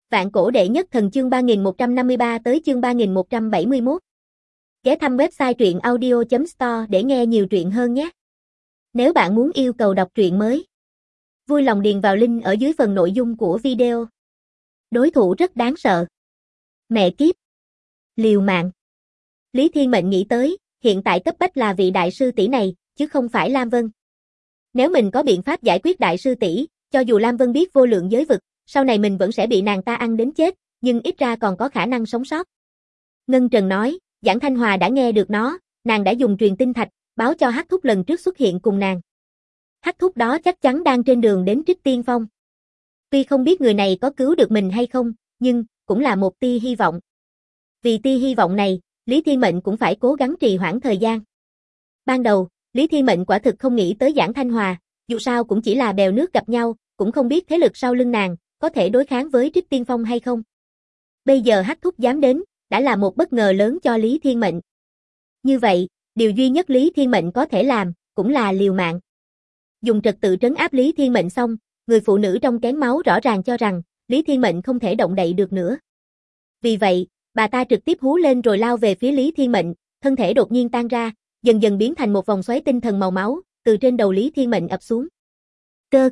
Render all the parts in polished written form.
Vạn cổ đệ nhất thần chương 3153 tới chương 3171. Ghé thăm website truyện audio.store để nghe nhiều truyện hơn nhé. Nếu bạn muốn yêu cầu đọc truyện mới, vui lòng điền vào link ở dưới phần nội dung của video. Đối thủ rất đáng sợ. Mẹ kiếp. Liều mạng. Lý Thiên Mệnh nghĩ tới, hiện tại cấp bách là vị đại sư tỷ này, chứ không phải Lam Vân. Nếu mình có biện pháp giải quyết đại sư tỷ, cho dù Lam Vân biết vô lượng giới vực, sau này mình vẫn sẽ bị nàng ta ăn đến chết, nhưng ít ra còn có khả năng sống sót. Ngân Trần nói, Giảng Thanh Hòa đã nghe được nó, nàng đã dùng truyền tinh thạch, báo cho Hắc Thúc lần trước xuất hiện cùng nàng. Hắc Thúc đó chắc chắn đang trên đường đến Trích Tiên Phong. Tuy không biết người này có cứu được mình hay không, nhưng cũng là một tia hy vọng. Vì tia hy vọng này, Lý Thiên Mệnh cũng phải cố gắng trì hoãn thời gian. Ban đầu, Lý Thiên Mệnh quả thực không nghĩ tới Giảng Thanh Hòa, dù sao cũng chỉ là bèo nước gặp nhau, cũng không biết thế lực sau lưng nàng có thể đối kháng với Trích Tiên Phong hay không. Bây giờ Hắc Thúc dám đến, đã là một bất ngờ lớn cho Lý Thiên Mệnh. Như vậy, điều duy nhất Lý Thiên Mệnh có thể làm, cũng là liều mạng. Dùng trật tự trấn áp Lý Thiên Mệnh xong, người phụ nữ trong kén máu rõ ràng cho rằng, Lý Thiên Mệnh không thể động đậy được nữa. Vì vậy, bà ta trực tiếp hú lên rồi lao về phía Lý Thiên Mệnh, thân thể đột nhiên tan ra, dần dần biến thành một vòng xoáy tinh thần màu máu, từ trên đầu Lý Thiên Mệnh ập xuống. Cơ.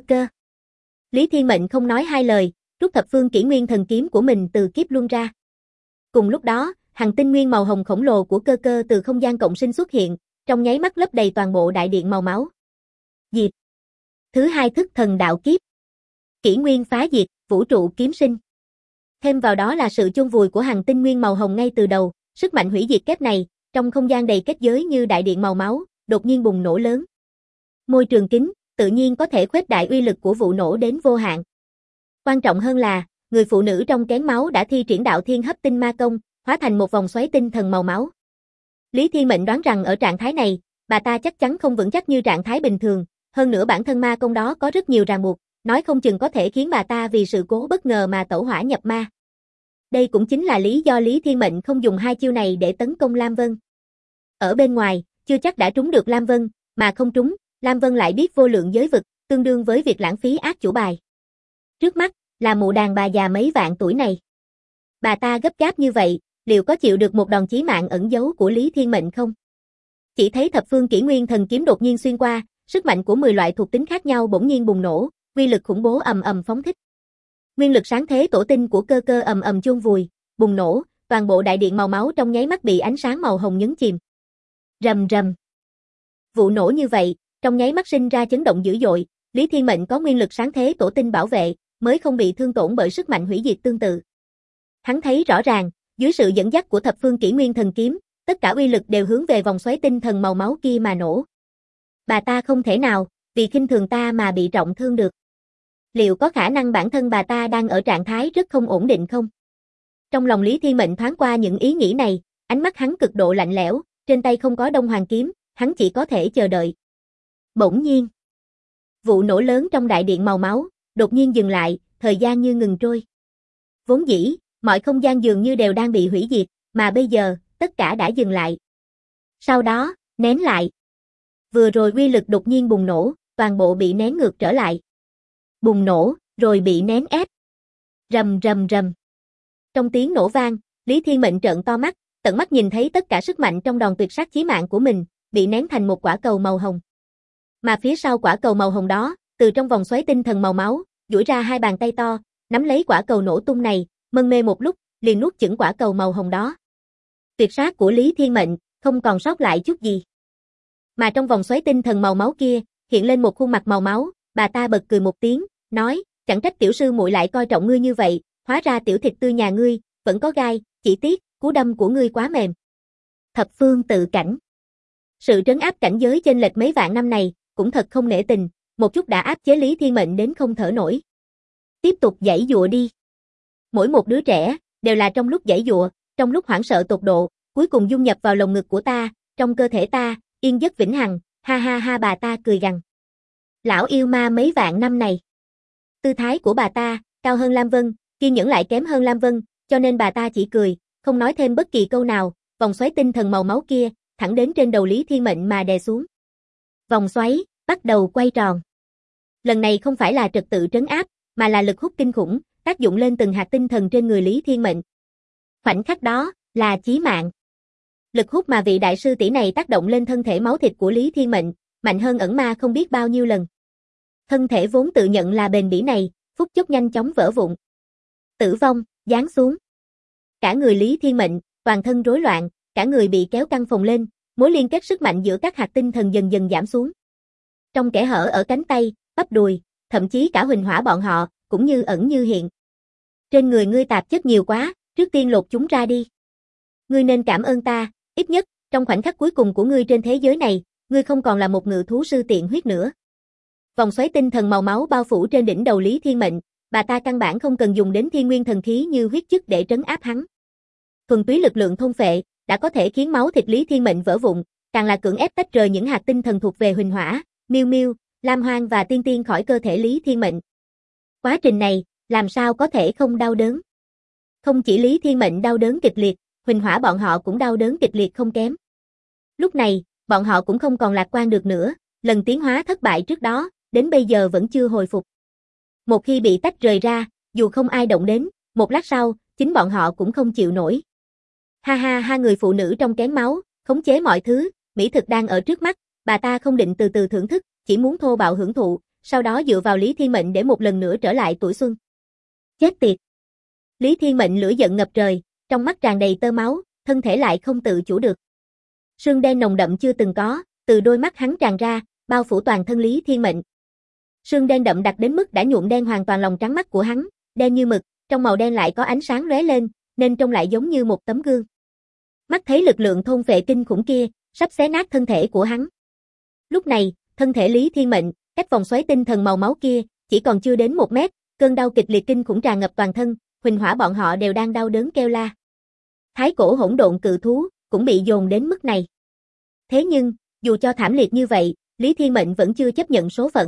Lý Thiên Mệnh không nói hai lời, rút thập phương kỷ nguyên thần kiếm của mình từ kiếp luân ra. Cùng lúc đó, hằng tinh nguyên màu hồng khổng lồ của cơ từ không gian cộng sinh xuất hiện, trong nháy mắt lấp đầy toàn bộ đại điện màu máu. Diệt. Thứ hai thức thần đạo kiếp. Kỷ nguyên phá diệt, vũ trụ kiếm sinh. Thêm vào đó là sự chôn vùi của hằng tinh nguyên màu hồng ngay từ đầu, sức mạnh hủy diệt kép này, trong không gian đầy kết giới như đại điện màu máu, đột nhiên bùng nổ lớn. Môi trường kín, tự nhiên có thể khuếch đại uy lực của vụ nổ đến vô hạn. Quan trọng hơn là, người phụ nữ trong kén máu đã thi triển đạo thiên hấp tinh ma công, hóa thành một vòng xoáy tinh thần màu máu. Lý Thiên Mệnh đoán rằng ở trạng thái này, bà ta chắc chắn không vững chắc như trạng thái bình thường, hơn nữa bản thân ma công đó có rất nhiều ràng buộc, nói không chừng có thể khiến bà ta vì sự cố bất ngờ mà tẩu hỏa nhập ma. Đây cũng chính là lý do Lý Thiên Mệnh không dùng hai chiêu này để tấn công Lam Vân. Ở bên ngoài, chưa chắc đã trúng được Lam Vân, mà không trúng, Lam Vân lại biết vô lượng giới vực, tương đương với việc lãng phí ác chủ bài. Trước mắt, là mụ đàn bà già mấy vạn tuổi này. Bà ta gấp gáp như vậy, liệu có chịu được một đòn chí mạng ẩn giấu của Lý Thiên Mệnh không? Chỉ thấy thập phương kỷ nguyên thần kiếm đột nhiên xuyên qua, sức mạnh của 10 loại thuộc tính khác nhau bỗng nhiên bùng nổ, uy lực khủng bố ầm ầm phóng thích. Nguyên lực sáng thế tổ tinh của cơ ầm ầm chôn vùi, bùng nổ, toàn bộ đại điện màu máu trong nháy mắt bị ánh sáng màu hồng nhấn chìm. Rầm rầm. Vụ nổ như vậy, trong nháy mắt sinh ra chấn động dữ dội, Lý Thiên Mệnh có nguyên lực sáng thế tổ tinh bảo vệ, mới không bị thương tổn bởi sức mạnh hủy diệt tương tự. Hắn thấy rõ ràng, dưới sự dẫn dắt của thập phương kỷ nguyên thần kiếm, tất cả uy lực đều hướng về vòng xoáy tinh thần màu máu kia mà nổ. Bà ta không thể nào, vì khinh thường ta mà bị trọng thương được. Liệu có khả năng bản thân bà ta đang ở trạng thái rất không ổn định không? Trong lòng Lý Thiên Mệnh thoáng qua những ý nghĩ này, ánh mắt hắn cực độ lạnh lẽo, trên tay không có Đông Hoàng kiếm, hắn chỉ có thể chờ đợi. Bỗng nhiên, vụ nổ lớn trong đại điện màu máu, đột nhiên dừng lại, thời gian như ngừng trôi. Vốn dĩ, mọi không gian dường như đều đang bị hủy diệt, mà bây giờ, tất cả đã dừng lại. Sau đó, nén lại. Vừa rồi uy lực đột nhiên bùng nổ, toàn bộ bị nén ngược trở lại. Bùng nổ, rồi bị nén ép. Rầm rầm rầm. Trong tiếng nổ vang, Lý Thiên Mệnh trợn to mắt, tận mắt nhìn thấy tất cả sức mạnh trong đòn tuyệt sát chí mạng của mình, bị nén thành một quả cầu màu hồng. Mà phía sau quả cầu màu hồng đó, từ trong vòng xoáy tinh thần màu máu, duỗi ra hai bàn tay to, nắm lấy quả cầu nổ tung này, mân mê một lúc, liền nuốt chửng quả cầu màu hồng đó. Tuyệt sát của Lý Thiên Mệnh, không còn sót lại chút gì. Mà trong vòng xoáy tinh thần màu máu kia, hiện lên một khuôn mặt màu máu, bà ta bật cười một tiếng, nói, chẳng trách tiểu sư muội lại coi trọng ngươi như vậy, hóa ra tiểu thịt tươi nhà ngươi, vẫn có gai, chỉ tiếc, cú đâm của ngươi quá mềm. Thập phương tự cảnh. Sự trấn áp cảnh giới chênh lệch mấy vạn năm này, cũng thật không nể tình, một chút đã áp chế Lý Thiên Mệnh đến không thở nổi. Tiếp tục giãy giụa đi. Mỗi một đứa trẻ, đều là trong lúc giãy giụa, trong lúc hoảng sợ tột độ, cuối cùng dung nhập vào lồng ngực của ta, trong cơ thể ta, yên giấc vĩnh hằng, ha ha ha bà ta cười gằn. Lão yêu ma mấy vạn năm này. Tư thái của bà ta, cao hơn Lam Vân, kiên nhẫn lại kém hơn Lam Vân, cho nên bà ta chỉ cười, không nói thêm bất kỳ câu nào, vòng xoáy tinh thần màu máu kia, thẳng đến trên đầu Lý Thiên Mệnh mà đè xuống. Vòng xoáy, bắt đầu quay tròn. Lần này không phải là trật tự trấn áp, mà là lực hút kinh khủng, tác dụng lên từng hạt tinh thần trên người Lý Thiên Mệnh. Khoảnh khắc đó, là chí mạng. Lực hút mà vị đại sư tỷ này tác động lên thân thể máu thịt của Lý Thiên Mệnh, mạnh hơn ẩn ma không biết bao nhiêu lần. Thân thể vốn tự nhận là bền bỉ này, phút chốc nhanh chóng vỡ vụn. Tử vong, giáng xuống. Cả người Lý Thiên Mệnh, toàn thân rối loạn, cả người bị kéo căng phồng lên, mối liên kết sức mạnh giữa các hạt tinh thần dần dần giảm xuống. Trong kẽ hở ở cánh tay, bắp đùi, thậm chí cả huỳnh hỏa bọn họ, cũng như ẩn như hiện. Trên người ngươi tạp chất nhiều quá, trước tiên lột chúng ra đi. Ngươi nên cảm ơn ta, ít nhất, trong khoảnh khắc cuối cùng của ngươi trên thế giới này, ngươi không còn là một ngự thú sư tiện huyết nữa. Vòng xoáy tinh thần màu máu bao phủ trên đỉnh đầu Lý Thiên Mệnh, bà ta căn bản không cần dùng đến thiên nguyên thần khí như huyết chất để trấn áp hắn. Thuần túy lực lượng thôn phệ, đã có thể khiến máu thịt Lý Thiên Mệnh vỡ vụn, càng là cưỡng ép tách rời những hạt tinh thần thuộc về huỳnh hỏa, miêu miêu, lam hoang và tiên tiên khỏi cơ thể Lý Thiên Mệnh. Quá trình này, làm sao có thể không đau đớn? Không chỉ Lý Thiên Mệnh đau đớn kịch liệt, huỳnh hỏa bọn họ cũng đau đớn kịch liệt không kém. Lúc này, bọn họ cũng không còn lạc quan được nữa, lần tiến hóa thất bại trước đó, đến bây giờ vẫn chưa hồi phục. Một khi bị tách rời ra, dù không ai động đến, một lát sau, chính bọn họ cũng không chịu nổi. Ha ha ha, người phụ nữ trong kén máu, khống chế mọi thứ, mỹ thực đang ở trước mắt, bà ta không định từ từ thưởng thức, chỉ muốn thô bạo hưởng thụ, sau đó dựa vào Lý Thiên Mệnh để một lần nữa trở lại tuổi xuân. Chết tiệt! Lý Thiên Mệnh lửa giận ngập trời, trong mắt tràn đầy tơ máu, thân thể lại không tự chủ được. Sương đen nồng đậm chưa từng có, từ đôi mắt hắn tràn ra, bao phủ toàn thân Lý Thiên Mệnh. Sương đen đậm đặc đến mức đã nhuộm đen hoàn toàn lòng trắng mắt của hắn, đen như mực, trong màu đen lại có ánh sáng lóe lên, nên trông lại giống như một tấm gương. Mắt thấy lực lượng thôn phệ kinh khủng kia, sắp xé nát thân thể của hắn. Lúc này, thân thể Lý Thiên Mệnh, cách vòng xoáy tinh thần màu máu kia, chỉ còn chưa đến 1 mét, cơn đau kịch liệt kinh khủng tràn ngập toàn thân, huỳnh hỏa bọn họ đều đang đau đớn kêu la. Thái cổ hỗn độn cự thú, cũng bị dồn đến mức này. Thế nhưng, dù cho thảm liệt như vậy, Lý Thiên Mệnh vẫn chưa chấp nhận số phận.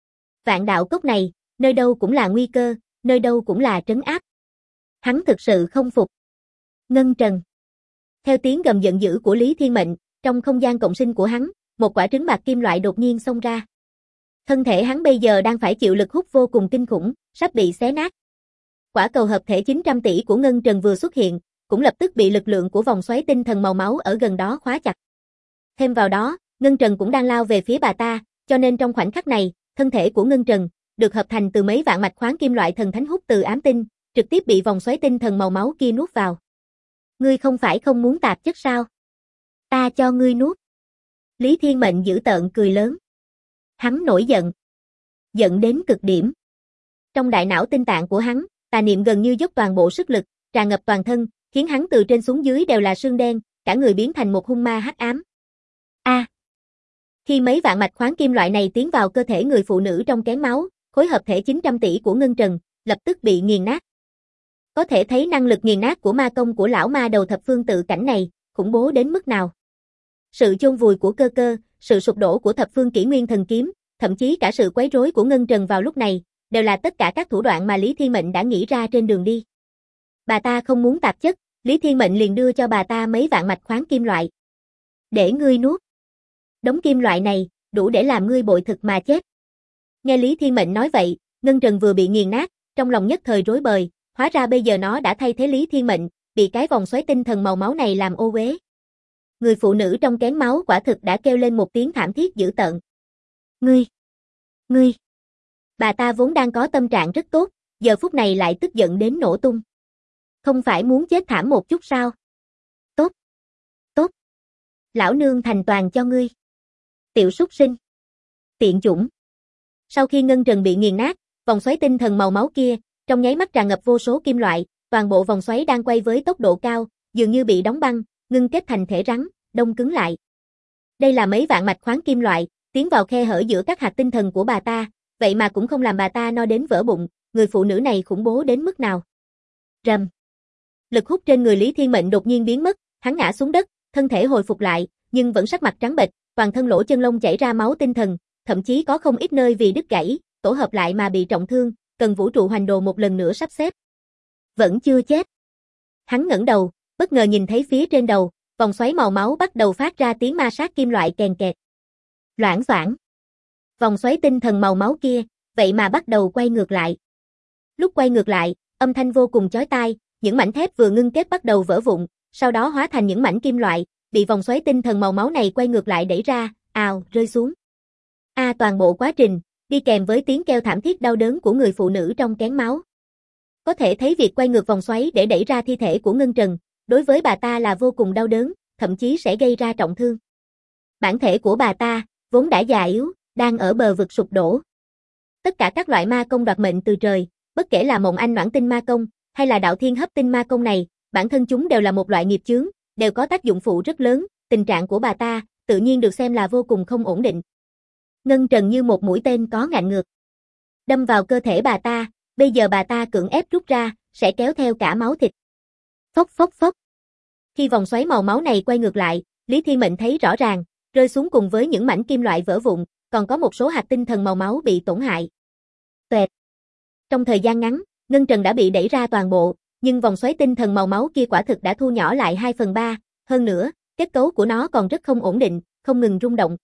Vạn đạo cốc này, nơi đâu cũng là nguy cơ, nơi đâu cũng là trấn áp. Hắn thực sự không phục. Ngân Trần. Theo tiếng gầm giận dữ của Lý Thiên Mệnh, trong không gian cộng sinh của hắn, một quả trứng bạc kim loại đột nhiên xông ra. Thân thể hắn bây giờ đang phải chịu lực hút vô cùng kinh khủng, sắp bị xé nát. Quả cầu hợp thể 900 tỷ của Ngân Trần vừa xuất hiện, cũng lập tức bị lực lượng của vòng xoáy tinh thần màu máu ở gần đó khóa chặt. Thêm vào đó, Ngân Trần cũng đang lao về phía bà ta, cho nên trong khoảnh khắc này, thân thể của Ngân Trần được hợp thành từ mấy vạn mạch khoáng kim loại thần thánh hút từ ám tinh, trực tiếp bị vòng xoáy tinh thần màu máu kia nuốt vào. Ngươi không phải không muốn tạp chất sao? Ta cho ngươi nuốt. Lý Thiên Mệnh dữ tợn cười lớn. Hắn nổi giận. Giận đến cực điểm. Trong đại não tinh tạng của hắn, tà niệm gần như dốc toàn bộ sức lực, tràn ngập toàn thân, khiến hắn từ trên xuống dưới đều là sương đen, cả người biến thành một hung ma hắc ám. Khi mấy vạn mạch khoáng kim loại này tiến vào cơ thể người phụ nữ trong kén máu, khối hợp thể 900 tỷ của Ngân Trần, lập tức bị nghiền nát. Có thể thấy năng lực nghiền nát của ma công của lão ma đầu thập phương tự cảnh này, khủng bố đến mức nào. Sự chôn vùi của cơ cơ, sự sụp đổ của thập phương kỷ nguyên thần kiếm, thậm chí cả sự quấy rối của Ngân Trần vào lúc này, đều là tất cả các thủ đoạn mà Lý Thiên Mệnh đã nghĩ ra trên đường đi. Bà ta không muốn tạp chất, Lý Thiên Mệnh liền đưa cho bà ta mấy vạn mạch khoáng kim loại. Để ngươi nuốt. Đống kim loại này, đủ để làm ngươi bội thực mà chết. Nghe Lý Thiên Mệnh nói vậy, Ngân Trần vừa bị nghiền nát, trong lòng nhất thời rối bời, hóa ra bây giờ nó đã thay thế Lý Thiên Mệnh, bị cái vòng xoáy tinh thần màu máu này làm ô uế. Người phụ nữ trong kén máu quả thực đã kêu lên một tiếng thảm thiết dữ tợn. Ngươi. Bà ta vốn đang có tâm trạng rất tốt, giờ phút này lại tức giận đến nổ tung. Không phải muốn chết thảm một chút sao? Tốt. Lão nương thành toàn cho ngươi. Tiểu súc sinh. Tiện chủng. Sau khi Ngân Trần bị nghiền nát, vòng xoáy tinh thần màu máu kia, trong nháy mắt tràn ngập vô số kim loại, toàn bộ vòng xoáy đang quay với tốc độ cao, dường như bị đóng băng, ngưng kết thành thể rắn, đông cứng lại. Đây là mấy vạn mạch khoáng kim loại, tiến vào khe hở giữa các hạt tinh thần của bà ta, vậy mà cũng không làm bà ta no đến vỡ bụng, người phụ nữ này khủng bố đến mức nào. Rầm. Lực hút trên người Lý Thiên Mệnh đột nhiên biến mất, hắn ngã xuống đất, thân thể hồi phục lại, nhưng vẫn sắc mặt trắng bệch, toàn thân lỗ chân lông chảy ra máu tinh thần, thậm chí có không ít nơi vì đứt gãy, tổ hợp lại mà bị trọng thương, cần vũ trụ hoành đồ một lần nữa sắp xếp. Vẫn chưa chết. Hắn ngẩng đầu, bất ngờ nhìn thấy phía trên đầu, vòng xoáy màu máu bắt đầu phát ra tiếng ma sát kim loại kèn kẹt. Loảng xoảng. Vòng xoáy tinh thần màu máu kia, vậy mà bắt đầu quay ngược lại. Lúc quay ngược lại, Âm thanh vô cùng chói tai, những mảnh thép vừa ngưng kết bắt đầu vỡ vụn, sau đó hóa thành những mảnh kim loại, bị vòng xoáy tinh thần màu máu này quay ngược lại đẩy ra, ào, rơi xuống. Toàn bộ quá trình, đi kèm với tiếng kêu thảm thiết đau đớn của người phụ nữ trong kén máu. Có thể thấy việc quay ngược vòng xoáy để đẩy ra thi thể của Ngân Trần, đối với bà ta là vô cùng đau đớn, thậm chí sẽ gây ra trọng thương. Bản thể của bà ta, vốn đã già yếu, đang ở bờ vực sụp đổ. Tất cả các loại ma công đoạt mệnh từ trời, bất kể là Mộng Anh Noãn Tinh ma công, hay là Đạo Thiên Hấp Tinh ma công này, bản thân chúng đều là một loại nghiệp chướng, đều có tác dụng phụ rất lớn, tình trạng của bà ta, tự nhiên được xem là vô cùng không ổn định. Ngân Trần như một mũi tên có ngạn ngược, đâm vào cơ thể bà ta, bây giờ bà ta cưỡng ép rút ra, sẽ kéo theo cả máu thịt. Phốc phốc phốc. Khi vòng xoáy màu máu này quay ngược lại, Lý Thiên Mệnh thấy rõ ràng, rơi xuống cùng với những mảnh kim loại vỡ vụn, còn có một số hạt tinh thần màu máu bị tổn hại. Toẹt. Trong thời gian ngắn, Ngân Trần đã bị đẩy ra toàn bộ, nhưng vòng xoáy tinh thần màu máu kia quả thực đã thu nhỏ lại 2/3, hơn nữa, kết cấu của nó còn rất không ổn định, không ngừng rung động.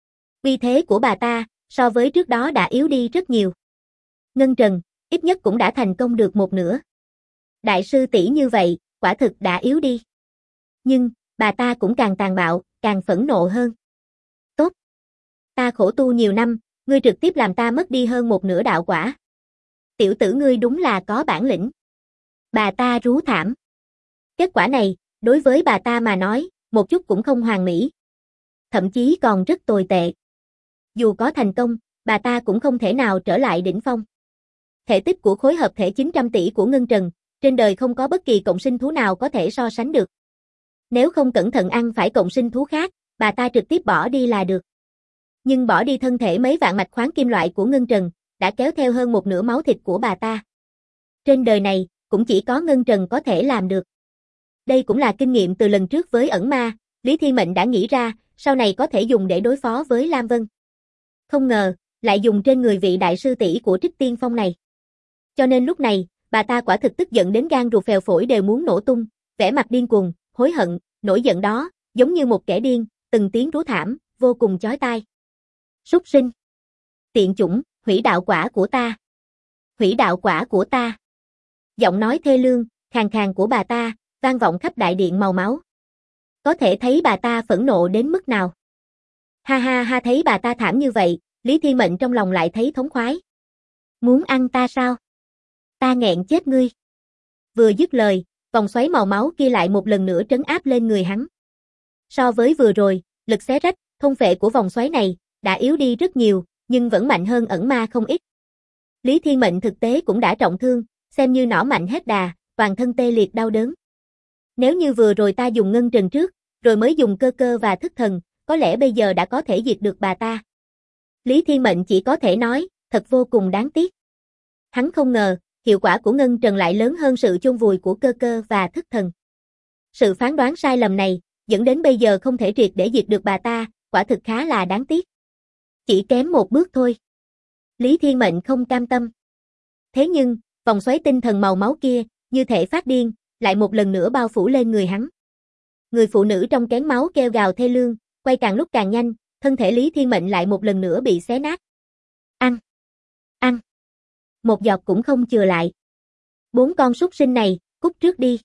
Uy thế của bà ta, so với trước đó đã yếu đi rất nhiều. Ngân Trần, ít nhất cũng đã thành công được một nửa. Đại sư tỷ như vậy, quả thực đã yếu đi. Nhưng, bà ta cũng càng tàn bạo, càng phẫn nộ hơn. Tốt. Ta khổ tu nhiều năm, ngươi trực tiếp làm ta mất đi hơn một nửa đạo quả. Tiểu tử ngươi đúng là có bản lĩnh. Bà ta rú thảm. Kết quả này, đối với bà ta mà nói, một chút cũng không hoàn mỹ. Thậm chí còn rất tồi tệ. Dù có thành công, bà ta cũng không thể nào trở lại đỉnh phong. Thể tích của khối hợp thể 900 tỷ của Ngân Trần, trên đời không có bất kỳ cộng sinh thú nào có thể so sánh được. Nếu không cẩn thận ăn phải cộng sinh thú khác, bà ta trực tiếp bỏ đi là được. Nhưng bỏ đi thân thể mấy vạn mạch khoáng kim loại của Ngân Trần, đã kéo theo hơn một nửa máu thịt của bà ta. Trên đời này, cũng chỉ có Ngân Trần có thể làm được. Đây cũng là kinh nghiệm từ lần trước với ẩn ma, Lý Thiên Mệnh đã nghĩ ra, sau này có thể dùng để đối phó với Lam Vân. Không ngờ, lại dùng trên người vị đại sư tỷ của Trích Tiên Phong này. Cho nên lúc này, bà ta quả thực tức giận đến gan ruột phèo phổi đều muốn nổ tung, vẻ mặt điên cuồng, hối hận, nổi giận đó, giống như một kẻ điên, từng tiếng rú thảm, vô cùng chói tai. Súc sinh! Tiện chủng, hủy đạo quả của ta! Hủy đạo quả của ta! Giọng nói thê lương, khàn khàn của bà ta, vang vọng khắp đại điện màu máu. Có thể thấy bà ta phẫn nộ đến mức nào. Ha ha ha, thấy bà ta thảm như vậy, Lý Thiên Mệnh trong lòng lại thấy thống khoái. Muốn ăn ta sao? Ta nghẹn chết ngươi. Vừa dứt lời, vòng xoáy màu máu kia lại một lần nữa trấn áp lên người hắn. So với vừa rồi, lực xé rách, thôn phệ của vòng xoáy này, đã yếu đi rất nhiều, nhưng vẫn mạnh hơn ẩn ma không ít. Lý Thiên Mệnh thực tế cũng đã trọng thương, xem như nỏ mạnh hết đà, toàn thân tê liệt đau đớn. Nếu như vừa rồi ta dùng Ngân Trần trước, rồi mới dùng cơ cơ và thức thần, có lẽ bây giờ đã có thể diệt được bà ta. Lý Thiên Mệnh chỉ có thể nói, thật vô cùng đáng tiếc. Hắn không ngờ, hiệu quả của Ngân Trần lại lớn hơn sự chôn vùi của cơ cơ và thức thần. Sự phán đoán sai lầm này, dẫn đến bây giờ không thể triệt để diệt được bà ta, quả thực khá là đáng tiếc. Chỉ kém một bước thôi. Lý Thiên Mệnh không cam tâm. Thế nhưng, vòng xoáy tinh thần màu máu kia, như thể phát điên, lại một lần nữa bao phủ lên người hắn. Người phụ nữ trong kén máu kêu gào thê lương, quay càng lúc càng nhanh, thân thể Lý Thiên Mệnh lại một lần nữa bị xé nát. Ăn! Ăn! Một giọt cũng không chừa lại. 4 con súc sinh này, cút trước đi.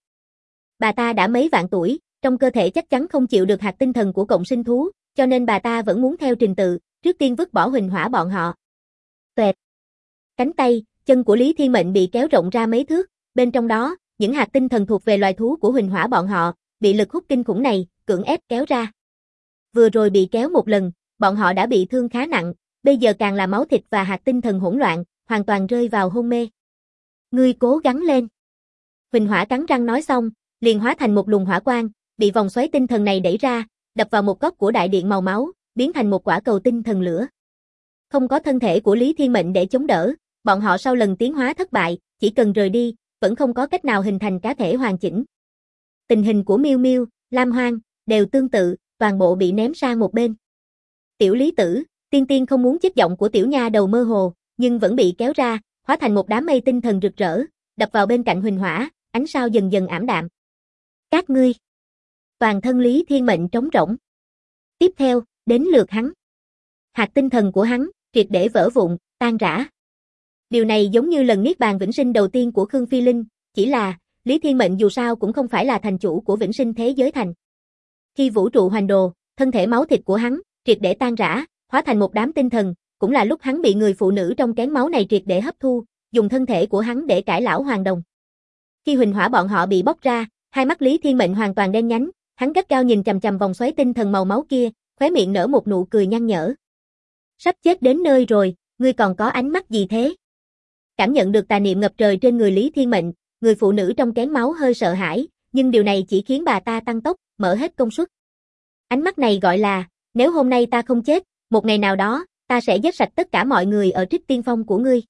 Bà ta đã mấy vạn tuổi, trong cơ thể chắc chắn không chịu được hạt tinh thần của cộng sinh thú, cho nên bà ta vẫn muốn theo trình tự, trước tiên vứt bỏ Huỳnh Hỏa bọn họ. Toẹt! Cánh tay, chân của Lý Thiên Mệnh bị kéo rộng ra mấy thước, bên trong đó, những hạt tinh thần thuộc về loài thú của Huỳnh Hỏa bọn họ, bị lực hút kinh khủng này, cưỡng ép kéo ra. Vừa rồi bị kéo một lần, bọn họ đã bị thương khá nặng, bây giờ càng là máu thịt và hạt tinh thần hỗn loạn, hoàn toàn rơi vào hôn mê. Ngươi cố gắng lên. Huỳnh Hỏa cắn răng nói xong, liền hóa thành một luồng hỏa quang, bị vòng xoáy tinh thần này đẩy ra, đập vào một góc của đại điện màu máu, biến thành một quả cầu tinh thần lửa. Không có thân thể của Lý Thiên Mệnh để chống đỡ, bọn họ sau lần tiến hóa thất bại, chỉ cần rời đi, vẫn không có cách nào hình thành cá thể hoàn chỉnh. Tình hình của Miêu Miêu, Lam Hoang đều tương tự, toàn bộ bị ném sang một bên. Tiểu Lý Tử, Tiên Tiên không muốn chết, giọng của tiểu nha đầu mơ hồ, nhưng vẫn bị kéo ra, hóa thành một đám mây tinh thần rực rỡ, đập vào bên cạnh Huỳnh Hỏa, ánh sao dần dần ảm đạm. Các ngươi. Toàn thân Lý Thiên Mệnh trống rỗng. Tiếp theo, đến lượt hắn. Hạt tinh thần của hắn, triệt để vỡ vụn, tan rã. Điều này giống như lần niết bàn vĩnh sinh đầu tiên của Khương Phi Linh, chỉ là, Lý Thiên Mệnh dù sao cũng không phải là thành chủ của Vĩnh Sinh Thế Giới Thành. Khi vũ trụ hoành đồ, thân thể máu thịt của hắn triệt để tan rã, hóa thành một đám tinh thần, cũng là lúc hắn bị người phụ nữ trong kén máu này triệt để hấp thu, dùng thân thể của hắn để cải lão hoàng đồng. Khi huỳnh hỏa bọn họ bị bóc ra, hai mắt Lý Thiên Mệnh hoàn toàn đen nhánh, hắn gắt gao nhìn chằm chằm vòng xoáy tinh thần màu máu kia, khóe miệng nở một nụ cười nhăn nhở. Sắp chết đến nơi rồi, ngươi còn có ánh mắt gì thế? Cảm nhận được tà niệm ngập trời trên người Lý Thiên Mệnh, người phụ nữ trong kén máu hơi sợ hãi, nhưng điều này chỉ khiến bà ta tăng tốc, mở hết công suất. Ánh mắt này gọi là, nếu hôm nay ta không chết, một ngày nào đó, ta sẽ giết sạch tất cả mọi người ở Trích Tiên Phong của ngươi.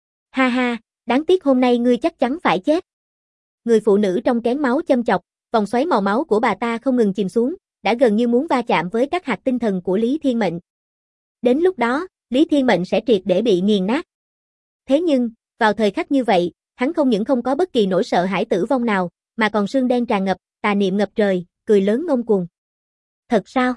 Ha ha, đáng tiếc hôm nay ngươi chắc chắn phải chết. Người phụ nữ trong kén máu châm chọc, vòng xoáy màu máu của bà ta không ngừng chìm xuống, đã gần như muốn va chạm với các hạt tinh thần của Lý Thiên Mệnh. Đến lúc đó, Lý Thiên Mệnh sẽ triệt để bị nghiền nát. Thế nhưng, vào thời khắc như vậy, hắn không những không có bất kỳ nỗi sợ hãi tử vong nào, mà còn sương đen tràn ngập, tà niệm ngập trời, cười lớn ngông cuồng. Thật sao?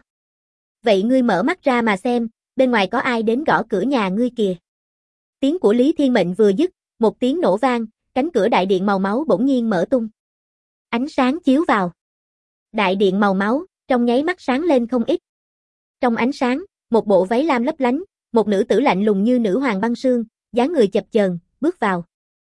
Vậy ngươi mở mắt ra mà xem, bên ngoài có ai đến gõ cửa nhà ngươi kìa. Tiếng của Lý Thiên Mệnh vừa dứt, một tiếng nổ vang, cánh cửa đại điện màu máu bỗng nhiên mở tung. Ánh sáng chiếu vào. Đại điện màu máu, trong nháy mắt sáng lên không ít. Trong ánh sáng, một bộ váy lam lấp lánh, một nữ tử lạnh lùng như nữ hoàng băng sương, dáng người chập chờn, bước vào.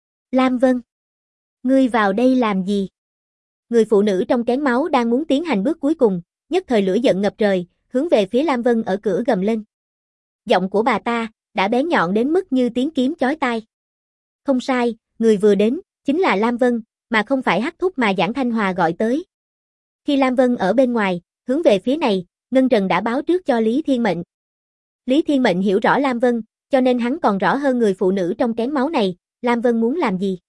Lam Vân, ngươi vào đây làm gì? Người phụ nữ trong kén máu đang muốn tiến hành bước cuối cùng, nhất thời lửa giận ngập trời, hướng về phía Lam Vân ở cửa gầm lên. Giọng của bà ta đã bén nhọn đến mức như tiếng kiếm chói tai. Không sai, người vừa đến chính là Lam Vân, mà không phải Hắc Thúc mà Giản Thanh Hòa gọi tới. Khi Lam Vân ở bên ngoài, hướng về phía này, Ngân Trần đã báo trước cho Lý Thiên Mệnh. Lý Thiên Mệnh hiểu rõ Lam Vân, cho nên hắn còn rõ hơn người phụ nữ trong kén máu này, Lam Vân muốn làm gì.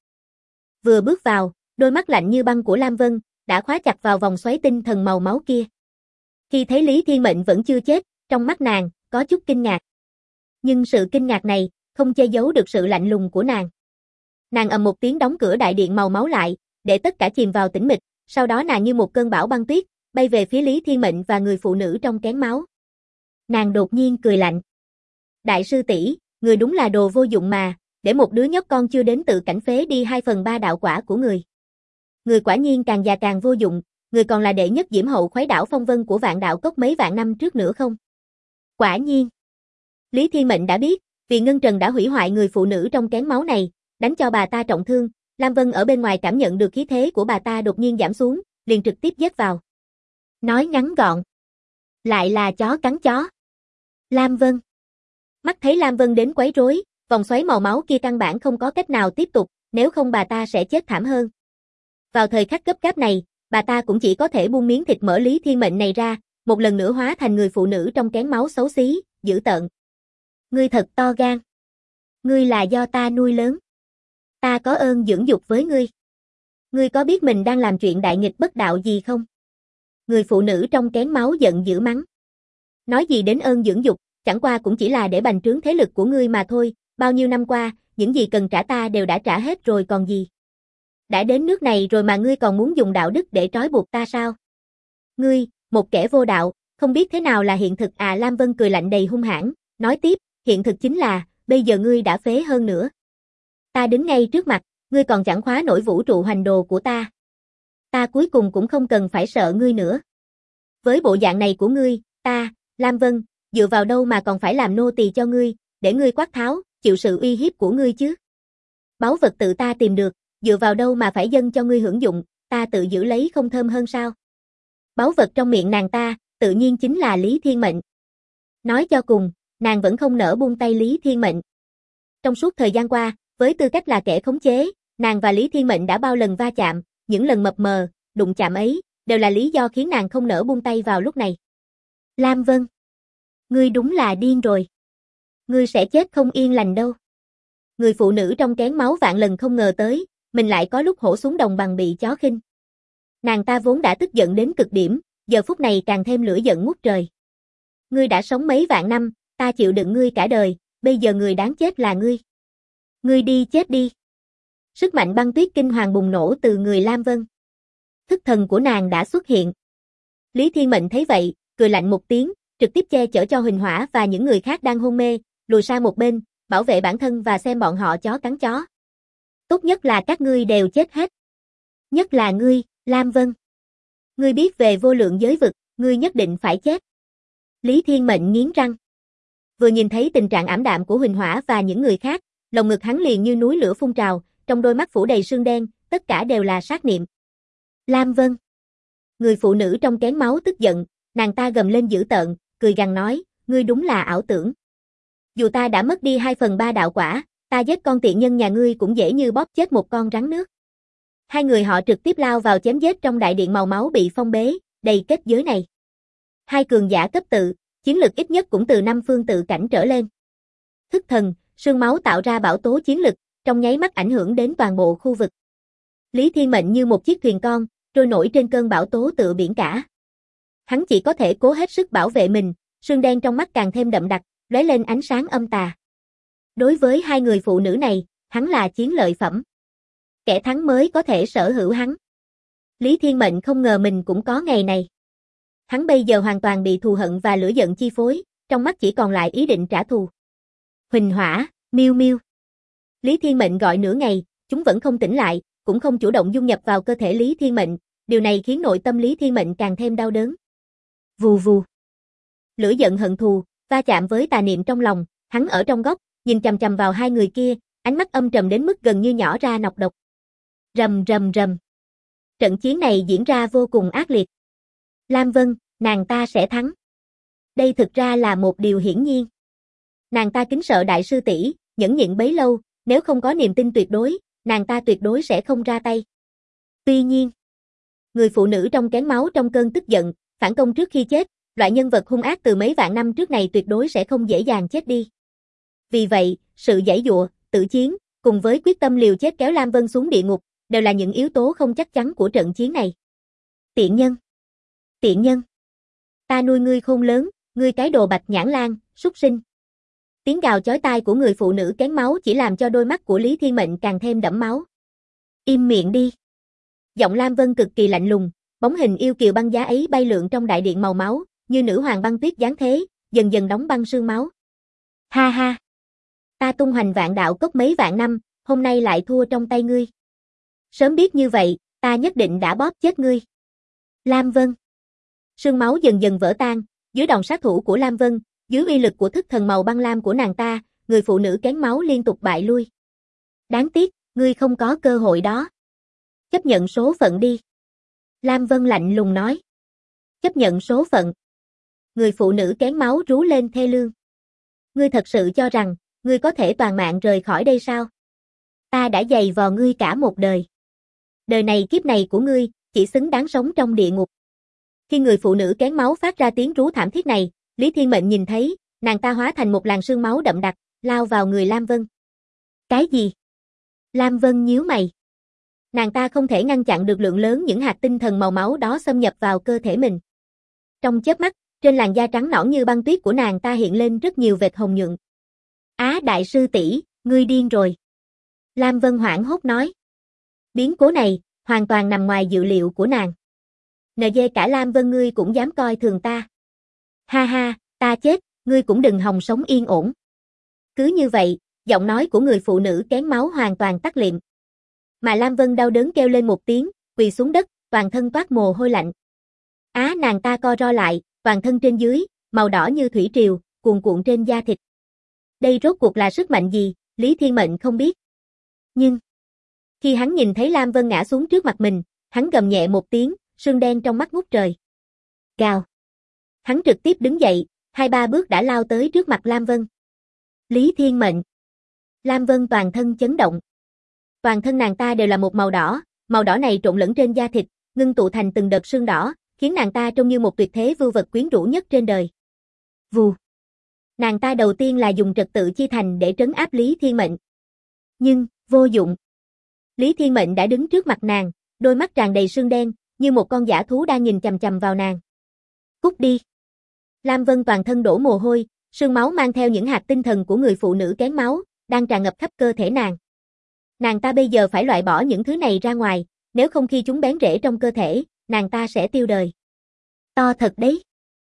Vừa bước vào, đôi mắt lạnh như băng của Lam Vân đã khóa chặt vào vòng xoáy tinh thần màu máu kia. Khi thấy Lý Thiên Mệnh vẫn chưa chết, trong mắt nàng có chút kinh ngạc. Nhưng sự kinh ngạc này không che giấu được sự lạnh lùng của nàng. Nàng ầm một tiếng đóng cửa đại điện màu máu lại, để tất cả chìm vào tĩnh mịch, sau đó nàng như một cơn bão băng tuyết, bay về phía Lý Thiên Mệnh và người phụ nữ trong kén máu. Nàng đột nhiên cười lạnh. Đại sư tỷ, người đúng là đồ vô dụng mà, để một đứa nhóc con chưa đến tự cảnh phế đi 2/3 đạo quả của người. Người quả nhiên càng già càng vô dụng, người còn là đệ nhất diễm hậu khuấy đảo phong vân của Vạn Đạo Cốc mấy vạn năm trước nữa không? Quả nhiên. Lý Thiên Mệnh đã biết, vì Ngân Trần đã hủy hoại người phụ nữ trong kén máu này, đánh cho bà ta trọng thương, Lam Vân ở bên ngoài cảm nhận được khí thế của bà ta đột nhiên giảm xuống, liền trực tiếp giết vào. Nói ngắn gọn. Lại là chó cắn chó. Lam Vân. Mắt thấy Lam Vân đến quấy rối, vòng xoáy màu máu kia căn bản không có cách nào tiếp tục, nếu không bà ta sẽ chết thảm hơn. Vào thời khắc gấp gáp này, bà ta cũng chỉ có thể buông miếng thịt mỡ Lý Thiên Mệnh này ra, một lần nữa hóa thành người phụ nữ trong kén máu xấu xí, dữ tợn. Ngươi thật to gan. Ngươi là do ta nuôi lớn. Ta có ơn dưỡng dục với ngươi. Ngươi có biết mình đang làm chuyện đại nghịch bất đạo gì không? Người phụ nữ trong kén máu giận dữ mắng. Nói gì đến ơn dưỡng dục, chẳng qua cũng chỉ là để bành trướng thế lực của ngươi mà thôi, bao nhiêu năm qua, những gì cần trả ta đều đã trả hết rồi còn gì. Đã đến nước này rồi mà ngươi còn muốn dùng đạo đức để trói buộc ta sao? Ngươi, một kẻ vô đạo, không biết thế nào là hiện thực à? Lam Vân cười lạnh đầy hung hãn, nói tiếp, hiện thực chính là, bây giờ ngươi đã phế hơn nữa. Ta đứng ngay trước mặt, ngươi còn chẳng khóa nổi vũ trụ hoành đồ của ta. Ta cuối cùng cũng không cần phải sợ ngươi nữa. Với bộ dạng này của ngươi, ta, Lam Vân, dựa vào đâu mà còn phải làm nô tỳ cho ngươi, để ngươi quát tháo, chịu sự uy hiếp của ngươi chứ? Báu vật tự ta tìm được, dựa vào đâu mà phải dâng cho ngươi hưởng dụng, ta tự giữ lấy không thơm hơn sao? Báu vật trong miệng nàng ta, tự nhiên chính là Lý Thiên Mệnh. Nói cho cùng, nàng vẫn không nỡ buông tay Lý Thiên Mệnh. Trong suốt thời gian qua, với tư cách là kẻ khống chế, nàng và Lý Thiên Mệnh đã bao lần va chạm, những lần mập mờ, đụng chạm ấy, đều là lý do khiến nàng không nỡ buông tay vào lúc này. Lam Vân, ngươi đúng là điên rồi. Ngươi sẽ chết không yên lành đâu. Người phụ nữ trong kén máu vạn lần không ngờ tới, mình lại có lúc hổ xuống đồng bằng bị chó khinh. Nàng ta vốn đã tức giận đến cực điểm, giờ phút này càng thêm lửa giận ngút trời. Ngươi đã sống mấy vạn năm, ta chịu đựng ngươi cả đời, bây giờ người đáng chết là ngươi. Ngươi đi chết đi. Sức mạnh băng tuyết kinh hoàng bùng nổ từ người Lam Vân. Thức thần của nàng đã xuất hiện. Lý Thiên Mệnh thấy vậy, cười lạnh một tiếng, trực tiếp che chở cho Huỳnh Hỏa và những người khác đang hôn mê, lùi sang một bên, bảo vệ bản thân và xem bọn họ chó cắn chó. Tốt nhất là các ngươi đều chết hết. Nhất là ngươi, Lam Vân. Ngươi biết về vô lượng giới vực, ngươi nhất định phải chết. Lý Thiên Mệnh nghiến răng. Vừa nhìn thấy tình trạng ảm đạm của Huỳnh Hỏa và những người khác, lồng ngực hắn liền như núi lửa phun trào, trong đôi mắt phủ đầy sương đen, tất cả đều là sát niệm. Lam Vân. Người phụ nữ trong kén máu tức giận, nàng ta gầm lên dữ tợn, cười gằn nói, ngươi đúng là ảo tưởng. Dù ta đã mất đi 2/3 đạo quả, ta giết con tiện nhân nhà ngươi cũng dễ như bóp chết một con rắn nước. Hai người họ trực tiếp lao vào chém giết trong đại điện màu máu bị phong bế, đầy kết giới này. Hai cường giả cấp tự, chiến lực ít nhất cũng từ 5 phương tự cảnh trở lên. Thức thần, sương máu tạo ra bão tố chiến lực, trong nháy mắt ảnh hưởng đến toàn bộ khu vực. Lý Thiên Mệnh như một chiếc thuyền con, trôi nổi trên cơn bão tố tựa biển cả. Hắn chỉ có thể cố hết sức bảo vệ mình, sương đen trong mắt càng thêm đậm đặc, lóe lên ánh sáng âm tà. Đối với hai người phụ nữ này, hắn là chiến lợi phẩm. Kẻ thắng mới có thể sở hữu hắn. Lý Thiên Mệnh không ngờ mình cũng có ngày này. Hắn bây giờ hoàn toàn bị thù hận và lửa giận chi phối, trong mắt chỉ còn lại ý định trả thù. Huỳnh Hỏa, Miêu Miêu. Lý Thiên Mệnh gọi nửa ngày, chúng vẫn không tỉnh lại, cũng không chủ động dung nhập vào cơ thể Lý Thiên Mệnh, điều này khiến nội tâm Lý Thiên Mệnh càng thêm đau đớn. Vù vù. Lửa giận hận thù, va chạm với tà niệm trong lòng, hắn ở trong góc, nhìn chằm chằm vào hai người kia, ánh mắt âm trầm đến mức gần như nhỏ ra nọc độc. Rầm rầm rầm. Trận chiến này diễn ra vô cùng ác liệt. Lam Vân, nàng ta sẽ thắng. Đây thực ra là một điều hiển nhiên. Nàng ta kính sợ đại sư tỷ, nhẫn nhịn bấy lâu, nếu không có niềm tin tuyệt đối, nàng ta tuyệt đối sẽ không ra tay. Tuy nhiên, người phụ nữ trong kén máu trong cơn tức giận, phản công trước khi chết, loại nhân vật hung ác từ mấy vạn năm trước này tuyệt đối sẽ không dễ dàng chết đi. Vì vậy, sự giãy giụa, tự chiến, cùng với quyết tâm liều chết kéo Lam Vân xuống địa ngục, đều là những yếu tố không chắc chắn của trận chiến này. Tiện nhân! Tiện nhân! Ta nuôi ngươi khôn lớn, ngươi cái đồ bạch nhãn lang, súc sinh! Tiếng gào chói tai của người phụ nữ kén máu chỉ làm cho đôi mắt của Lý Thiên Mệnh càng thêm đẫm máu. Im miệng đi! Giọng Lam Vân cực kỳ lạnh lùng, bóng hình yêu kiều băng giá ấy bay lượn trong đại điện màu máu, như nữ hoàng băng tuyết giáng thế, dần dần đóng băng sương máu. Ha ha! Ta tung hoành vạn đạo cốc mấy vạn năm, hôm nay lại thua trong tay ngươi. Sớm biết như vậy, ta nhất định đã bóp chết ngươi. Lam Vân. Sương máu dần dần vỡ tan, dưới đòn sát thủ của Lam Vân, dưới uy lực của thức thần màu băng lam của nàng ta, người phụ nữ kén máu liên tục bại lui. Đáng tiếc, ngươi không có cơ hội đó. Chấp nhận số phận đi. Lam Vân lạnh lùng nói. Chấp nhận số phận. Người phụ nữ kén máu rú lên thê lương. Ngươi thật sự cho rằng, ngươi có thể toàn mạng rời khỏi đây sao? Ta đã giày vò ngươi cả một đời. Đời này kiếp này của ngươi, chỉ xứng đáng sống trong địa ngục. Khi người phụ nữ kén máu phát ra tiếng rú thảm thiết này, Lý Thiên Mệnh nhìn thấy, nàng ta hóa thành một làn sương máu đậm đặc, lao vào người Lam Vân. Cái gì? Lam Vân nhíu mày. Nàng ta không thể ngăn chặn được lượng lớn những hạt tinh thần màu máu đó xâm nhập vào cơ thể mình. Trong chớp mắt, trên làn da trắng nõn như băng tuyết của nàng ta hiện lên rất nhiều vệt hồng nhuận. Á đại sư tỷ, ngươi điên rồi. Lam Vân hoảng hốt nói. Biến cố này, hoàn toàn nằm ngoài dự liệu của nàng. NG cả Lam Vân ngươi cũng dám coi thường ta. Ha ha, ta chết, ngươi cũng đừng hòng sống yên ổn. Cứ như vậy, giọng nói của người phụ nữ kén máu hoàn toàn tắt liệm. Mà Lam Vân đau đớn kêu lên một tiếng, quỳ xuống đất, toàn thân toát mồ hôi lạnh. Á nàng ta co ro lại, toàn thân trên dưới, màu đỏ như thủy triều, cuồn cuộn trên da thịt. Đây rốt cuộc là sức mạnh gì, Lý Thiên Mệnh không biết. Nhưng, khi hắn nhìn thấy Lam Vân ngã xuống trước mặt mình, hắn gầm nhẹ một tiếng, sương đen trong mắt ngút trời. Gào. Hắn trực tiếp đứng dậy, 2-3 bước đã lao tới trước mặt Lam Vân. Lý Thiên Mệnh. Lam Vân toàn thân chấn động. Toàn thân nàng ta đều là một màu đỏ này trộn lẫn trên da thịt, ngưng tụ thành từng đợt sương đỏ, khiến nàng ta trông như một tuyệt thế vưu vật quyến rũ nhất trên đời. Vù. Nàng ta đầu tiên là dùng trật tự chi thành để trấn áp Lý Thiên Mệnh. Nhưng, vô dụng. Lý Thiên Mệnh đã đứng trước mặt nàng, đôi mắt tràn đầy sương đen, như một con dã thú đang nhìn chằm chằm vào nàng. Cút đi. Lam Vân toàn thân đổ mồ hôi, sương máu mang theo những hạt tinh thần của người phụ nữ kén máu, đang tràn ngập khắp cơ thể nàng. Nàng ta bây giờ phải loại bỏ những thứ này ra ngoài, nếu không khi chúng bén rễ trong cơ thể, nàng ta sẽ tiêu đời. To thật đấy.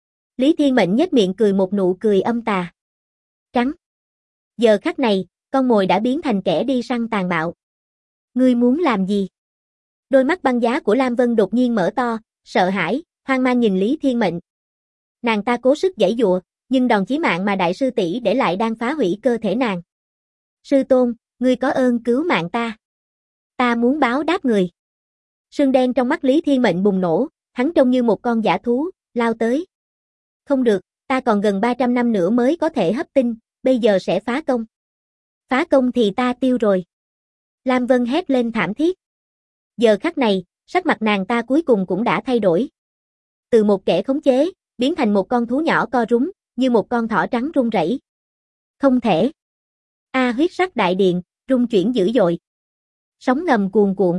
Lý Thiên Mệnh nhếch miệng cười một nụ cười âm tà. Trắng. Giờ khắc này, con mồi đã biến thành kẻ đi săn tàn bạo. Ngươi muốn làm gì? Đôi mắt băng giá của Lam Vân đột nhiên mở to, sợ hãi, hoang mang nhìn Lý Thiên Mệnh. Nàng ta cố sức giãy giụa, nhưng đòn chí mạng mà đại sư tỷ để lại đang phá hủy cơ thể nàng. Sư tôn, ngươi có ơn cứu mạng ta. Ta muốn báo đáp người. Sương đen trong mắt Lý Thiên Mệnh bùng nổ, hắn trông như một con dã thú, lao tới. Không được, ta còn gần 300 năm nữa mới có thể hấp tinh, bây giờ sẽ phá công. Phá công thì ta tiêu rồi. Lam Vân hét lên thảm thiết. Giờ khắc này, sắc mặt nàng ta cuối cùng cũng đã thay đổi. Từ một kẻ khống chế, biến thành một con thú nhỏ co rúm, như một con thỏ trắng run rẩy. Không thể. Huyết sắc đại điện, rung chuyển dữ dội. Sóng ngầm cuồn cuộn.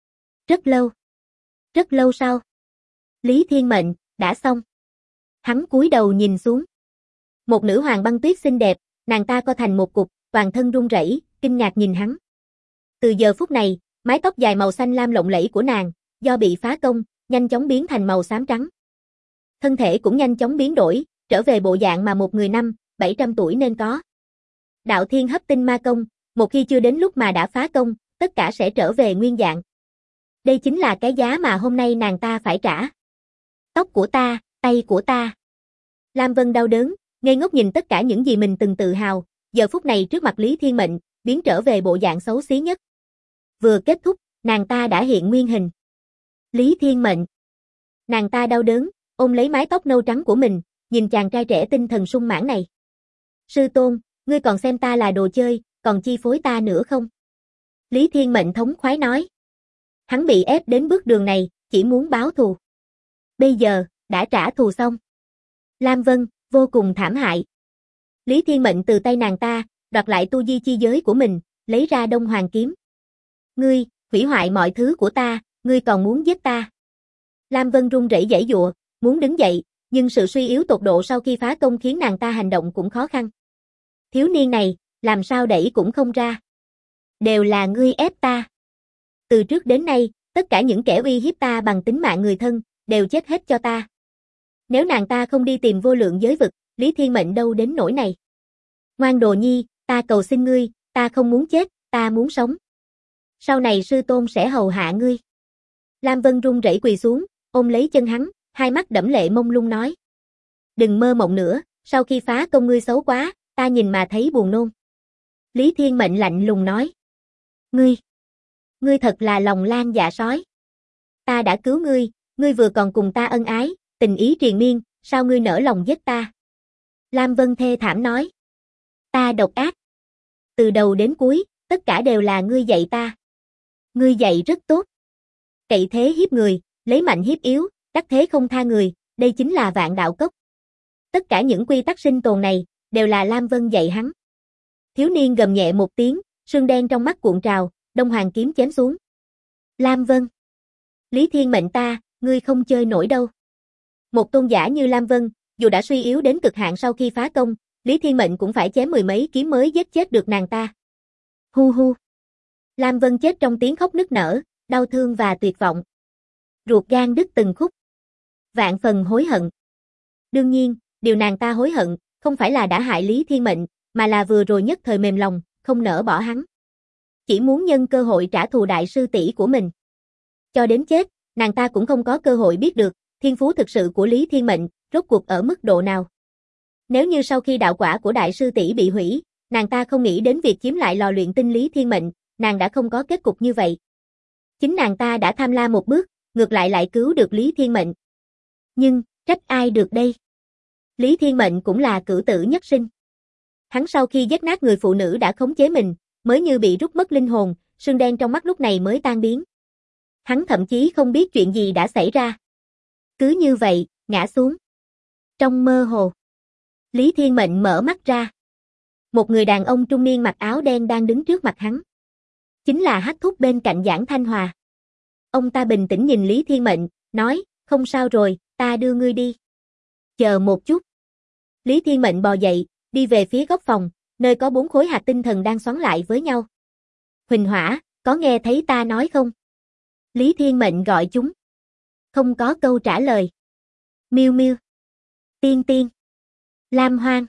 Rất lâu sau. Lý Thiên Mệnh, đã xong. Hắn cúi đầu nhìn xuống. Một nữ hoàng băng tuyết xinh đẹp, nàng ta co thành một cục, toàn thân run rẩy, kinh ngạc nhìn hắn. Từ giờ phút này, mái tóc dài màu xanh lam lộng lẫy của nàng, do bị phá công, nhanh chóng biến thành màu xám trắng. Thân thể cũng nhanh chóng biến đổi, trở về bộ dạng mà một người 700 tuổi nên có. Đạo thiên hấp tinh ma công, một khi chưa đến lúc mà đã phá công, tất cả sẽ trở về nguyên dạng. Đây chính là cái giá mà hôm nay nàng ta phải trả. Tóc của ta, tay của ta. Lam Vân đau đớn, ngây ngốc nhìn tất cả những gì mình từng tự hào, giờ phút này trước mặt Lý Thiên Mệnh, biến trở về bộ dạng xấu xí nhất. Vừa kết thúc, nàng ta đã hiện nguyên hình. Lý Thiên Mệnh. Nàng ta đau đớn, ôm lấy mái tóc nâu trắng của mình, nhìn chàng trai trẻ tinh thần sung mãn này. Sư tôn, ngươi còn xem ta là đồ chơi, còn chi phối ta nữa không? Lý Thiên Mệnh thống khoái nói. Hắn bị ép đến bước đường này, chỉ muốn báo thù. Bây giờ, đã trả thù xong. Lam Vân, vô cùng thảm hại. Lý Thiên Mệnh từ tay nàng ta, đoạt lại tu di chi giới của mình, lấy ra Đông Hoàng kiếm. Ngươi, hủy hoại mọi thứ của ta, ngươi còn muốn giết ta. Lam Vân run rẩy giãy giụa, muốn đứng dậy, nhưng sự suy yếu tột độ sau khi phá công khiến nàng ta hành động cũng khó khăn. Thiếu niên này, làm sao đẩy cũng không ra. Đều là ngươi ép ta. Từ trước đến nay, tất cả những kẻ uy hiếp ta bằng tính mạng người thân, đều chết hết cho ta. Nếu nàng ta không đi tìm vô lượng giới vực, Lý Thiên Mệnh đâu đến nỗi này. Ngoan đồ nhi, ta cầu xin ngươi, ta không muốn chết, ta muốn sống. Sau này sư tôn sẽ hầu hạ ngươi. Lam Vân run rẩy quỳ xuống, ôm lấy chân hắn, hai mắt đẫm lệ mông lung nói. Đừng mơ mộng nữa, sau khi phá công ngươi xấu quá, ta nhìn mà thấy buồn nôn. Lý Thiên Mệnh lạnh lùng nói. Ngươi thật là lòng lang dạ sói. Ta đã cứu ngươi, ngươi vừa còn cùng ta ân ái, tình ý triền miên, sao ngươi nỡ lòng giết ta? Lam Vân thê thảm nói. Ta độc ác. Từ đầu đến cuối, tất cả đều là ngươi dạy ta. Ngươi dạy rất tốt. Cậy thế hiếp người, lấy mạnh hiếp yếu, đắc thế không tha người, đây chính là vạn đạo cốc. Tất cả những quy tắc sinh tồn này, đều là Lam Vân dạy hắn. Thiếu niên gầm nhẹ một tiếng, sương đen trong mắt cuộn trào, Đông Hoàng kiếm chém xuống. Lam Vân. Lý Thiên Mệnh ta, ngươi không chơi nổi đâu. Một tôn giả như Lam Vân, dù đã suy yếu đến cực hạn sau khi phá công, Lý Thiên Mệnh cũng phải chém mười mấy kiếm mới giết chết được nàng ta. Hu hu. Lam Vân chết trong tiếng khóc nức nở, đau thương và tuyệt vọng. Ruột gan đứt từng khúc. Vạn phần hối hận. Đương nhiên, điều nàng ta hối hận, không phải là đã hại Lý Thiên Mệnh, mà là vừa rồi nhất thời mềm lòng, không nỡ bỏ hắn. Chỉ muốn nhân cơ hội trả thù đại sư tỷ của mình. Cho đến chết, nàng ta cũng không có cơ hội biết được, thiên phú thực sự của Lý Thiên Mệnh, rốt cuộc ở mức độ nào. Nếu như sau khi đạo quả của đại sư tỷ bị hủy, nàng ta không nghĩ đến việc chiếm lại lò luyện tinh Lý Thiên Mệnh, nàng đã không có kết cục như vậy. Chính nàng ta đã tham lam một bước, ngược lại cứu được Lý Thiên Mệnh. Nhưng, trách ai được đây? Lý Thiên Mệnh cũng là cửu tử nhất sinh. Hắn sau khi giết nát người phụ nữ đã khống chế mình, mới như bị rút mất linh hồn, sương đen trong mắt lúc này mới tan biến. Hắn thậm chí không biết chuyện gì đã xảy ra. Cứ như vậy, ngã xuống. Trong mơ hồ, Lý Thiên Mệnh mở mắt ra. Một người đàn ông trung niên mặc áo đen đang đứng trước mặt hắn. Chính là Hắc Thúc bên cạnh Giảng Thanh Hòa. Ông ta bình tĩnh nhìn Lý Thiên Mệnh, nói, không sao rồi, ta đưa ngươi đi. Chờ một chút. Lý Thiên Mệnh bò dậy, đi về phía góc phòng, nơi có 4 khối hạt tinh thần đang xoắn lại với nhau. Huỳnh Hỏa, có nghe thấy ta nói không? Lý Thiên Mệnh gọi chúng. Không có câu trả lời. Miêu Miêu. Tiên Tiên. Lam Hoang.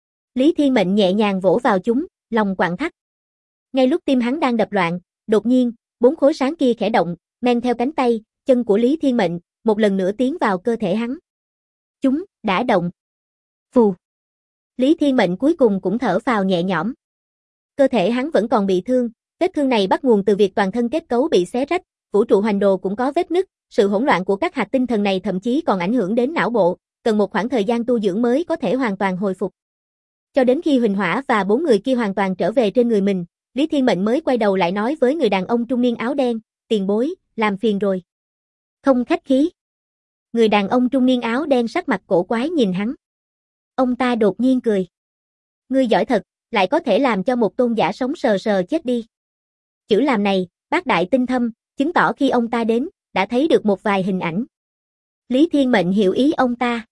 Lý Thiên Mệnh nhẹ nhàng vỗ vào chúng, lòng quặn thắt. Ngay lúc tim hắn đang đập loạn, đột nhiên, 4 khối sáng kia khẽ động, men theo cánh tay, chân của Lý Thiên Mệnh, một lần nữa tiến vào cơ thể hắn. Chúng đã động. Phù. Lý Thiên Mệnh cuối cùng cũng thở phào nhẹ nhõm. Cơ thể hắn vẫn còn bị thương, vết thương này bắt nguồn từ việc toàn thân kết cấu bị xé rách, vũ trụ hoành đồ cũng có vết nứt, sự hỗn loạn của các hạt tinh thần này thậm chí còn ảnh hưởng đến não bộ, cần một khoảng thời gian tu dưỡng mới có thể hoàn toàn hồi phục. Cho đến khi Huỳnh Hỏa và 4 người kia hoàn toàn trở về trên người mình, Lý Thiên Mệnh mới quay đầu lại nói với người đàn ông trung niên áo đen, tiền bối, làm phiền rồi. Không khách khí. Người đàn ông trung niên áo đen sắc mặt cổ quái nhìn hắn. Ông ta đột nhiên cười. Ngươi giỏi thật, lại có thể làm cho một tôn giả sống sờ sờ chết đi. Chữ làm này, bác đại tinh thâm, chứng tỏ khi ông ta đến, đã thấy được một vài hình ảnh. Lý Thiên Mệnh hiểu ý ông ta.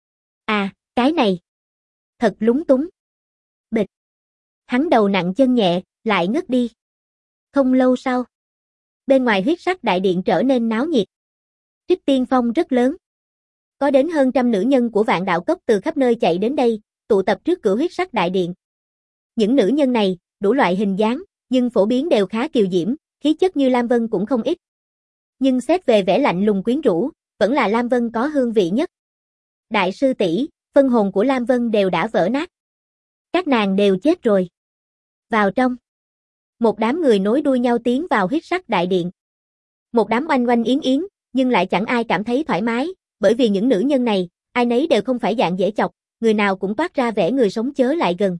À, cái này. Thật lúng túng. Bịch. Hắn đầu nặng chân nhẹ, lại ngất đi. Không lâu sau. Bên ngoài huyết sắc đại điện trở nên náo nhiệt. Trích Tiên Phong rất lớn. Có đến hơn 100 nữ nhân của Vạn Đạo Cốc từ khắp nơi chạy đến đây, tụ tập trước cửa huyết sắc đại điện. Những nữ nhân này, đủ loại hình dáng, nhưng phổ biến đều khá kiều diễm, khí chất như Lam Vân cũng không ít. Nhưng xét về vẻ lạnh lùng quyến rũ, vẫn là Lam Vân có hương vị nhất. Đại sư tỷ, phân hồn của Lam Vân đều đã vỡ nát. Các nàng đều chết rồi. Vào trong. Một đám người nối đuôi nhau tiến vào huyết sắc đại điện. Một đám oanh oanh yến yến, nhưng lại chẳng ai cảm thấy thoải mái, bởi vì những nữ nhân này, ai nấy đều không phải dạng dễ chọc, người nào cũng toát ra vẻ người sống chớ lại gần.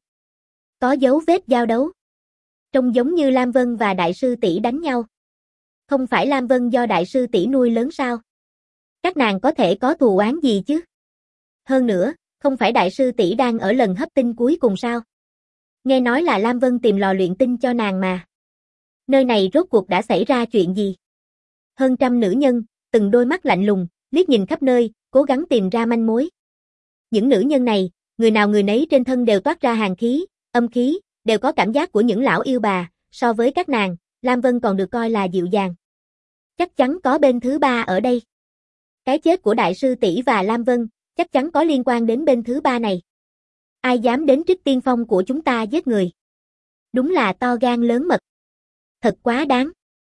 Có dấu vết giao đấu. Trông giống như Lam Vân và đại sư tỷ đánh nhau. Không phải Lam Vân do đại sư tỷ nuôi lớn sao? Các nàng có thể có thù oán gì chứ? Hơn nữa, không phải đại sư tỷ đang ở lần hấp tinh cuối cùng sao? Nghe nói là Lam Vân tìm lò luyện tinh cho nàng mà. Nơi này rốt cuộc đã xảy ra chuyện gì? Hơn 100 nữ nhân, từng đôi mắt lạnh lùng, liếc nhìn khắp nơi, cố gắng tìm ra manh mối. Những nữ nhân này, người nào người nấy trên thân đều toát ra hàn khí, âm khí, đều có cảm giác của những lão yêu bà, so với các nàng, Lam Vân còn được coi là dịu dàng. Chắc chắn có bên thứ ba ở đây. Cái chết của đại sư tỷ và Lam Vân, chắc chắn có liên quan đến bên thứ ba này. Ai dám đến Trích Tiên Phong của chúng ta giết người? Đúng là to gan lớn mật. Thật quá đáng.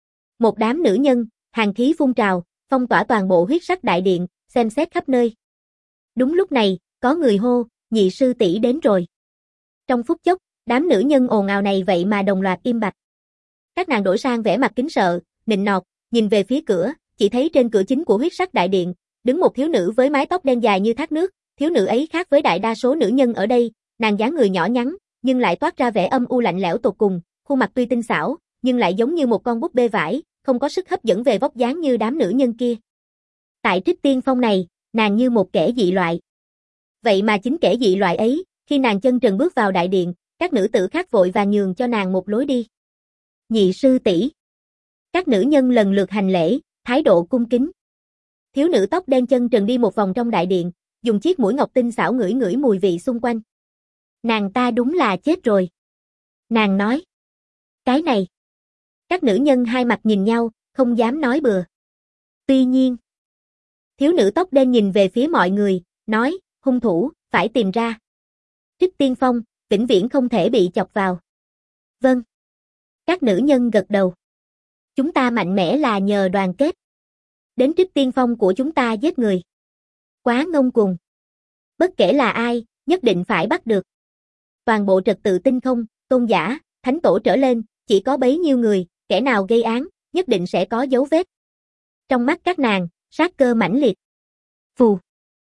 Một đám nữ nhân, hàn khí phun trào, phong tỏa toàn bộ huyết sắc đại điện, xem xét khắp nơi. Đúng lúc này, có người hô, nhị sư tỷ đến rồi. Trong phút chốc, đám nữ nhân ồn ào này vậy mà đồng loạt im bặt. Các nàng đổi sang vẻ mặt kính sợ, nịnh nọt, nhìn về phía cửa, chỉ thấy trên cửa chính của huyết sắc đại điện, đứng một thiếu nữ với mái tóc đen dài như thác nước, thiếu nữ ấy khác với đại đa số nữ nhân ở đây, nàng dáng người nhỏ nhắn, nhưng lại toát ra vẻ âm u lạnh lẽo tột cùng, khuôn mặt tuy tinh xảo, nhưng lại giống như một con búp bê vải, không có sức hấp dẫn về vóc dáng như đám nữ nhân kia. Tại Trích Tiên Phong này, nàng như một kẻ dị loại. Vậy mà chính kẻ dị loại ấy, khi nàng chân trần bước vào đại điện, các nữ tử khác vội vàng nhường cho nàng một lối đi. Nhị sư tỷ. Các nữ nhân lần lượt hành lễ, thái độ cung kính. Thiếu nữ tóc đen chân trần đi một vòng trong đại điện, dùng chiếc mũi ngọc tinh xảo ngửi ngửi mùi vị xung quanh. Nàng ta đúng là chết rồi. Nàng nói. Cái này. Các nữ nhân hai mặt nhìn nhau, không dám nói bừa. Tuy nhiên. Thiếu nữ tóc đen nhìn về phía mọi người, nói, hung thủ, phải tìm ra. Trích Tiên Phong, vĩnh viễn không thể bị chọc vào. Vâng. Các nữ nhân gật đầu. Chúng ta mạnh mẽ là nhờ đoàn kết. Đến Trích Tiên Phong của chúng ta giết người. Quá ngông cuồng. Bất kể là ai, nhất định phải bắt được. Toàn bộ trật tự tinh không, tôn giả, thánh tổ trở lên, chỉ có bấy nhiêu người, kẻ nào gây án, nhất định sẽ có dấu vết. Trong mắt các nàng, sát cơ mãnh liệt. Phù.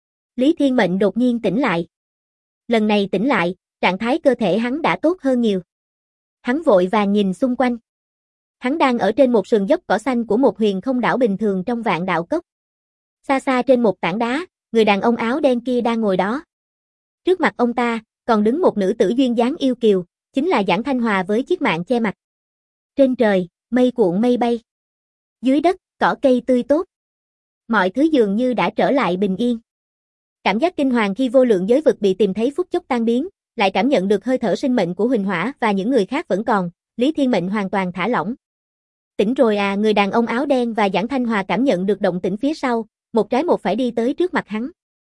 Lý Thiên Mệnh đột nhiên tỉnh lại. Lần này tỉnh lại, trạng thái cơ thể hắn đã tốt hơn nhiều. Hắn vội vàng nhìn xung quanh. Hắn đang ở trên một sườn dốc cỏ xanh của một huyền không đảo bình thường trong Vạn Đạo Cốc. Xa xa trên một tảng đá, người đàn ông áo đen kia đang ngồi đó. Trước mặt ông ta, còn đứng một nữ tử duyên dáng yêu kiều, chính là Giản Thanh Hòa với chiếc mạng che mặt. Trên trời, mây cuộn mây bay. Dưới đất, cỏ cây tươi tốt. Mọi thứ dường như đã trở lại bình yên. Cảm giác kinh hoàng khi vô lượng giới vực bị tìm thấy phút chốc tan biến, lại cảm nhận được hơi thở sinh mệnh của Huỳnh Hỏa và những người khác vẫn còn, Lý Thiên Mệnh hoàn toàn thả lỏng. Tỉnh rồi à, người đàn ông áo đen và Giản Thanh Hòa cảm nhận được động tĩnh phía sau, một trái một phải đi tới trước mặt hắn.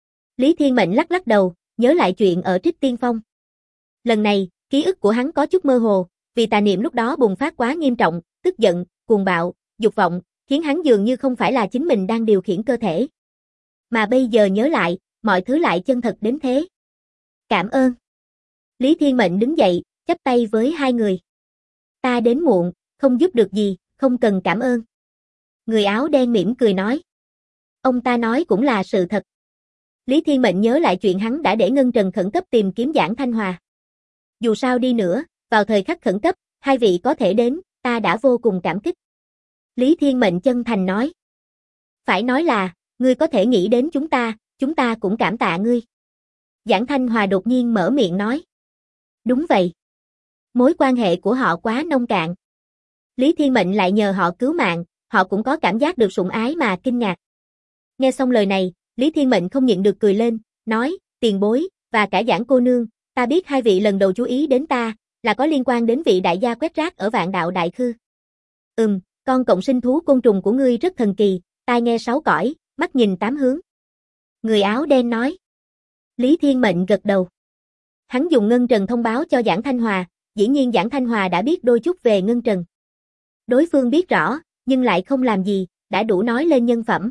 Lý Thiên Mệnh lắc lắc đầu, nhớ lại chuyện ở Trích Tiên Phong. Lần này, ký ức của hắn có chút mơ hồ, vì tà niệm lúc đó bùng phát quá nghiêm trọng, tức giận, cuồng bạo, dục vọng, khiến hắn dường như không phải là chính mình đang điều khiển cơ thể. Mà bây giờ nhớ lại, mọi thứ lại chân thật đến thế. Cảm ơn. Lý Thiên Mệnh đứng dậy, chắp tay với hai người. Ta đến muộn, không giúp được gì, không cần cảm ơn. Người áo đen mỉm cười nói. Ông ta nói cũng là sự thật. Lý Thiên Mệnh nhớ lại chuyện hắn đã để Ngân Trần khẩn cấp tìm kiếm Giảng Thanh Hòa. Dù sao đi nữa, vào thời khắc khẩn cấp, hai vị có thể đến, ta đã vô cùng cảm kích. Lý Thiên Mệnh chân thành nói. Phải nói là, ngươi có thể nghĩ đến chúng ta cũng cảm tạ ngươi. Giảng Thanh Hòa đột nhiên mở miệng nói. Đúng vậy. Mối quan hệ của họ quá nông cạn. Lý Thiên Mệnh lại nhờ họ cứu mạng, họ cũng có cảm giác được sủng ái mà kinh ngạc. Nghe xong lời này, Lý Thiên Mệnh không nhịn được cười lên, nói, tiền bối, và cả Giảng cô nương, ta biết hai vị lần đầu chú ý đến ta, là có liên quan đến vị đại gia quét rác ở Vạn Đạo Đại Khư. Con cộng sinh thú côn trùng của ngươi rất thần kỳ, tai nghe sáu cõi, mắt nhìn tám hướng. Người áo đen nói. Lý Thiên Mệnh gật đầu. Hắn dùng Ngân Trần thông báo cho Giảng Thanh Hòa, dĩ nhiên Giảng Thanh Hòa đã biết đôi chút về Ngân Trần. Đối phương biết rõ, nhưng lại không làm gì, đã đủ nói lên nhân phẩm.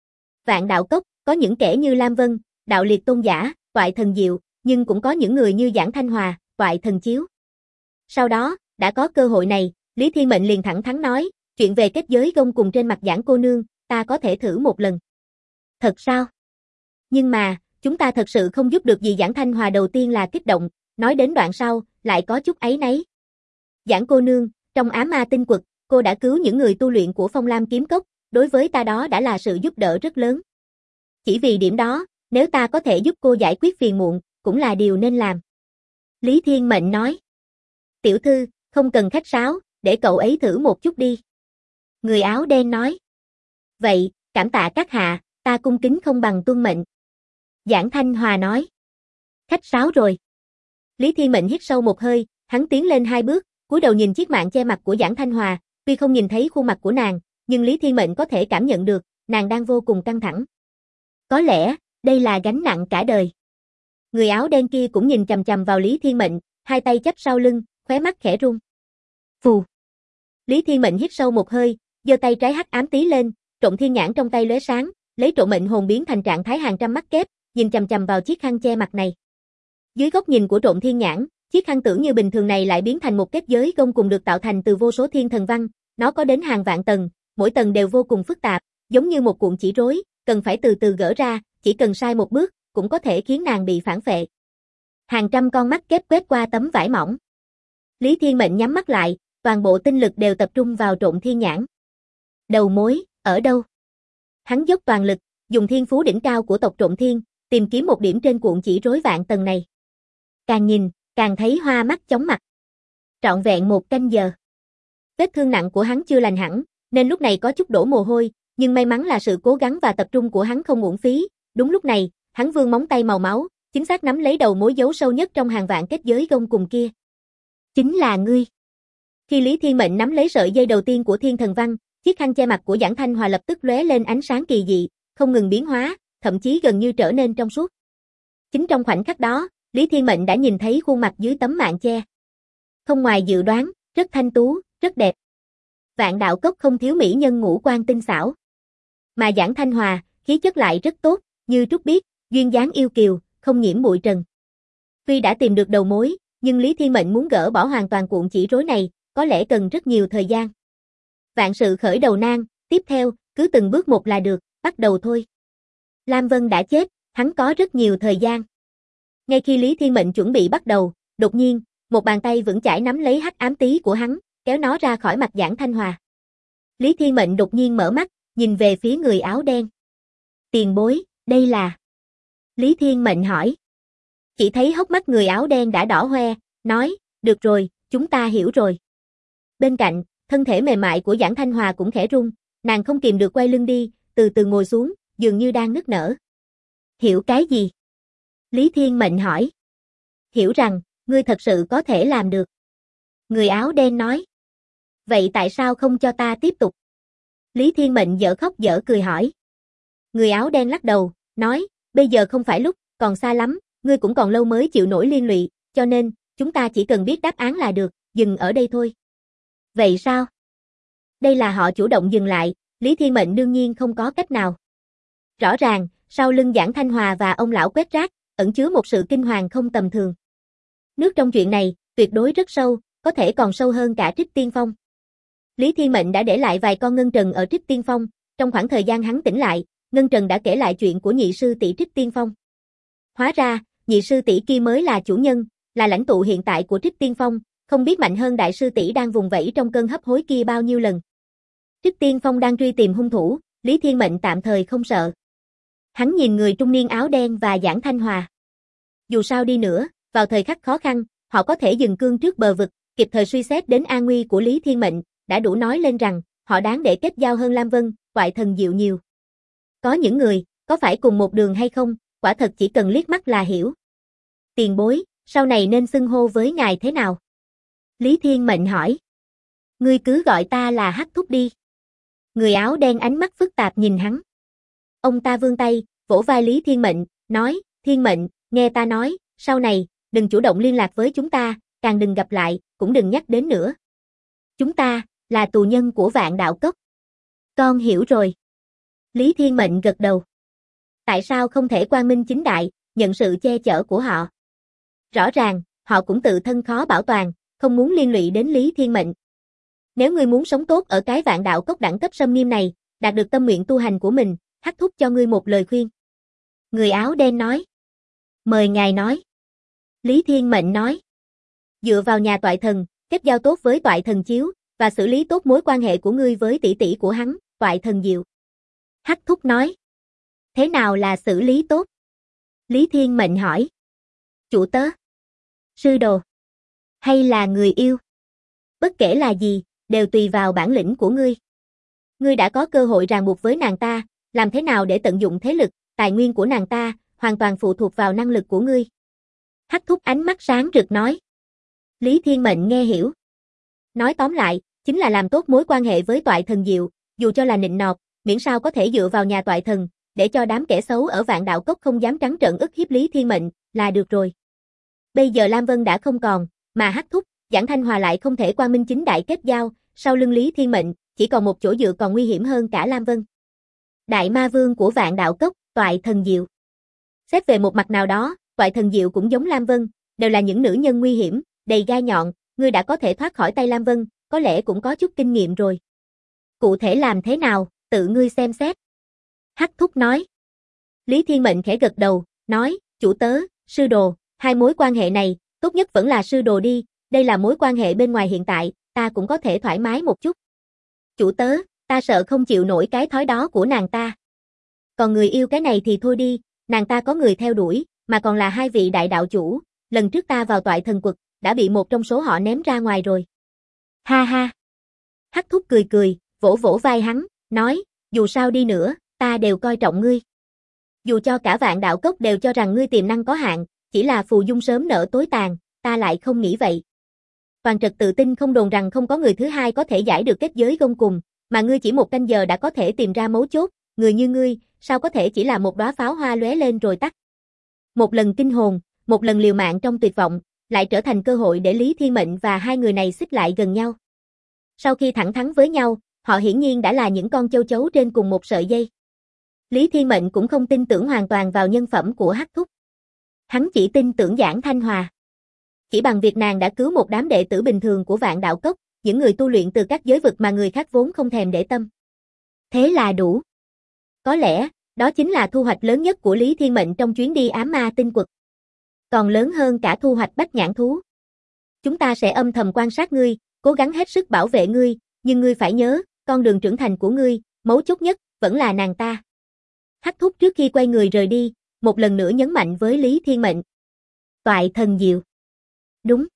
Vạn Đạo Cốc, có những kẻ như Lam Vân, Đạo Liệt Tôn Giả, Toại Thần Diệu, nhưng cũng có những người như Giảng Thanh Hòa, Toại Thần Chiếu. Sau đó, đã có cơ hội này, Lý Thiên Mệnh liền thẳng thắn nói, chuyện về kết giới gông cùng trên mặt Giảng cô nương, ta có thể thử một lần. Thật sao? Nhưng mà, chúng ta thật sự không giúp được gì. Giảng Thanh Hòa đầu tiên là kích động, nói đến đoạn sau, lại có chút áy náy. Giảng cô nương, trong ám ma tinh quật, cô đã cứu những người tu luyện của Phong Lam Kiếm Cốc, đối với ta đó đã là sự giúp đỡ rất lớn. Chỉ vì điểm đó, nếu ta có thể giúp cô giải quyết phiền muộn, cũng là điều nên làm. Lý Thiên Mệnh nói. Tiểu thư, không cần khách sáo, để cậu ấy thử một chút đi. Người áo đen nói. Vậy, cảm tạ các hạ, ta cung kính không bằng tuân mệnh. Giảng Thanh Hòa nói. Khách sáo rồi. Lý Thiên Mệnh hít sâu một hơi, hắn tiến lên hai bước, cúi đầu nhìn chiếc mạng che mặt của Giảng Thanh Hòa, tuy không nhìn thấy khuôn mặt của nàng, nhưng Lý Thiên Mệnh có thể cảm nhận được, nàng đang vô cùng căng thẳng. Có lẽ, đây là gánh nặng cả đời. Người áo đen kia cũng nhìn chằm chằm vào Lý Thiên Mệnh, hai tay chắp sau lưng, khóe mắt khẽ run. Phù. Lý Thiên Mệnh hít sâu một hơi, giơ tay trái hắc ám tí lên, Trộm Thiên Nhãn trong tay lóe sáng, lấy Trộm Mệnh Hồn biến thành trạng thái hàng trăm mắt kép, nhìn chằm chằm vào chiếc khăn che mặt này. Dưới góc nhìn của Trộm Thiên Nhãn, chiếc khăn tưởng như bình thường này lại biến thành một kết giới gông cùng được tạo thành từ vô số thiên thần văn, nó có đến hàng vạn tầng, mỗi tầng đều vô cùng phức tạp, giống như một cuộn chỉ rối, cần phải từ từ gỡ ra, chỉ cần sai một bước, cũng có thể khiến nàng bị phản phệ. Hàng trăm con mắt kép quét qua tấm vải mỏng. Lý Thiên Mệnh nhắm mắt lại, toàn bộ tinh lực đều tập trung vào Trộm Thiên Nhãn. Đầu mối, ở đâu? Hắn dốc toàn lực, dùng thiên phú đỉnh cao của tộc Trộm Thiên, tìm kiếm một điểm trên cuộn chỉ rối vạn tầng này. Càng nhìn, càng thấy hoa mắt chóng mặt. Trọn vẹn 1 canh giờ. Vết thương nặng của hắn chưa lành hẳn, nên lúc này có chút đổ mồ hôi, nhưng may mắn là sự cố gắng và tập trung của hắn không uổng phí. Đúng lúc này, hắn vươn móng tay màu máu, chính xác nắm lấy đầu mối giấu sâu nhất trong hàng vạn kết giới gông cùng kia. Chính là ngươi. Khi Lý Thiên Mệnh nắm lấy sợi dây đầu tiên của thiên thần văn, chiếc khăn che mặt của Giảng Thanh Hòa lập tức lóe lên ánh sáng kỳ dị, không ngừng biến hóa, thậm chí gần như trở nên trong suốt. Chính trong khoảnh khắc đó, Lý Thiên Mệnh đã nhìn thấy khuôn mặt dưới tấm mạng che. Không ngoài dự đoán, rất thanh tú, rất đẹp. Vạn Đạo Cốc không thiếu mỹ nhân ngũ quan tinh xảo. Mà Giảng Thanh Hòa, khí chất lại rất tốt, như trúc biếc, duyên dáng yêu kiều, không nhiễm bụi trần. Tuy đã tìm được đầu mối, nhưng Lý Thiên Mệnh muốn gỡ bỏ hoàn toàn cuộn chỉ rối này, có lẽ cần rất nhiều thời gian. Vạn sự khởi đầu nan, tiếp theo, cứ từng bước một là được, bắt đầu thôi. Lam Vân đã chết, hắn có rất nhiều thời gian. Ngay khi Lý Thiên Mệnh chuẩn bị bắt đầu, đột nhiên, một bàn tay vững chãi nắm lấy hắc ám tí của hắn, kéo nó ra khỏi mặt Giảng Thanh Hòa. Lý Thiên Mệnh đột nhiên mở mắt, nhìn về phía người áo đen. Tiền bối, đây là... Lý Thiên Mệnh hỏi. Chỉ thấy hốc mắt người áo đen đã đỏ hoe, nói, được rồi, chúng ta hiểu rồi. Bên cạnh, thân thể mềm mại của Giảng Thanh Hòa cũng khẽ rung, nàng không kìm được quay lưng đi, từ từ ngồi xuống, dường như đang nức nở. Hiểu cái gì? Lý Thiên Mệnh hỏi. Hiểu rằng, ngươi thật sự có thể làm được. Người áo đen nói. Vậy tại sao không cho ta tiếp tục? Lý Thiên Mệnh dở khóc dở cười hỏi. Người áo đen lắc đầu, nói, bây giờ không phải lúc, còn xa lắm, ngươi cũng còn lâu mới chịu nổi liên lụy, cho nên, chúng ta chỉ cần biết đáp án là được, dừng ở đây thôi. Vậy sao? Đây là họ chủ động dừng lại, Lý Thiên Mệnh đương nhiên không có cách nào. Rõ ràng, sau lưng Giản Thanh Hòa và ông lão quét rác, ẩn chứa một sự kinh hoàng không tầm thường. Nước trong chuyện này, tuyệt đối rất sâu, có thể còn sâu hơn cả Trích Tiên Phong. Lý Thiên Mệnh đã để lại vài con ngân trần ở Trích Tiên Phong, trong khoảng thời gian hắn tỉnh lại, ngân trần đã kể lại chuyện của nhị sư tỷ Trích Tiên Phong. Hóa ra, nhị sư tỷ kia mới là chủ nhân, là lãnh tụ hiện tại của Trích Tiên Phong, không biết mạnh hơn đại sư tỷ đang vùng vẫy trong cơn hấp hối kia bao nhiêu lần. Trích Tiên Phong đang truy tìm hung thủ, Lý Thiên Mệnh tạm thời không sợ. Hắn nhìn người trung niên áo đen và Giản Thanh Hòa. Dù sao đi nữa, vào thời khắc khó khăn, họ có thể dừng cương trước bờ vực, kịp thời suy xét đến an nguy của Lý Thiên Mệnh, đã đủ nói lên rằng, họ đáng để kết giao hơn Lam Vân, Toại Thần Diệu nhiều. Có những người, có phải cùng một đường hay không, quả thật chỉ cần liếc mắt là hiểu. Tiền bối, sau này nên xưng hô với ngài thế nào? Lý Thiên Mệnh hỏi. Ngươi cứ gọi ta là Hắc Thúc đi. Người áo đen ánh mắt phức tạp nhìn hắn. Ông ta vươn tay, vỗ vai Lý Thiên Mệnh, nói, Thiên Mệnh, nghe ta nói, sau này, đừng chủ động liên lạc với chúng ta, càng đừng gặp lại, cũng đừng nhắc đến nữa. Chúng ta, là tù nhân của Vạn Đạo Cốc. Con hiểu rồi. Lý Thiên Mệnh gật đầu. Tại sao không thể quang minh chính đại, nhận sự che chở của họ? Rõ ràng, họ cũng tự thân khó bảo toàn, không muốn liên lụy đến Lý Thiên Mệnh. Nếu ngươi muốn sống tốt ở cái Vạn Đạo Cốc đẳng cấp xâm nghiêm này, đạt được tâm nguyện tu hành của mình, Hắc Thúc cho ngươi một lời khuyên. Người áo đen nói. Mời ngài nói. Lý Thiên Mệnh nói. Dựa vào nhà Toại Thần, kết giao tốt với Toại Thần Chiếu, và xử lý tốt mối quan hệ của ngươi với tỷ tỷ của hắn, Toại Thần Diệu. Hắc Thúc nói. Thế nào là xử lý tốt? Lý Thiên Mệnh hỏi. Chủ tớ? Sư đồ? Hay là người yêu? Bất kể là gì, đều tùy vào bản lĩnh của ngươi. Ngươi đã có cơ hội ràng buộc với nàng ta, làm thế nào để tận dụng thế lực, tài nguyên của nàng ta, hoàn toàn phụ thuộc vào năng lực của ngươi. Hắc Thúc ánh mắt sáng rực nói. Lý Thiên Mệnh nghe hiểu. Nói tóm lại, chính là làm tốt mối quan hệ với Toại Thần Diệu, dù cho là nịnh nọt, miễn sao có thể dựa vào nhà Toại Thần, để cho đám kẻ xấu ở Vạn Đạo Cốc không dám trắng trợn ức hiếp Lý Thiên Mệnh, là được rồi. Bây giờ Lam Vân đã không còn, mà Hắc Thúc, Giản Thanh Hòa lại không thể quang minh chính đại kết giao, sau lưng Lý Thiên Mệnh, chỉ còn một chỗ dựa còn nguy hiểm hơn cả Lam Vân. Đại Ma Vương của Vạn Đạo Cốc, Toại Thần Diệu. Xét về một mặt nào đó, Toại Thần Diệu cũng giống Lam Vân, đều là những nữ nhân nguy hiểm, đầy gai nhọn, ngươi đã có thể thoát khỏi tay Lam Vân, có lẽ cũng có chút kinh nghiệm rồi. Cụ thể làm thế nào, tự ngươi xem xét. Hắc Thúc nói. Lý Thiên Mệnh khẽ gật đầu, nói, chủ tớ, sư đồ, hai mối quan hệ này, tốt nhất vẫn là sư đồ đi, đây là mối quan hệ bên ngoài hiện tại, ta cũng có thể thoải mái một chút. Chủ tớ, ta sợ không chịu nổi cái thói đó của nàng ta. Còn người yêu cái này thì thôi đi, nàng ta có người theo đuổi, mà còn là hai vị đại đạo chủ, lần trước ta vào Toại Thần Quật, đã bị một trong số họ ném ra ngoài rồi. Ha ha. Hắc Thúc cười cười, vỗ vỗ vai hắn, nói, dù sao đi nữa, ta đều coi trọng ngươi. Dù cho cả Vạn Đạo Cốc đều cho rằng ngươi tiềm năng có hạn, chỉ là phù dung sớm nở tối tàn, ta lại không nghĩ vậy. Toàn Trật tự tin không đồn rằng không có người thứ hai có thể giải được kết giới gông cùng, mà ngươi chỉ một canh giờ đã có thể tìm ra mấu chốt, người như ngươi, sao có thể chỉ là một đóa pháo hoa lóe lên rồi tắt. Một lần kinh hồn, một lần liều mạng trong tuyệt vọng, lại trở thành cơ hội để Lý Thiên Mệnh và hai người này xích lại gần nhau. Sau khi thẳng thắn với nhau, họ hiển nhiên đã là những con châu chấu trên cùng một sợi dây. Lý Thiên Mệnh cũng không tin tưởng hoàn toàn vào nhân phẩm của Hắc Thúc. Hắn chỉ tin tưởng Giản Thanh Hòa. Chỉ bằng việc nàng đã cứu một đám đệ tử bình thường của Vạn Đạo Cốc, những người tu luyện từ các giới vực mà người khác vốn không thèm để tâm. Thế là đủ. Có lẽ, đó chính là thu hoạch lớn nhất của Lý Thiên Mệnh trong chuyến đi ám ma tinh quật. Còn lớn hơn cả thu hoạch bách nhãn thú. Chúng ta sẽ âm thầm quan sát ngươi, cố gắng hết sức bảo vệ ngươi, nhưng ngươi phải nhớ, con đường trưởng thành của ngươi, mấu chốt nhất, vẫn là nàng ta. Hắc Thúc trước khi quay người rời đi, một lần nữa nhấn mạnh với Lý Thiên Mệnh. Toại Thần Diệu. Đúng.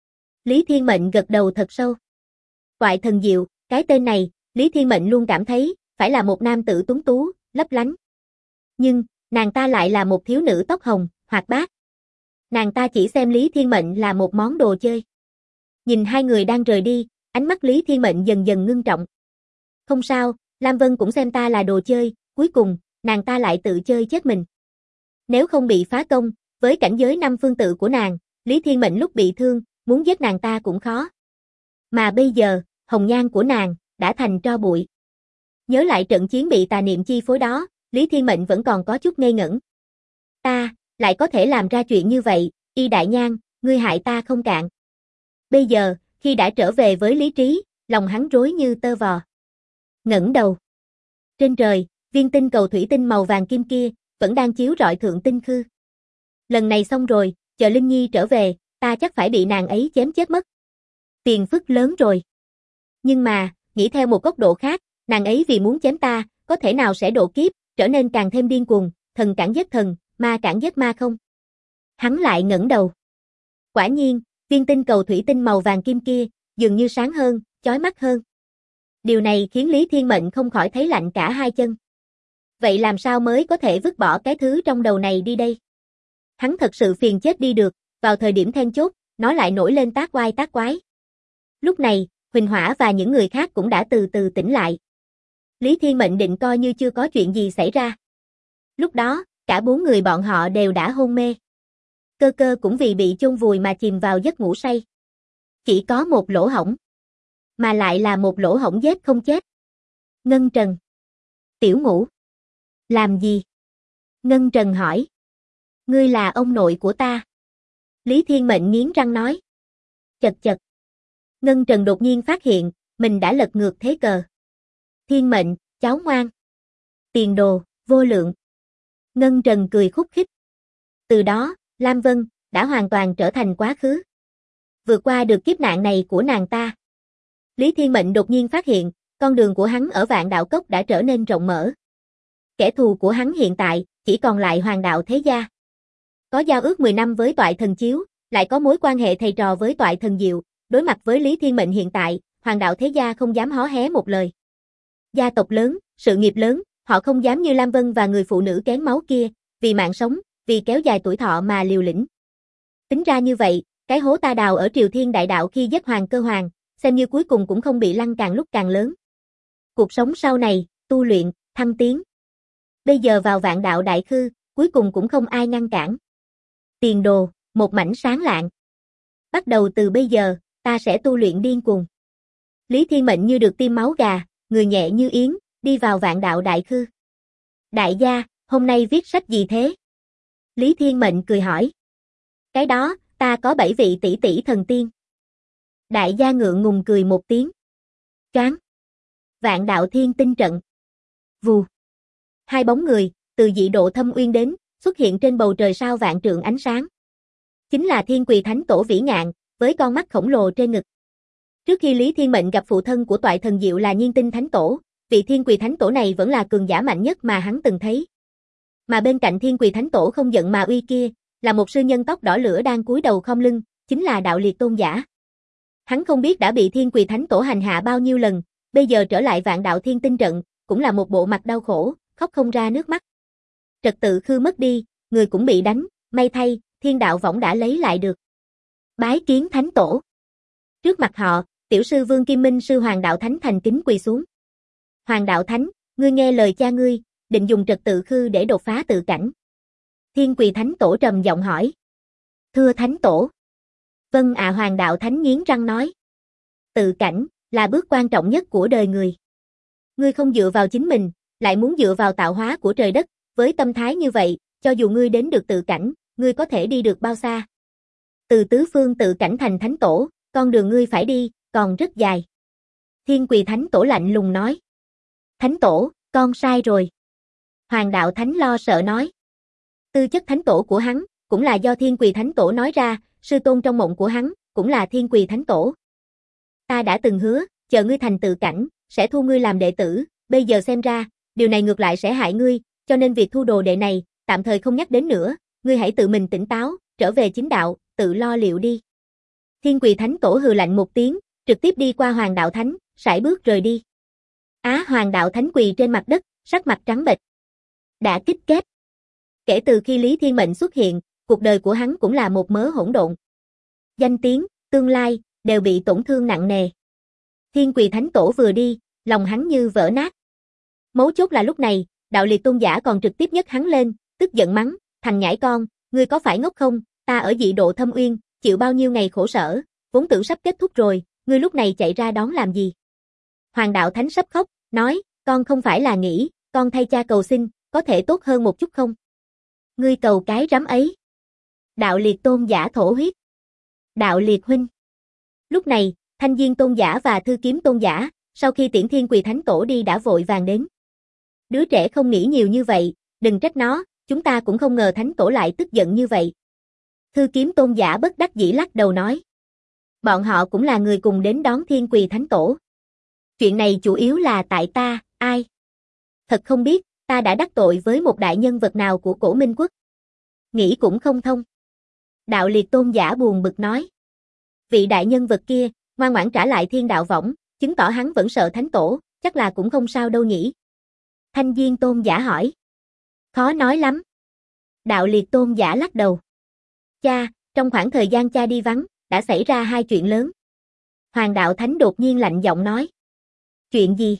Lý Thiên Mệnh gật đầu thật sâu. Toại Thần Diệu, cái tên này, Lý Thiên Mệnh luôn cảm thấy, phải là một nam tử tuấn tú, lấp lánh. Nhưng, nàng ta lại là một thiếu nữ tóc hồng, hoạt bát. Nàng ta chỉ xem Lý Thiên Mệnh là một món đồ chơi. Nhìn hai người đang rời đi, ánh mắt Lý Thiên Mệnh dần dần ngưng trọng. Không sao, Lam Vân cũng xem ta là đồ chơi, cuối cùng, nàng ta lại tự chơi chết mình. Nếu không bị phá công, với cảnh giới năm phương tự của nàng, Lý Thiên Mệnh lúc bị thương, muốn giết nàng ta cũng khó. Mà bây giờ, hồng nhan của nàng, đã thành tro bụi. Nhớ lại trận chiến bị tà niệm chi phối đó, Lý Thiên Mệnh vẫn còn có chút ngây ngẩn. Ta, lại có thể làm ra chuyện như vậy, Y Đại Nhan, ngươi hại ta không cạn. Bây giờ, khi đã trở về với lý trí, lòng hắn rối như tơ vò. Ngẩng đầu. Trên trời, viên tinh cầu thủy tinh màu vàng kim kia, vẫn đang chiếu rọi thượng tinh khư. Lần này xong rồi, chờ Linh Nhi trở về, ta chắc phải bị nàng ấy chém chết mất. Phiền phức lớn rồi. Nhưng mà, nghĩ theo một góc độ khác, nàng ấy vì muốn chém ta, có thể nào sẽ độ kiếp, trở nên càng thêm điên cuồng, thần cản giết thần, ma cản giết ma không? Hắn lại ngẩng đầu. Quả nhiên, viên tinh cầu thủy tinh màu vàng kim kia, dường như sáng hơn, chói mắt hơn. Điều này khiến Lý Thiên Mệnh không khỏi thấy lạnh cả hai chân. Vậy làm sao mới có thể vứt bỏ cái thứ trong đầu này đi đây? Hắn thật sự phiền chết đi được, vào thời điểm then chốt, nó lại nổi lên tác oai tác quái. Lúc này, Huỳnh Hỏa và những người khác cũng đã từ từ tỉnh lại. Lý Thiên Mệnh định coi như chưa có chuyện gì xảy ra. Lúc đó, cả 4 người bọn họ đều đã hôn mê. Cơ cơ cũng vì bị chôn vùi mà chìm vào giấc ngủ say. Chỉ có một lỗ hổng. Mà lại là một lỗ hổng giết không chết. Ngân Trần. Tiểu Ngũ. Làm gì? Ngân Trần hỏi. Ngươi là ông nội của ta. Lý Thiên Mệnh nghiến răng nói. Chật chật. Ngân Trần đột nhiên phát hiện, mình đã lật ngược thế cờ. Thiên Mệnh, cháu ngoan. Tiền đồ, vô lượng. Ngân Trần cười khúc khích. Từ đó, Lam Vân đã hoàn toàn trở thành quá khứ. Vượt qua được kiếp nạn này của nàng ta. Lý Thiên Mệnh đột nhiên phát hiện, con đường của hắn ở Vạn Đạo Cốc đã trở nên rộng mở. Kẻ thù của hắn hiện tại chỉ còn lại Hoàng Đạo Thế Gia. Có giao ước 10 năm với Toại Thần Chiếu, lại có mối quan hệ thầy trò với Toại Thần Diệu, đối mặt với Lý Thiên Mệnh hiện tại, Hoàng Đạo Thế Gia không dám hó hé một lời. Gia tộc lớn, sự nghiệp lớn, họ không dám như Lam Vân và người phụ nữ kén máu kia, vì mạng sống, vì kéo dài tuổi thọ mà liều lĩnh. Tính ra như vậy, cái hố ta đào ở Triều Thiên Đại Đạo khi giết Hoàng Cơ Hoàng, xem như cuối cùng cũng không bị lăn càng lúc càng lớn. Cuộc sống sau này, tu luyện, thăng tiến. Bây giờ vào Vạn Đạo Đại Khư, cuối cùng cũng không ai ngăn cản. Tiền đồ, một mảnh sáng lạng. Bắt đầu từ bây giờ, ta sẽ tu luyện điên cuồng. Lý Thiên Mệnh như được tiêm máu gà, người nhẹ như yến, đi vào Vạn Đạo Đại Khư. Đại gia, hôm nay viết sách gì thế? Lý Thiên Mệnh cười hỏi. Cái đó, ta có 7 vị tỷ tỷ thần tiên. Đại gia ngượng ngùng cười một tiếng. Choáng. Vạn Đạo Thiên Tinh Trận. Vù. Hai bóng người, từ dị độ thâm uyên đến, xuất hiện trên bầu trời sao vạn trượng ánh sáng. Chính là Thiên Quỳ Thánh Tổ vĩ ngạn, với con mắt khổng lồ trên ngực. Trước khi Lý Thiên Mệnh gặp phụ thân của Toại Thần Diệu là Nhiên Tinh Thánh Tổ, vị Thiên Quỳ Thánh Tổ này vẫn là cường giả mạnh nhất mà hắn từng thấy. Mà bên cạnh Thiên Quỳ Thánh Tổ không giận mà uy kia, là một sư nhân tóc đỏ lửa đang cúi đầu khom lưng, chính là Đạo Liệt Tôn giả. Hắn không biết đã bị Thiên Quỳ Thánh Tổ hành hạ bao nhiêu lần, bây giờ trở lại Vạn Đạo Thiên Tinh Trận, cũng là một bộ mặt đau khổ, khóc không ra nước mắt. Trật tự khư mất đi, người cũng bị đánh, may thay, Thiên Đạo Võng đã lấy lại được. Bái kiến Thánh Tổ. Trước mặt họ, tiểu sư Vương Kim Minh sư Hoàng Đạo Thánh thành kính quỳ xuống. Hoàng Đạo Thánh, ngươi nghe lời cha ngươi, định dùng trật tự khư để đột phá tự cảnh. Thiên Quỳ Thánh Tổ trầm giọng hỏi. Thưa Thánh Tổ. Vâng ạ. Hoàng Đạo Thánh nghiến răng nói. Tự cảnh, là bước quan trọng nhất của đời người. Ngươi không dựa vào chính mình, lại muốn dựa vào tạo hóa của trời đất, với tâm thái như vậy, cho dù ngươi đến được tự cảnh, ngươi có thể đi được bao xa? Từ tứ phương tự cảnh thành Thánh Tổ, con đường ngươi phải đi, còn rất dài. Thiên Quỳ Thánh Tổ lạnh lùng nói. Thánh Tổ, con sai rồi. Hoàng Đạo Thánh lo sợ nói. Tư chất Thánh Tổ của hắn, cũng là do Thiên Quỳ Thánh Tổ nói ra, sư tôn trong mộng của hắn, cũng là Thiên Quỳ Thánh Tổ. Ta đã từng hứa, chờ ngươi thành tự cảnh, sẽ thu ngươi làm đệ tử, bây giờ xem ra, điều này ngược lại sẽ hại ngươi, cho nên việc thu đồ đệ này, tạm thời không nhắc đến nữa, ngươi hãy tự mình tỉnh táo, trở về chính đạo, tự lo liệu đi. Thiên Quỳ Thánh Tổ hừ lạnh một tiếng, trực tiếp đi qua Hoàng Đạo Thánh, sải bước rời đi. Hoàng Đạo Thánh quỳ trên mặt đất, sắc mặt trắng bệch. Đã kích kết. Kể từ khi Lý Thiên Mệnh xuất hiện, cuộc đời của hắn cũng là một mớ hỗn độn. Danh tiếng, tương lai, đều bị tổn thương nặng nề. Thiên Quỳ Thánh Tổ vừa đi, lòng hắn như vỡ nát. Mấu chốt là lúc này, Đạo Liệt Tôn giả còn trực tiếp nhấc hắn lên, tức giận mắng, thằng nhãi con, ngươi có phải ngốc không, ta ở dị độ thâm uyên, chịu bao nhiêu ngày khổ sở, vốn tưởng sắp kết thúc rồi, ngươi lúc này chạy ra đón làm gì? Hoàng Đạo Thánh sắp khóc, nói, con không phải là nghĩ, con thay cha cầu xin, có thể tốt hơn một chút không? Ngươi cầu cái rắm ấy. Đạo Liệt Tôn giả thổ huyết. Đạo Liệt huynh. Lúc này, Thanh Diên Tôn giả và Thư Kiếm Tôn giả, sau khi Tiễn Thiên Quỳ Thánh Tổ đi đã vội vàng đến. Đứa trẻ không nghĩ nhiều như vậy, đừng trách nó, chúng ta cũng không ngờ Thánh Tổ lại tức giận như vậy. Thư Kiếm Tôn giả bất đắc dĩ lắc đầu nói. Bọn họ cũng là người cùng đến đón Thiên Quỳ Thánh Tổ. Chuyện này chủ yếu là tại ta, ai? Thật không biết, ta đã đắc tội với một đại nhân vật nào của Cổ Minh Quốc. Nghĩ cũng không thông. Đạo Liệt Tôn giả buồn bực nói. Vị đại nhân vật kia, ngoan ngoãn trả lại thiên đạo võng, chứng tỏ hắn vẫn sợ Thánh Tổ, chắc là cũng không sao đâu nhỉ. Thanh Diên Tôn giả hỏi. Khó nói lắm. Đạo Liệt Tôn giả lắc đầu. Cha, trong khoảng thời gian cha đi vắng, đã xảy ra hai chuyện lớn. Hoàng Đạo Thánh đột nhiên lạnh giọng nói. Chuyện gì?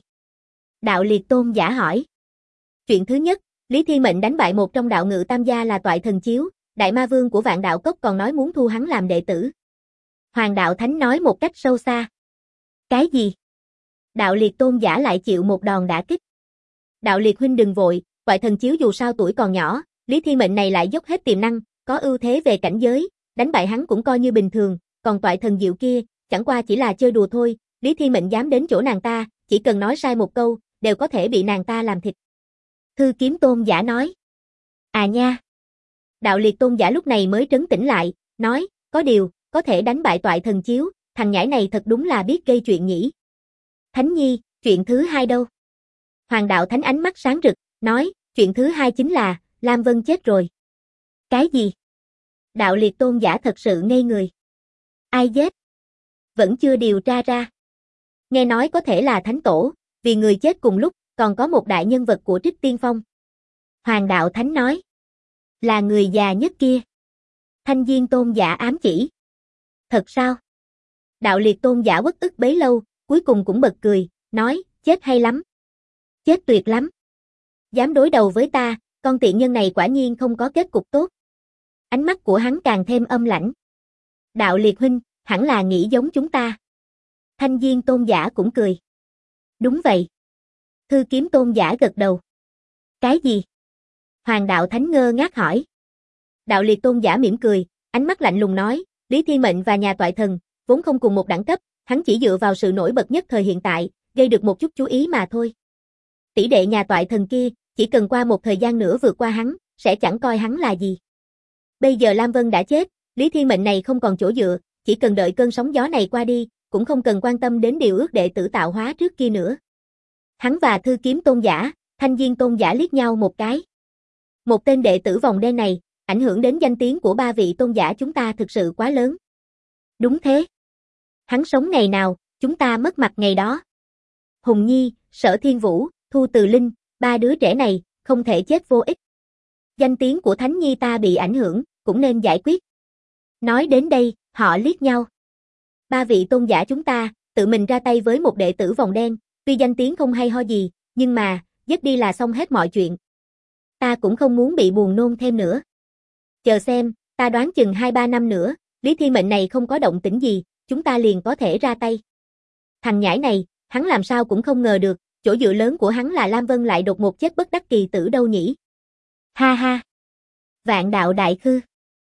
Đạo Liệt Tôn giả hỏi. Chuyện thứ nhất, Lý Thiên Mệnh đánh bại một trong đạo ngự tam gia là Toại Thần Chiếu, đại ma vương của Vạn Đạo Cốc còn nói muốn thu hắn làm đệ tử. Hoàng Đạo Thánh nói một cách sâu xa. Cái gì? Đạo Liệt Tôn giả lại chịu một đòn đả kích. Đạo Liệt huynh đừng vội, Toại Thần Chiếu dù sao tuổi còn nhỏ, Lý Thiên Mệnh này lại dốc hết tiềm năng, có ưu thế về cảnh giới, đánh bại hắn cũng coi như bình thường, còn Toại Thần Diệu kia, chẳng qua chỉ là chơi đùa thôi, Lý Thiên Mệnh dám đến chỗ nàng ta, chỉ cần nói sai một câu, đều có thể bị nàng ta làm thịt. Thư Kiếm Tôn giả nói. À nha. Đạo Liệt Tôn giả lúc này mới trấn tĩnh lại, nói, có điều, có thể đánh bại Toại Thần Chiếu, thằng nhãi này thật đúng là biết gây chuyện nhỉ. Thánh Nhi, chuyện thứ hai đâu? Hoàng Đạo Thánh ánh mắt sáng rực, nói, chuyện thứ hai chính là, Lam Vân chết rồi. Cái gì? Đạo Liệt Tôn giả thật sự ngây người. Ai giết? Vẫn chưa điều tra ra. Nghe nói có thể là Thánh Tổ, vì người chết cùng lúc, còn có một đại nhân vật của Trích Tiên Phong. Hoàng Đạo Thánh nói. Là người già nhất kia. Thanh Diên Tôn giả ám chỉ. Thật sao? Đạo Liệt Tôn giả uất ức bấy lâu, cuối cùng cũng bật cười, nói, chết hay lắm. Chết tuyệt lắm. Dám đối đầu với ta, con tiện nhân này quả nhiên không có kết cục tốt. Ánh mắt của hắn càng thêm âm lãnh. Đạo Liệt huynh, hẳn là nghĩ giống chúng ta. Thanh Diên Tôn giả cũng cười. Đúng vậy. Thư Kiếm Tôn giả gật đầu. Cái gì? Hoàng Đạo Thánh ngơ ngác hỏi. Đạo Liệt Tôn giả mỉm cười, ánh mắt lạnh lùng nói, Lý Thiên Mệnh và nhà Toại Thần, vốn không cùng một đẳng cấp, hắn chỉ dựa vào sự nổi bật nhất thời hiện tại, gây được một chút chú ý mà thôi. Tỷ đệ nhà Toại Thần kia, chỉ cần qua một thời gian nữa vượt qua hắn, sẽ chẳng coi hắn là gì. Bây giờ Lam Vân đã chết, Lý Thiên Mệnh này không còn chỗ dựa, chỉ cần đợi cơn sóng gió này qua đi, cũng không cần quan tâm đến điều ước đệ tử tạo hóa trước kia nữa. Hắn và Thư Kiếm Tôn giả, Thanh Diên Tôn giả liếc nhau một cái. Một tên đệ tử vòng đen này, ảnh hưởng đến danh tiếng của ba vị tôn giả chúng ta thực sự quá lớn. Đúng thế. Hắn sống ngày nào, chúng ta mất mặt ngày đó. Hùng Nhi, Sở Thiên Vũ, Thu Từ Linh, ba đứa trẻ này, không thể chết vô ích. Danh tiếng của Thánh Nhi ta bị ảnh hưởng, cũng nên giải quyết. Nói đến đây, họ liếc nhau. Ba vị tôn giả chúng ta, tự mình ra tay với một đệ tử vòng đen, tuy danh tiếng không hay ho gì, nhưng mà, dứt đi là xong hết mọi chuyện. Ta cũng không muốn bị buồn nôn thêm nữa. Chờ xem, ta đoán chừng 2-3 năm nữa, Lý Thiên Mệnh này không có động tĩnh gì, chúng ta liền có thể ra tay. Thằng nhãi này, hắn làm sao cũng không ngờ được, chỗ dựa lớn của hắn là Lam Vân lại đột ngột chết bất đắc kỳ tử đâu nhỉ. Ha ha. Vạn đạo đại khư.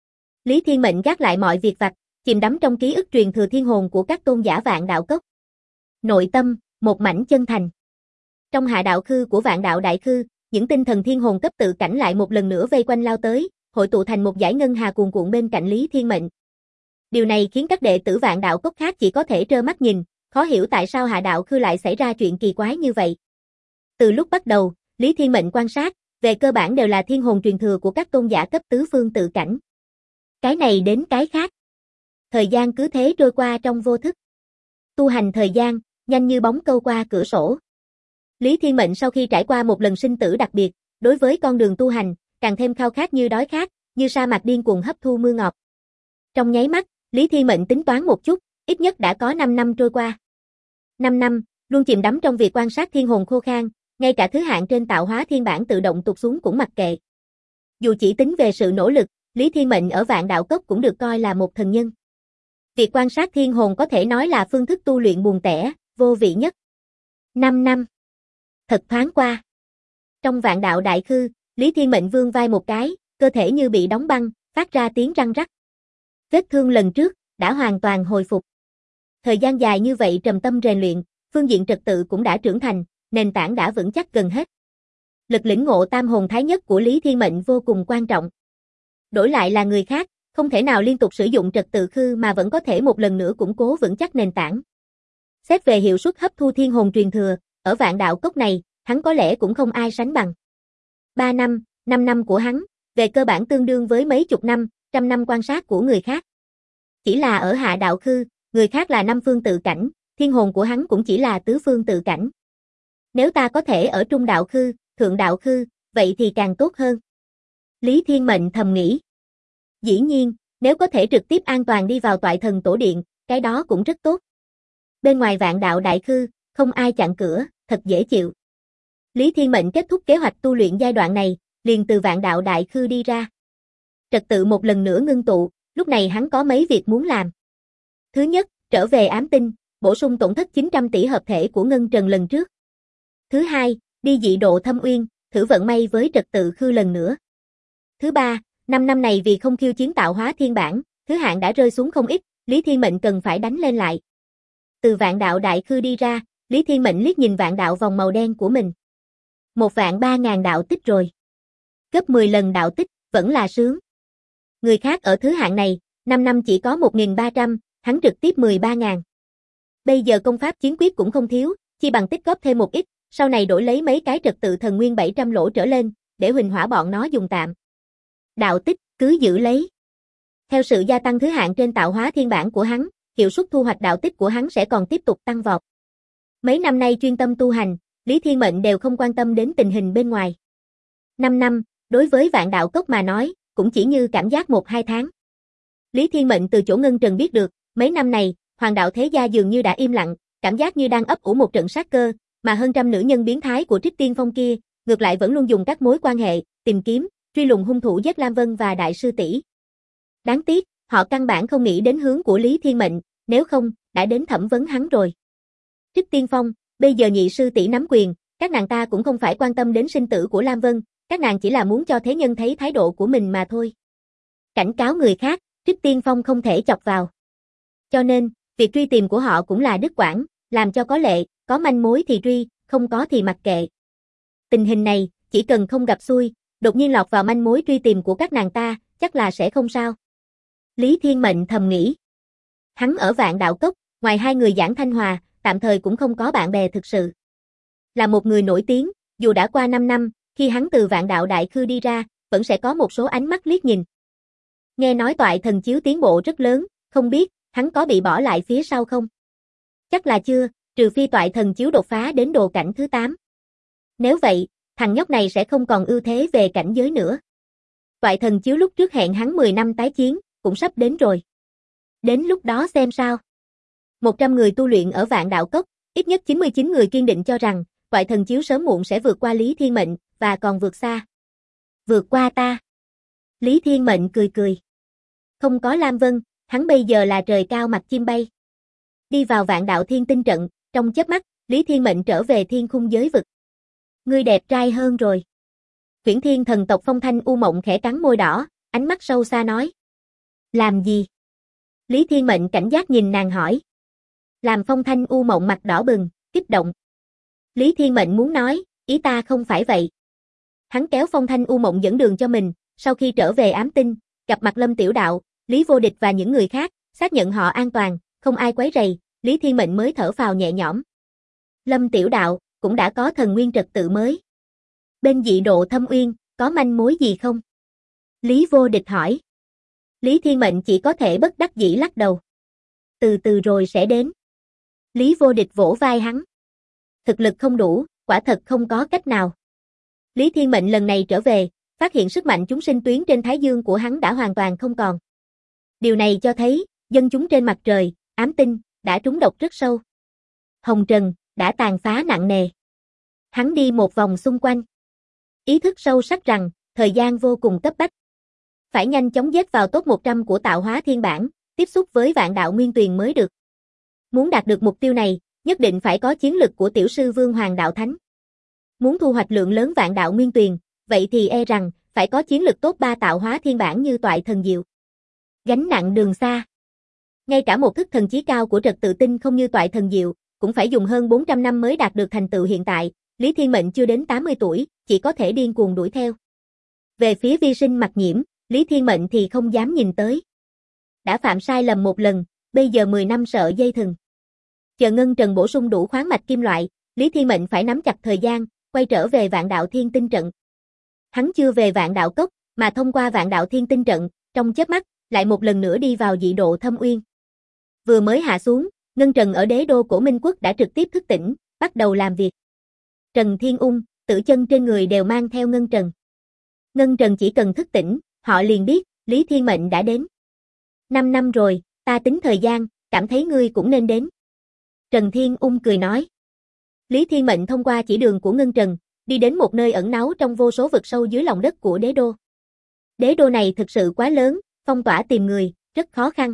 Lý Thiên Mệnh gác lại mọi việc vặt, chìm đắm trong ký ức truyền thừa thiên hồn của các tôn giả Vạn Đạo Cốc. Nội tâm, một mảnh chân thành. Trong hạ đạo khư của Vạn Đạo Đại Khư, những tinh thần thiên hồn cấp tự cảnh lại một lần nữa vây quanh lao tới, hội tụ thành một dải ngân hà cuồn cuộn bên cạnh Lý Thiên Mệnh. Điều này khiến các đệ tử Vạn Đạo Cốc khác chỉ có thể trơ mắt nhìn, khó hiểu tại sao hạ đạo khư lại xảy ra chuyện kỳ quái như vậy. Từ lúc bắt đầu, Lý Thiên Mệnh quan sát, về cơ bản đều là thiên hồn truyền thừa của các tôn giả cấp tứ phương tự cảnh. Cái này đến cái khác. Thời gian cứ thế trôi qua trong vô thức. Tu hành thời gian, nhanh như bóng câu qua cửa sổ. Lý Thiên Mệnh sau khi trải qua một lần sinh tử đặc biệt, đối với con đường tu hành, càng thêm khao khát như đói khát, như sa mạc điên cuồng hấp thu mưa ngọt. Trong nháy mắt, Lý Thiên Mệnh tính toán một chút, ít nhất đã có 5 năm trôi qua. 5 năm, luôn chìm đắm trong việc quan sát thiên hồn khô khan, ngay cả thứ hạng trên tạo hóa thiên bản tự động tụt xuống cũng mặc kệ. Dù chỉ tính về sự nỗ lực, Lý Thiên Mệnh ở Vạn Đạo Cốc cũng được coi là một thần nhân. Việc quan sát thiên hồn có thể nói là phương thức tu luyện buồn tẻ, vô vị nhất. 5 năm. Thật thoáng qua. Trong Vạn Đạo Đại Khư, Lý Thiên Mệnh vươn vai một cái, cơ thể như bị đóng băng, phát ra tiếng răng rắc. Vết thương lần trước đã hoàn toàn hồi phục. Thời gian dài như vậy trầm tâm rèn luyện, phương diện trật tự cũng đã trưởng thành, nền tảng đã vững chắc gần hết. Lực lĩnh ngộ tam hồn thái nhất của Lý Thiên Mệnh vô cùng quan trọng. Đổi lại là người khác, không thể nào liên tục sử dụng trật tự khư mà vẫn có thể một lần nữa củng cố vững chắc nền tảng. Xét về hiệu suất hấp thu thiên hồn truyền thừa, ở Vạn Đạo Cốc này, hắn có lẽ cũng không ai sánh bằng. 3 năm, 5 năm của hắn, về cơ bản tương đương với mấy chục năm, trăm năm quan sát của người khác. Chỉ là ở Hạ Đạo Khư, người khác là 5 phương tự cảnh, thiên hồn của hắn cũng chỉ là tứ phương tự cảnh. Nếu ta có thể ở Trung Đạo Khư, Thượng Đạo Khư, vậy thì càng tốt hơn. Lý Thiên Mệnh thầm nghĩ. Dĩ nhiên, nếu có thể trực tiếp an toàn đi vào Toại Thần Tổ Điện, cái đó cũng rất tốt. Bên ngoài Vạn Đạo Đại Khư, không ai chặn cửa, thật dễ chịu. Lý Thiên Mệnh kết thúc kế hoạch tu luyện giai đoạn này, liền từ Vạn Đạo Đại Khư đi ra. Trật tự một lần nữa ngưng tụ, lúc này hắn có mấy việc muốn làm. Thứ nhất, trở về ám tinh, bổ sung tổn thất 900 tỷ hợp thể của Ngân Trần lần trước. Thứ hai, đi dị độ Thâm Uyên, thử vận may với trật tự khư lần nữa. Thứ ba, 5 năm này vì không khiêu chiến tạo hóa thiên bản, thứ hạng đã rơi xuống không ít, Lý Thiên Mệnh cần phải đánh lên lại. Từ Vạn Đạo Đại Khư đi ra, Lý Thiên Mệnh liếc nhìn vạn đạo vòng màu đen của mình. 1.300.000 đạo tích rồi. Gấp 10 lần đạo tích, vẫn là sướng. Người khác ở thứ hạng này, 5 năm chỉ có 1.300, hắn trực tiếp 13.000. Bây giờ công pháp chiến quyết cũng không thiếu, chi bằng tích góp thêm một ít, sau này đổi lấy mấy cái trật tự thần nguyên 700 lỗ trở lên, để huỳnh hỏa bọn nó dùng tạm. Đạo tích, cứ giữ lấy. Theo sự gia tăng thứ hạng trên tạo hóa thiên bản của hắn, hiệu suất thu hoạch đạo tích của hắn sẽ còn tiếp tục tăng vọt. Mấy năm nay chuyên tâm tu hành, Lý Thiên Mệnh đều không quan tâm đến tình hình bên ngoài. 5 năm, đối với Vạn Đạo Cốc mà nói, cũng chỉ như cảm giác 1-2 tháng. Lý Thiên Mệnh từ chỗ Ngân Trần biết được, mấy năm này, Hoàng đạo thế gia dường như đã im lặng, cảm giác như đang ấp ủ một trận sát cơ, mà hơn trăm nữ nhân biến thái của Trích Tiên Phong kia, ngược lại vẫn luôn dùng các mối quan hệ, tìm kiếm, truy lùng hung thủ giết Lam Vân và Đại sư tỷ. Đáng tiếc, họ căn bản không nghĩ đến hướng của Lý Thiên Mệnh, nếu không, đã đến thẩm vấn hắn rồi. Trích Tiên Phong, bây giờ nhị sư tỷ nắm quyền, các nàng ta cũng không phải quan tâm đến sinh tử của Lam Vân, các nàng chỉ là muốn cho thế nhân thấy thái độ của mình mà thôi. Cảnh cáo người khác, Trích Tiên Phong không thể chọc vào. Cho nên, việc truy tìm của họ cũng là đứt quãng, làm cho có lệ, có manh mối thì truy, không có thì mặc kệ. Tình hình này, chỉ cần không gặp xui, đột nhiên lọt vào manh mối truy tìm của các nàng ta, chắc là sẽ không sao. Lý Thiên Mệnh thầm nghĩ. Hắn ở Vạn Đạo Cốc, ngoài hai người Giảng Thanh Hòa, tạm thời cũng không có bạn bè thực sự. Là một người nổi tiếng, dù đã qua 5 năm, khi hắn từ Vạn Đạo Đại Khư đi ra, vẫn sẽ có một số ánh mắt liếc nhìn. Nghe nói Toại Thần Chiếu tiến bộ rất lớn, không biết, hắn có bị bỏ lại phía sau không? Chắc là chưa, trừ phi Toại Thần Chiếu đột phá đến đồ cảnh thứ 8. Nếu vậy, thằng nhóc này sẽ không còn ưu thế về cảnh giới nữa. Toại Thần Chiếu lúc trước hẹn hắn 10 năm tái chiến, cũng sắp đến rồi. Đến lúc đó xem sao. 100 người tu luyện ở Vạn Đạo Cốc, ít nhất 99 người kiên định cho rằng, Toại Thần Chiếu sớm muộn sẽ vượt qua Lý Thiên Mệnh, và còn vượt xa. Vượt qua ta. Lý Thiên Mệnh cười cười. Không có Lam Vân, hắn bây giờ là trời cao mặt chim bay. Đi vào Vạn Đạo Thiên Tinh trận, trong chớp mắt, Lý Thiên Mệnh trở về thiên khung giới vực. Ngươi đẹp trai hơn rồi. Huyễn Thiên thần tộc Phong Thanh U Mộng khẽ cắn môi đỏ, ánh mắt sâu xa nói. Làm gì? Lý Thiên Mệnh cảnh giác nhìn nàng hỏi. Làm Phong Thanh U Mộng mặt đỏ bừng, kích động. Lý Thiên Mệnh muốn nói, ý ta không phải vậy. Hắn kéo Phong Thanh U Mộng dẫn đường cho mình, sau khi trở về ám tinh, gặp mặt Lâm Tiểu Đạo, Lý Vô Địch và những người khác, xác nhận họ an toàn, không ai quấy rầy, Lý Thiên Mệnh mới thở phào nhẹ nhõm. Lâm Tiểu Đạo cũng đã có thần nguyên trật tự mới. Bên dị độ Thâm Uyên, có manh mối gì không? Lý Vô Địch hỏi. Lý Thiên Mệnh chỉ có thể bất đắc dĩ lắc đầu. Từ từ rồi sẽ đến. Lý Vô Địch vỗ vai hắn. Thực lực không đủ, quả thật không có cách nào. Lý Thiên Mệnh lần này trở về, phát hiện sức mạnh chúng sinh tuyến trên thái dương của hắn đã hoàn toàn không còn. Điều này cho thấy, dân chúng trên mặt trời, ám tinh, đã trúng độc rất sâu. Hồng trần, đã tàn phá nặng nề. Hắn đi một vòng xung quanh. Ý thức sâu sắc rằng, thời gian vô cùng cấp bách. Phải nhanh chóng giết vào top 100 của tạo hóa thiên bản, tiếp xúc với vạn đạo nguyên tuyền mới được. Muốn đạt được mục tiêu này, nhất định phải có chiến lực của tiểu sư Vương Hoàng Đạo Thánh. Muốn thu hoạch lượng lớn vạn đạo nguyên tuyền, vậy thì e rằng phải có chiến lực top 3 tạo hóa thiên bản như Toại Thần Diệu. Gánh nặng đường xa. Ngay cả một thức thần chí cao của trật tự tinh không như Toại Thần Diệu, cũng phải dùng hơn 400 năm mới đạt được thành tựu hiện tại, Lý Thiên Mệnh chưa đến 80 tuổi, chỉ có thể điên cuồng đuổi theo. Về phía Vi Sinh Mặc Nhiễm, Lý Thiên Mệnh thì không dám nhìn tới. Đã phạm sai lầm một lần, bây giờ 10 năm sợ dây thừng. Chờ ngân trần bổ sung đủ khoáng mạch kim loại, Lý Thiên Mệnh phải nắm chặt thời gian, quay trở về Vạn Đạo Thiên Tinh trận. Hắn chưa về Vạn Đạo Cốc, mà thông qua Vạn Đạo Thiên Tinh trận, trong chớp mắt, lại một lần nữa đi vào dị độ Thâm Uyên. Vừa mới hạ xuống, ngân trần ở đế đô Cổ Minh Quốc đã trực tiếp thức tỉnh, bắt đầu làm việc. Trần Thiên Ung, Tử Chân trên người đều mang theo ngân trần. Ngân trần chỉ cần thức tỉnh, họ liền biết, Lý Thiên Mệnh đã đến. 5 năm rồi, ta tính thời gian, cảm thấy ngươi cũng nên đến. Trần Thiên Ung cười nói. Lý Thiên Mệnh thông qua chỉ đường của ngân trần, đi đến một nơi ẩn náu trong vô số vực sâu dưới lòng đất của đế đô. Đế đô này thực sự quá lớn, phong tỏa tìm người, rất khó khăn.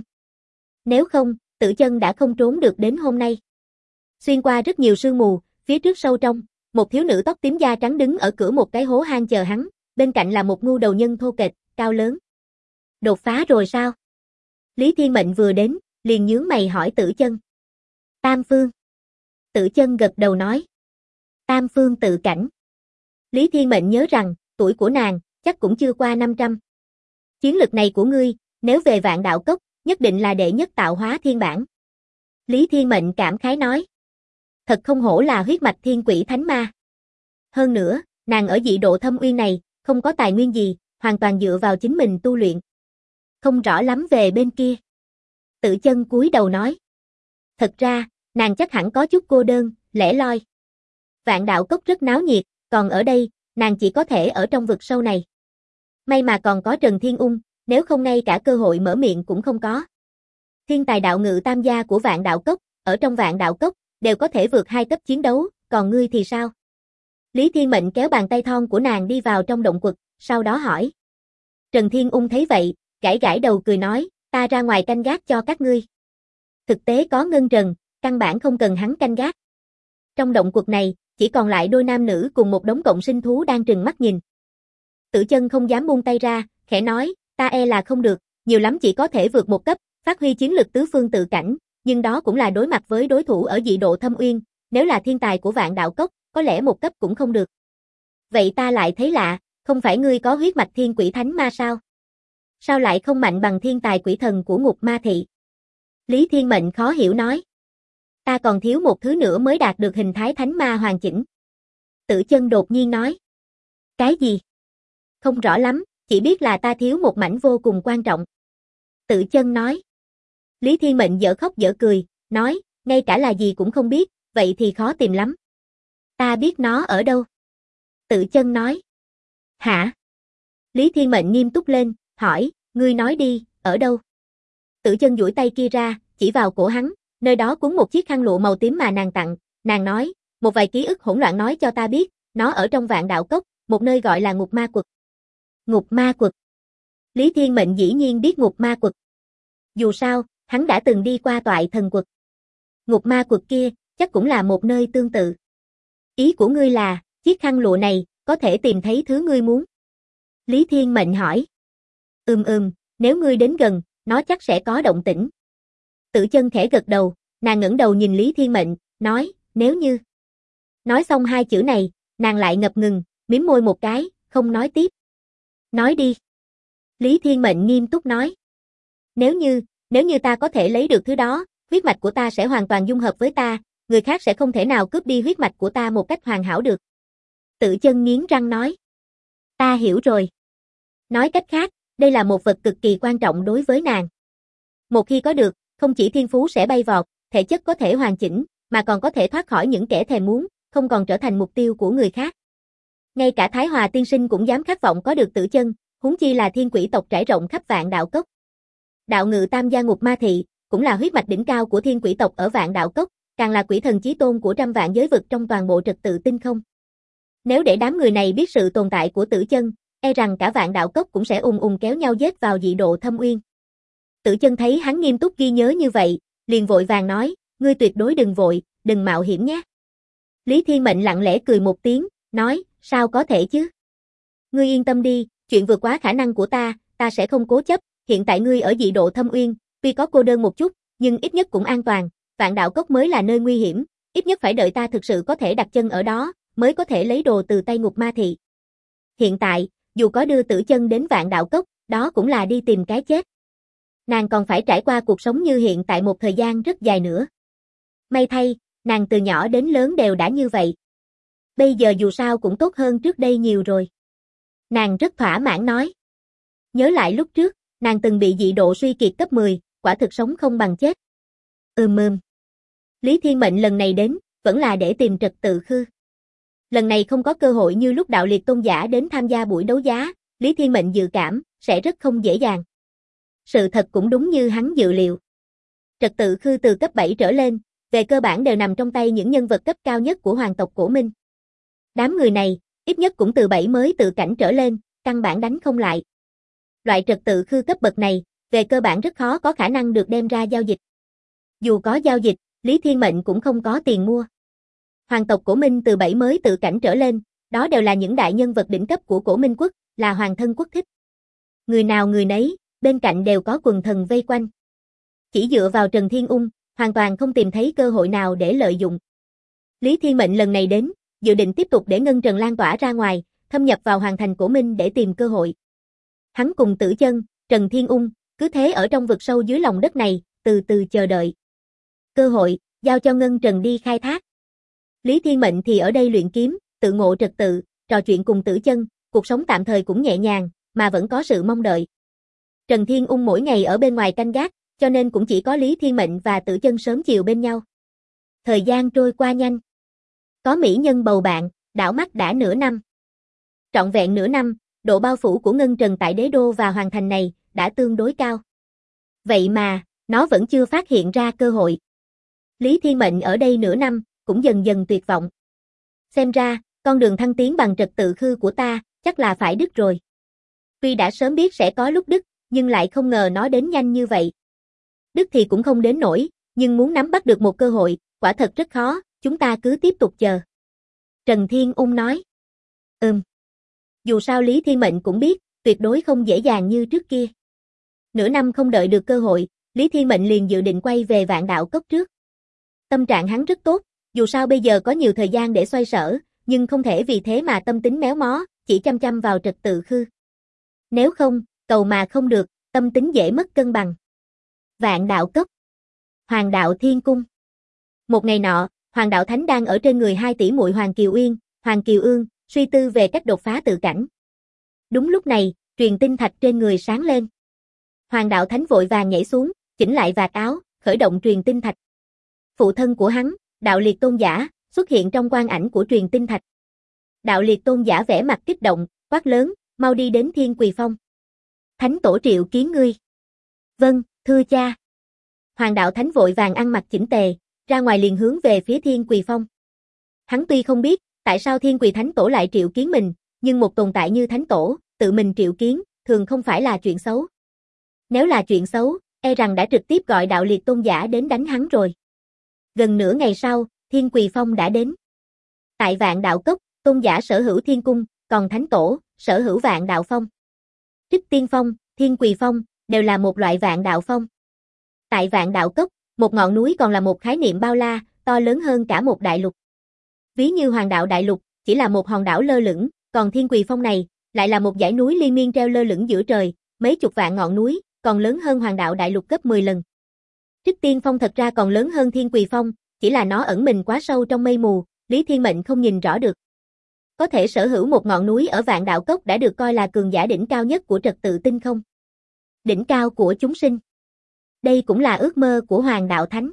Nếu không, Tử Chân đã không trốn được đến hôm nay. Xuyên qua rất nhiều sương mù, phía trước sâu trong, một thiếu nữ tóc tím da trắng đứng ở cửa một cái hố hang chờ hắn, bên cạnh là một ngu đầu nhân thô kệch, cao lớn. Đột phá rồi sao? Lý Thiên Mệnh vừa đến, liền nhướng mày hỏi Tử Chân. Tam phương. Tử Chân gật đầu nói. Tam phương tự cảnh. Lý Thiên Mệnh nhớ rằng, tuổi của nàng, chắc cũng chưa qua 500. Chiến lực này của ngươi, nếu về Vạn Đạo Cốc, nhất định là đệ nhất tạo hóa thiên bản. Lý Thiên Mệnh cảm khái nói. Thật không hổ là huyết mạch thiên quỷ thánh ma. Hơn nữa, nàng ở dị độ Thâm Uyên này, không có tài nguyên gì, hoàn toàn dựa vào chính mình tu luyện. Không rõ lắm về bên kia. Tử Chân cúi đầu nói. Thật ra, nàng chắc hẳn có chút cô đơn, lẻ loi. Vạn Đạo Cốc rất náo nhiệt, còn ở đây, nàng chỉ có thể ở trong vực sâu này. May mà còn có Trần Thiên Ung, nếu không ngay cả cơ hội mở miệng cũng không có. Thiên tài đạo ngự tam gia của Vạn Đạo Cốc, ở trong Vạn Đạo Cốc, đều có thể vượt 2 cấp chiến đấu, còn ngươi thì sao? Lý Thiên Mệnh kéo bàn tay thon của nàng đi vào trong động quật, sau đó hỏi. Trần Thiên Ung thấy vậy, gãi gãi đầu cười nói, ta ra ngoài canh gác cho các ngươi. Thực tế có ngân trần, căn bản không cần hắn canh gác. Trong động quật này, chỉ còn lại đôi nam nữ cùng một đống cộng sinh thú đang trừng mắt nhìn. Tử Chân không dám buông tay ra, khẽ nói, ta e là không được, nhiều lắm chỉ có thể vượt một cấp, phát huy chiến lực tứ phương tự cảnh, nhưng đó cũng là đối mặt với đối thủ ở dị độ Thâm Uyên, nếu là thiên tài của Vạn Đạo Cốc, có lẽ một cấp cũng không được. Vậy ta lại thấy lạ, không phải ngươi có huyết mạch thiên quỷ thánh ma sao? Sao lại không mạnh bằng thiên tài quỷ thần của Ngục Ma Thị? Lý Thiên Mệnh khó hiểu nói. Ta còn thiếu một thứ nữa mới đạt được hình thái thánh ma hoàn chỉnh. Tử Chân đột nhiên nói. Cái gì? Không rõ lắm, chỉ biết là ta thiếu một mảnh vô cùng quan trọng. Tử Chân nói. Lý Thiên Mệnh dở khóc dở cười, nói, ngay cả là gì cũng không biết, vậy thì khó tìm lắm. Ta biết nó ở đâu. Tử Chân nói. Hả? Lý Thiên Mệnh nghiêm túc lên, hỏi, ngươi nói đi, ở đâu? Tử Chân duỗi tay kia ra, chỉ vào cổ hắn, nơi đó cuốn một chiếc khăn lụa màu tím mà nàng tặng, nàng nói, một vài ký ức hỗn loạn nói cho ta biết, nó ở trong Vạn Đạo Cốc, một nơi gọi là Ngục Ma Quật. Ngục Ma Quật. Lý Thiên Mệnh dĩ nhiên biết Ngục Ma Quật. Dù sao, hắn đã từng đi qua Toại Thần Quật. Ngục Ma Quật kia, chắc cũng là một nơi tương tự. Ý của ngươi là, chiếc khăn lụa này, có thể tìm thấy thứ ngươi muốn. Lý Thiên Mệnh hỏi. Nếu ngươi đến gần, nó chắc sẽ có động tĩnh. Tử Chân khẽ gật đầu, nàng ngẩng đầu nhìn Lý Thiên Mệnh, nói, nếu như. Nói xong hai chữ này, nàng lại ngập ngừng, mím môi một cái, không nói tiếp. Nói đi. Lý Thiên Mệnh nghiêm túc nói. Nếu như ta có thể lấy được thứ đó, huyết mạch của ta sẽ hoàn toàn dung hợp với ta, người khác sẽ không thể nào cướp đi huyết mạch của ta một cách hoàn hảo được. Tử Chân nghiến răng nói. Ta hiểu rồi. Nói cách khác, đây là một vật cực kỳ quan trọng đối với nàng. Một khi có được, không chỉ thiên phú sẽ bay vọt, thể chất có thể hoàn chỉnh, mà còn có thể thoát khỏi những kẻ thèm muốn, không còn trở thành mục tiêu của người khác. Ngay cả Thái Hòa tiên sinh cũng dám khát vọng có được Tử Chân, huống chi là thiên quỷ tộc trải rộng khắp Vạn Đạo Cốc. Đạo ngự tam gia Ngục Ma Thị, cũng là huyết mạch đỉnh cao của thiên quỷ tộc ở Vạn Đạo Cốc, càng là quỷ thần chí tôn của trăm vạn giới vực trong toàn bộ trật tự tinh không. Nếu để đám người này biết sự tồn tại của Tử Chân, e rằng cả Vạn Đạo Cốc cũng sẽ kéo nhau giết vào dị độ Thâm Uyên. Tử Chân thấy hắn nghiêm túc ghi nhớ như vậy, liền vội vàng nói, ngươi tuyệt đối đừng vội, đừng mạo hiểm nhé. Lý Thiên Mệnh lặng lẽ cười một tiếng, nói, sao có thể chứ? Ngươi yên tâm đi, chuyện vượt quá khả năng của ta sẽ không cố chấp, hiện tại ngươi ở dị độ Thâm Uyên, tuy có cô đơn một chút, nhưng ít nhất cũng an toàn, Vạn Đạo Cốc mới là nơi nguy hiểm, ít nhất phải đợi ta thực sự có thể đặt chân ở đó, mới có thể lấy đồ từ tay Ngục Ma Thị. Hiện tại, dù có đưa Tử Chân đến Vạn Đạo Cốc, đó cũng là đi tìm cái chết. Nàng còn phải trải qua cuộc sống như hiện tại một thời gian rất dài nữa. May thay, nàng từ nhỏ đến lớn đều đã như vậy. Bây giờ dù sao cũng tốt hơn trước đây nhiều rồi. Nàng rất thỏa mãn nói. Nhớ lại lúc trước, nàng từng bị dị độ suy kiệt cấp 10, quả thực sống không bằng chết. Lý Thiên Mệnh lần này đến, vẫn là để tìm Trật Tự Khư. Lần này không có cơ hội như lúc Đạo Liệt Tôn giả đến tham gia buổi đấu giá, Lý Thiên Mệnh dự cảm, sẽ rất không dễ dàng. Sự thật cũng đúng như hắn dự liệu. Trật Tự Khư từ cấp 7 trở lên, về cơ bản đều nằm trong tay những nhân vật cấp cao nhất của hoàng tộc Cổ Minh. Đám người này, ít nhất cũng từ 7 mới tự cảnh trở lên, căn bản đánh không lại. Loại Trật Tự Khư cấp bậc này, về cơ bản rất khó có khả năng được đem ra giao dịch. Dù có giao dịch, Lý Thiên Mệnh cũng không có tiền mua. Hoàng tộc Cổ Minh từ 7 mới tự cảnh trở lên, đó đều là những đại nhân vật đỉnh cấp của Cổ Minh quốc, là hoàng thân quốc thích. Người nào người nấy, bên cạnh đều có quần thần vây quanh. Chỉ dựa vào Trần Thiên Ung, hoàn toàn không tìm thấy cơ hội nào để lợi dụng. Lý Thiên Mệnh lần này đến, dự định tiếp tục để Ngân Trần lan tỏa ra ngoài, thâm nhập vào hoàng thành Cổ Minh để tìm cơ hội. Hắn cùng Tử Chân, Trần Thiên Ung, cứ thế ở trong vực sâu dưới lòng đất này, từ từ chờ đợi. Cơ hội, giao cho Ngân Trần đi khai thác. Lý Thiên Mệnh thì ở đây luyện kiếm, tự ngộ trật tự, trò chuyện cùng Tử Chân, cuộc sống tạm thời cũng nhẹ nhàng, mà vẫn có sự mong đợi. Trần Thiên Ung mỗi ngày ở bên ngoài canh gác, cho nên cũng chỉ có Lý Thiên Mệnh và Tử Chân sớm chiều bên nhau. Thời gian trôi qua nhanh. Có mỹ nhân bầu bạn, đảo mắt đã nửa năm. Trọn vẹn nửa năm, độ bao phủ của Ngân Trần tại đế đô và hoàng thành này đã tương đối cao. Vậy mà, nó vẫn chưa phát hiện ra cơ hội. Lý Thiên Mệnh ở đây nửa năm, cũng dần dần tuyệt vọng. Xem ra, con đường thăng tiến bằng Trật Tự Khư của ta, chắc là phải đứt rồi. Tuy đã sớm biết sẽ có lúc đứt, nhưng lại không ngờ nó đến nhanh như vậy. Đứt thì cũng không đến nổi, nhưng muốn nắm bắt được một cơ hội, quả thật rất khó, chúng ta cứ tiếp tục chờ. Trần Thiên Ung nói. Dù sao Lý Thiên Mệnh cũng biết, tuyệt đối không dễ dàng như trước kia. Nửa năm không đợi được cơ hội, Lý Thiên Mệnh liền dự định quay về Vạn Đạo Cốc trước. Tâm trạng hắn rất tốt, dù sao bây giờ có nhiều thời gian để xoay sở, nhưng không thể vì thế mà tâm tính méo mó, chỉ chăm chăm vào Trật Tự Khư. Nếu không, cầu mà không được, tâm tính dễ mất cân bằng. Vạn Đạo Cốc, Hoàng Đạo Thiên Cung. Một ngày nọ, Hoàng Đạo Thánh đang ở trên người 2 tỷ muội Hoàng Kiều Uyên, Hoàng Kiều Ương, suy tư về cách đột phá tự cảnh. Đúng lúc này, truyền tinh thạch trên người sáng lên. Hoàng Đạo Thánh vội vàng nhảy xuống, chỉnh lại vạt áo, khởi động truyền tinh thạch. Phụ thân của hắn, Đạo Liệt Tôn giả, xuất hiện trong quang ảnh của truyền tinh thạch. Đạo Liệt Tôn giả vẻ mặt kích động, quát lớn, mau đi đến Thiên Quỳ Phong. Thánh tổ triệu kiến ngươi. Vâng, thưa cha. Hoàng Đạo Thánh vội vàng ăn mặc chỉnh tề, ra ngoài liền hướng về phía Thiên Quỳ Phong. Hắn tuy không biết, tại sao Thiên Quỳ Thánh Tổ lại triệu kiến mình, nhưng một tồn tại như Thánh Tổ, tự mình triệu kiến, thường không phải là chuyện xấu. Nếu là chuyện xấu, e rằng đã trực tiếp gọi Đạo Liệt Tôn giả đến đánh hắn rồi. Gần nửa ngày sau, Thiên Quỳ Phong đã đến. Tại Vạn Đạo Cốc, Tôn giả sở hữu Thiên Cung, còn Thánh Tổ, sở hữu Vạn Đạo Phong. Trích Tiên Phong, Thiên Quỳ Phong, đều là một loại Vạn Đạo Phong. Tại Vạn Đạo Cốc, một ngọn núi còn là một khái niệm bao la, to lớn hơn cả một đại lục. Ví như Hoàng Đạo Đại Lục, chỉ là một hòn đảo lơ lửng, còn Thiên Quỳ Phong này, lại là một dãy núi liên miên treo lơ lửng giữa trời, mấy chục vạn ngọn núi, còn lớn hơn Hoàng Đạo Đại Lục gấp 10 lần. Trích Tiên Phong thật ra còn lớn hơn Thiên Quỳ Phong, chỉ là nó ẩn mình quá sâu trong mây mù, Lý Thiên Mệnh không nhìn rõ được. Có thể sở hữu một ngọn núi ở Vạn Đạo Cốc đã được coi là cường giả đỉnh cao nhất của trật tự tinh không. Đỉnh cao của chúng sinh. Đây cũng là ước mơ của Hoàng Đạo Thánh.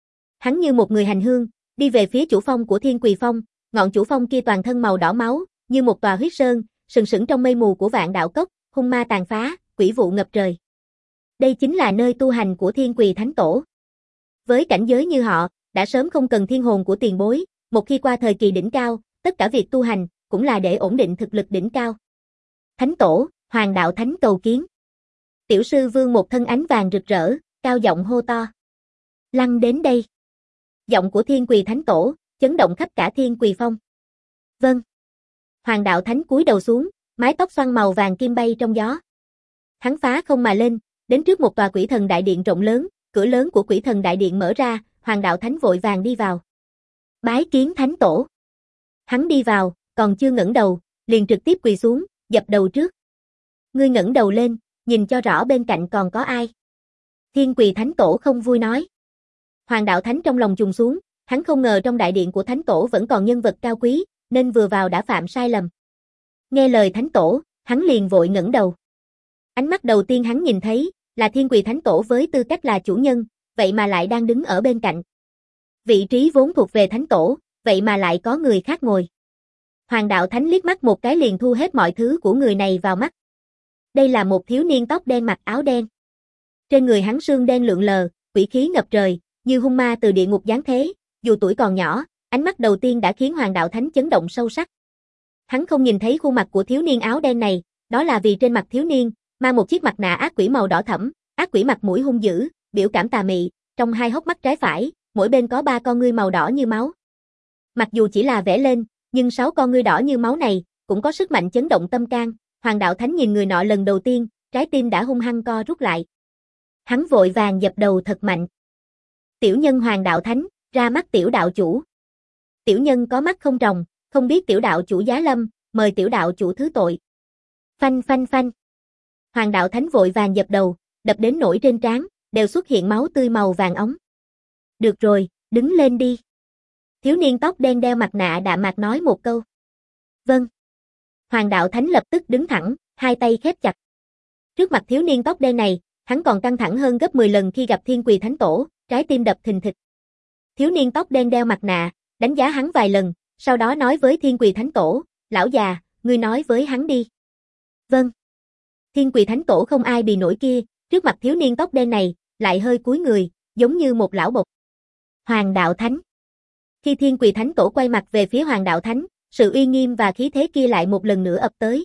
Hắn như một người hành hương, đi về phía chủ phong của Thiên Quỳ Phong, ngọn chủ phong kia toàn thân màu đỏ máu, như một tòa huyết sơn, sừng sững trong mây mù của Vạn Đạo Cốc, hung ma tàn phá, quỷ vụ ngập trời. Đây chính là nơi tu hành của Thiên Quỳ Thánh Tổ. Với cảnh giới như họ, đã sớm không cần thiên hồn của tiền bối, một khi qua thời kỳ đỉnh cao, tất cả việc tu hành, cũng là để ổn định thực lực đỉnh cao. Thánh Tổ, Hoàng Đạo Thánh cầu kiến. Tiểu sư vương một thân ánh vàng rực rỡ, cao giọng hô to. Lăn đến đây. Giọng của Thiên Quỳ Thánh Tổ, chấn động khắp cả Thiên Quỳ Phong. Vâng. Hoàng Đạo Thánh cúi đầu xuống, mái tóc xoăn màu vàng kim bay trong gió. Hắn phá không mà lên, đến trước một tòa Quỷ Thần Đại Điện rộng lớn, cửa lớn của Quỷ Thần Đại Điện mở ra, Hoàng Đạo Thánh vội vàng đi vào. Bái kiến Thánh Tổ. Hắn đi vào, còn chưa ngẩng đầu, liền trực tiếp quỳ xuống, dập đầu trước. Ngươi ngẩng đầu lên, nhìn cho rõ bên cạnh còn có ai. Thiên Quỳ Thánh Tổ không vui nói. Hoàng Đạo Thánh trong lòng trùng xuống, hắn không ngờ trong đại điện của Thánh Tổ vẫn còn nhân vật cao quý, nên vừa vào đã phạm sai lầm. Nghe lời Thánh Tổ, hắn liền vội ngẩng đầu. Ánh mắt đầu tiên hắn nhìn thấy là Thiên Quỳ Thánh Tổ với tư cách là chủ nhân, vậy mà lại đang đứng ở bên cạnh. Vị trí vốn thuộc về Thánh Tổ, vậy mà lại có người khác ngồi. Hoàng Đạo Thánh liếc mắt một cái liền thu hết mọi thứ của người này vào mắt. Đây là một thiếu niên tóc đen mặc áo đen. Trên người hắn sương đen lượn lờ, quỷ khí ngập trời, như hung ma từ địa ngục giáng thế, dù tuổi còn nhỏ, ánh mắt đầu tiên đã khiến Hoàng Đạo Thánh chấn động sâu sắc. Hắn không nhìn thấy khuôn mặt của thiếu niên áo đen này, đó là vì trên mặt thiếu niên mang một chiếc mặt nạ ác quỷ màu đỏ thẫm, ác quỷ mặt mũi hung dữ, biểu cảm tà mị, trong hai hốc mắt trái phải, mỗi bên có 3 con ngươi màu đỏ như máu. Mặc dù chỉ là vẽ lên, nhưng 6 con ngươi đỏ như máu này cũng có sức mạnh chấn động tâm can. Hoàng Đạo Thánh nhìn người nọ lần đầu tiên, trái tim đã hung hăng co rút lại. Hắn vội vàng dập đầu thật mạnh. Tiểu nhân Hoàng Đạo Thánh, ra mắt tiểu đạo chủ. Tiểu nhân có mắt không tròng, không biết tiểu đạo chủ giá lâm, mời tiểu đạo chủ thứ tội. Phanh phanh phanh. Hoàng Đạo Thánh vội vàng dập đầu, đập đến nỗi trên trán đều xuất hiện máu tươi màu vàng óng. Được rồi, đứng lên đi. Thiếu niên tóc đen đeo mặt nạ đạm mạc nói một câu. Vâng. Hoàng Đạo Thánh lập tức đứng thẳng, hai tay khép chặt. Trước mặt thiếu niên tóc đen này, hắn còn căng thẳng hơn gấp 10 lần khi gặp Thiên Quỳ Thánh Tổ, trái tim đập thình thịch. Thiếu niên tóc đen đeo mặt nạ, đánh giá hắn vài lần, sau đó nói với Thiên Quỳ Thánh Tổ, lão già, ngươi nói với hắn đi. Vâng. Thiên Quỳ Thánh Tổ không ai bì nổi kia, trước mặt thiếu niên tóc đen này, lại hơi cúi người, giống như một lão bộc. Hoàng Đạo Thánh. Khi Thiên Quỳ Thánh Tổ quay mặt về phía Hoàng Đạo Thánh, sự uy nghiêm và khí thế kia lại một lần nữa ập tới.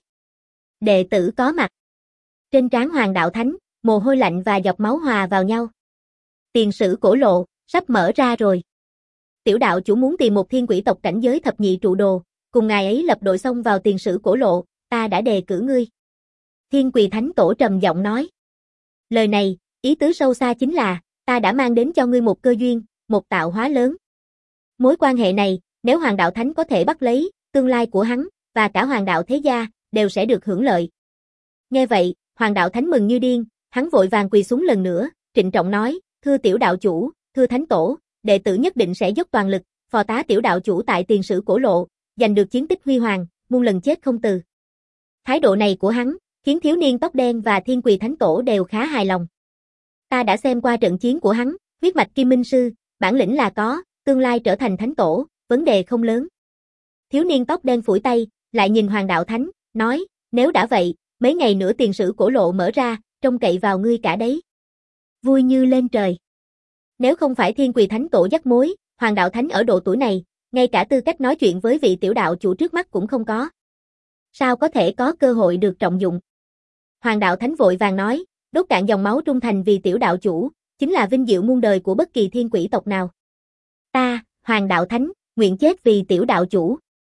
Đệ tử có mặt. Trên trán Hoàng Đạo Thánh, mồ hôi lạnh và giọt máu hòa vào nhau. Tiền sử cổ lộ, sắp mở ra rồi. Tiểu đạo chủ muốn tìm một thiên quỷ tộc cảnh giới thập nhị trụ đồ, cùng ngài ấy lập đội xông vào tiền sử cổ lộ, ta đã đề cử ngươi. Thiên Quỳ Thánh Tổ trầm giọng nói. Lời này, ý tứ sâu xa chính là, ta đã mang đến cho ngươi một cơ duyên, một tạo hóa lớn. Mối quan hệ này, nếu Hoàng Đạo Thánh có thể bắt lấy, tương lai của hắn, và cả Hoàng Đạo Thế Gia, đều sẽ được hưởng lợi. Nghe vậy, Hoàng Đạo Thánh mừng như điên, hắn vội vàng quỳ xuống lần nữa, trịnh trọng nói, thưa tiểu đạo chủ, thưa Thánh Tổ, đệ tử nhất định sẽ dốc toàn lực, phò tá tiểu đạo chủ tại tiền sử cổ lộ, giành được chiến tích huy hoàng, muôn lần chết không từ. Thái độ này của hắn, khiến thiếu niên tóc đen và Thiên Quỳ Thánh Tổ đều khá hài lòng. Ta đã xem qua trận chiến của hắn, huyết mạch Kim Minh Sư, bản lĩnh là có, tương lai trở thành Thánh Tổ, vấn đề không lớn. Thiếu niên tóc đen phủi tay, lại nhìn Hoàng Đạo Thánh, nói, nếu đã vậy, mấy ngày nữa tiền sử cổ lộ mở ra, trông cậy vào ngươi cả đấy. Vui như lên trời. Nếu không phải Thiên Quỳ Thánh Tổ dắt mối, Hoàng Đạo Thánh ở độ tuổi này, ngay cả tư cách nói chuyện với vị tiểu đạo chủ trước mắt cũng không có. Sao có thể có cơ hội được trọng dụng? Hoàng Đạo Thánh vội vàng nói, đốt cạn dòng máu trung thành vì tiểu đạo chủ, chính là vinh diệu muôn đời của bất kỳ thiên quỷ tộc nào. Ta, Hoàng Đạo Thánh, nguyện chết vì tiểu đạo chủ.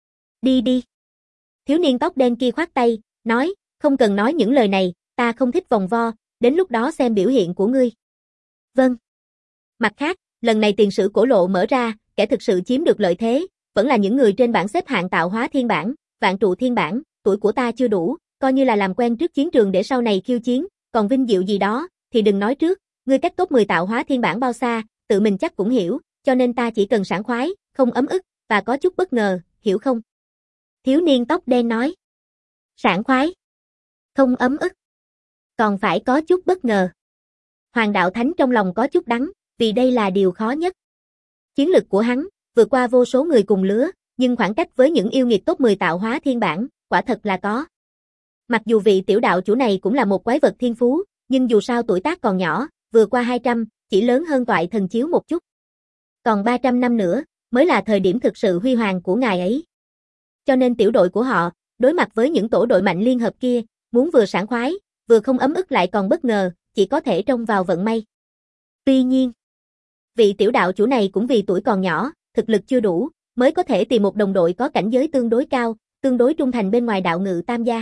Đi đi. Thiếu niên tóc đen kia khoát tay, nói, không cần nói những lời này, ta không thích vòng vo, đến lúc đó xem biểu hiện của ngươi. Vâng. Mặt khác, lần này tiền sử cổ lộ mở ra, kẻ thực sự chiếm được lợi thế, vẫn là những người trên bảng xếp hạng tạo hóa thiên bản, vạn trụ thiên bản, tuổi của ta chưa đủ, coi như là làm quen trước chiến trường để sau này khiêu chiến, còn vinh diệu gì đó, thì đừng nói trước, ngươi cách top 10 tạo hóa thiên bản bao xa, tự mình chắc cũng hiểu, cho nên ta chỉ cần sảng khoái, không ấm ức, và có chút bất ngờ, hiểu không? Thiếu niên tóc đen nói. Sảng khoái. Không ấm ức. Còn phải có chút bất ngờ. Hoàng Đạo Thánh trong lòng có chút đắng, vì đây là điều khó nhất. Chiến lực của hắn, vượt qua vô số người cùng lứa, nhưng khoảng cách với những yêu nghiệt top 10 tạo hóa thiên bản, quả thật là có. Mặc dù vị tiểu đạo chủ này cũng là một quái vật thiên phú, nhưng dù sao tuổi tác còn nhỏ, vừa qua 200, chỉ lớn hơn toại thần chiếu một chút. Còn 300 năm nữa, mới là thời điểm thực sự huy hoàng của ngài ấy. Cho nên tiểu đội của họ, đối mặt với những tổ đội mạnh liên hợp kia, muốn vừa sảng khoái, vừa không ấm ức lại còn bất ngờ, chỉ có thể trông vào vận may. Tuy nhiên, Vị tiểu đạo chủ này cũng vì tuổi còn nhỏ, thực lực chưa đủ, mới có thể tìm một đồng đội có cảnh giới tương đối cao, tương đối trung thành bên ngoài đạo ngự tam gia.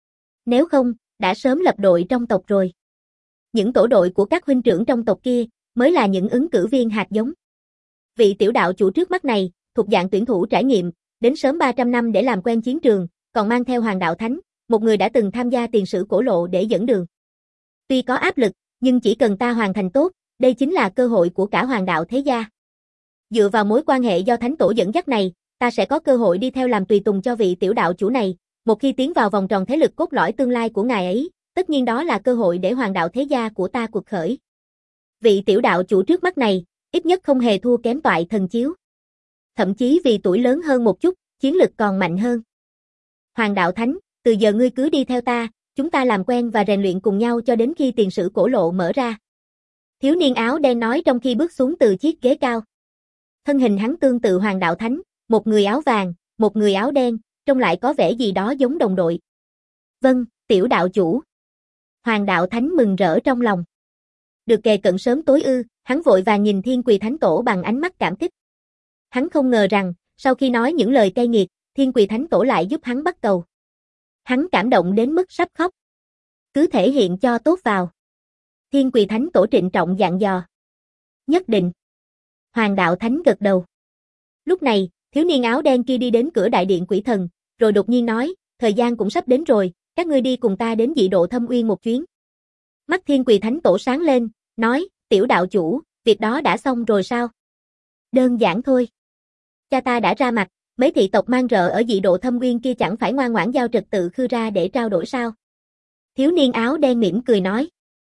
Nếu không, đã sớm lập đội trong tộc rồi. Những tổ đội của các huynh trưởng trong tộc kia, mới là những ứng cử viên hạt giống. Vị tiểu đạo chủ trước mắt này, thuộc dạng tuyển thủ trải nghiệm, đến sớm 300 năm để làm quen chiến trường, còn mang theo Hoàng Đạo Thánh, một người đã từng tham gia tiền sử cổ lộ để dẫn đường. Tuy có áp lực, nhưng chỉ cần ta hoàn thành tốt, đây chính là cơ hội của cả Hoàng Đạo thế gia. Dựa vào mối quan hệ do Thánh Tổ dẫn dắt này, ta sẽ có cơ hội đi theo làm tùy tùng cho vị tiểu đạo chủ này, một khi tiến vào vòng tròn thế lực cốt lõi tương lai của ngài ấy, tất nhiên đó là cơ hội để Hoàng Đạo thế gia của ta cuộc khởi. Vị tiểu đạo chủ trước mắt này, ít nhất không hề thua kém Toại Thần Chiếu. Thậm chí vì tuổi lớn hơn một chút, chiến lực còn mạnh hơn. Hoàng Đạo Thánh, từ giờ ngươi cứ đi theo ta, chúng ta làm quen và rèn luyện cùng nhau cho đến khi tiền sử cổ lộ mở ra. Thiếu niên áo đen nói trong khi bước xuống từ chiếc ghế cao. Thân hình hắn tương tự Hoàng Đạo Thánh, một người áo vàng, một người áo đen, trông lại có vẻ gì đó giống đồng đội. Vâng, tiểu đạo chủ. Hoàng Đạo Thánh mừng rỡ trong lòng. Được kề cận sớm tối ư, hắn vội vàng nhìn Thiên Quỳ Thánh Tổ bằng ánh mắt cảm kích. Hắn không ngờ rằng, sau khi nói những lời cay nghiệt, Thiên Quỳ Thánh Tổ lại giúp hắn bắt cầu. Hắn cảm động đến mức sắp khóc. Cứ thể hiện cho tốt vào. Thiên Quỳ Thánh Tổ trịnh trọng dặn dò. Nhất định. Hoàng Đạo Thánh gật đầu. Lúc này, thiếu niên áo đen kia đi đến cửa đại điện quỷ thần, rồi đột nhiên nói, thời gian cũng sắp đến rồi, các ngươi đi cùng ta đến dị độ Thâm Uyên một chuyến. Mắt Thiên Quỳ Thánh Tổ sáng lên, nói, tiểu đạo chủ, việc đó đã xong rồi sao? Đơn giản thôi. Cha ta đã ra mặt, mấy thị tộc mang rợ ở dị độ Thâm Uyên kia chẳng phải ngoan ngoãn giao trật tự khư ra để trao đổi sao? Thiếu niên áo đen mỉm cười nói.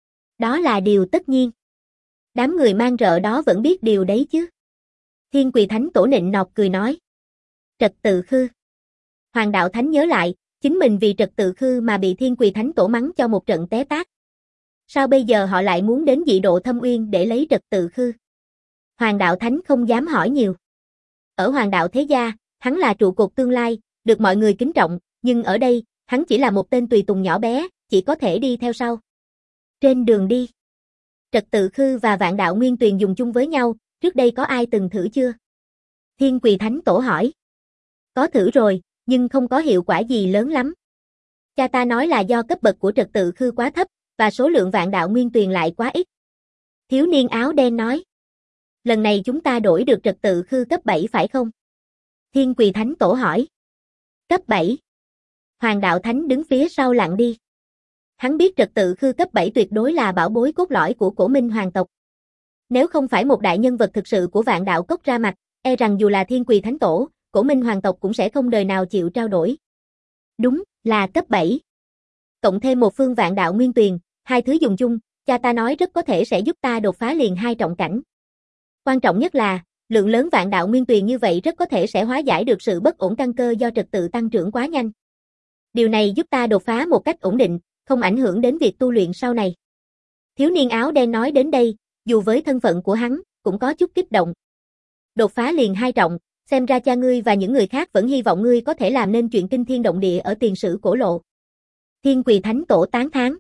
Đó là điều tất nhiên. Đám người mang rợ đó vẫn biết điều đấy chứ. Thiên Quỳ Thánh Tổ nịnh nọt cười nói. Trật tự khư. Hoàng Đạo Thánh nhớ lại, chính mình vì trật tự khư mà bị Thiên Quỳ Thánh Tổ mắng cho một trận té tát. Sao bây giờ họ lại muốn đến dị độ Thâm Uyên để lấy trật tự khư? Hoàng Đạo Thánh không dám hỏi nhiều. Ở Hoàng Đạo thế gia, hắn là trụ cột tương lai, được mọi người kính trọng, nhưng ở đây, hắn chỉ là một tên tùy tùng nhỏ bé, chỉ có thể đi theo sau. Trên đường đi, trật tự khư và Vạn Đạo Nguyên Tuyền dùng chung với nhau, trước đây có ai từng thử chưa? Thiên Quỳ Thánh Tổ hỏi. Có thử rồi, nhưng không có hiệu quả gì lớn lắm. Cha ta nói là do cấp bậc của trật tự khư quá thấp, và số lượng Vạn Đạo Nguyên Tuyền lại quá ít. Thiếu niên áo đen nói. Lần này chúng ta đổi được trật tự khư cấp 7 phải không? Thiên Quỳ Thánh Tổ hỏi. Cấp 7. Hoàng Đạo Thánh đứng phía sau lặng đi. Hắn biết trật tự khư cấp 7 tuyệt đối là bảo bối cốt lõi của Cổ Minh hoàng tộc. Nếu không phải một đại nhân vật thực sự của Vạn Đạo Cốc ra mặt, e rằng dù là Thiên Quỳ Thánh Tổ, Cổ Minh hoàng tộc cũng sẽ không đời nào chịu trao đổi. Đúng, là cấp 7. Cộng thêm một phương Vạn Đạo Nguyên Tuyền, hai thứ dùng chung, cha ta nói rất có thể sẽ giúp ta đột phá liền 2 trọng cảnh. Quan trọng nhất là, lượng lớn Vạn Đạo Nguyên Tuyền như vậy rất có thể sẽ hóa giải được sự bất ổn căn cơ do trật tự tăng trưởng quá nhanh. Điều này giúp ta đột phá một cách ổn định, không ảnh hưởng đến việc tu luyện sau này. Thiếu niên áo đen nói đến đây, dù với thân phận của hắn, cũng có chút kích động. Đột phá liền 2 trọng, xem ra cha ngươi và những người khác vẫn hy vọng ngươi có thể làm nên chuyện kinh thiên động địa ở tiền sử cổ lộ. Thiên Quỳ Thánh Tổ tán thán.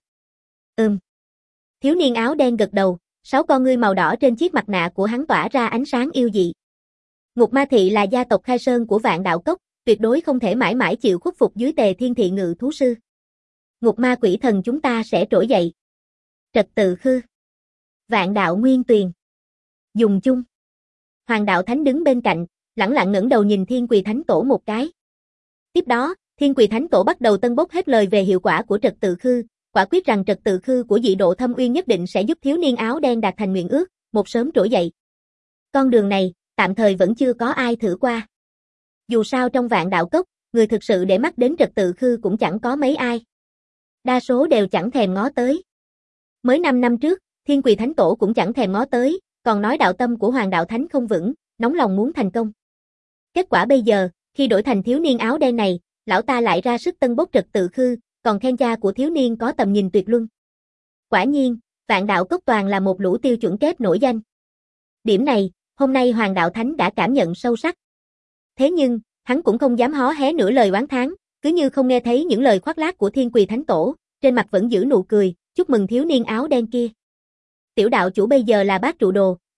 Thiếu niên áo đen gật đầu, 6 con ngươi màu đỏ trên chiếc mặt nạ của hắn tỏa ra ánh sáng yêu dị. Ngục Ma Thị là gia tộc khai sơn của Vạn Đạo Cốc, tuyệt đối không thể mãi mãi chịu khuất phục dưới Tề Thiên Thị Ngự thú sư. Ngục Ma Quỷ Thần chúng ta sẽ trỗi dậy. Trật tự khư. Vạn Đạo Nguyên Tuyền. Dùng chung. Hoàng Đạo Thánh đứng bên cạnh, lẳng lặng ngẩng đầu nhìn Thiên Quỳ Thánh Tổ một cái. Tiếp đó, Thiên Quỳ Thánh Tổ bắt đầu tân bốc hết lời về hiệu quả của trật tự khư, quả quyết rằng trật tự khư của dị độ Thâm Uyên nhất định sẽ giúp thiếu niên áo đen đạt thành nguyện ước, một sớm trỗi dậy. Con đường này, tạm thời vẫn chưa có ai thử qua. Dù sao trong Vạn Đạo Cốc, người thực sự để mắt đến trật tự khư cũng chẳng có mấy ai. Đa số đều chẳng thèm ngó tới. Mới 5 năm trước, Thiên Quỳ Thánh Tổ cũng chẳng thèm ngó tới, còn nói đạo tâm của Hoàng Đạo Thánh không vững, nóng lòng muốn thành công. Kết quả bây giờ, khi đổi thành thiếu niên áo đen này, lão ta lại ra sức tân bốc trật tự khư, còn khen cha của thiếu niên có tầm nhìn tuyệt luân. Quả nhiên, Vạn Đạo Cốc toàn là một lũ tiêu chuẩn kép nổi danh. Điểm này, hôm nay Hoàng Đạo Thánh đã cảm nhận sâu sắc. Thế nhưng, hắn cũng không dám hó hé nửa lời oán thán, cứ như không nghe thấy những lời khoác lác của Thiên Quỳ Thánh Tổ, trên mặt vẫn giữ nụ cười, chúc mừng thiếu niên áo đen kia. Tiểu đạo chủ bây giờ là bát trụ đồ,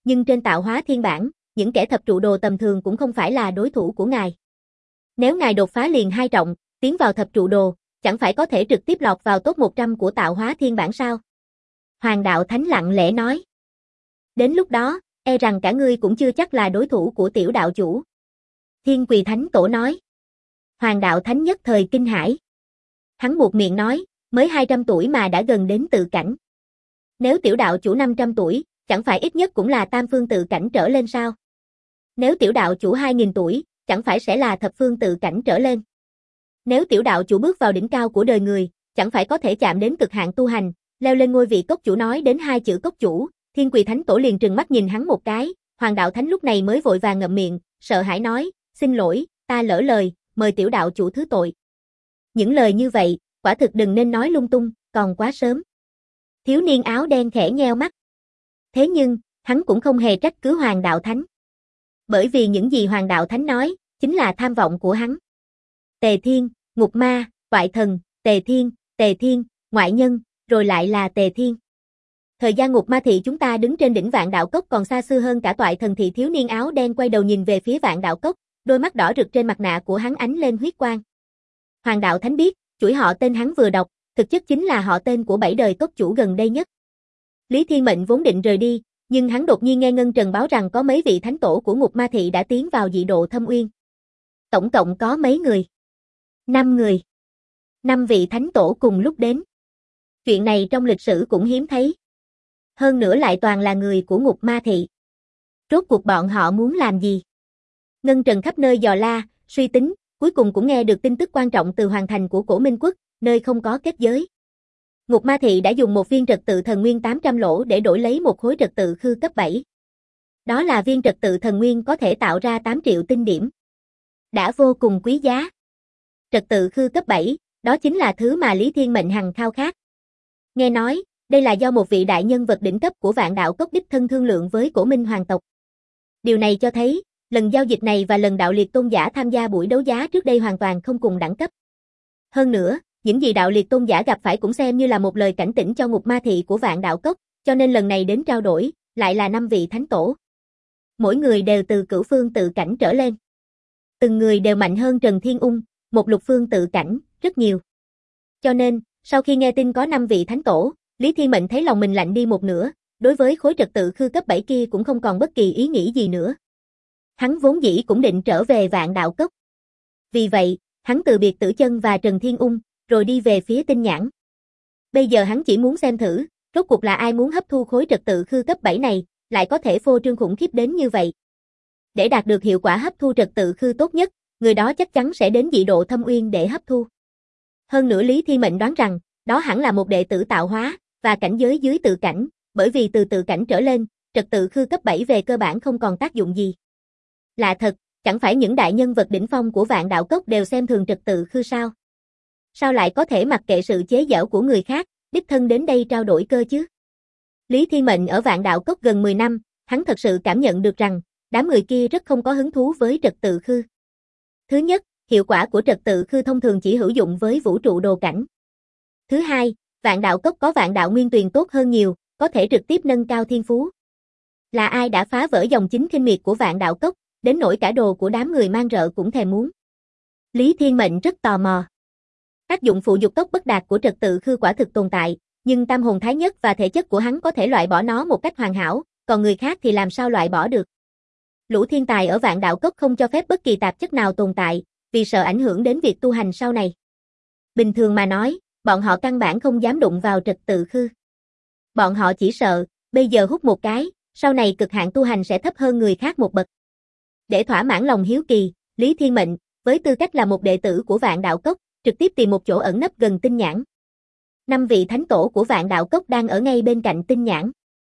nhưng trên tạo hóa thiên bản, những kẻ thập trụ đồ tầm thường cũng không phải là đối thủ của ngài. Nếu ngài đột phá liền 2 trọng, tiến vào thập trụ đồ, chẳng phải có thể trực tiếp lọt vào top 100 của tạo hóa thiên bản sao? Hoàng đạo thánh lặng lẽ nói. Đến lúc đó, e rằng cả ngươi cũng chưa chắc là đối thủ của tiểu đạo chủ. Thiên Quỳ Thánh Tổ nói. Hoàng đạo thánh nhất thời kinh hãi. Hắn buột miệng nói, mới 200 tuổi mà đã gần đến tự cảnh. Nếu tiểu đạo chủ 500 tuổi, chẳng phải ít nhất cũng là tam phương tự cảnh trở lên sao? Nếu tiểu đạo chủ 2000 tuổi, chẳng phải sẽ là thập phương tự cảnh trở lên? Nếu tiểu đạo chủ bước vào đỉnh cao của đời người, chẳng phải có thể chạm đến cực hạn tu hành, leo lên ngôi vị cốc chủ. Nói đến 2 chữ cốc chủ, Thiên Quỳ Thánh Tổ liền trừng mắt nhìn hắn một cái, Hoàng đạo thánh lúc này mới vội vàng ngậm miệng, sợ hãi nói, xin lỗi, ta lỡ lời, mời tiểu đạo chủ thứ tội. Những lời như vậy, quả thực đừng nên nói lung tung, còn quá sớm. Thiếu niên áo đen khẽ nheo mắt. Thế nhưng, hắn cũng không hề trách cứ Hoàng đạo thánh. Bởi vì những gì Hoàng đạo thánh nói, chính là tham vọng của hắn. Tề Thiên, Ngục Ma, Toại Thần, Tề Thiên, Ngoại Nhân, rồi lại là Tề Thiên. Thời gian Ngục Ma thị chúng ta đứng trên đỉnh Vạn Đạo Cốc còn xa xưa hơn cả Toại Thần thị. Thiếu niên áo đen quay đầu nhìn về phía Vạn Đạo Cốc, đôi mắt đỏ rực trên mặt nạ của hắn ánh lên huyết quang. Hoàng đạo thánh biết, chuỗi họ tên hắn vừa đọc, thực chất chính là họ tên của 7 đời cốc chủ gần đây nhất. Lý Thiên Mệnh vốn định rời đi, nhưng hắn đột nhiên nghe Ngân Trần báo rằng có mấy vị thánh tổ của Ngục Ma thị đã tiến vào dị độ Thâm Uyên. Tổng cộng có mấy người? 5 người. 5 vị thánh tổ cùng lúc đến. Chuyện này trong lịch sử cũng hiếm thấy. Hơn nữa lại toàn là người của Ngục Ma thị. Rốt cuộc bọn họ muốn làm gì? Ngân Trần khắp nơi dò la, suy tính, cuối cùng cũng nghe được tin tức quan trọng từ hoàng thành của Cổ Minh Quốc, nơi không có kết giới. Ngục Ma thị đã dùng một viên trật tự thần nguyên 800 lỗ để đổi lấy một khối trật tự khư cấp 7. Đó là viên trật tự thần nguyên có thể tạo ra 8 triệu tinh điểm. Đã vô cùng quý giá. Trật tự khư cấp 7, đó chính là thứ mà Lý Thiên Mệnh hằng khao khát. Nghe nói, đây là do một vị đại nhân vật đỉnh cấp của Vạn Đạo Cốc đích thân thương lượng với Cổ Minh hoàng tộc. Điều này cho thấy, lần giao dịch này và lần đạo liệt tôn giả tham gia buổi đấu giá trước đây hoàn toàn không cùng đẳng cấp. Hơn nữa, những gì đạo liệt tôn giả gặp phải cũng xem như là một lời cảnh tỉnh cho Ngục Ma thị của Vạn Đạo Cốc, cho nên lần này đến trao đổi, lại là 5 vị thánh tổ. Mỗi người đều từ cửu phương tự cảnh trở lên. Từng người đều mạnh hơn Trần Thiên Ung, một lục phương tự cảnh, rất nhiều. Cho nên, sau khi nghe tin có 5 vị thánh tổ, Lý Thiên Mệnh thấy lòng mình lạnh đi một nửa, đối với khối trật tự khư cấp 7 kia cũng không còn bất kỳ ý nghĩ gì nữa. Hắn vốn dĩ cũng định trở về Vạn Đạo Cốc. Vì vậy, hắn từ biệt Tử Chân và Trần Thiên Ung, rồi đi về phía Tinh Nhãn. Bây giờ hắn chỉ muốn xem thử, rốt cuộc là ai muốn hấp thu khối trật tự khư cấp 7 này, lại có thể phô trương khủng khiếp đến như vậy. Để đạt được hiệu quả hấp thu trật tự khư tốt nhất, người đó chắc chắn sẽ đến dị độ Thâm Uyên để hấp thu. Hơn nữa Lý Thiên Mệnh đoán rằng, đó hẳn là một đệ tử tạo hóa, và cảnh giới dưới tự cảnh, bởi vì từ tự cảnh trở lên, trật tự khư cấp 7 về cơ bản không còn tác dụng gì. Lạ thật, chẳng phải những đại nhân vật đỉnh phong của Vạn Đạo Cốc đều xem thường trật tự khư sao? Sao lại có thể mặc kệ sự chế giễu của người khác, đích thân đến đây trao đổi cơ chứ? Lý Thiên Mệnh ở Vạn Đạo Cốc gần 10 năm, hắn thật sự cảm nhận được rằng, đám người kia rất không có hứng thú với trật tự khư. Thứ nhất, hiệu quả của trật tự khư thông thường chỉ hữu dụng với vũ trụ đồ cảnh. Thứ hai, Vạn Đạo Cốc có Vạn Đạo Nguyên Tuyền tốt hơn nhiều, có thể trực tiếp nâng cao thiên phú. Là ai đã phá vỡ dòng chính khinh miệt của Vạn Đạo Cốc, đến nỗi cả đồ của đám người mang rợ cũng thèm muốn. Lý Thiên Mệnh rất tò mò. Tác dụng phụ dục tốc bất đạt của trật tự khư quả thực tồn tại, nhưng tam hồn thái nhất và thể chất của hắn có thể loại bỏ nó một cách hoàn hảo, còn người khác thì làm sao loại bỏ được. Lũ thiên tài ở Vạn Đạo Cốc không cho phép bất kỳ tạp chất nào tồn tại, vì sợ ảnh hưởng đến việc tu hành sau này. Bình thường mà nói, bọn họ căn bản không dám đụng vào trật tự khư. Bọn họ chỉ sợ, bây giờ hút một cái, sau này cực hạn tu hành sẽ thấp hơn người khác một bậc. Để thỏa mãn lòng hiếu kỳ, Lý Thiên Mệnh, với tư cách là một đệ tử của Vạn Đạo Cốc, trực tiếp tìm một chỗ ẩn nấp gần Tinh Nhãn. 5 vị thánh tổ của Vạn Đạo Cốc đang ở ngay bên cạnh Tinh Nhãn.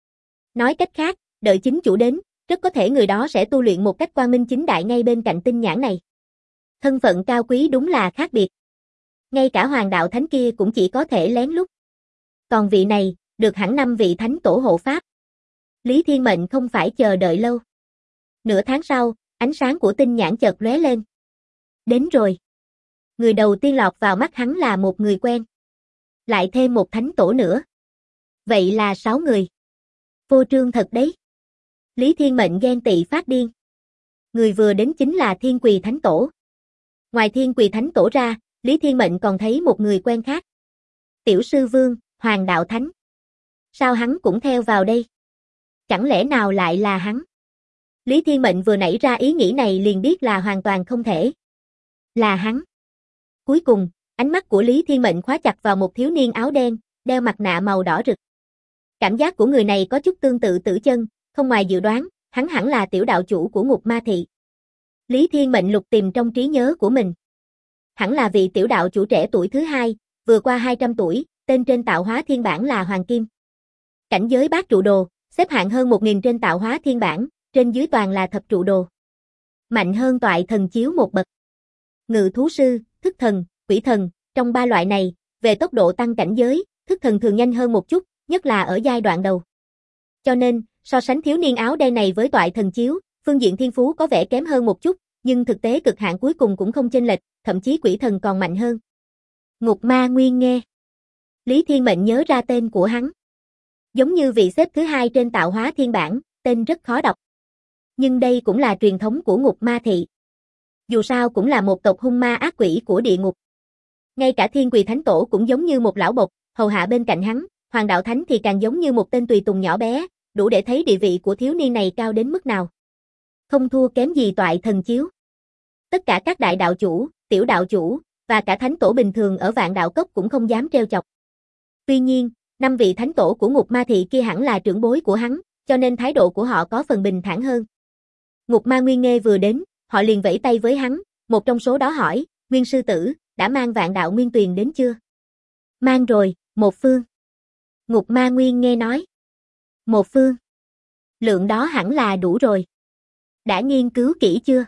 Nói cách khác, đợi chính chủ đến, rất có thể người đó sẽ tu luyện một cách quang minh chính đại ngay bên cạnh Tinh Nhãn này. Thân phận cao quý đúng là khác biệt. Ngay cả Hoàng đạo thánh kia cũng chỉ có thể lén lút. Còn vị này, được hẳn 5 vị thánh tổ hộ pháp. Lý Thiên Mệnh không phải chờ đợi lâu. Nửa tháng sau, ánh sáng của Tinh Nhãn chợt lóe lên. Đến rồi. Người đầu tiên lọt vào mắt hắn là một người quen. Lại thêm một thánh tổ nữa. Vậy là 6 người. Vô trương thật đấy. Lý Thiên Mệnh ghen tị phát điên. Người vừa đến chính là Thiên Quỳ Thánh Tổ. Ngoài Thiên Quỳ Thánh Tổ ra, Lý Thiên Mệnh còn thấy một người quen khác. Tiểu sư vương, Hoàng Đạo Thánh. Sao hắn cũng theo vào đây? Chẳng lẽ nào lại là hắn? Lý Thiên Mệnh vừa nảy ra ý nghĩ này liền biết là hoàn toàn không thể. Là hắn. Cuối cùng, ánh mắt của Lý Thiên Mệnh khóa chặt vào một thiếu niên áo đen, đeo mặt nạ màu đỏ rực. Cảm giác của người này có chút tương tự Tử Chân, không ngoài dự đoán, hắn hẳn là tiểu đạo chủ của Ngục Ma Thị. Lý Thiên Mệnh lục tìm trong trí nhớ của mình. Hẳn là vị tiểu đạo chủ trẻ tuổi thứ hai, vừa qua 200 tuổi, tên trên tạo hóa thiên bản là Hoàng Kim. Cảnh giới bát trụ đồ, xếp hạng hơn 1000 trên tạo hóa thiên bản, trên dưới toàn là thập trụ đồ. Mạnh hơn toại thần chiếu một bậc. Ngự thú sư, thức thần, quỷ thần, trong ba loại này, về tốc độ tăng cảnh giới, thức thần thường nhanh hơn một chút, nhất là ở giai đoạn đầu. Cho nên, so sánh thiếu niên áo đen này với toại thần chiếu, phương diện thiên phú có vẻ kém hơn một chút, nhưng thực tế cực hạn cuối cùng cũng không chênh lệch, thậm chí quỷ thần còn mạnh hơn. Ngục Ma Nguyên Nghê. Lý Thiên Mệnh nhớ ra tên của hắn. Giống như vị xếp thứ hai trên tạo hóa thiên bản, tên rất khó đọc. Nhưng đây cũng là truyền thống của Ngục Ma Thị. Dù sao cũng là một tộc hung ma ác quỷ của địa ngục. Ngay cả Thiên Quỳ Thánh Tổ cũng giống như một lão bộc, hầu hạ bên cạnh hắn, Hoàng Đạo Thánh thì càng giống như một tên tùy tùng nhỏ bé, đủ để thấy địa vị của thiếu niên này cao đến mức nào. Không thua kém gì toại thần chiếu. Tất cả các đại đạo chủ, tiểu đạo chủ, và cả thánh tổ bình thường ở Vạn Đạo Cốc cũng không dám trêu chọc. Tuy nhiên, 5 vị thánh tổ của Ngục Ma Thị kia hẳn là trưởng bối của hắn, cho nên thái độ của họ có phần bình thản hơn. Ngục Ma Nguyên Nghê vừa đến, họ liền vẫy tay với hắn, một trong số đó hỏi, Nguyên sư tử, đã mang Vạn Đạo Nguyên Tuyền đến chưa? Mang rồi, một phương. Ngục Ma Nguyên Nghê nói. Một phương. Lượng đó hẳn là đủ rồi. Đã nghiên cứu kỹ chưa?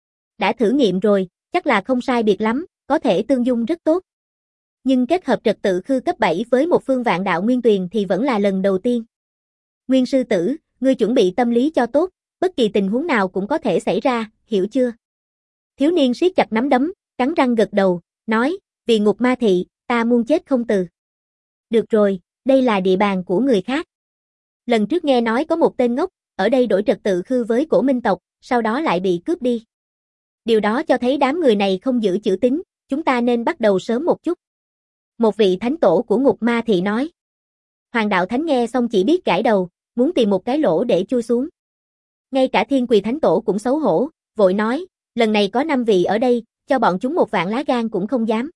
Đã thử nghiệm rồi, chắc là không sai biệt lắm, có thể tương dung rất tốt. Nhưng kết hợp trật tự khư cấp 7 với một phương Vạn Đạo Nguyên Tuyền thì vẫn là lần đầu tiên. Nguyên sư tử, ngươi chuẩn bị tâm lý cho tốt, bất kỳ tình huống nào cũng có thể xảy ra, hiểu chưa? Thiếu niên siết chặt nắm đấm, cắn răng gật đầu, nói, vì Ngục Ma Thị, ta muôn chết không từ. Được rồi, đây là địa bàn của người khác. Lần trước nghe nói có một tên ngốc, ở đây đổi trật tự khư với Cổ Minh tộc, sau đó lại bị cướp đi. Điều đó cho thấy đám người này không giữ chữ tín, chúng ta nên bắt đầu sớm một chút. Một vị thánh tổ của Ngục Ma Thị nói. Hoàng Đạo Thánh nghe xong chỉ biết gãi đầu, muốn tìm một cái lỗ để chui xuống. Ngay cả Thiên Quỳ Thánh Tổ cũng xấu hổ, vội nói, lần này có 5 vị ở đây, cho bọn chúng một vạn lá gan cũng không dám.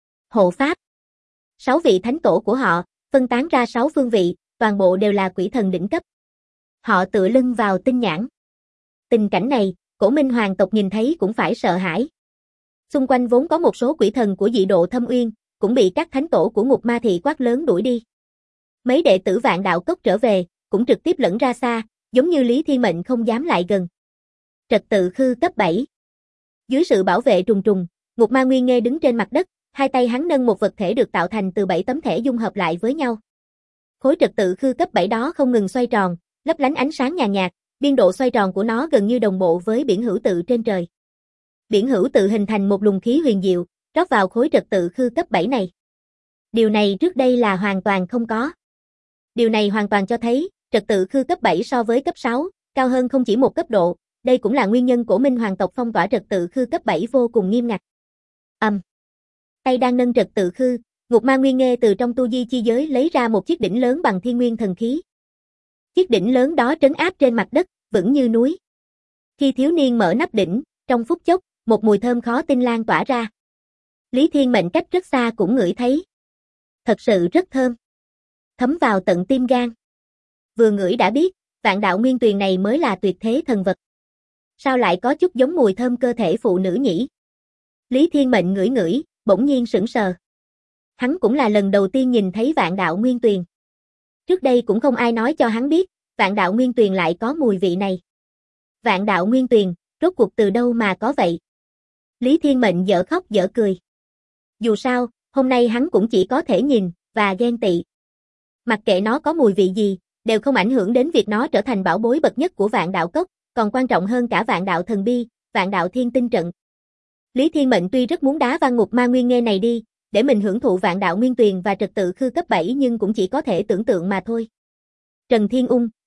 Hộ Pháp. 6 vị thánh tổ của họ, phân tán ra 6 phương vị, toàn bộ đều là quỷ thần đỉnh cấp. Họ tựa lưng vào tinh nhãn. Tình cảnh này, Cổ Minh hoàng tộc nhìn thấy cũng phải sợ hãi. Xung quanh vốn có một số quỷ thần của dị độ thâm uyên, cũng bị các thánh tổ của Ngục Ma Thị quát lớn đuổi đi. Mấy đệ tử Vạn Đạo Cốc trở về, cũng trực tiếp lẫn ra xa, giống như Lý Thiên Mệnh không dám lại gần. Trật tự khư cấp 7. Dưới sự bảo vệ trùng trùng, Ngục Ma Nguyên Nghê đứng trên mặt đất, hai tay hắn nâng một vật thể được tạo thành từ 7 tấm thẻ dung hợp lại với nhau. Khối trật tự khư cấp 7 đó không ngừng xoay tròn, lấp lánh ánh sáng nhàn nhạt, biên độ xoay tròn của nó gần như đồng bộ với biển hữu tự trên trời. Biển hữu tự hình thành một luồng khí huyền diệu, rót vào khối trật tự khư cấp 7 này. Điều này trước đây là hoàn toàn không có. Điều này hoàn toàn cho thấy, trật tự khư cấp 7 so với cấp 6, cao hơn không chỉ một cấp độ, đây cũng là nguyên nhân Cổ Minh hoàng tộc phong tỏa trật tự khư cấp 7 vô cùng nghiêm ngặt. Tay đang nâng trật tự khư, Ngục Ma Nguyên Nghê từ trong tu di chi giới lấy ra một chiếc đỉnh lớn bằng thiên nguyên thần khí. Chiếc đỉnh lớn đó trấn áp trên mặt đất, vững như núi. Khi thiếu niên mở nắp đỉnh, trong phút chốc, một mùi thơm khó tin lan tỏa ra. Lý Thiên Mệnh cách rất xa cũng ngửi thấy. Thật sự rất thơm. Thấm vào tận tim gan. Vừa ngửi đã biết, Vạn Đạo Nguyên Tuyền này mới là tuyệt thế thần vật. Sao lại có chút giống mùi thơm cơ thể phụ nữ nhỉ? Lý Thiên Mệnh ngửi ngửi, bỗng nhiên sững sờ. Hắn cũng là lần đầu tiên nhìn thấy Vạn Đạo Nguyên Tuyền. Trước đây cũng không ai nói cho hắn biết, Vạn Đạo Nguyên Tuyền lại có mùi vị này. Vạn Đạo Nguyên Tuyền, rốt cuộc từ đâu mà có vậy? Lý Thiên Mệnh dở khóc dở cười. Dù sao, hôm nay hắn cũng chỉ có thể nhìn, và ghen tị. Mặc kệ nó có mùi vị gì, đều không ảnh hưởng đến việc nó trở thành bảo bối bậc nhất của Vạn Đạo Cốc, còn quan trọng hơn cả Vạn Đạo Thần Bi, Vạn Đạo Thiên Tinh Trận. Lý Thiên Mệnh tuy rất muốn đá văng Ngục Ma Nguyên Nghê này đi, để mình hưởng thụ Vạn Đạo Nguyên Tuyền và trật tự khư cấp 7 nhưng cũng chỉ có thể tưởng tượng mà thôi. Trần Thiên Ung,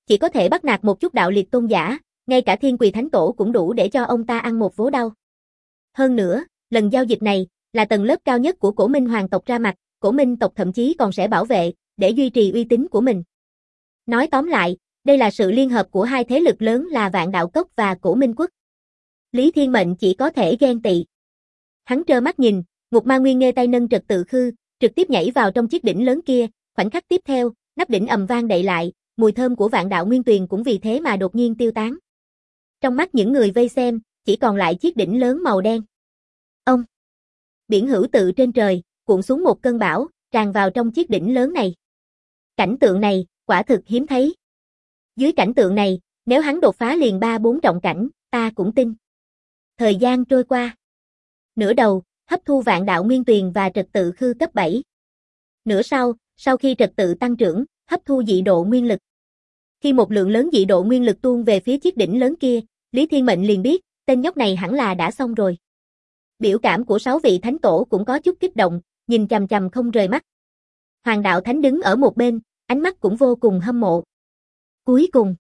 chỉ có thể bắt nạt một chút đạo liệt tôn giả, ngay cả Thiên Quỳ Thánh Tổ cũng đủ để cho ông ta ăn một vố đau. Hơn nữa, lần giao dịch này, là tầng lớp cao nhất của Cổ Minh hoàng tộc ra mặt, Cổ Minh tộc thậm chí còn sẽ bảo vệ, để duy trì uy tín của mình. Nói tóm lại, đây là sự liên hợp của hai thế lực lớn là Vạn Đạo Cốc và Cổ Minh Quốc. Lý Thiên Mệnh chỉ có thể ghen tị. Hắn trơ mắt nhìn, Ngục Ma Nguyên Nghê tay nâng trật tự khư, trực tiếp nhảy vào trong chiếc đỉnh lớn kia, khoảnh khắc tiếp theo, nắp đỉnh ầm vang đậy lại, mùi thơm của Vạn Đạo Nguyên Tuyền cũng vì thế mà đột nhiên tiêu tán. Trong mắt những người vây xem, chỉ còn lại chiếc đỉnh lớn màu đen. Ông! Biển hữu tự trên trời, cuộn xuống một cơn bão, tràn vào trong chiếc đỉnh lớn này. Cảnh tượng này, quả thực hiếm thấy. Dưới cảnh tượng này, nếu hắn đột phá liền 3-4 trọng cảnh, ta cũng tin. Thời gian trôi qua. Nửa đầu, hấp thu Vạn Đạo Nguyên Tuyền và trật tự khư cấp 7. Nửa sau khi trật tự tăng trưởng, hấp thu dị độ nguyên lực. Khi một lượng lớn dị độ nguyên lực tuôn về phía chiếc đỉnh lớn kia, Lý Thiên Mệnh liền biết, tên nhóc này hẳn là đã xong rồi. Biểu cảm của 6 vị thánh tổ cũng có chút kích động, nhìn chằm chằm không rời mắt. Hoàng đạo thánh đứng ở một bên, ánh mắt cũng vô cùng hâm mộ. Cuối cùng,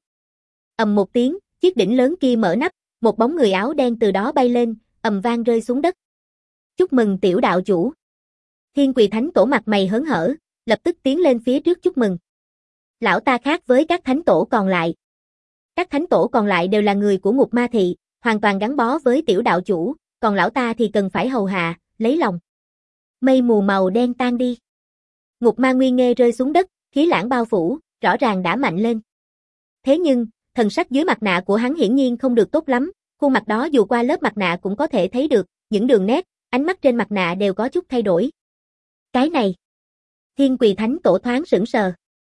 ầm một tiếng, chiếc đỉnh lớn kia mở nắp, một bóng người áo đen từ đó bay lên, ầm vang rơi xuống đất. Chúc mừng tiểu đạo chủ. Thiên Quỳ Thánh Tổ mặt mày hớn hở, lập tức tiến lên phía trước chúc mừng. Lão ta khác với các thánh tổ còn lại. Các thánh tổ còn lại đều là người của Ngục Ma Thị, hoàn toàn gắn bó với tiểu đạo chủ, còn lão ta thì cần phải hầu hạ, lấy lòng. Mây mù màu đen tan đi. Ngục Ma Nguyên Nghê rơi xuống đất, khí lãng bao phủ, rõ ràng đã mạnh lên. Thế nhưng, thần sắc dưới mặt nạ của hắn hiển nhiên không được tốt lắm, khuôn mặt đó dù qua lớp mặt nạ cũng có thể thấy được, những đường nét, ánh mắt trên mặt nạ đều có chút thay đổi. Cái này. Thiên Quỳ Thánh Tổ thoáng sững sờ.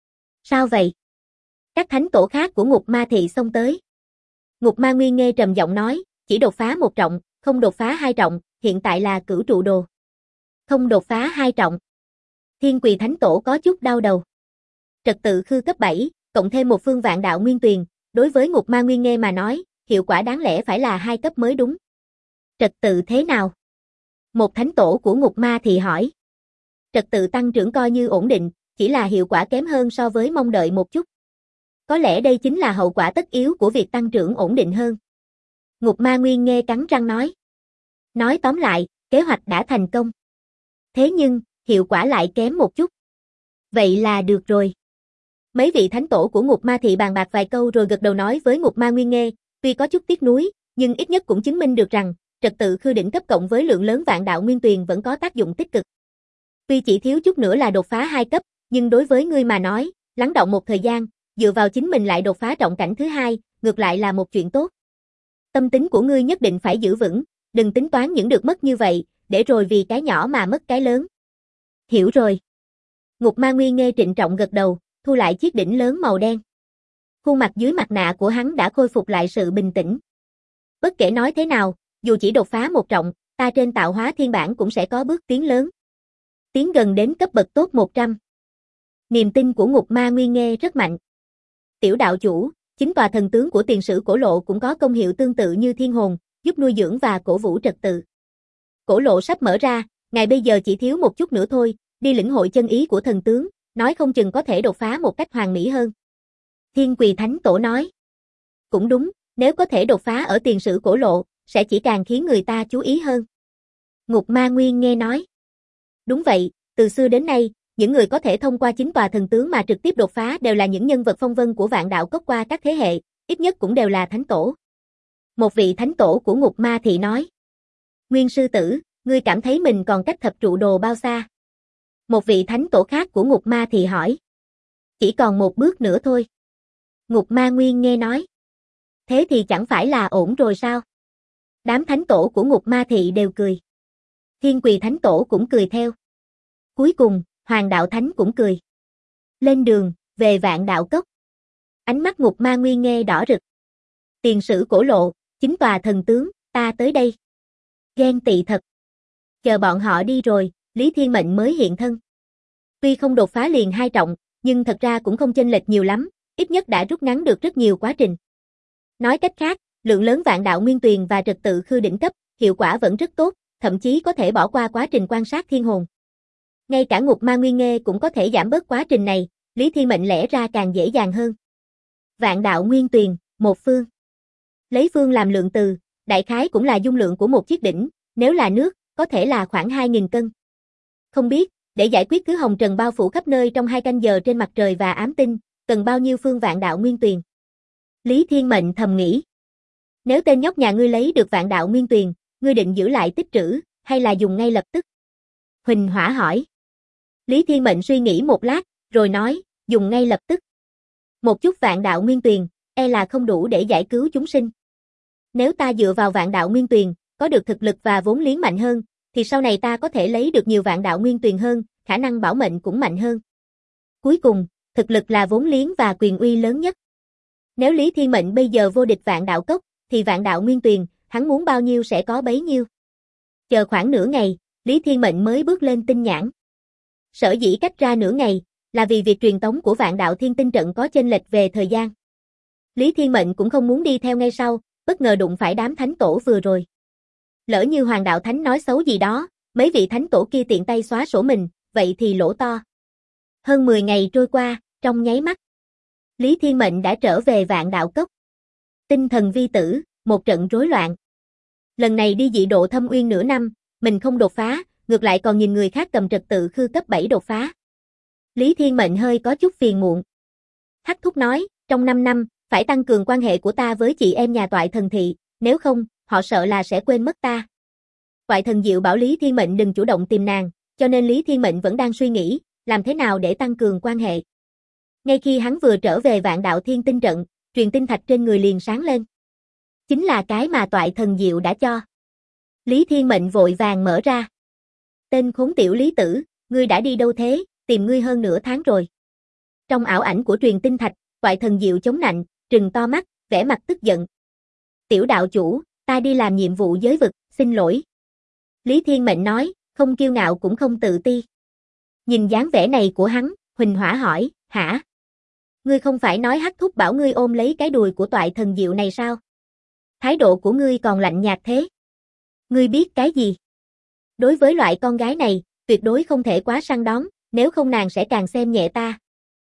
Sao vậy? Các thánh tổ khác của Ngục Ma Thị xông tới. Ngục Ma Nguyên Nghê trầm giọng nói, chỉ đột phá 1 trọng, không đột phá 2 trọng, hiện tại là cửu trụ đồ. Không đột phá 2 trọng. Thiên Quỳ Thánh Tổ có chút đau đầu. Trật tự khư cấp 7, cộng thêm một phương Vạn Đạo Nguyên Tuyền, đối với Ngục Ma Nguyên Nghê mà nói, hiệu quả đáng lẽ phải là 2 cấp mới đúng. Trật tự thế nào? Một thánh tổ của Ngục Ma Thị hỏi. Trật tự tăng trưởng coi như ổn định, chỉ là hiệu quả kém hơn so với mong đợi một chút. Có lẽ đây chính là hậu quả tất yếu của việc tăng trưởng ổn định hơn. Ngục Ma Nguyên Nghê cắn răng nói. Nói tóm lại, kế hoạch đã thành công. Thế nhưng, hiệu quả lại kém một chút. Vậy là được rồi. Mấy vị thánh tổ của Ngục Ma Thị bàn bạc vài câu rồi gật đầu nói với Ngục Ma Nguyên Nghê, tuy có chút tiếc nuối, nhưng ít nhất cũng chứng minh được rằng, trật tự khư đỉnh cấp cộng với lượng lớn Vạn Đạo Nguyên Tuyền vẫn có tác dụng tích cực. Tuy chỉ thiếu chút nữa là đột phá 2 cấp, nhưng đối với ngươi mà nói, lắng đọng một thời gian, dựa vào chính mình lại đột phá trọng cảnh thứ 2, ngược lại là một chuyện tốt. Tâm tính của ngươi nhất định phải giữ vững, đừng tính toán những được mất như vậy, để rồi vì cái nhỏ mà mất cái lớn. Hiểu rồi. Ngục Ma Nguyên Nghê trịnh trọng gật đầu, thu lại chiếc đỉnh lớn màu đen. Khuôn mặt dưới mặt nạ của hắn đã khôi phục lại sự bình tĩnh. Bất kể nói thế nào, dù chỉ đột phá 1 trọng, ta trên tạo hóa thiên bản cũng sẽ có bước tiến lớn. Tiến gần đến cấp bậc tốt 100. Niềm tin của Ngục Ma Nguyên Nghê rất mạnh. Tiểu đạo chủ, chính tòa thần tướng của tiền sử cổ lộ cũng có công hiệu tương tự như thiên hồn, giúp nuôi dưỡng và cổ vũ trật tự. Cổ lộ sắp mở ra, ngài bây giờ chỉ thiếu một chút nữa thôi, đi lĩnh hội chân ý của thần tướng, nói không chừng có thể đột phá một cách hoàn mỹ hơn. Thiên Quỳ Thánh Tổ nói. Cũng đúng, nếu có thể đột phá ở tiền sử cổ lộ, sẽ chỉ càng khiến người ta chú ý hơn. Ngục Ma Nguyên Nghê nói. Đúng vậy, từ xưa đến nay, những người có thể thông qua chính tòa thần tướng mà trực tiếp đột phá đều là những nhân vật phong vân của Vạn Đạo Cốc qua các thế hệ, ít nhất cũng đều là thánh tổ. Một vị thánh tổ của Ngục Ma Thị nói. Nguyên sư tử, ngươi cảm thấy mình còn cách thập trụ đồ bao xa? Một vị thánh tổ khác của Ngục Ma Thị hỏi. Chỉ còn một bước nữa thôi. Ngục Ma Nguyên Nghê nói. Thế thì chẳng phải là ổn rồi sao? Đám thánh tổ của Ngục Ma Thị đều cười. Thiên Quỳ Thánh Tổ cũng cười theo. Cuối cùng, Hoàng Đạo Thánh cũng cười. Lên đường, về Vạn Đạo Cốc. Ánh mắt Ngục Ma Nguyên Nghê đỏ rực. Tiền sử cổ lộ, chính tòa thần tướng, ta tới đây. Ghen tị thật. Chờ bọn họ đi rồi, Lý Thiên Mệnh mới hiện thân. Tuy không đột phá liền 2 trọng, nhưng thật ra cũng không chênh lệch nhiều lắm, ít nhất đã rút ngắn được rất nhiều quá trình. Nói cách khác, lượng lớn Vạn Đạo Nguyên Tuyền và trật tự khư đỉnh cấp, hiệu quả vẫn rất tốt, thậm chí có thể bỏ qua quá trình quan sát thiên hồn. Ngay cả Ngục Ma Nguyên Nghê cũng có thể giảm bớt quá trình này, Lý Thiên Mệnh lẽ ra càng dễ dàng hơn. Vạn đạo nguyên tuyền, một phương. Lấy phương làm lượng từ, đại khái cũng là dung lượng của một chiếc đỉnh, nếu là nước, có thể là khoảng 2.000 cân. Không biết, để giải quyết thứ hồng trần bao phủ khắp nơi trong 2 canh giờ trên mặt trời và ám tinh, cần bao nhiêu phương vạn đạo nguyên tuyền? Lý Thiên Mệnh thầm nghĩ. Nếu tên nhóc nhà ngươi lấy được vạn đạo nguyên tuyền, ngươi định giữ lại tích trữ, hay là dùng ngay lập tức? Huỳnh Hỏa hỏi. Lý Thiên Mệnh suy nghĩ một lát, rồi nói, dùng ngay lập tức. Một chút vạn đạo nguyên tuyền, e là không đủ để giải cứu chúng sinh. Nếu ta dựa vào vạn đạo nguyên tuyền, có được thực lực và vốn liếng mạnh hơn, thì sau này ta có thể lấy được nhiều vạn đạo nguyên tuyền hơn, khả năng bảo mệnh cũng mạnh hơn. Cuối cùng, thực lực là vốn liếng và quyền uy lớn nhất. Nếu Lý Thiên Mệnh bây giờ vô địch vạn đạo cốc, thì vạn đạo nguyên tuyền, hắn muốn bao nhiêu sẽ có bấy nhiêu. Chờ khoảng nửa ngày, Lý Thiên Mệnh mới bước lên tinh nhãn. Sở dĩ cách ra nửa ngày, là vì việc truyền tống của vạn đạo thiên tinh trận có chênh lệch về thời gian. Lý Thiên Mệnh cũng không muốn đi theo ngay sau, bất ngờ đụng phải đám thánh tổ vừa rồi. Lỡ như Hoàng đạo thánh nói xấu gì đó, mấy vị thánh tổ kia tiện tay xóa sổ mình, vậy thì lỗ to. Hơn 10 ngày trôi qua, trong nháy mắt, Lý Thiên Mệnh đã trở về vạn đạo cốc. Tinh thần vi tử, một trận rối loạn. Lần này đi dị độ thâm uyên nửa năm, mình không đột phá, ngược lại còn nhìn người khác cầm trật tự khư cấp 7 đột phá. Lý Thiên Mệnh hơi có chút phiền muộn. Hắc Thúc nói, trong 5 năm, phải tăng cường quan hệ của ta với chị em nhà Toại Thần Thị, nếu không, họ sợ là sẽ quên mất ta. Toại Thần Diệu bảo Lý Thiên Mệnh đừng chủ động tìm nàng, cho nên Lý Thiên Mệnh vẫn đang suy nghĩ, làm thế nào để tăng cường quan hệ. Ngay khi hắn vừa trở về vạn đạo thiên tinh trận, truyền tinh thạch trên người liền sáng lên. Chính là cái mà Toại Thần Diệu đã cho. Lý Thiên Mệnh vội vàng mở ra. Tên khốn tiểu Lý Tử, ngươi đã đi đâu thế, tìm ngươi hơn nửa tháng rồi. Trong ảo ảnh của truyền tinh thạch, Toại Thần Diệu chống nạnh, trừng to mắt, vẻ mặt tức giận. Tiểu đạo chủ, ta đi làm nhiệm vụ giới vực, xin lỗi. Lý Thiên Mệnh nói, không kiêu ngạo cũng không tự ti. Nhìn dáng vẻ này của hắn, Huỳnh Hỏa hỏi, hả? Ngươi không phải nói Hắc Thúc bảo ngươi ôm lấy cái đùi của Toại Thần Diệu này sao? Thái độ của ngươi còn lạnh nhạt thế. Ngươi biết cái gì? Đối với loại con gái này, tuyệt đối không thể quá săn đón, nếu không nàng sẽ càng xem nhẹ ta.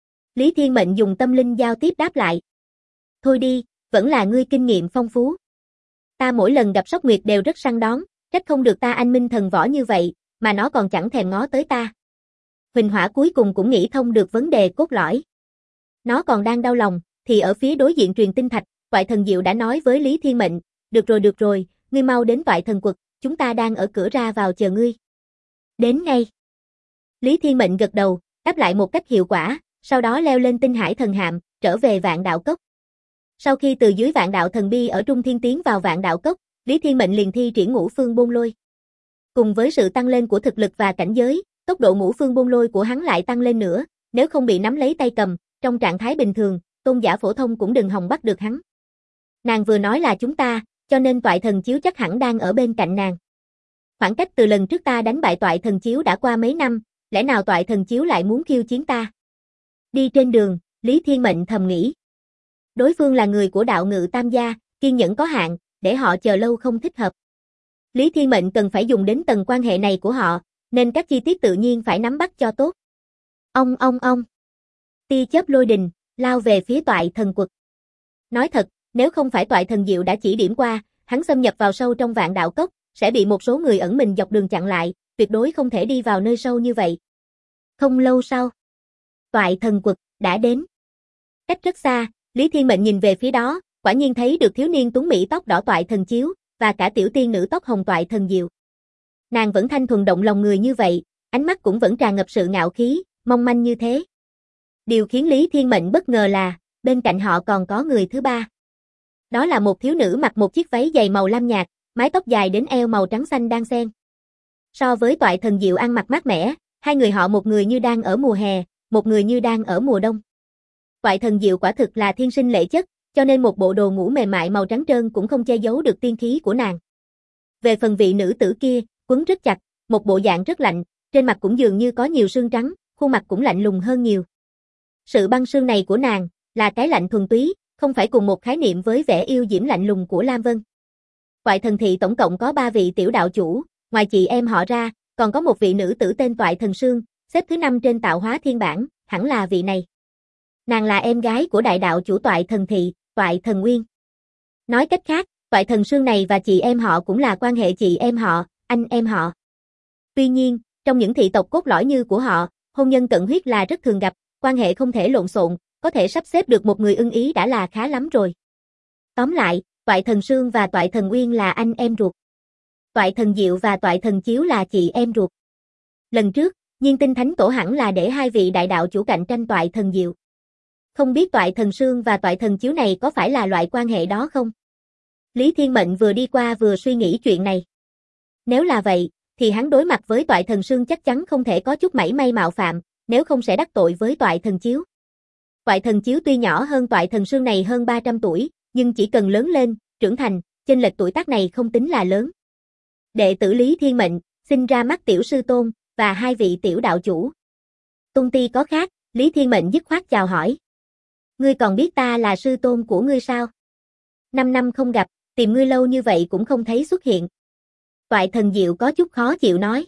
Lý Thiên Mệnh dùng tâm linh giao tiếp đáp lại. Thôi đi, vẫn là ngươi kinh nghiệm phong phú. Ta mỗi lần gặp Sóc Nguyệt đều rất săn đón, trách không được ta anh minh thần võ như vậy, mà nó còn chẳng thèm ngó tới ta. Huỳnh Hỏa cuối cùng cũng nghĩ thông được vấn đề cốt lõi. Nó còn đang đau lòng, thì ở phía đối diện truyền tinh thạch, Toại Thần Diệu đã nói với Lý Thiên Mệnh, được rồi, ngươi mau đến Toại Thần Quật, chúng ta đang ở cửa ra vào chờ ngươi. Đến ngay. Lý Thiên Mệnh gật đầu, đáp lại một cách hiệu quả, sau đó leo lên tinh hải thần hạm, trở về vạn đạo cốc. Sau khi từ dưới vạn đạo thần bi ở Trung Thiên tiến vào vạn đạo cốc, Lý Thiên Mệnh liền thi triển ngũ phương bôn lôi. Cùng với sự tăng lên của thực lực và cảnh giới, tốc độ ngũ phương bôn lôi của hắn lại tăng lên nữa, nếu không bị nắm lấy tay cầm, trong trạng thái bình thường, tôn giả phổ thông cũng đừng hòng bắt được hắn. Nàng vừa nói là chúng ta, cho nên Toại Thần Chiếu chắc hẳn đang ở bên cạnh nàng. Khoảng cách từ lần trước ta đánh bại Toại Thần Chiếu đã qua mấy năm, lẽ nào Toại Thần Chiếu lại muốn khiêu chiến ta? Đi trên đường, Lý Thiên Mệnh thầm nghĩ. Đối phương là người của đạo ngự tam gia, kiên nhẫn có hạn, để họ chờ lâu không thích hợp. Lý Thiên Mệnh cần phải dùng đến tầng quan hệ này của họ, nên các chi tiết tự nhiên phải nắm bắt cho tốt. Ông. Tia chớp lôi đình, lao về phía Toại Thần Quật. Nói thật, nếu không phải Toại Thần Diệu đã chỉ điểm qua, hắn xâm nhập vào sâu trong vạn đạo cốc, sẽ bị một số người ẩn mình dọc đường chặn lại, tuyệt đối không thể đi vào nơi sâu như vậy. Không lâu sau, Toại Thần Quật đã đến. Cách rất xa, Lý Thiên Mệnh nhìn về phía đó, quả nhiên thấy được thiếu niên tuấn mỹ tóc đỏ Toại Thần Chiếu, và cả tiểu tiên nữ tóc hồng Toại Thần Diệu. Nàng vẫn thanh thuần động lòng người như vậy, ánh mắt cũng vẫn tràn ngập sự ngạo khí, mong manh như thế. Điều khiến Lý Thiên Mệnh bất ngờ là, bên cạnh họ còn có người thứ ba. Đó là một thiếu nữ mặc một chiếc váy dày màu lam nhạt, mái tóc dài đến eo màu trắng xanh đan xen. So với Toại Thần Diệu ăn mặc mát mẻ, hai người họ một người như đang ở mùa hè, một người như đang ở mùa đông. Toại Thần Diệu quả thực là thiên sinh lệ chất, cho nên một bộ đồ ngủ mềm mại màu trắng trơn cũng không che giấu được tiên khí của nàng. Về phần vị nữ tử kia, quấn rất chặt, một bộ dạng rất lạnh, trên mặt cũng dường như có nhiều sương trắng, khuôn mặt cũng lạnh lùng hơn nhiều. Sự băng sương này của nàng, là cái lạnh thuần túy, không phải cùng một khái niệm với vẻ yêu diễm lạnh lùng của Lam Vân. Toại Thần Thị tổng cộng có 3 vị tiểu đạo chủ, ngoài chị em họ ra, còn có một vị nữ tử tên Toại Thần Sương, xếp thứ 5 trên tạo hóa thiên bảng, hẳn là vị này. Nàng là em gái của đại đạo chủ Toại Thần Thị, Toại Thần Nguyên. Nói cách khác, Toại Thần Sương này và chị em họ cũng là quan hệ chị em họ, anh em họ. Tuy nhiên, trong những thị tộc cốt lõi như của họ, hôn nhân cận huyết là rất thường gặp, quan hệ không thể lộn xộn, có thể sắp xếp được một người ưng ý đã là khá lắm rồi. Tóm lại, Toại Thần Sương và Toại Thần Nguyên là anh em ruột. Toại Thần Diệu và Toại Thần Chiếu là chị em ruột. Lần trước, Nhiên Tinh Thánh Tổ hẳn là để hai vị đại đạo chủ cạnh tranh Toại Thần Diệu. Không biết Toại Thần Sương và Toại Thần Chiếu này có phải là loại quan hệ đó không? Lý Thiên Mệnh vừa đi qua vừa suy nghĩ chuyện này. Nếu là vậy, thì hắn đối mặt với Toại Thần Sương chắc chắn không thể có chút mảy may mạo phạm, nếu không sẽ đắc tội với Toại Thần Chiếu. Toại Thần Chiếu tuy nhỏ hơn Toại Thần Sương này hơn 300 tuổi, nhưng chỉ cần lớn lên, trưởng thành, chênh lệch tuổi tác này không tính là lớn. Đệ tử Lý Thiên Mệnh, xin ra mắt tiểu sư tôn, và hai vị tiểu đạo chủ. Tung ti có khác, Lý Thiên Mệnh dứt khoát chào hỏi. Ngươi còn biết ta là sư tôn của ngươi sao? 5 năm không gặp, tìm ngươi lâu như vậy cũng không thấy xuất hiện. Toại Thần Diệu có chút khó chịu nói.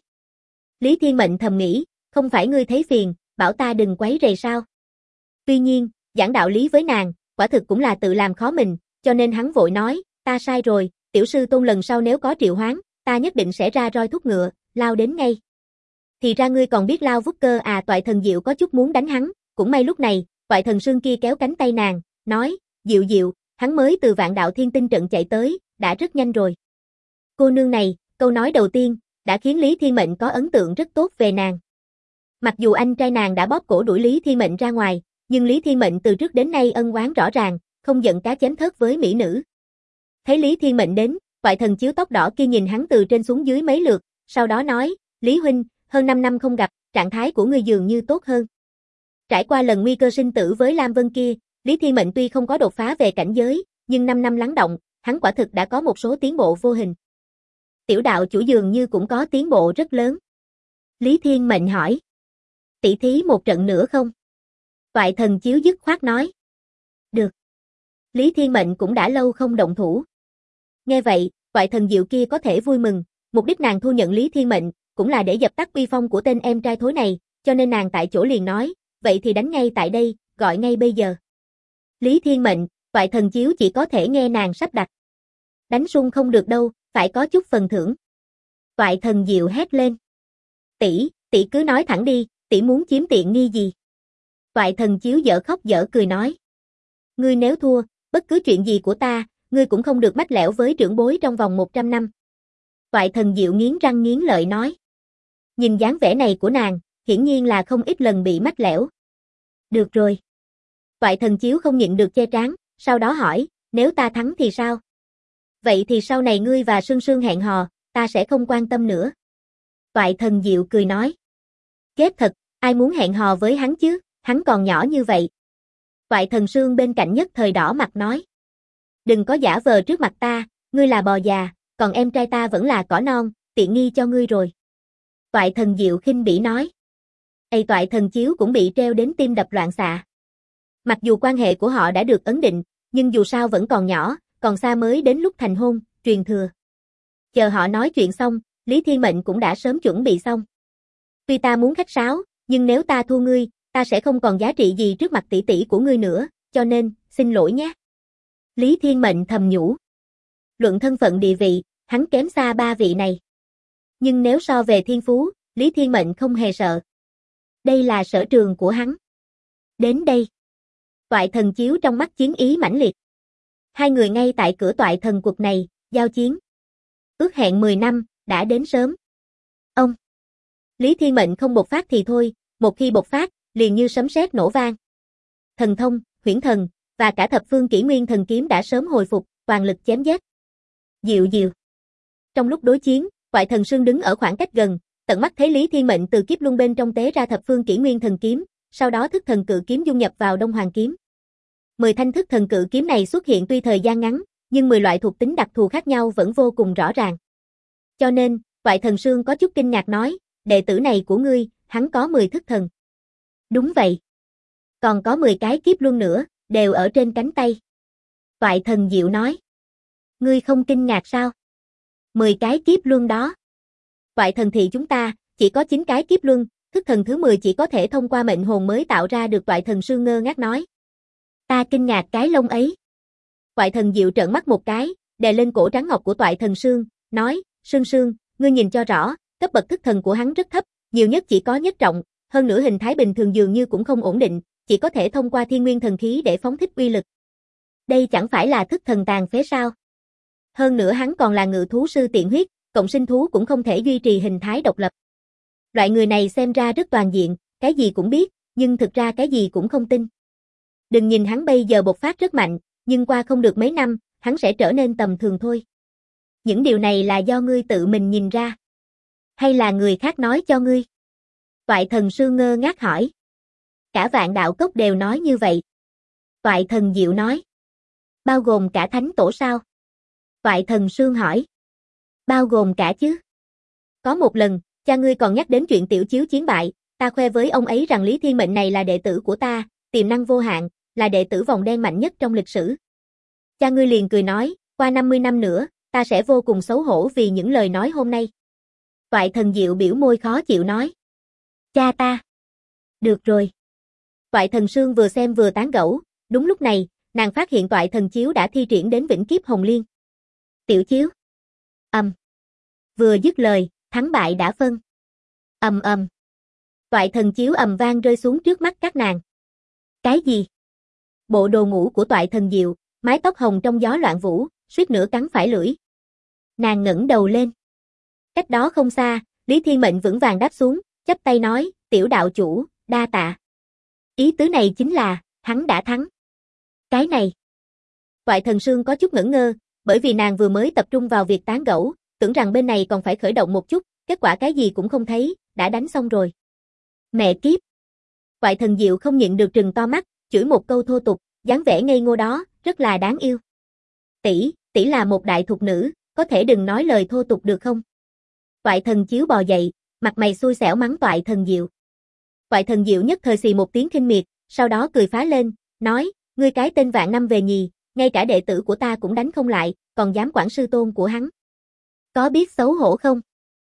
Lý Thiên Mệnh thầm nghĩ, không phải ngươi thấy phiền, bảo ta đừng quấy rầy sao? Tuy nhiên, giảng đạo lý với nàng, quả thực cũng là tự làm khó mình, cho nên hắn vội nói, ta sai rồi, tiểu sư tôn lần sau nếu có triệu hoán, ta nhất định sẽ ra roi thúc ngựa, lao đến ngay. Thì ra ngươi còn biết lao vút cơ à? Toại Thần Diệu có chút muốn đánh hắn, cũng may lúc này, Toại Thần Sương kia kéo cánh tay nàng, nói, Diệu Diệu, hắn mới từ Vạn Đạo Thiên Tinh trận chạy tới, đã rất nhanh rồi. Cô nương này, câu nói đầu tiên, đã khiến Lý Thiên Mệnh có ấn tượng rất tốt về nàng. Mặc dù anh trai nàng đã bóp cổ đuổi Lý Thiên Mệnh ra ngoài, nhưng Lý Thiên Mệnh từ trước đến nay ân oán rõ ràng, không giận cá chém thớt với mỹ nữ. Thấy Lý Thiên Mệnh đến, Toại Thần Chiếu tóc đỏ kia nhìn hắn từ trên xuống dưới mấy lượt, sau đó nói, Lý huynh, hơn 5 năm không gặp, trạng thái của ngươi dường như tốt hơn. Trải qua lần nguy cơ sinh tử với Lam Vân kia, Lý Thiên Mệnh tuy không có đột phá về cảnh giới, nhưng 5 năm lắng động, hắn quả thực đã có một số tiến bộ vô hình. Tiểu đạo chủ dường như cũng có tiến bộ rất lớn. Lý Thiên Mệnh hỏi. Tỷ thí một trận nữa không? Toại Thần Chiếu dứt khoát nói. Được. Lý Thiên Mệnh cũng đã lâu không động thủ. Nghe vậy, Toại Thần Diệu kia có thể vui mừng, mục đích nàng thu nhận Lý Thiên Mệnh, cũng là để dập tắt uy phong của tên em trai thối này, cho nên nàng tại chỗ liền nói, vậy thì đánh ngay tại đây, gọi ngay bây giờ. Lý Thiên Mệnh, Toại Thần Chiếu chỉ có thể nghe nàng sắp đặt. Đánh sung không được đâu, phải có chút phần thưởng. Toại Thần Diệu hét lên. Tỷ cứ nói thẳng đi, tỷ muốn chiếm tiện nghi gì? Toại Thần Chiếu dở khóc dở cười nói. Ngươi nếu thua, bất cứ chuyện gì của ta, ngươi cũng không được mách lẻo với trưởng bối trong vòng 100 năm. Toại Thần Diệu nghiến răng nghiến lợi nói. Nhìn dáng vẻ này của nàng, hiển nhiên là không ít lần bị mách lẻo. Được rồi. Toại Thần Chiếu không nhịn được che trán, sau đó hỏi, nếu ta thắng thì sao? Vậy thì sau này ngươi và Sương Sương hẹn hò, ta sẽ không quan tâm nữa. Toại Thần Diệu cười nói. Kết thật, ai muốn hẹn hò với hắn chứ, hắn còn nhỏ như vậy. Toại Thần Sương bên cạnh nhất thời đỏ mặt nói. Đừng có giả vờ trước mặt ta, ngươi là bò già, còn em trai ta vẫn là cỏ non, tiện nghi cho ngươi rồi. Toại Thần Diệu khinh bỉ nói. Toại Thần Chiếu cũng bị treo đến tim đập loạn xạ. Mặc dù quan hệ của họ đã được ấn định, nhưng dù sao vẫn còn nhỏ, còn xa mới đến lúc thành hôn, truyền thừa. Chờ họ nói chuyện xong, Lý Thiên Mệnh cũng đã sớm chuẩn bị xong. Tuy ta muốn khách sáo, nhưng nếu ta thua ngươi, ta sẽ không còn giá trị gì trước mặt tỷ tỷ của ngươi nữa, cho nên, xin lỗi nhé. Lý Thiên Mệnh thầm nhủ. Luận thân phận địa vị, hắn kém xa ba vị này. Nhưng nếu so về thiên phú, Lý Thiên Mệnh không hề sợ. Đây là sở trường của hắn. Đến đây. Toại Thần Chiếu trong mắt chiến ý mãnh liệt. Hai người ngay tại cửa Toại Thần Quật này, giao chiến. Ước hẹn 10 năm, đã đến sớm. Ông. Lý Thiên Mệnh không bộc phát thì thôi, một khi bộc phát, liền như sấm sét nổ vang. Thần thông, huyễn thần, và cả thập phương kỷ nguyên thần kiếm đã sớm hồi phục, toàn lực chém giết. Diệu diệu. Trong lúc đối chiến, Toại Thần Sương đứng ở khoảng cách gần, tận mắt thấy Lý Thiên Mệnh từ kiếp luân bên trong tế ra thập phương kỷ nguyên thần kiếm, sau đó thức thần cự kiếm dung nhập vào Đông Hoàng kiếm. 10 thanh thức thần cự kiếm này xuất hiện tuy thời gian ngắn, nhưng 10 loại thuộc tính đặc thù khác nhau vẫn vô cùng rõ ràng. Cho nên, Toại Thần Sương có chút kinh ngạc nói, đệ tử này của ngươi, hắn có 10 thức thần. Đúng vậy. Còn có 10 cái kiếp luân nữa, đều ở trên cánh tay. Toại Thần Diệu nói. Ngươi không kinh ngạc sao? 10 cái kiếp luân đó. Toại Thần thị chúng ta, chỉ có 9 cái kiếp luân, thức thần thứ 10 chỉ có thể thông qua mệnh hồn mới tạo ra được. Toại Thần Sương ngơ ngác nói. Ta kinh ngạc cái lông ấy. Toại Thần Diệu trợn mắt một cái, đè lên cổ trắng ngọc của Toại Thần Sương, nói, Sương Sương, ngươi nhìn cho rõ, cấp bậc thức thần của hắn rất thấp, nhiều nhất chỉ có nhất trọng, hơn nữa hình thái bình thường dường như cũng không ổn định, chỉ có thể thông qua thiên nguyên thần khí để phóng thích uy lực. Đây chẳng phải là thức thần tàn phế sao? Hơn nữa hắn còn là ngự thú sư tiện huyết, cộng sinh thú cũng không thể duy trì hình thái độc lập. Loại người này xem ra rất toàn diện, cái gì cũng biết, nhưng thực ra cái gì cũng không tin. Đừng nhìn hắn bây giờ bộc phát rất mạnh, nhưng qua không được mấy năm, hắn sẽ trở nên tầm thường thôi. Những điều này là do ngươi tự mình nhìn ra. Hay là người khác nói cho ngươi? Toại Thần Sương ngơ ngác hỏi. Cả Vạn Đạo Cốc đều nói như vậy. Toại Thần Diệu nói. Bao gồm cả Thánh Tổ sao? Toại Thần Sương hỏi. Bao gồm cả chứ. Có một lần, cha ngươi còn nhắc đến chuyện Tiểu Chiếu chiến bại, ta khoe với ông ấy rằng Lý Thiên Mệnh này là đệ tử của ta, tiềm năng vô hạn, là đệ tử vòng đen mạnh nhất trong lịch sử. Cha ngươi liền cười nói, qua 50 năm nữa, ta sẽ vô cùng xấu hổ vì những lời nói hôm nay. Toại Thần Diệu biểu môi khó chịu nói. Cha ta. Được rồi. Toại Thần Sương vừa xem vừa tán gẫu, đúng lúc này, nàng phát hiện Toại Thần Chiếu đã thi triển đến vĩnh kiếp hồng liên. Tiểu Chiếu. Vừa dứt lời, thắng bại đã phân. Toại Thần Chiếu ầm vang rơi xuống trước mắt các nàng. Cái gì? Bộ đồ ngủ của Toại Thần Diệu, mái tóc hồng trong gió loạn vũ, suýt nữa cắn phải lưỡi. Nàng ngẩng đầu lên. Cách đó không xa, Lý Thiên Mệnh vững vàng đáp xuống, chắp tay nói, tiểu đạo chủ, đa tạ. Ý tứ này chính là, hắn đã thắng. Cái này. Toại Thần Sương có chút ngẩn ngơ, bởi vì nàng vừa mới tập trung vào việc tán gẫu, tưởng rằng bên này còn phải khởi động một chút, kết quả cái gì cũng không thấy, đã đánh xong rồi. Mẹ kiếp. Toại Thần Diệu không nhịn được trừng to mắt, chửi một câu thô tục, dáng vẻ ngây ngô đó, rất là đáng yêu. Tỷ là một đại thục nữ, có thể đừng nói lời thô tục được không? Toại Thần Chiếu bò dậy, mặt mày xui xẻo mắng Toại Thần Diệu. Toại Thần Diệu nhất thời xì một tiếng khinh miệt, sau đó cười phá lên, nói, ngươi cái tên vạn năm về nhì, ngay cả đệ tử của ta cũng đánh không lại, còn dám quản sư tôn của hắn. Có biết xấu hổ không?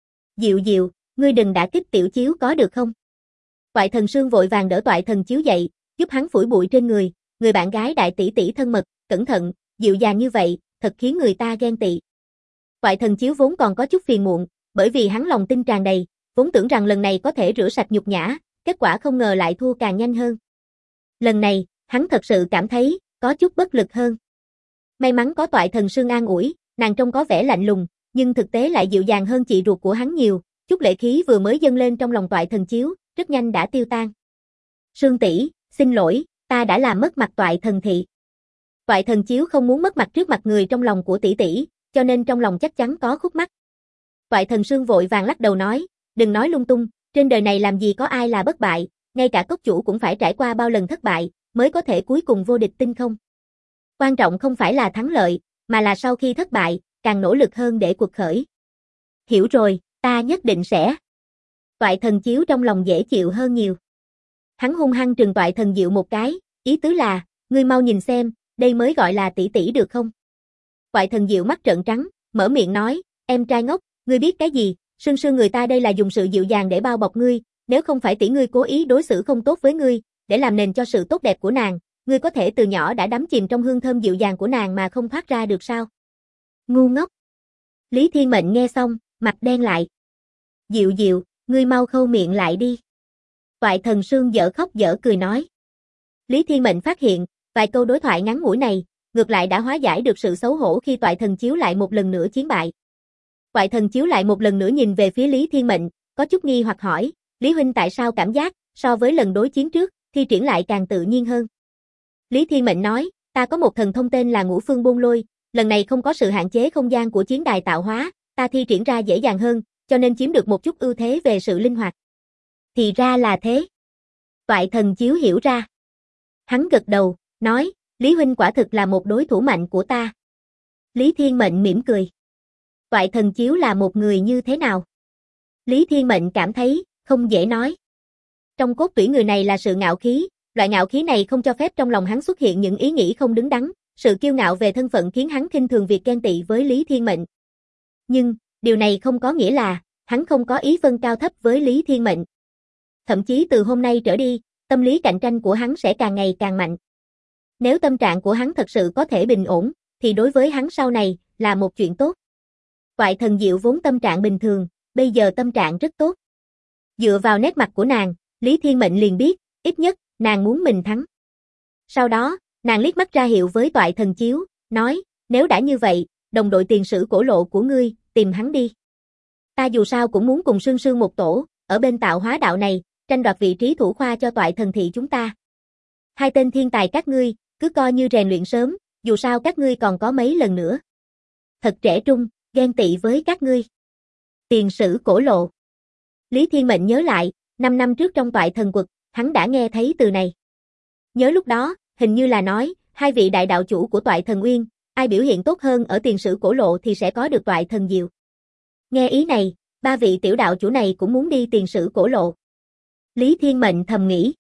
Diệu, ngươi đừng đả kích Tiểu Chiếu có được không? Toại Thần Sương vội vàng đỡ Toại Thần Chiếu dậy, giúp hắn phủi bụi trên người bạn gái đại tỷ tỷ thân mật, cẩn thận, dịu dàng như vậy, thật khiến người ta ghen tị. Toại Thần Chiếu vốn còn có chút phiền muộn, bởi vì hắn lòng tin tràn đầy, vốn tưởng rằng lần này có thể rửa sạch nhục nhã, kết quả không ngờ lại thua càng nhanh hơn. Lần này, hắn thật sự cảm thấy, có chút bất lực hơn. May mắn có Toại Thần Sương an ủi, nàng trông có vẻ lạnh lùng, nhưng thực tế lại dịu dàng hơn chị ruột của hắn nhiều, chút lệ khí vừa mới dâng lên trong lòng Toại Thần Chiếu, rất nhanh đã tiêu tan. Sương tỷ, xin lỗi, ta đã làm mất mặt Toại Thần thị. Toại Thần Chiếu không muốn mất mặt trước mặt người trong lòng của tỷ tỷ, cho nên trong lòng chắc chắn có khúc mắc. Toại Thần Sương vội vàng lắc đầu nói, đừng nói lung tung, trên đời này làm gì có ai là bất bại, ngay cả cốc chủ cũng phải trải qua bao lần thất bại, mới có thể cuối cùng vô địch tinh không. Quan trọng không phải là thắng lợi, mà là sau khi thất bại, càng nỗ lực hơn để cuộc khởi. Hiểu rồi, ta nhất định sẽ. Toại Thần Chiếu trong lòng dễ chịu hơn nhiều. Hắn hung hăng trừng Toại Thần Diệu một cái, ý tứ là, ngươi mau nhìn xem, đây mới gọi là tỷ tỷ được không? Toại Thần Diệu mắt trợn trắng, mở miệng nói, em trai ngốc, ngươi biết cái gì, Sương người ta đây là dùng sự dịu dàng để bao bọc ngươi, nếu không phải tỷ ngươi cố ý đối xử không tốt với ngươi, để làm nền cho sự tốt đẹp của nàng, ngươi có thể từ nhỏ đã đắm chìm trong hương thơm dịu dàng của nàng mà không thoát ra được sao? Ngu ngốc. Lý Thiên Mệnh nghe xong, mặt đen lại. Diệu, ngươi mau khâu miệng lại đi. Toại Thần Sương dở khóc dở cười nói. Lý Thiên Mệnh phát hiện, vài câu đối thoại ngắn ngủi này, ngược lại đã hóa giải được sự xấu hổ khi Toại Thần Chiếu lại một lần nữa chiến bại. Toại Thần Chiếu lại một lần nữa nhìn về phía Lý Thiên Mệnh, có chút nghi hoặc hỏi, Lý huynh tại sao cảm giác, so với lần đối chiến trước, thi triển lại càng tự nhiên hơn. Lý Thiên Mệnh nói, ta có một thần thông tên là Ngũ Phương Bôn Lôi, lần này không có sự hạn chế không gian của chiến đài tạo hóa, ta thi triển ra dễ dàng hơn, cho nên chiếm được một chút ưu thế về sự linh hoạt. Thì ra là thế. Toại Thần Chiếu hiểu ra. Hắn gật đầu, nói, Lý huynh quả thực là một đối thủ mạnh của ta. Lý Thiên Mệnh mỉm cười. Toại Thần Chiếu là một người như thế nào? Lý Thiên Mệnh cảm thấy, không dễ nói. Trong cốt tủy người này là sự ngạo khí, loại ngạo khí này không cho phép trong lòng hắn xuất hiện những ý nghĩ không đứng đắn, sự kiêu ngạo về thân phận khiến hắn khinh thường việc ghen tị với Lý Thiên Mệnh. Nhưng, điều này không có nghĩa là, hắn không có ý phân cao thấp với Lý Thiên Mệnh. Thậm chí từ hôm nay trở đi, tâm lý cạnh tranh của hắn sẽ càng ngày càng mạnh. Nếu tâm trạng của hắn thật sự có thể bình ổn, thì đối với hắn sau này, là một chuyện tốt. Toại Thần Diệu vốn tâm trạng bình thường, bây giờ tâm trạng rất tốt. Dựa vào nét mặt của nàng, Lý Thiên Mệnh liền biết, ít nhất, nàng muốn mình thắng. Sau đó, nàng liếc mắt ra hiệu với Toại Thần Chiếu, nói, nếu đã như vậy, đồng đội tiền sử cổ lộ của ngươi, tìm hắn đi. Ta dù sao cũng muốn cùng Sương Sương một tổ, ở bên tạo hóa đạo này, tranh đoạt vị trí thủ khoa cho Toại Thần thị chúng ta. Hai tên thiên tài các ngươi, cứ coi như rèn luyện sớm, dù sao các ngươi còn có mấy lần nữa. Thật trẻ trung, ghen tị với các ngươi. Tiền sử cổ lộ. Lý Thiên Mệnh nhớ lại, 5 năm trước trong Toại Thần Quật, hắn đã nghe thấy từ này. Nhớ lúc đó, hình như là nói, hai vị đại đạo chủ của Toại Thần Uyên, ai biểu hiện tốt hơn ở tiền sử cổ lộ thì sẽ có được Toại Thần Diệu. Nghe ý này, ba vị tiểu đạo chủ này cũng muốn đi tiền sử cổ lộ. Lý Thiên Mệnh thầm nghĩ.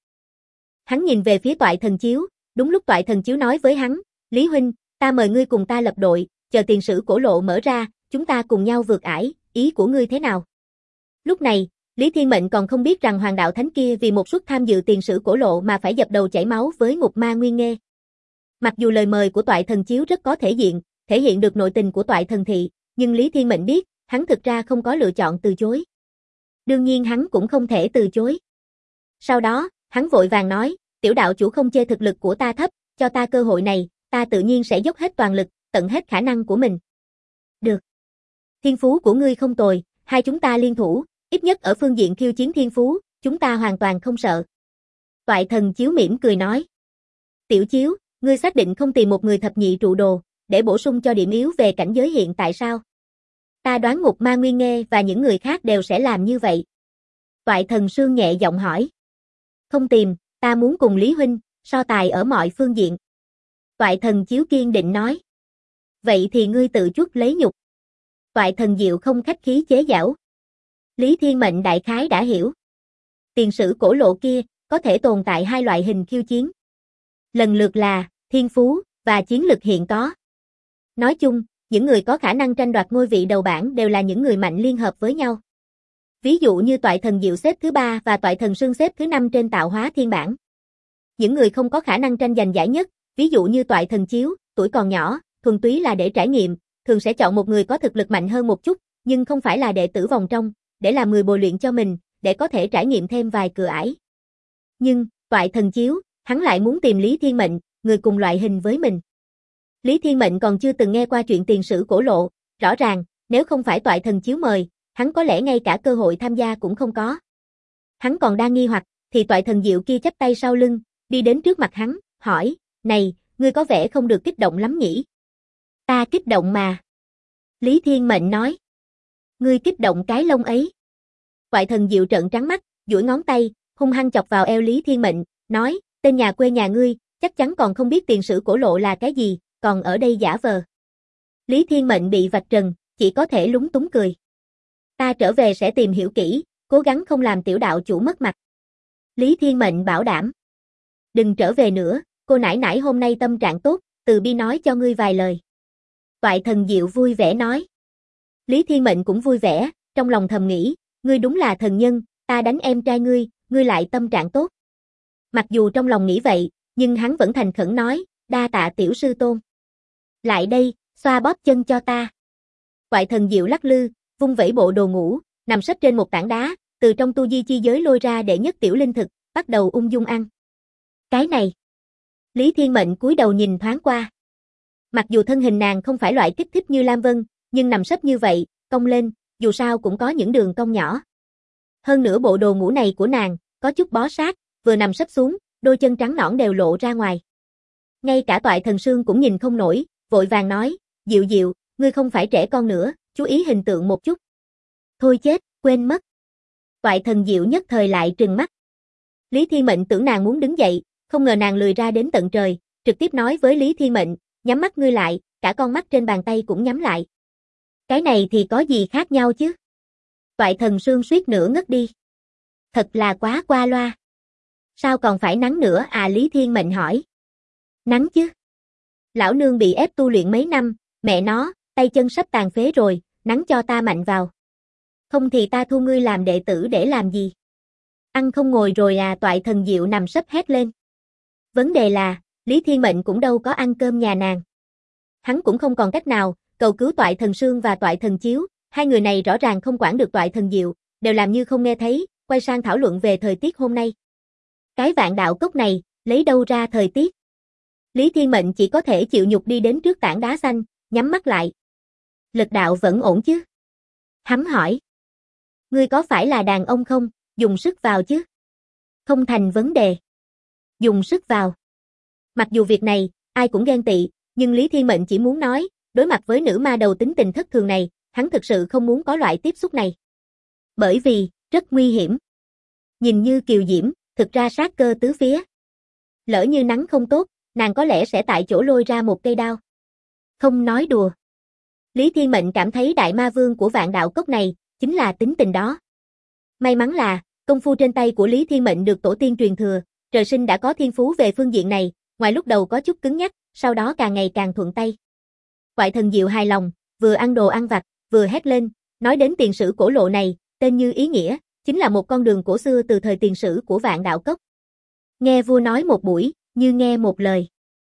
Hắn nhìn về phía Toại Thần Chiếu, đúng lúc Toại Thần Chiếu nói với hắn, Lý huynh, ta mời ngươi cùng ta lập đội, chờ tiền sử cổ lộ mở ra, chúng ta cùng nhau vượt ải, ý của ngươi thế nào? Lúc này, Lý Thiên Mệnh còn không biết rằng Hoàng đạo thánh kia vì một suất tham dự tiền sử cổ lộ mà phải dập đầu chảy máu với Ngục Ma Nguyên Nghê. Mặc dù lời mời của Toại Thần Chiếu rất có thể diện, thể hiện được nội tình của Toại Thần thị, nhưng Lý Thiên Mệnh biết, hắn thực ra không có lựa chọn từ chối. Đương nhiên hắn cũng không thể từ chối. Sau đó, hắn vội vàng nói, tiểu đạo chủ không chê thực lực của ta thấp, cho ta cơ hội này, ta tự nhiên sẽ dốc hết toàn lực, tận hết khả năng của mình. Được. Thiên phú của ngươi không tồi, hai chúng ta liên thủ, ít nhất ở phương diện khiêu chiến thiên phú, chúng ta hoàn toàn không sợ. Toại Thần Chiếu mỉm cười nói. Tiểu Chiếu, ngươi xác định không tìm một người thập nhị trụ đồ, để bổ sung cho điểm yếu về cảnh giới hiện tại sao? Ta đoán Ngục Ma Nguyên Nghê và những người khác đều sẽ làm như vậy. Toại Thần Sương nhẹ giọng hỏi. Không tìm, ta muốn cùng Lý huynh, so tài ở mọi phương diện. Toại Thần Chiếu kiên định nói. Vậy thì ngươi tự chuốc lấy nhục. Toại Thần Diệu không khách khí chế giễu. Lý Thiên Mệnh đại khái đã hiểu. Tiền sử cổ lộ kia, có thể tồn tại hai loại hình khiêu chiến. Lần lượt là, thiên phú, và chiến lực hiện có. Nói chung, những người có khả năng tranh đoạt ngôi vị đầu bảng đều là những người mạnh liên hợp với nhau. Ví dụ như Toại Thần Diệu xếp thứ 3 và Toại Thần Sương xếp thứ 5 trên tạo hóa thiên bảng. Những người không có khả năng tranh giành giải nhất, ví dụ như Toại Thần Chiếu, tuổi còn nhỏ, thuần túy là để trải nghiệm, thường sẽ chọn một người có thực lực mạnh hơn một chút, nhưng không phải là đệ tử vòng trong, để làm người bồi luyện cho mình, để có thể trải nghiệm thêm vài cửa ải. Nhưng, Toại Thần Chiếu, hắn lại muốn tìm Lý Thiên Mệnh, người cùng loại hình với mình. Lý Thiên Mệnh còn chưa từng nghe qua chuyện tiền sử cổ lộ, rõ ràng, nếu không phải Toại Thần Chiếu mời, hắn có lẽ ngay cả cơ hội tham gia cũng không có. Hắn còn đang nghi hoặc, thì Toại Thần Diệu kia chắp tay sau lưng, đi đến trước mặt hắn, hỏi, này, ngươi có vẻ không được kích động lắm nhỉ? Ta kích động mà. Lý Thiên Mệnh nói. Ngươi kích động cái lông ấy. Toại Thần Diệu trợn trắng mắt, duỗi ngón tay, hung hăng chọc vào eo Lý Thiên Mệnh, nói, tên nhà quê nhà ngươi, chắc chắn còn không biết tiền sử cổ lộ là cái gì, còn ở đây giả vờ. Lý Thiên Mệnh bị vạch trần, chỉ có thể lúng túng cười. Ta trở về sẽ tìm hiểu kỹ, cố gắng không làm tiểu đạo chủ mất mặt. Lý Thiên Mệnh bảo đảm. Đừng trở về nữa, cô nãi nãi hôm nay tâm trạng tốt, từ bi nói cho ngươi vài lời. Toại Thần Diệu vui vẻ nói. Lý Thiên Mệnh cũng vui vẻ, trong lòng thầm nghĩ, ngươi đúng là thần nhân, ta đánh em trai ngươi lại tâm trạng tốt. Mặc dù trong lòng nghĩ vậy, nhưng hắn vẫn thành khẩn nói, đa tạ tiểu sư tôn. Lại đây, xoa bóp chân cho ta. Toại Thần Diệu lắc lư, vung vẩy bộ đồ ngủ, nằm sấp trên một tảng đá, từ trong tu di chi giới lôi ra đệ nhất tiểu linh thực, bắt đầu ung dung ăn. Cái này. Lý Thiên Mệnh cúi đầu nhìn thoáng qua. Mặc dù thân hình nàng không phải loại kích thích như Lam Vân, nhưng nằm sấp như vậy, cong lên, dù sao cũng có những đường cong nhỏ. Hơn nữa bộ đồ ngủ này của nàng, có chút bó sát, vừa nằm sấp xuống, đôi chân trắng nõn đều lộ ra ngoài. Ngay cả Toại Thần Sương cũng nhìn không nổi, vội vàng nói, Diệu Diệu, ngươi không phải trẻ con nữa, chú ý hình tượng một chút. Thôi chết, quên mất. Toại Thần Diệu nhất thời lại trừng mắt. Lý Thiên Mệnh tưởng nàng muốn đứng dậy, không ngờ nàng lười ra đến tận trời, trực tiếp nói với Lý Thiên Mệnh, nhắm mắt ngươi lại, cả con mắt trên bàn tay cũng nhắm lại. Cái này thì có gì khác nhau chứ? Toại Thần Sương suýt nữa ngất đi. Thật là quá qua loa. Sao còn phải nắng nữa à? Lý Thiên Mệnh hỏi. Nắng chứ. Lão nương bị ép tu luyện mấy năm, mẹ nó, tay chân sắp tàn phế rồi, nắng cho ta mạnh vào. Không thì ta thu ngươi làm đệ tử để làm gì? Ăn không ngồi rồi à? Toại Thần Diệu nằm sấp hét lên. Vấn đề là, Lý Thiên Mệnh cũng đâu có ăn cơm nhà nàng. Hắn cũng không còn cách nào, cầu cứu Toại Thần Sương và Toại Thần Chiếu, hai người này rõ ràng không quản được Toại Thần Diệu, đều làm như không nghe thấy, quay sang thảo luận về thời tiết hôm nay. Cái Vạn Đạo Cốc này, lấy đâu ra thời tiết? Lý Thiên Mệnh chỉ có thể chịu nhục đi đến trước tảng đá xanh, nhắm mắt lại. Lực đạo vẫn ổn chứ? Hắn hỏi. Ngươi có phải là đàn ông không, dùng sức vào chứ? Không thành vấn đề. Dùng sức vào. Mặc dù việc này, ai cũng ghen tị, nhưng Lý Thiên Mệnh chỉ muốn nói, đối mặt với nữ ma đầu tính tình thất thường này, hắn thực sự không muốn có loại tiếp xúc này. Bởi vì, rất nguy hiểm. Nhìn như kiều diễm, thực ra sát cơ tứ phía. Lỡ như nắng không tốt, nàng có lẽ sẽ tại chỗ lôi ra một cây đao. Không nói đùa. Lý Thiên Mệnh cảm thấy đại ma vương của Vạn Đạo Cốc này, chính là tính tình đó. May mắn là, công phu trên tay của Lý Thiên Mệnh được tổ tiên truyền thừa, trời sinh đã có thiên phú về phương diện này, ngoài lúc đầu có chút cứng nhắc, sau đó càng ngày càng thuận tay. Toại Thần Diệu hài lòng, vừa ăn đồ ăn vặt, vừa hét lên, nói đến tiền sử cổ lộ này, tên như ý nghĩa, chính là một con đường cổ xưa từ thời tiền sử của Vạn Đạo Cốc. Nghe vua nói một buổi, như nghe một lời.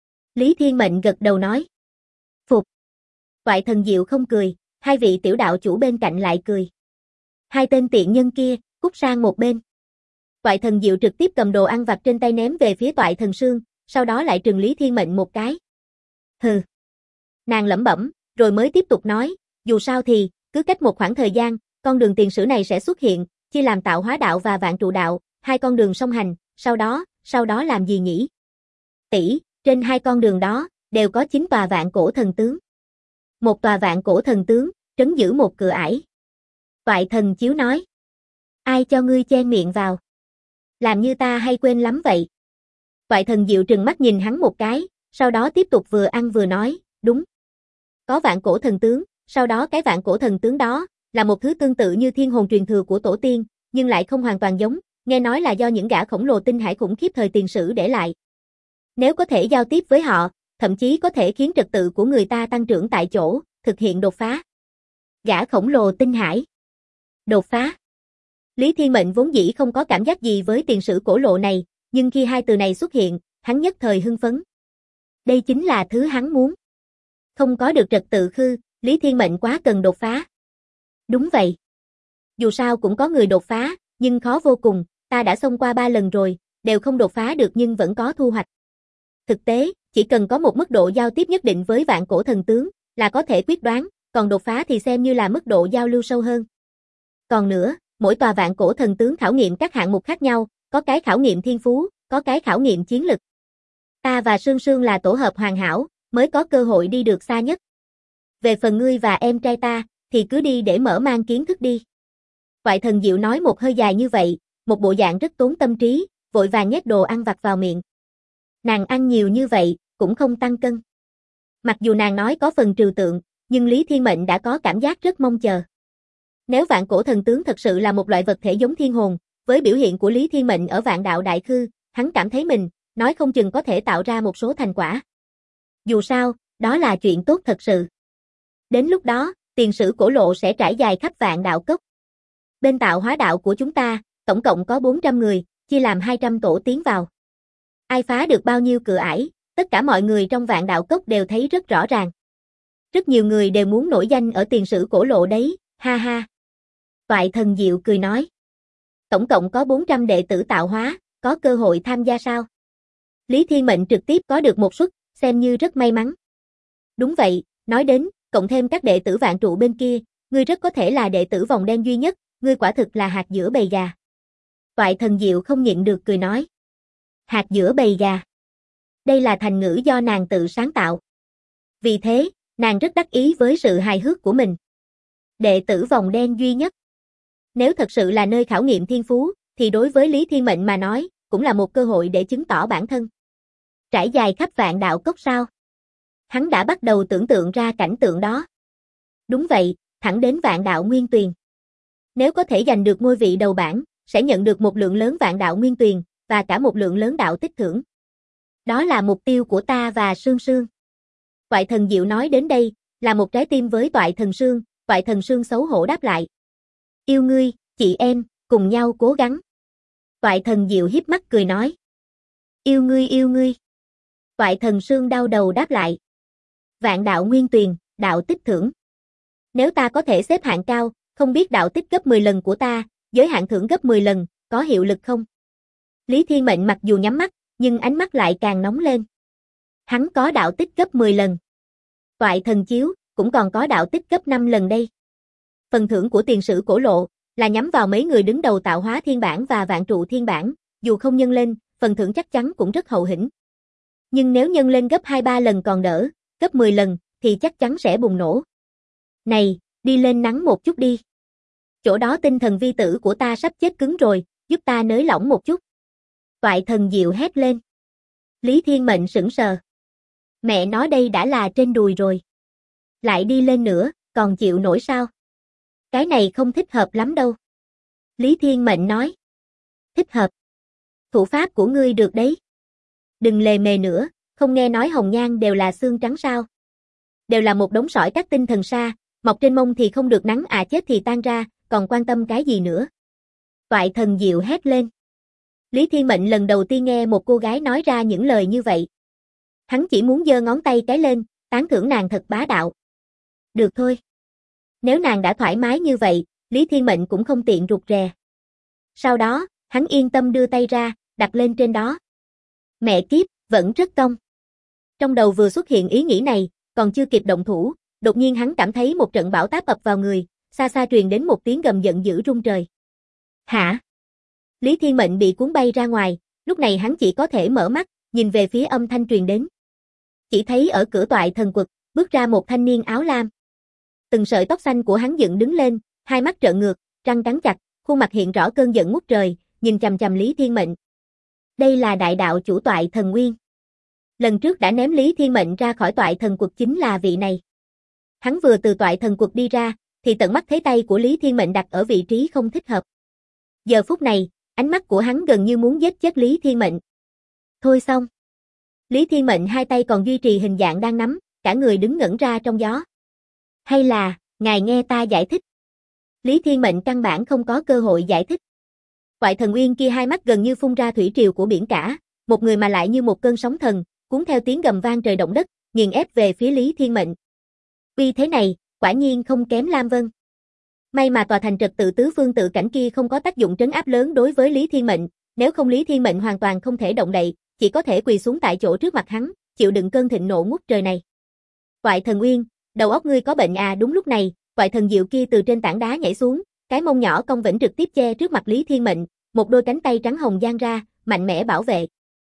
Lý Thiên Mệnh gật đầu nói. Phục. Toại Thần Diệu không cười, hai vị tiểu đạo chủ bên cạnh lại cười. Hai tên tiện nhân kia, cút sang một bên. Toại Thần Diệu trực tiếp cầm đồ ăn vặt trên tay ném về phía Toại Thần Sương, sau đó lại trừng Lý Thiên Mệnh một cái. Hừ. Nàng lẩm bẩm, rồi mới tiếp tục nói, dù sao thì, cứ cách một khoảng thời gian, con đường tiền sử này sẽ xuất hiện, chia làm Tạo Hóa đạo và Vạn Trụ đạo, hai con đường song hành, sau đó làm gì nhỉ? Tỷ, trên hai con đường đó, đều có 9 tòa vạn cổ thần tướng. Một tòa vạn cổ thần tướng, trấn giữ một cửa ải. Toại Thần Chiếu nói. Ai cho ngươi chen miệng vào? Làm như ta hay quên lắm vậy. Toại Thần Diệu trừng mắt nhìn hắn một cái, sau đó tiếp tục vừa ăn vừa nói, đúng. Có vạn cổ thần tướng, sau đó cái vạn cổ thần tướng đó, là một thứ tương tự như thiên hồn truyền thừa của tổ tiên, nhưng lại không hoàn toàn giống, nghe nói là do những gã khổng lồ tinh hải khủng khiếp thời tiền sử để lại. Nếu có thể giao tiếp với họ, thậm chí có thể khiến trật tự của người ta tăng trưởng tại chỗ, thực hiện đột phá. Gã khổng lồ tinh hải. Đột phá. Lý Thiên Mệnh vốn dĩ không có cảm giác gì với tiền sử cổ lộ này, nhưng khi hai từ này xuất hiện, hắn nhất thời hưng phấn. Đây chính là thứ hắn muốn. Không có được trật tự khư, Lý Thiên Mệnh quá cần đột phá. Đúng vậy. Dù sao cũng có người đột phá, nhưng khó vô cùng, ta đã xông qua 3 lần rồi, đều không đột phá được nhưng vẫn có thu hoạch. Thực tế, chỉ cần có một mức độ giao tiếp nhất định với vạn cổ thần tướng, là có thể quyết đoán, còn đột phá thì xem như là mức độ giao lưu sâu hơn. Còn nữa, mỗi tòa vạn cổ thần tướng khảo nghiệm các hạng mục khác nhau, có cái khảo nghiệm thiên phú, có cái khảo nghiệm chiến lực. Ta và Sương Sương là tổ hợp hoàn hảo, mới có cơ hội đi được xa nhất. Về phần ngươi và em trai ta, thì cứ đi để mở mang kiến thức đi. Toại Thần Diệu nói một hơi dài như vậy, một bộ dạng rất tốn tâm trí, vội vàng nhét đồ ăn vặt vào miệng. Nàng ăn nhiều như vậy, cũng không tăng cân. Mặc dù nàng nói có phần trừu tượng, nhưng Lý Thiên Mệnh đã có cảm giác rất mong chờ. Nếu vạn cổ thần tướng thật sự là một loại vật thể giống thiên hồn, với biểu hiện của Lý Thiên Mệnh ở Vạn Đạo Đại Khư, hắn cảm thấy mình, nói không chừng có thể tạo ra một số thành quả. Dù sao, đó là chuyện tốt thật sự. Đến lúc đó, tiền sử cổ lộ sẽ trải dài khắp Vạn Đạo Cốc. Bên Tạo Hóa đạo của chúng ta, tổng cộng có 400 người, chia làm 200 tổ tiến vào. Ai phá được bao nhiêu cửa ải, tất cả mọi người trong Vạn Đạo Cốc đều thấy rất rõ ràng. Rất nhiều người đều muốn nổi danh ở tiền sử cổ lộ đấy, ha ha. Toại Thần Diệu cười nói. Tổng cộng có 400 đệ tử tạo hóa, có cơ hội tham gia sao? Lý Thiên Mệnh trực tiếp có được một suất, xem như rất may mắn. Đúng vậy, nói đến, cộng thêm các đệ tử vạn trụ bên kia, ngươi rất có thể là đệ tử vòng đen duy nhất, ngươi quả thực là hạt giữa bầy gà. Toại Thần Diệu không nhịn được cười nói. Hạt giữa bầy gà. Đây là thành ngữ do nàng tự sáng tạo. Vì thế, nàng rất đắc ý với sự hài hước của mình. Đệ tử vòng đen duy nhất. Nếu thật sự là nơi khảo nghiệm thiên phú, thì đối với Lý Thiên Mệnh mà nói, cũng là một cơ hội để chứng tỏ bản thân. Trải dài khắp Vạn Đạo Cốc sao? Hắn đã bắt đầu tưởng tượng ra cảnh tượng đó. Đúng vậy, thẳng đến Vạn Đạo Nguyên Tuyền. Nếu có thể giành được ngôi vị đầu bảng, sẽ nhận được một lượng lớn Vạn Đạo Nguyên Tuyền, và cả một lượng lớn đạo tích thưởng. Đó là mục tiêu của ta và Sương Sương. Toại Thần Diệu nói đến đây, là một trái tim với Toại Thần Sương, Toại Thần Sương xấu hổ đáp lại. Yêu ngươi, chị em, cùng nhau cố gắng. Toại Thần Diệu hiếp mắt cười nói. Yêu ngươi. Toại Thần Sương đau đầu đáp lại. Vạn đạo nguyên tuyền, đạo tích thưởng. Nếu ta có thể xếp hạng cao, không biết đạo tích gấp 10 lần của ta, giới hạn thưởng gấp 10 lần, có hiệu lực không? Lý Thiên Mệnh mặc dù nhắm mắt, nhưng ánh mắt lại càng nóng lên. Hắn có đạo tích gấp 10 lần. Toại Thần Chiếu cũng còn có đạo tích gấp 5 lần đây. Phần thưởng của tiền sử cổ lộ là nhắm vào mấy người đứng đầu tạo hóa thiên bản và vạn trụ thiên bản, dù không nhân lên, phần thưởng chắc chắn cũng rất hậu hĩnh. Nhưng nếu nhân lên gấp 2-3 lần còn đỡ, gấp 10 lần thì chắc chắn sẽ bùng nổ. Này, đi lên nắng một chút đi. Chỗ đó tinh thần vi tử của ta sắp chết cứng rồi, giúp ta nới lỏng một chút. Toại Thần Diệu hét lên. Lý Thiên Mệnh sững sờ. Mẹ nói đây đã là trên đùi rồi. Lại đi lên nữa, còn chịu nổi sao? Cái này không thích hợp lắm đâu. Lý Thiên Mệnh nói. Thích hợp. Thủ pháp của ngươi được đấy. Đừng lề mề nữa, không nghe nói hồng nhan đều là xương trắng sao? Đều là một đống sỏi các tinh thần sa, mọc trên mông thì không được nắng chết thì tan ra, còn quan tâm cái gì nữa? Toại Thần Diệu hét lên. Lý Thiên Mệnh lần đầu tiên nghe một cô gái nói ra những lời như vậy. Hắn chỉ muốn giơ ngón tay cái lên, tán thưởng nàng thật bá đạo. Được thôi. Nếu nàng đã thoải mái như vậy, Lý Thiên Mệnh cũng không tiện rụt rè. Sau đó, hắn yên tâm đưa tay ra, đặt lên trên đó. Mẹ kiếp, vẫn rất cong. Trong đầu vừa xuất hiện ý nghĩ này, còn chưa kịp động thủ, đột nhiên hắn cảm thấy một trận bão táp ập vào người, xa xa truyền đến một tiếng gầm giận dữ rung trời. Hả? Lý Thiên Mệnh bị cuốn bay ra ngoài, lúc này hắn chỉ có thể mở mắt, nhìn về phía âm thanh truyền đến. Chỉ thấy ở cửa Toại Thần Quật, bước ra một thanh niên áo lam. Từng sợi tóc xanh của hắn dựng đứng lên, hai mắt trợn ngược, răng cắn chặt, khuôn mặt hiện rõ cơn giận ngút trời, nhìn chằm chằm Lý Thiên Mệnh. Đây là đại đạo chủ Toại Thần Nguyên. Lần trước đã ném Lý Thiên Mệnh ra khỏi Toại Thần Quật chính là vị này. Hắn vừa từ Toại Thần Quật đi ra, thì tận mắt thấy tay của Lý Thiên Mệnh đặt ở vị trí không thích hợp. Giờ phút này, ánh mắt của hắn gần như muốn giết chết Lý Thiên Mệnh. Thôi xong. Lý Thiên Mệnh hai tay còn duy trì hình dạng đang nắm, cả người đứng ngẩn ra trong gió. Hay là, ngài nghe ta giải thích. Lý Thiên Mệnh căn bản không có cơ hội giải thích. Toại Thần Nguyên kia hai mắt gần như phun ra thủy triều của biển cả, một người mà lại như một cơn sóng thần, cuốn theo tiếng gầm vang trời động đất, nghiền ép về phía Lý Thiên Mệnh. Uy thế này, quả nhiên không kém Lam Vân. May mà tòa thành trật tự tứ phương tự cảnh kia không có tác dụng trấn áp lớn đối với Lý Thiên Mệnh, nếu không Lý Thiên Mệnh hoàn toàn không thể động đậy, chỉ có thể quỳ xuống tại chỗ trước mặt hắn, chịu đựng cơn thịnh nộ ngút trời này. Toại Thần Nguyên, đầu óc ngươi có bệnh à? Đúng lúc này, Toại Thần Diệu kia từ trên tảng đá nhảy xuống, cái mông nhỏ cong vểnh trực tiếp che trước mặt Lý Thiên Mệnh, một đôi cánh tay trắng hồng dang ra, mạnh mẽ bảo vệ.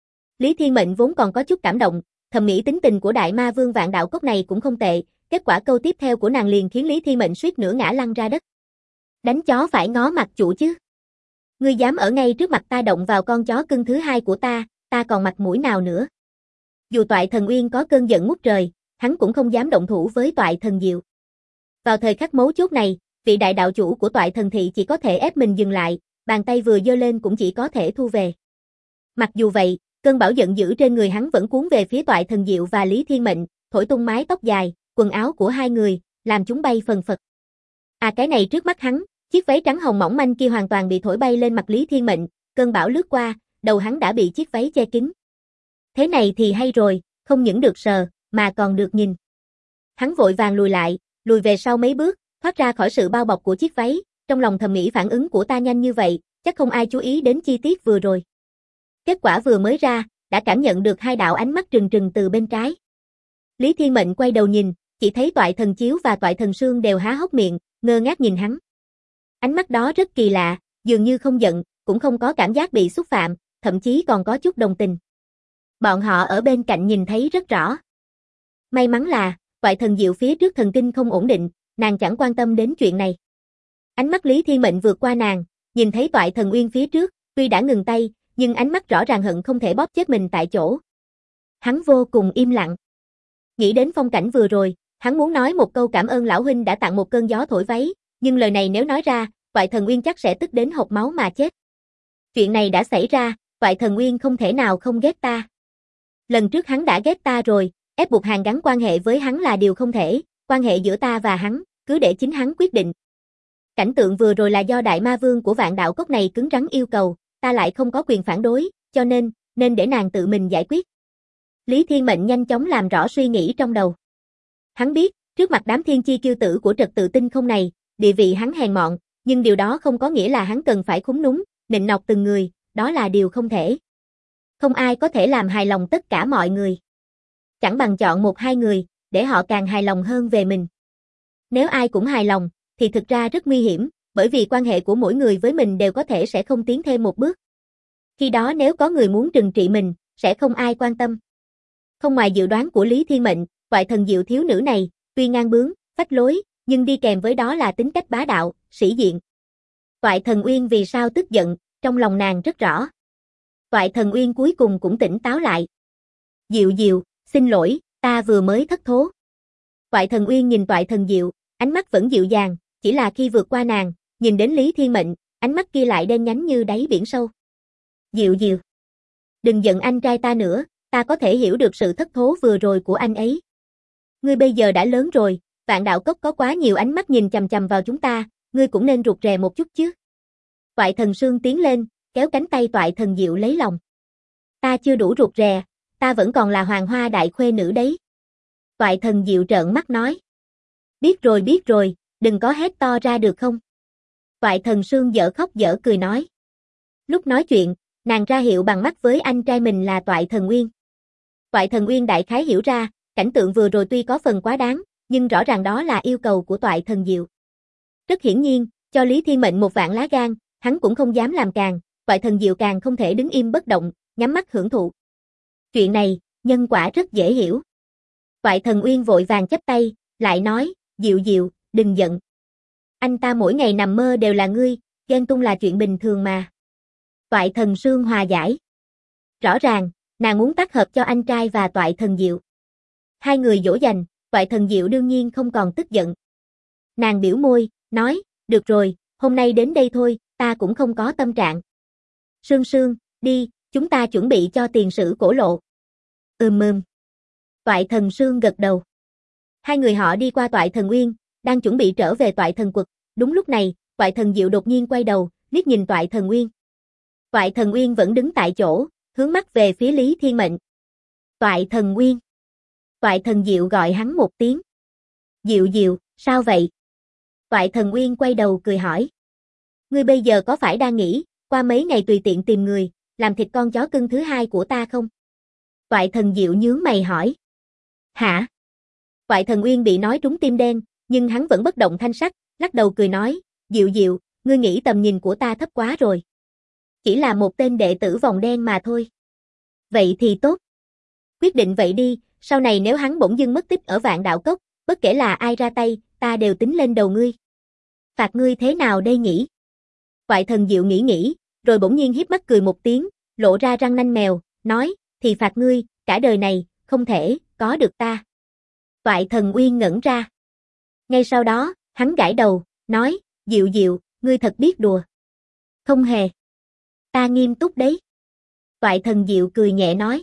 Lý Thiên Mệnh vốn còn có chút cảm động, thầm nghĩ tính tình của đại ma vương Vạn Đạo Cốc này cũng không tệ, kết quả câu tiếp theo của nàng liền khiến Lý Thiên Mệnh suýt nữa ngã lăn ra đất. Đánh chó phải ngó mặt chủ chứ. Ngươi dám ở ngay trước mặt ta động vào con chó cưng thứ hai của ta còn mặt mũi nào nữa. Dù Toại Thần Uyên có cơn giận ngút trời, hắn cũng không dám động thủ với Toại Thần Diệu. Vào thời khắc mấu chốt này, vị đại đạo chủ của Toại Thần Thị chỉ có thể ép mình dừng lại, bàn tay vừa giơ lên cũng chỉ có thể thu về. Mặc dù vậy, cơn bão giận dữ trên người hắn vẫn cuốn về phía Toại Thần Diệu và Lý Thiên Mệnh, thổi tung mái tóc dài, quần áo của hai người, làm chúng bay phần phật. Cái này trước mắt hắn, chiếc váy trắng hồng mỏng manh kia hoàn toàn bị thổi bay lên mặt Lý Thiên Mệnh, cơn bão lướt qua, đầu hắn đã bị chiếc váy che kín. Thế này thì hay rồi, không những được sờ, mà còn được nhìn. Hắn vội vàng lùi lại, lùi về sau mấy bước, thoát ra khỏi sự bao bọc của chiếc váy, trong lòng thầm nghĩ phản ứng của ta nhanh như vậy, chắc không ai chú ý đến chi tiết vừa rồi. Kết quả vừa mới ra, đã cảm nhận được hai đạo ánh mắt trừng trừng từ bên trái. Lý Thiên Mệnh quay đầu nhìn, chỉ thấy Toại Thần Chiếu và Toại Thần Sương đều há hốc miệng, ngơ ngác nhìn hắn. Ánh mắt đó rất kỳ lạ, dường như không giận, cũng không có cảm giác bị xúc phạm, thậm chí còn có chút đồng tình. Bọn họ ở bên cạnh nhìn thấy rất rõ. May mắn là, Toại Thần Diệu phía trước thần kinh không ổn định, nàng chẳng quan tâm đến chuyện này. Ánh mắt Lý Thiên Mệnh vượt qua nàng, nhìn thấy Toại Thần Uyên phía trước, tuy đã ngừng tay, nhưng ánh mắt rõ ràng hận không thể bóp chết mình tại chỗ. Hắn vô cùng im lặng. Nghĩ đến phong cảnh vừa rồi, hắn muốn nói một câu cảm ơn lão huynh đã tặng một cơn gió thổi váy, nhưng lời này nếu nói ra, Toại Thần Uyên chắc sẽ tức đến hộc máu mà chết. Chuyện này đã xảy ra, Toại Thần Uyên không thể nào không ghét ta. Lần trước hắn đã ghét ta rồi, ép buộc hàn gắn quan hệ với hắn là điều không thể, quan hệ giữa ta và hắn, cứ để chính hắn quyết định. Cảnh tượng vừa rồi là do đại ma vương của Vạn Đạo Cốc này cứng rắn yêu cầu, ta lại không có quyền phản đối, cho nên để nàng tự mình giải quyết. Lý Thiên Mệnh nhanh chóng làm rõ suy nghĩ trong đầu. Hắn biết, trước mặt đám thiên chi kiêu tử của trật tự tinh không này, địa vị hắn hèn mọn, nhưng điều đó không có nghĩa là hắn cần phải khúm núm, nịnh nọt từng người, đó là điều không thể. Không ai có thể làm hài lòng tất cả mọi người. Chẳng bằng chọn một hai người, để họ càng hài lòng hơn về mình. Nếu ai cũng hài lòng, thì thực ra rất nguy hiểm, bởi vì quan hệ của mỗi người với mình đều có thể sẽ không tiến thêm một bước. Khi đó nếu có người muốn trừng trị mình, sẽ không ai quan tâm. Không ngoài dự đoán của Lý Thiên Mệnh, Toại Thần Diệu thiếu nữ này, tuy ngang bướng, phách lối, nhưng đi kèm với đó là tính cách bá đạo, sĩ diện. Toại Thần Uyên vì sao tức giận, trong lòng nàng rất rõ. Toại Thần Uyên cuối cùng cũng tỉnh táo lại. Diệu Diệu, xin lỗi, ta vừa mới thất thố. Toại Thần Uyên nhìn Toại Thần Diệu, ánh mắt vẫn dịu dàng, chỉ là khi vượt qua nàng, nhìn đến Lý Thiên Mệnh, ánh mắt kia lại đen nhánh như đáy biển sâu. Diệu Diệu, đừng giận anh trai ta nữa, ta có thể hiểu được sự thất thố vừa rồi của anh ấy. Ngươi bây giờ đã lớn rồi, Vạn Đạo Cốc có quá nhiều ánh mắt nhìn chằm chằm vào chúng ta, ngươi cũng nên rụt rè một chút chứ. Toại Thần Sương tiến lên, kéo cánh tay Toại Thần Diệu lấy lòng. Ta chưa đủ rụt rè, ta vẫn còn là hoàng hoa đại khuê nữ đấy. Toại Thần Diệu trợn mắt nói. Biết rồi, đừng có hét to ra được không? Toại Thần Sương dở khóc dở cười nói. Lúc nói chuyện, nàng ra hiệu bằng mắt với anh trai mình là Toại Thần Uyên. Toại Thần Uyên đại khái hiểu ra, cảnh tượng vừa rồi tuy có phần quá đáng, nhưng rõ ràng đó là yêu cầu của Toại Thần Diệu. Rất hiển nhiên, cho Lý Thiên Mệnh một vạn lá gan, hắn cũng không dám làm càng, Toại Thần Diệu càng không thể đứng im bất động, nhắm mắt hưởng thụ. Chuyện này, nhân quả rất dễ hiểu. Toại Thần Uyên vội vàng chắp tay, lại nói, Diệu Diệu, đừng giận. Anh ta mỗi ngày nằm mơ đều là ngươi, ghen tung là chuyện bình thường mà. Toại Thần Sương hòa giải. Rõ ràng, nàng muốn tác hợp cho anh trai và Toại Thần Diệu. Hai người dỗ dành, Toại Thần Diệu đương nhiên không còn tức giận. Nàng biểu môi, nói, được rồi, hôm nay đến đây thôi, ta cũng không có tâm trạng. Sương Sương, đi, chúng ta chuẩn bị cho tiền sử cổ lộ. Toại Thần Sương gật đầu. Hai người họ đi qua Toại Thần Uyên, đang chuẩn bị trở về Toại Thần Quật. Đúng lúc này, Toại Thần Diệu đột nhiên quay đầu, liếc nhìn Toại Thần Uyên. Toại Thần Uyên vẫn đứng tại chỗ, hướng mắt về phía Lý Thiên Mệnh. Toại Thần Uyên. Toại Thần Diệu gọi hắn một tiếng. Diệu Diệu, sao vậy? Toại Thần Uyên quay đầu cười hỏi. Ngươi bây giờ có phải đang nghĩ, qua mấy ngày tùy tiện tìm người, làm thịt con chó cưng thứ hai của ta không? Toại Thần Diệu nhướng mày hỏi. Hả? Toại Thần Uyên bị nói trúng tim đen, nhưng hắn vẫn bất động thanh sắc, lắc đầu cười nói, Diệu Diệu, ngươi nghĩ tầm nhìn của ta thấp quá rồi. Chỉ là một tên đệ tử vòng đen mà thôi. Vậy thì tốt. Quyết định vậy đi, sau này nếu hắn bỗng dưng mất tích ở Vạn Đạo Cốc, bất kể là ai ra tay, ta đều tính lên đầu ngươi. Phạt ngươi thế nào đây nhỉ? Toại Thần Diệu nghĩ, rồi bỗng nhiên híp mắt cười một tiếng, lộ ra răng nanh mèo, nói, thì phạt ngươi, cả đời này, không thể, có được ta. Toại Thần Uyên ngẩn ra. Ngay sau đó, hắn gãi đầu, nói, Diệu Diệu, ngươi thật biết đùa. Không hề. Ta nghiêm túc đấy. Toại Thần Diệu cười nhẹ nói.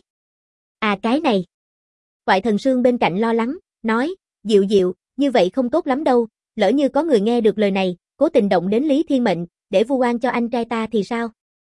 À cái này. Toại Thần Sương bên cạnh lo lắng, nói, Diệu Diệu, như vậy không tốt lắm đâu, lỡ như có người nghe được lời này, cố tình động đến Lý Thiên Mệnh, để vu oan cho anh trai ta thì sao?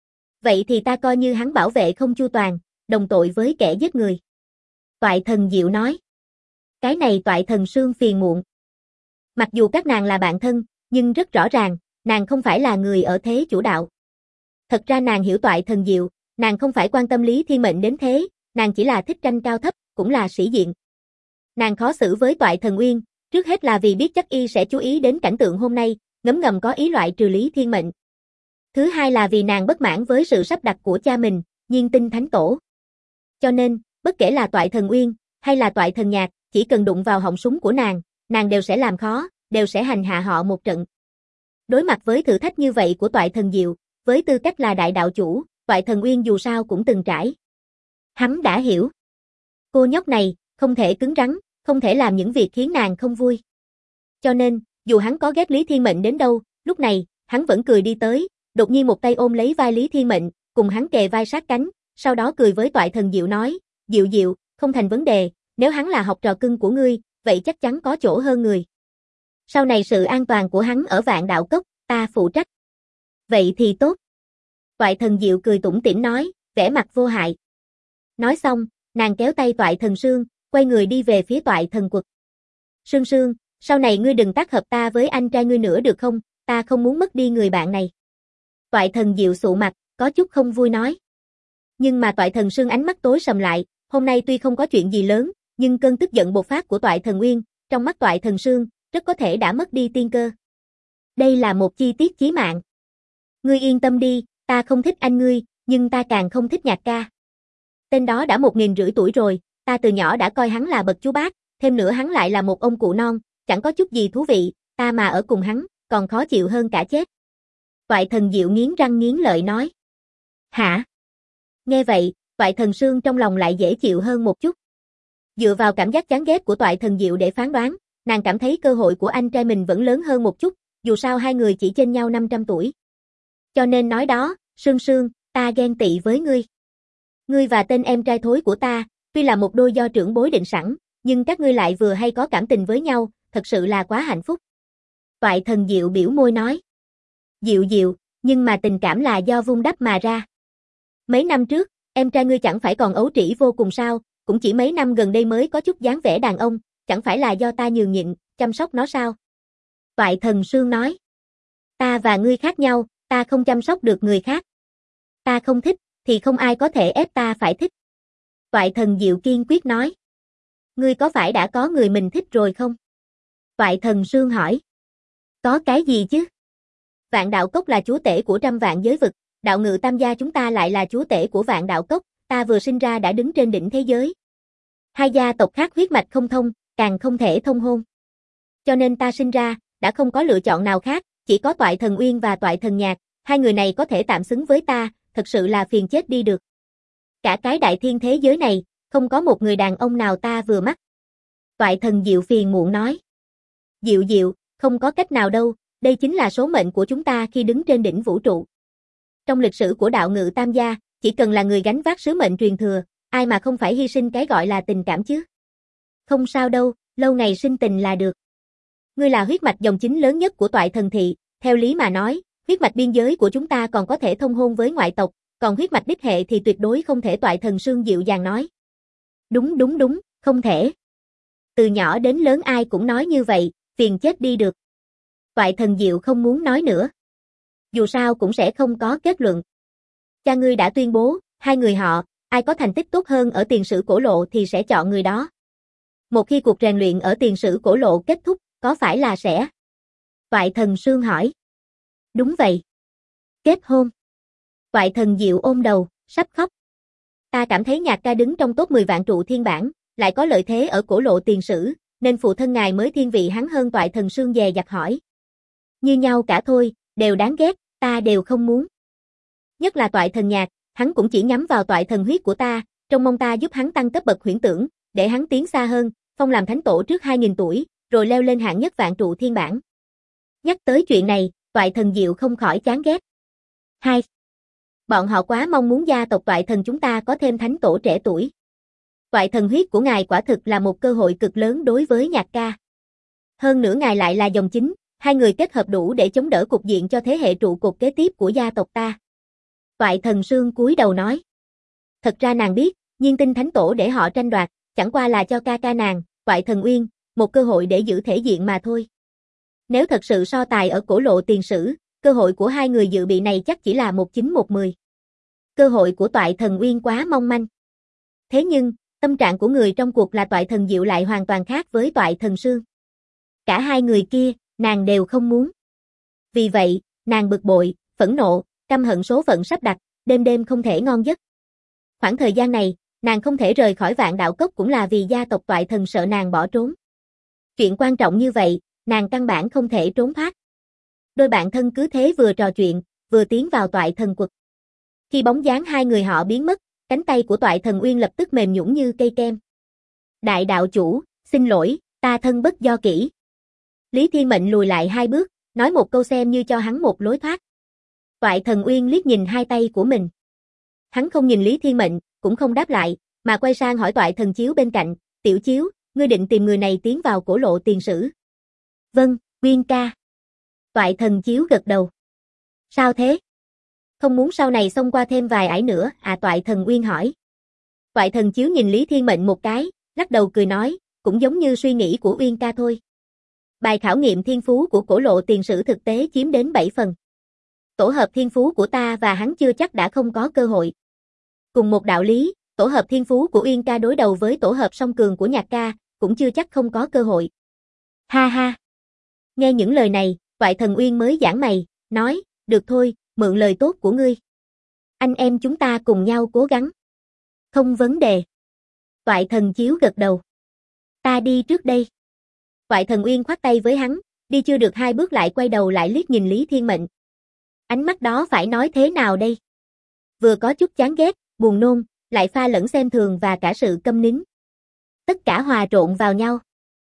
Vậy thì ta coi như hắn bảo vệ không chu toàn, đồng tội với kẻ giết người. Toại Thần Diệu nói. Cái này Toại Thần Sương phiền muộn. Mặc dù các nàng là bạn thân, nhưng rất rõ ràng, nàng không phải là người ở thế chủ đạo. Thật ra nàng hiểu Toại Thần Diệu, nàng không phải quan tâm Lý Thiên Mệnh đến thế, nàng chỉ là thích tranh cao thấp, cũng là sĩ diện. Nàng khó xử với Toại Thần Uyên, trước hết là vì biết chắc y sẽ chú ý đến cảnh tượng hôm nay, ngấm ngầm có ý loại trừ Lý Thiên Mệnh. Thứ hai là vì nàng bất mãn với sự sắp đặt của cha mình, Nhiên Tinh Thánh Tổ. Cho nên, bất kể là Toại Thần Uyên, hay là Toại Thần Nhạc, chỉ cần đụng vào họng súng của nàng đều sẽ làm khó, đều sẽ hành hạ họ một trận. Đối mặt với thử thách như vậy của Toại Thần Diệu, với tư cách là đại đạo chủ, Toại Thần Uyên dù sao cũng từng trải. Hắn đã hiểu. Cô nhóc này, không thể cứng rắn, không thể làm những việc khiến nàng không vui. Cho nên, dù hắn có ghét Lý Thiên Mệnh đến đâu, lúc này, hắn vẫn cười đi tới, đột nhiên một tay ôm lấy vai Lý Thiên Mệnh, cùng hắn kề vai sát cánh, sau đó cười với Toại Thần Diệu nói, Diệu Diệu, không thành vấn đề, nếu hắn là học trò cưng của ngươi, vậy chắc chắn có chỗ hơn người. Sau này sự an toàn của hắn ở Vạn Đạo Cốc, ta phụ trách. Vậy thì tốt. Toại Thần Diệu cười tủm tỉm nói, vẻ mặt vô hại. Nói xong, Nàng kéo tay Toại Thần Sương, quay người đi về phía Toại Thần Quật. Sương Sương, sau này ngươi đừng tác hợp ta với anh trai ngươi nữa được không, ta không muốn mất đi người bạn này. Toại Thần Diệu sụ mặt, có chút không vui nói. Nhưng mà Toại Thần Sương ánh mắt tối sầm lại, hôm nay tuy không có chuyện gì lớn, nhưng cơn tức giận bộc phát của Toại Thần Uyên, trong mắt Toại Thần Sương, rất có thể đã mất đi tiên cơ. Đây là một chi tiết chí mạng. Ngươi yên tâm đi, ta không thích anh ngươi, nhưng ta càng không thích Nhạc ca. Tên đó đã 1.500 tuổi rồi, ta từ nhỏ đã coi hắn là bậc chú bác, thêm nữa hắn lại là một ông cụ non, chẳng có chút gì thú vị, ta mà ở cùng hắn, còn khó chịu hơn cả chết. Toại Thần Diệu nghiến răng nghiến lợi nói. Hả? Nghe vậy, Toại Thần Sương trong lòng lại dễ chịu hơn một chút. Dựa vào cảm giác chán ghét của Toại Thần Diệu để phán đoán, nàng cảm thấy cơ hội của anh trai mình vẫn lớn hơn một chút, dù sao hai người chỉ chênh nhau 500 tuổi. Cho nên nói đó, Sương Sương, ta ghen tị với ngươi. Ngươi và tên em trai thối của ta, tuy là một đôi do trưởng bối định sẵn, nhưng các ngươi lại vừa hay có cảm tình với nhau, thật sự là quá hạnh phúc. Toại Thần Diệu biểu môi nói. Diệu Diệu, nhưng mà tình cảm là do vun đắp mà ra. Mấy năm trước, em trai ngươi chẳng phải còn ấu trĩ vô cùng sao, cũng chỉ mấy năm gần đây mới có chút dáng vẻ đàn ông, chẳng phải là do ta nhường nhịn, chăm sóc nó sao? Toại Thần Sương nói. Ta và ngươi khác nhau, ta không chăm sóc được người khác. Ta không thích, thì không ai có thể ép ta phải thích. Toại Thần Diệu kiên quyết nói. Ngươi có phải đã có người mình thích rồi không? Toại Thần Sương hỏi. Có cái gì chứ? Vạn Đạo Cốc là chúa tể của trăm vạn giới vực, Đạo Ngự Tam gia chúng ta lại là chúa tể của Vạn Đạo Cốc, ta vừa sinh ra đã đứng trên đỉnh thế giới. Hai gia tộc khác huyết mạch không thông, càng không thể thông hôn. Cho nên ta sinh ra, đã không có lựa chọn nào khác, chỉ có Toại Thần Uyên và Toại Thần Nhạc, hai người này có thể tạm xứng với ta, thật sự là phiền chết đi được. Cả cái đại thiên thế giới này, không có một người đàn ông nào ta vừa mắt. Toại Thần Diệu phiền muộn nói. Diệu Diệu, không có cách nào đâu, đây chính là số mệnh của chúng ta khi đứng trên đỉnh vũ trụ. Trong lịch sử của Đạo Ngự Tam gia, chỉ cần là người gánh vác sứ mệnh truyền thừa, ai mà không phải hy sinh cái gọi là tình cảm chứ. Không sao đâu, lâu ngày sinh tình là được. Ngươi là huyết mạch dòng chính lớn nhất của Toại Thần thị, theo lý mà nói, huyết mạch biên giới của chúng ta còn có thể thông hôn với ngoại tộc, còn huyết mạch đích hệ thì tuyệt đối không thể. Toại Thần Sương dịu dàng nói. Đúng, không thể. Từ nhỏ đến lớn ai cũng nói như vậy, phiền chết đi được. Toại Thần Diệu không muốn nói nữa. Dù sao cũng sẽ không có kết luận. Cha ngươi đã tuyên bố, hai người họ, ai có thành tích tốt hơn ở tiền sử cổ lộ thì sẽ chọn người đó. Một khi cuộc rèn luyện ở tiền sử cổ lộ kết thúc, có phải là sẽ? Toại Thần Sương hỏi. Đúng vậy. Kết hôn. Toại Thần Diệu ôm đầu, sắp khóc. Ta cảm thấy Nhạc ca đứng trong top 10 vạn trụ thiên bản, lại có lợi thế ở cổ lộ tiền sử, nên phụ thân ngài mới thiên vị hắn hơn. Toại Thần Sương dè dặt hỏi. Như nhau cả thôi, đều đáng ghét, ta đều không muốn. Nhất là Toại Thần Nhạc, hắn cũng chỉ nhắm vào Toại Thần huyết của ta, trông mong ta giúp hắn tăng cấp bậc huyễn tưởng, để hắn tiến xa hơn, phong làm thánh tổ trước 2.000 tuổi, rồi leo lên hạng nhất vạn trụ thiên bản. Nhắc tới chuyện này, Toại Thần Diệu không khỏi chán ghét. Hai, bọn họ quá mong muốn gia tộc Toại Thần chúng ta có thêm thánh tổ trẻ tuổi. Toại Thần huyết của ngài quả thực là một cơ hội cực lớn đối với Nhạc ca. Hơn nữa ngài lại là dòng chính, hai người kết hợp đủ để chống đỡ cục diện cho thế hệ trụ cột kế tiếp của gia tộc ta. Toại Thần Sương cúi đầu nói. Thật ra nàng biết, Nhiên Tinh thánh tổ để họ tranh đoạt, chẳng qua là cho ca ca nàng, Toại Thần Uyên, một cơ hội để giữ thể diện mà thôi. Nếu thật sự so tài ở cổ lộ tiền sử, cơ hội của hai người dự bị này chắc chỉ là 1-9-1-10. Cơ hội của Toại Thần Uyên quá mong manh. Thế nhưng, tâm trạng của người trong cuộc là Toại Thần Diệu lại hoàn toàn khác với Toại Thần Sương. Cả hai người kia, nàng đều không muốn. Vì vậy, nàng bực bội, phẫn nộ, căm hận số phận sắp đặt, đêm đêm không thể ngon giấc. Khoảng thời gian này, nàng không thể rời khỏi Vạn Đạo Cốc cũng là vì gia tộc Toại Thần sợ nàng bỏ trốn. Chuyện quan trọng như vậy, nàng căn bản không thể trốn thoát. Đôi bạn thân cứ thế vừa trò chuyện, vừa tiến vào Toại Thần quật. Khi bóng dáng hai người họ biến mất, cánh tay của Toại Thần Uyên lập tức mềm nhũn như cây kem. Đại đạo chủ, xin lỗi, ta thân bất do kỹ. Lý Thiên Mệnh lùi lại 2 bước, nói một câu xem như cho hắn một lối thoát. Toại Thần Uyên liếc nhìn hai tay của mình. Hắn không nhìn Lý Thiên Mệnh, cũng không đáp lại, mà quay sang hỏi Toại Thần Chiếu bên cạnh, Tiểu Chiếu, ngươi định tìm người này tiến vào cổ lộ tiền sử? Vâng, Uyên ca. Toại Thần Chiếu gật đầu. Sao thế? Không muốn sau này xông qua thêm vài ải nữa, Toại Thần Uyên hỏi. Toại thần chiếu nhìn Lý Thiên Mệnh một cái, lắc đầu cười nói, cũng giống như suy nghĩ của Uyên ca thôi. Bài khảo nghiệm thiên phú của cổ lộ tiền sử thực tế chiếm đến 7 phần. Tổ hợp thiên phú của ta và hắn chưa chắc đã không có cơ hội. Cùng một đạo lý, tổ hợp thiên phú của Uyên ca đối đầu với tổ hợp song cường của Nhạc ca, cũng chưa chắc không có cơ hội. Ha ha. Nghe những lời này, Toại thần Uyên mới giãn mày, nói, được thôi, mượn lời tốt của ngươi. Anh em chúng ta cùng nhau cố gắng. Không vấn đề. Toại thần chiếu gật đầu. Ta đi trước đây. Toại thần Uyên khoát tay với hắn, đi chưa được 2 bước lại quay đầu lại liếc nhìn Lý Thiên Mệnh. Ánh mắt đó phải nói thế nào đây? Vừa có chút chán ghét, buồn nôn, lại pha lẫn xem thường và cả sự câm nín. Tất cả hòa trộn vào nhau.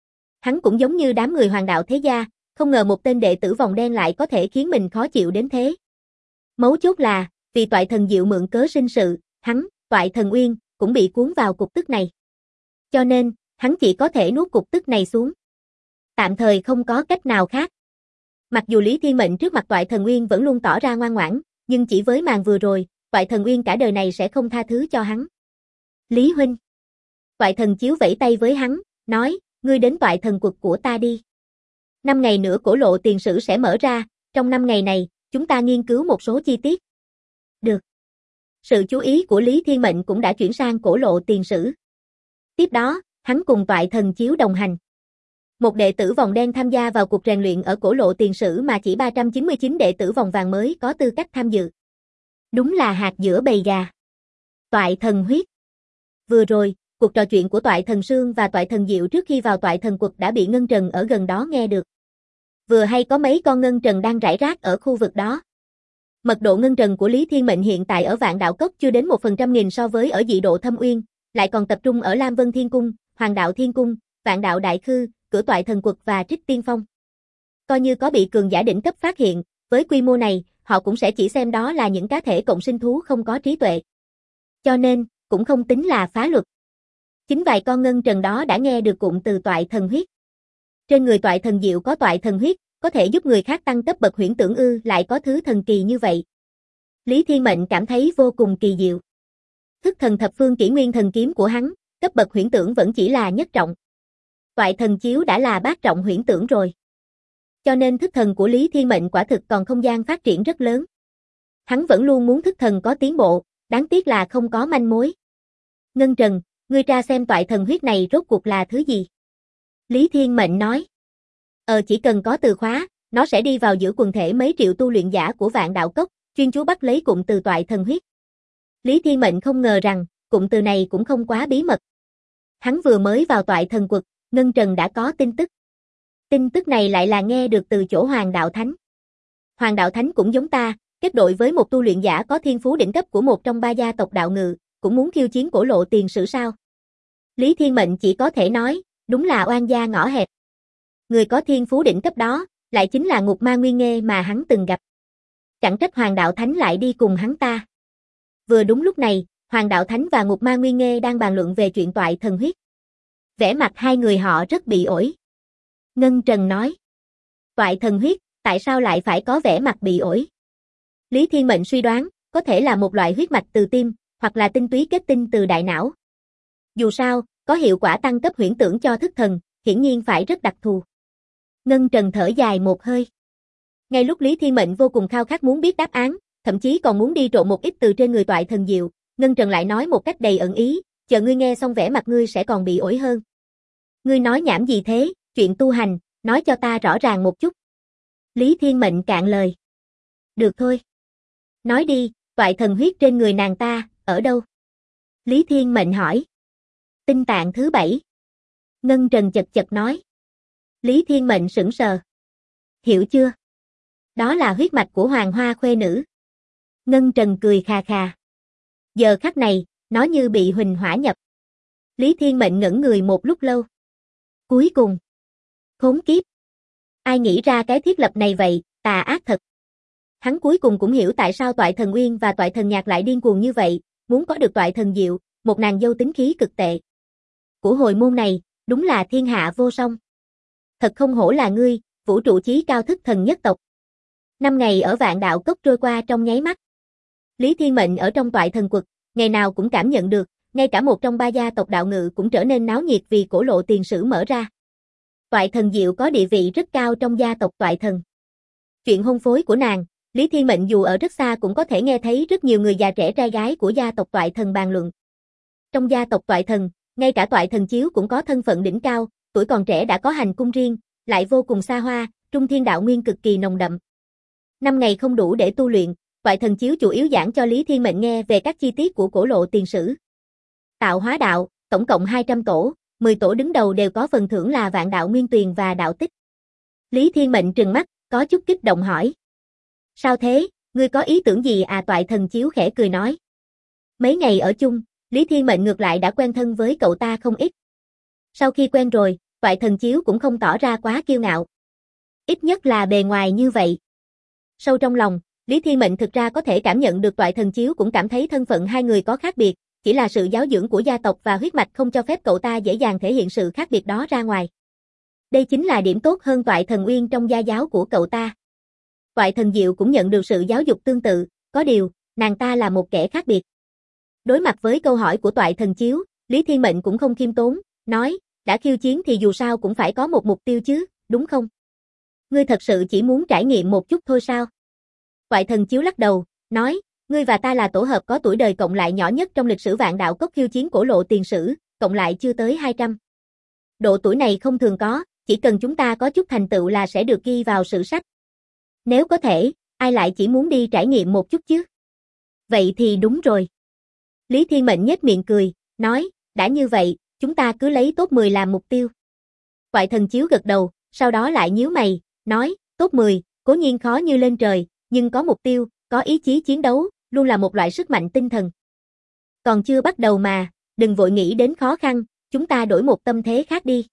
Hắn cũng giống như đám người hoàng đạo thế gia, không ngờ một tên đệ tử vòng đen lại có thể khiến mình khó chịu đến thế. Mấu chốt là, vì Toại thần Diệu mượn cớ sinh sự, hắn, Toại thần Uyên, cũng bị cuốn vào cục tức này. Cho nên, hắn chỉ có thể nuốt cục tức này xuống. Tạm thời không có cách nào khác. Mặc dù Lý Thiên Mệnh trước mặt Toại thần Uyên vẫn luôn tỏ ra ngoan ngoãn, nhưng chỉ với màn vừa rồi, Toại thần Uyên cả đời này sẽ không tha thứ cho hắn. Lý huynh. Toại thần chiếu vẫy tay với hắn, nói, ngươi đến Toại thần quật của ta đi. 5 ngày nữa cổ lộ tiền sử sẽ mở ra, trong 5 ngày này, chúng ta nghiên cứu một số chi tiết. Được. Sự chú ý của Lý Thiên Mệnh cũng đã chuyển sang cổ lộ tiền sử. Tiếp đó, hắn cùng Toại thần chiếu đồng hành. Một đệ tử vòng đen tham gia vào cuộc rèn luyện ở cổ lộ tiền sử mà chỉ 399 đệ tử vòng vàng mới có tư cách tham dự. Đúng là hạt giữa bầy gà. Toại thần huyết. Vừa rồi, cuộc trò chuyện của Toại thần Sương và Toại thần Diệu trước khi vào Toại thần quật đã bị Ngân Trần ở gần đó nghe được. Vừa hay có mấy con Ngân Trần đang rải rác ở khu vực đó. Mật độ Ngân Trần của Lý Thiên Mệnh hiện tại ở Vạn Đạo Cốc chưa đến 1% so với ở dị độ Thâm Uyên, lại còn tập trung ở Lam Vân Thiên Cung, Hoàng Đạo Thiên Cung, Vạn Đạo Đại Khư, cửa Toại thần quật và Trích Tiên Phong. Coi như có bị cường giả đỉnh cấp phát hiện, với quy mô này, họ cũng sẽ chỉ xem đó là những cá thể cộng sinh thú không có trí tuệ. Cho nên, cũng không tính là phá luật. Chính vài con Ngân Trần đó đã nghe được cụm từ Toại thần huyết. Trên người Toại thần Diệu có Toại thần huyết, có thể giúp người khác tăng cấp bậc huyễn tưởng lại có thứ thần kỳ như vậy. Lý Thiên Mệnh cảm thấy vô cùng kỳ diệu. Thức thần thập phương kỷ nguyên thần kiếm của hắn, cấp bậc huyễn tưởng vẫn chỉ là nhất trọng. Toại thần chiếu đã là bát trọng huyễn tưởng rồi. Cho nên thức thần của Lý Thiên Mệnh quả thực còn không gian phát triển rất lớn. Hắn vẫn luôn muốn thức thần có tiến bộ, đáng tiếc là không có manh mối. Ngân Trần, ngươi tra xem Toại thần huyết này rốt cuộc là thứ gì? Lý Thiên Mệnh nói. Chỉ cần có từ khóa, nó sẽ đi vào giữa quần thể mấy triệu tu luyện giả của Vạn Đạo Cốc, chuyên chú bắt lấy cụm từ Toại thần huyết. Lý Thiên Mệnh không ngờ rằng, cụm từ này cũng không quá bí mật. Hắn vừa mới vào Toại thần quật, Ngân Trần đã có tin tức. Tin tức này lại là nghe được từ chỗ Hoàng Đạo Thánh. Hoàng Đạo Thánh cũng giống ta, kết đội với một tu luyện giả có thiên phú đỉnh cấp của một trong 3 gia tộc đạo ngự, cũng muốn khiêu chiến cổ lộ tiền sử sao. Lý Thiên Mệnh chỉ có thể nói, đúng là oan gia ngõ hẹp. Người có thiên phú đỉnh cấp đó, lại chính là Ngục Ma Nguyên Nghê mà hắn từng gặp. Chẳng trách Hoàng Đạo Thánh lại đi cùng hắn ta. Vừa đúng lúc này, Hoàng Đạo Thánh và Ngục Ma Nguyên Nghê đang bàn luận về chuyện Toại thần huyết. Vẻ mặt hai người họ rất bị ổi. Ngân Trần nói. Toại thần huyết, tại sao lại phải có vẻ mặt bị ổi? Lý Thiên Mệnh suy đoán, có thể là một loại huyết mạch từ tim, hoặc là tinh túy kết tinh từ đại não. Dù sao, có hiệu quả tăng cấp huyễn tưởng cho thức thần, hiển nhiên phải rất đặc thù. Ngân Trần thở dài một hơi. Ngay lúc Lý Thiên Mệnh vô cùng khao khát muốn biết đáp án, thậm chí còn muốn đi trộn một ít từ trên người Toại thần Diệu, Ngân Trần lại nói một cách đầy ẩn ý, chờ ngươi nghe xong vẻ mặt ngươi sẽ còn bị ổi hơn. Ngươi nói nhảm gì thế, chuyện tu hành, nói cho ta rõ ràng một chút. Lý Thiên Mệnh cạn lời. Được thôi. Nói đi, Toại thần huyết trên người nàng ta, ở đâu? Lý Thiên Mệnh hỏi. Tinh tạng thứ 7. Ngân Trần chật chật nói. Lý Thiên Mệnh sững sờ. Hiểu chưa? Đó là huyết mạch của Hoàng Hoa khuê nữ. Ngân Trần cười khà khà. Giờ khắc này, nó như bị huỳnh hỏa nhập. Lý Thiên Mệnh ngẩn người một lúc lâu. Cuối cùng. Khốn kiếp. Ai nghĩ ra cái thiết lập này vậy, tà ác thật. Hắn cuối cùng cũng hiểu tại sao Toại thần Uyên và Toại thần Nhạc lại điên cuồng như vậy, muốn có được Toại thần Diệu, một nàng dâu tính khí cực tệ. Của hồi môn này, đúng là thiên hạ vô song. Thật không hổ là ngươi, vũ trụ chí cao thức thần nhất tộc. 5 ngày ở Vạn Đạo Cốc trôi qua trong nháy mắt. Lý Thiên Mệnh ở trong Toại thần quật, ngày nào cũng cảm nhận được, ngay cả một trong ba gia tộc đạo ngự cũng trở nên náo nhiệt vì cổ lộ tiền sử mở ra. Toại Thần Diệu có địa vị rất cao trong gia tộc Toại Thần. Chuyện hôn phối của nàng, Lý Thiên Mệnh dù ở rất xa cũng có thể nghe thấy rất nhiều người già trẻ trai gái của gia tộc Toại Thần bàn luận. Trong gia tộc Toại Thần, ngay cả Toại Thần Chiếu cũng có thân phận đỉnh cao, tuổi còn trẻ đã có hành cung riêng, lại vô cùng xa hoa, trung thiên đạo nguyên cực kỳ nồng đậm. 5 ngày không đủ để tu luyện, Toại Thần Chiếu chủ yếu giảng cho Lý Thiên Mệnh nghe về các chi tiết của cổ lộ tiền sử. Tạo hóa đạo, tổng cộng 200 tổ, 10 tổ đứng đầu đều có phần thưởng là vạn đạo nguyên tuyền và đạo tích. Lý Thiên Mệnh trừng mắt, có chút kích động hỏi. Sao thế, ngươi có ý tưởng gì à? Toại Thần Chiếu khẽ cười nói. Mấy ngày ở chung, Lý Thiên Mệnh ngược lại đã quen thân với cậu ta không ít. Sau khi quen rồi, Toại Thần Chiếu cũng không tỏ ra quá kiêu ngạo. Ít nhất là bề ngoài như vậy. Sâu trong lòng, Lý Thiên Mệnh thực ra có thể cảm nhận được Toại Thần Chiếu cũng cảm thấy thân phận hai người có khác biệt, chỉ là sự giáo dưỡng của gia tộc và huyết mạch không cho phép cậu ta dễ dàng thể hiện sự khác biệt đó ra ngoài. Đây chính là điểm tốt hơn Toại Thần Uyên trong gia giáo của cậu ta. Toại Thần Diệu cũng nhận được sự giáo dục tương tự, có điều, nàng ta là một kẻ khác biệt. Đối mặt với câu hỏi của Toại Thần Chiếu, Lý Thiên Mệnh cũng không khiêm tốn, nói, đã khiêu chiến thì dù sao cũng phải có một mục tiêu chứ, đúng không? Ngươi thật sự chỉ muốn trải nghiệm một chút thôi sao? Toại Thần Chiếu lắc đầu, nói, ngươi và ta là tổ hợp có tuổi đời cộng lại nhỏ nhất trong lịch sử vạn đạo cốc khiêu chiến cổ lộ tiền sử, cộng lại chưa tới 200. Độ tuổi này không thường có, chỉ cần chúng ta có chút thành tựu là sẽ được ghi vào sử sách. Nếu có thể, ai lại chỉ muốn đi trải nghiệm một chút chứ? Vậy thì đúng rồi. Lý Thiên Mệnh nhếch miệng cười, nói, đã như vậy, chúng ta cứ lấy top 10 làm mục tiêu. Toại Thần Chiếu gật đầu, sau đó lại nhíu mày, nói, top 10, cố nhiên khó như lên trời, nhưng có mục tiêu, có ý chí chiến đấu, luôn là một loại sức mạnh tinh thần. Còn chưa bắt đầu mà, đừng vội nghĩ đến khó khăn, chúng ta đổi một tâm thế khác đi.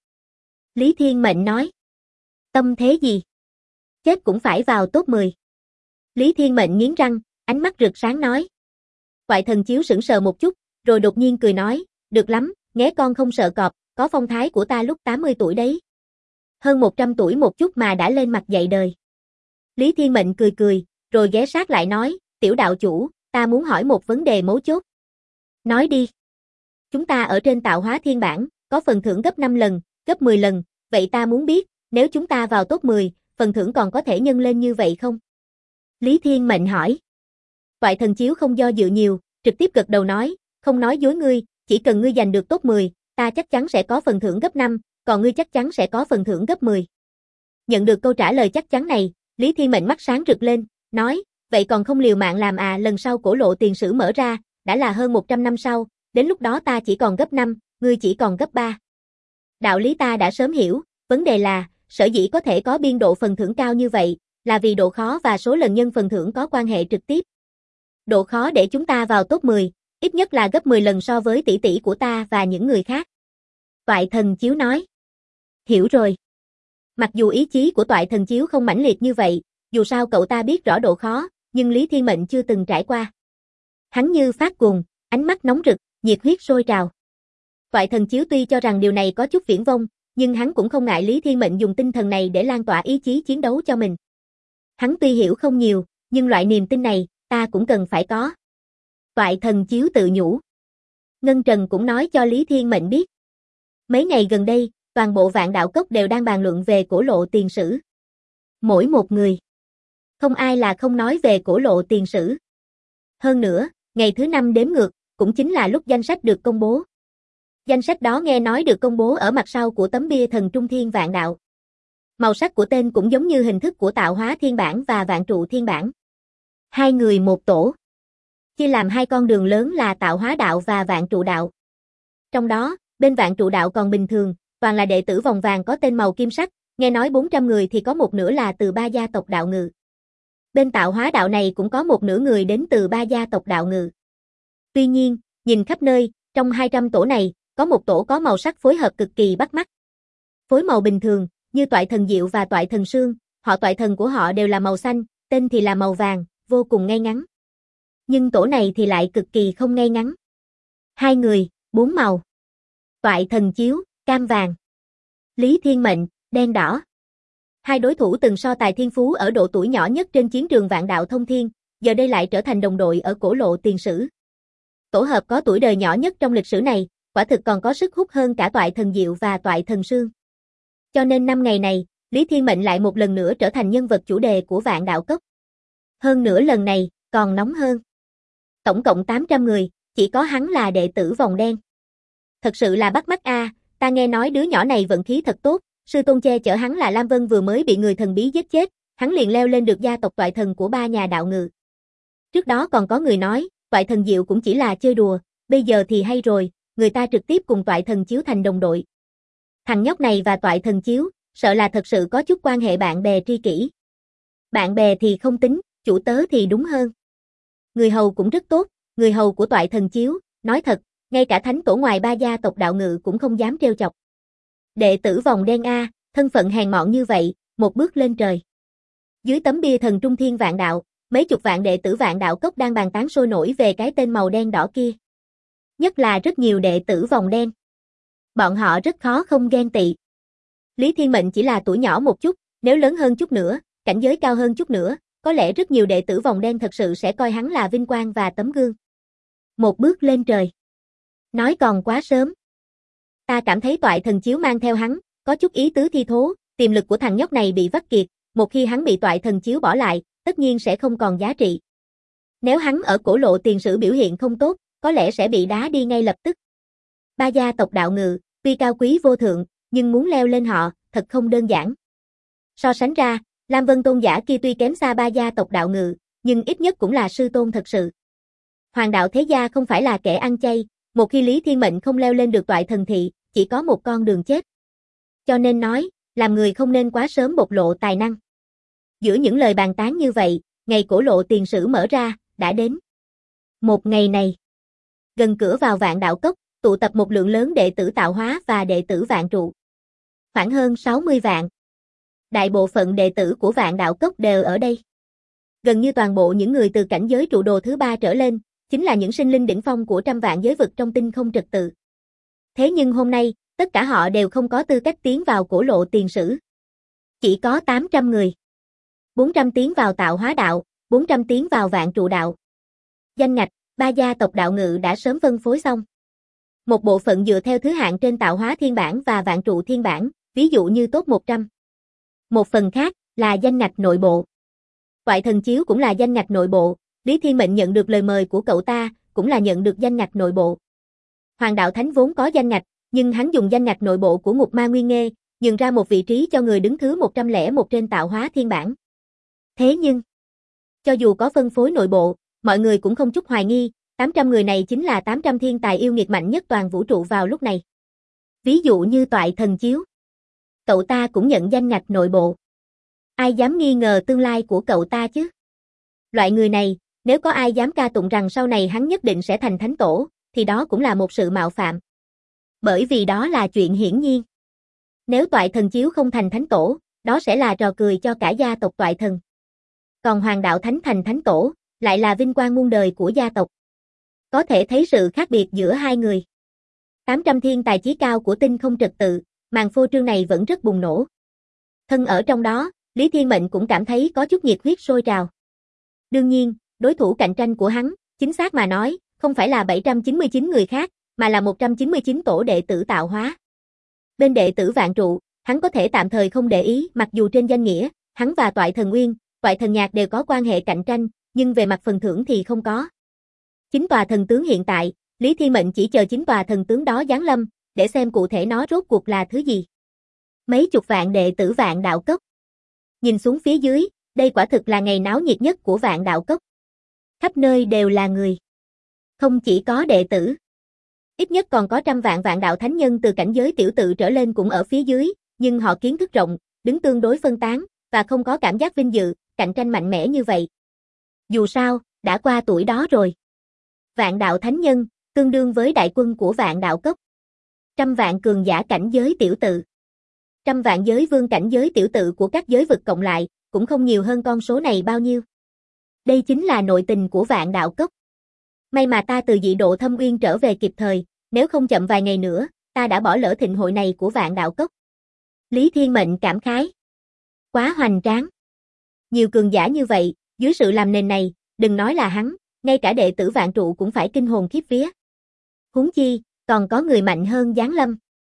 Lý Thiên Mệnh nói. Tâm thế gì? Chết cũng phải vào top 10. Lý Thiên Mệnh nghiến răng, ánh mắt rực sáng nói. Toại Thần Chiếu sững sờ một chút, rồi đột nhiên cười nói, được lắm, nghé con không sợ cọp, có phong thái của ta lúc 80 tuổi đấy. Hơn 100 tuổi một chút mà đã lên mặt dạy đời. Lý Thiên Mệnh cười cười, rồi ghé sát lại nói, tiểu đạo chủ, ta muốn hỏi một vấn đề mấu chốt. Nói đi. Chúng ta ở trên tạo hóa thiên bản, có phần thưởng gấp 5 lần, gấp 10 lần, vậy ta muốn biết, nếu chúng ta vào top 10, phần thưởng còn có thể nhân lên như vậy không? Lý Thiên Mệnh hỏi. Toại Thần Chiếu không do dự nhiều, trực tiếp gật đầu nói, không nói dối ngươi, chỉ cần ngươi giành được top 10, ta chắc chắn sẽ có phần thưởng gấp 5, còn ngươi chắc chắn sẽ có phần thưởng gấp 10. Nhận được câu trả lời chắc chắn này, Lý Thiên Mệnh mắt sáng rực lên, nói, vậy còn không liều mạng làm à? Lần sau cổ lộ tiền sử mở ra, đã là hơn 100 năm sau, đến lúc đó ta chỉ còn gấp 5, ngươi chỉ còn gấp 3. Đạo lý ta đã sớm hiểu, vấn đề là, sở dĩ có thể có biên độ phần thưởng cao như vậy, là vì độ khó và số lần nhân phần thưởng có quan hệ trực tiếp. Độ khó để chúng ta vào top 10, ít nhất là gấp 10 lần so với tỷ tỷ của ta và những người khác. Toại Thần Chiếu nói. Hiểu rồi. Mặc dù ý chí của Toại Thần Chiếu không mãnh liệt như vậy, dù sao cậu ta biết rõ độ khó, nhưng Lý Thiên Mệnh chưa từng trải qua. Hắn như phát cuồng, ánh mắt nóng rực, nhiệt huyết sôi trào. Toại Thần Chiếu tuy cho rằng điều này có chút viển vông, nhưng hắn cũng không ngại Lý Thiên Mệnh dùng tinh thần này để lan tỏa ý chí chiến đấu cho mình. Hắn tuy hiểu không nhiều, nhưng loại niềm tin này, ta cũng cần phải có. Toại Thần Chiếu tự nhủ. Ngân Trần cũng nói cho Lý Thiên Mệnh biết. Mấy ngày gần đây, toàn bộ vạn đạo cốc đều đang bàn luận về cổ lộ tiền sử. Mỗi một người. Không ai là không nói về cổ lộ tiền sử. Hơn nữa, ngày thứ 5 đếm ngược, cũng chính là lúc danh sách được công bố. Danh sách đó nghe nói được công bố ở mặt sau của tấm bia thần trung thiên vạn đạo. Màu sắc của tên cũng giống như hình thức của tạo hóa thiên bản và vạn trụ thiên bản. Hai người một tổ. Chia làm hai con đường lớn là tạo hóa đạo và vạn trụ đạo. Trong đó, bên vạn trụ đạo còn bình thường, toàn là đệ tử vòng vàng có tên màu kim sắc, nghe nói 400 người thì có một nửa là từ 3 gia tộc đạo ngự. Bên tạo hóa đạo này cũng có một nửa người đến từ 3 gia tộc đạo ngự. Tuy nhiên, nhìn khắp nơi, trong 200 tổ này, có một tổ có màu sắc phối hợp cực kỳ bắt mắt. Phối màu bình thường, như Toại Thần Diệu và Toại Thần Sương, họ Toại Thần của họ đều là màu xanh, tên thì là màu vàng, vô cùng ngay ngắn. Nhưng tổ này thì lại cực kỳ không ngay ngắn. Hai người, 4 màu. Toại Thần Chiếu, cam vàng. Lý Thiên Mệnh, đen đỏ. Hai đối thủ từng so tài thiên phú ở độ tuổi nhỏ nhất trên chiến trường vạn đạo thông thiên, giờ đây lại trở thành đồng đội ở cổ lộ tiền sử. Tổ hợp có tuổi đời nhỏ nhất trong lịch sử này, quả thực còn có sức hút hơn cả Toại Thần Diệu và Toại Thần Sương. Cho nên năm ngày này, Lý Thiên Mệnh lại một lần nữa trở thành nhân vật chủ đề của Vạn Đạo Cốc. Hơn nữa lần này, còn nóng hơn. Tổng cộng 800 người, chỉ có hắn là đệ tử vòng đen. Thật sự là bắt mắt a, ta nghe nói đứa nhỏ này vận khí thật tốt, sư tôn che chở hắn là Lam Vân vừa mới bị người thần bí giết chết, hắn liền leo lên được gia tộc Toại Thần của ba nhà đạo ngự. Trước đó còn có người nói, Toại Thần Diệu cũng chỉ là chơi đùa, bây giờ thì hay rồi, người ta trực tiếp cùng Toại Thần Chiếu thành đồng đội. Thằng nhóc này và Toại Thần Chiếu, sợ là thật sự có chút quan hệ bạn bè tri kỷ. Bạn bè thì không tính, chủ tớ thì đúng hơn. Người hầu cũng rất tốt, người hầu của Toại Thần Chiếu, nói thật, ngay cả thánh tổ ngoài ba gia tộc đạo ngự cũng không dám trêu chọc. Đệ tử vòng đen a, thân phận hèn mọn như vậy, một bước lên trời. Dưới tấm bia thần trung thiên vạn đạo, mấy chục vạn đệ tử Vạn Đạo Cốc đang bàn tán sôi nổi về cái tên màu đen đỏ kia. Nhất là rất nhiều đệ tử vòng đen. Bọn họ rất khó không ghen tị. Lý Thiên Mệnh chỉ là tuổi nhỏ một chút, nếu lớn hơn chút nữa, cảnh giới cao hơn chút nữa, có lẽ rất nhiều đệ tử vòng đen thật sự sẽ coi hắn là vinh quang và tấm gương. Một bước lên trời. Nói còn quá sớm. Ta cảm thấy Toại Thần Chiếu mang theo hắn, có chút ý tứ thi thố, tiềm lực của thằng nhóc này bị vắt kiệt, một khi hắn bị Toại Thần Chiếu bỏ lại, tất nhiên sẽ không còn giá trị. Nếu hắn ở cổ lộ tiền sử biểu hiện không tốt, có lẽ sẽ bị đá đi ngay lập tức. Ba gia tộc đạo ngự, tuy cao quý vô thượng, nhưng muốn leo lên họ, thật không đơn giản. So sánh ra, Lam Vân tôn giả kia tuy kém xa ba gia tộc đạo ngự, nhưng ít nhất cũng là sư tôn thật sự. Hoàng đạo thế gia không phải là kẻ ăn chay, một khi Lý Thiên Mệnh không leo lên được Toại Thần thị, chỉ có một con đường chết. Cho nên nói, làm người không nên quá sớm bộc lộ tài năng. Giữa những lời bàn tán như vậy, ngày cổ lộ tiền sử mở ra, đã đến. Một ngày này, gần cửa vào Vạn Đạo Cốc, tụ tập một lượng lớn đệ tử tạo hóa và đệ tử vạn trụ. Khoảng hơn 60 vạn. Đại bộ phận đệ tử của Vạn Đạo Cốc đều ở đây. Gần như toàn bộ những người từ cảnh giới trụ đồ thứ 3 trở lên, chính là những sinh linh đỉnh phong của trăm vạn giới vực trong tinh không trật tự. Thế nhưng hôm nay, tất cả họ đều không có tư cách tiến vào cổ lộ tiền sử. Chỉ có 800 người. 400 tiến vào tạo hóa đạo, 400 tiến vào vạn trụ đạo. Danh ngạch, ba gia tộc đạo ngự đã sớm phân phối xong. Một bộ phận dựa theo thứ hạng trên tạo hóa thiên bản và vạn trụ thiên bản, ví dụ như top 100. Một phần khác là danh ngạch nội bộ. Toại Thần Chiếu cũng là danh ngạch nội bộ, Lý Thiên Mệnh nhận được lời mời của cậu ta, cũng là nhận được danh ngạch nội bộ. Hoàng đạo thánh vốn có danh ngạch, nhưng hắn dùng danh ngạch nội bộ của Ngục Ma Nguyên Nghê, nhường ra một vị trí cho người đứng thứ 101 trên tạo hóa thiên bản. Thế nhưng, cho dù có phân phối nội bộ, mọi người cũng không chút hoài nghi, 800 người này chính là 800 thiên tài yêu nghiệt mạnh nhất toàn vũ trụ vào lúc này. Ví dụ như Toại Thần Chiếu. Cậu ta cũng nhận danh ngạch nội bộ. Ai dám nghi ngờ tương lai của cậu ta chứ? Loại người này, nếu có ai dám ca tụng rằng sau này hắn nhất định sẽ thành thánh tổ, thì đó cũng là một sự mạo phạm. Bởi vì đó là chuyện hiển nhiên. Nếu Toại Thần Chiếu không thành thánh tổ, đó sẽ là trò cười cho cả gia tộc Toại Thần. Còn Hoàng đạo thánh thành thánh tổ, lại là vinh quang muôn đời của gia tộc. Có thể thấy sự khác biệt giữa hai người. 800 thiên tài chí cao của tinh không trật tự, màn phô trương này vẫn rất bùng nổ. Thân ở trong đó, Lý Thiên Mệnh cũng cảm thấy có chút nhiệt huyết sôi trào. Đương nhiên, đối thủ cạnh tranh của hắn, chính xác mà nói, không phải là 799 người khác, mà là 199 tổ đệ tử tạo hóa. Bên đệ tử vạn trụ, hắn có thể tạm thời không để ý, mặc dù trên danh nghĩa, hắn và Toại Thần Uyên, Toại Thần Nhạc đều có quan hệ cạnh tranh, nhưng về mặt phần thưởng thì không có. 9 tòa thần tướng hiện tại, Lý Thiên Mệnh chỉ chờ 9 tòa thần tướng đó giáng lâm, để xem cụ thể nó rốt cuộc là thứ gì. Mấy chục vạn đệ tử Vạn Đạo Cốc. Nhìn xuống phía dưới, đây quả thực là ngày náo nhiệt nhất của Vạn Đạo Cốc. Khắp nơi đều là người. Không chỉ có đệ tử. Ít nhất còn có trăm vạn vạn đạo thánh nhân từ cảnh giới tiểu tự trở lên cũng ở phía dưới, nhưng họ kiến thức rộng, đứng tương đối phân tán, và không có cảm giác vinh dự, cạnh tranh mạnh mẽ như vậy. Dù sao, đã qua tuổi đó rồi. Vạn đạo thánh nhân, tương đương với đại quân của Vạn Đạo Cốc. Trăm vạn cường giả cảnh giới tiểu tự. Trăm vạn giới vương cảnh giới tiểu tự của các giới vực cộng lại, cũng không nhiều hơn con số này bao nhiêu. Đây chính là nội tình của Vạn Đạo Cốc. May mà ta từ dị độ Thâm Uyên trở về kịp thời, nếu không chậm vài ngày nữa, ta đã bỏ lỡ thịnh hội này của Vạn Đạo Cốc. Lý Thiên Mệnh cảm khái. Quá hoành tráng. Nhiều cường giả như vậy, dưới sự làm nền này, đừng nói là hắn, ngay cả đệ tử vạn trụ cũng phải kinh hồn khiếp vía. Huống chi, còn có người mạnh hơn giáng lâm.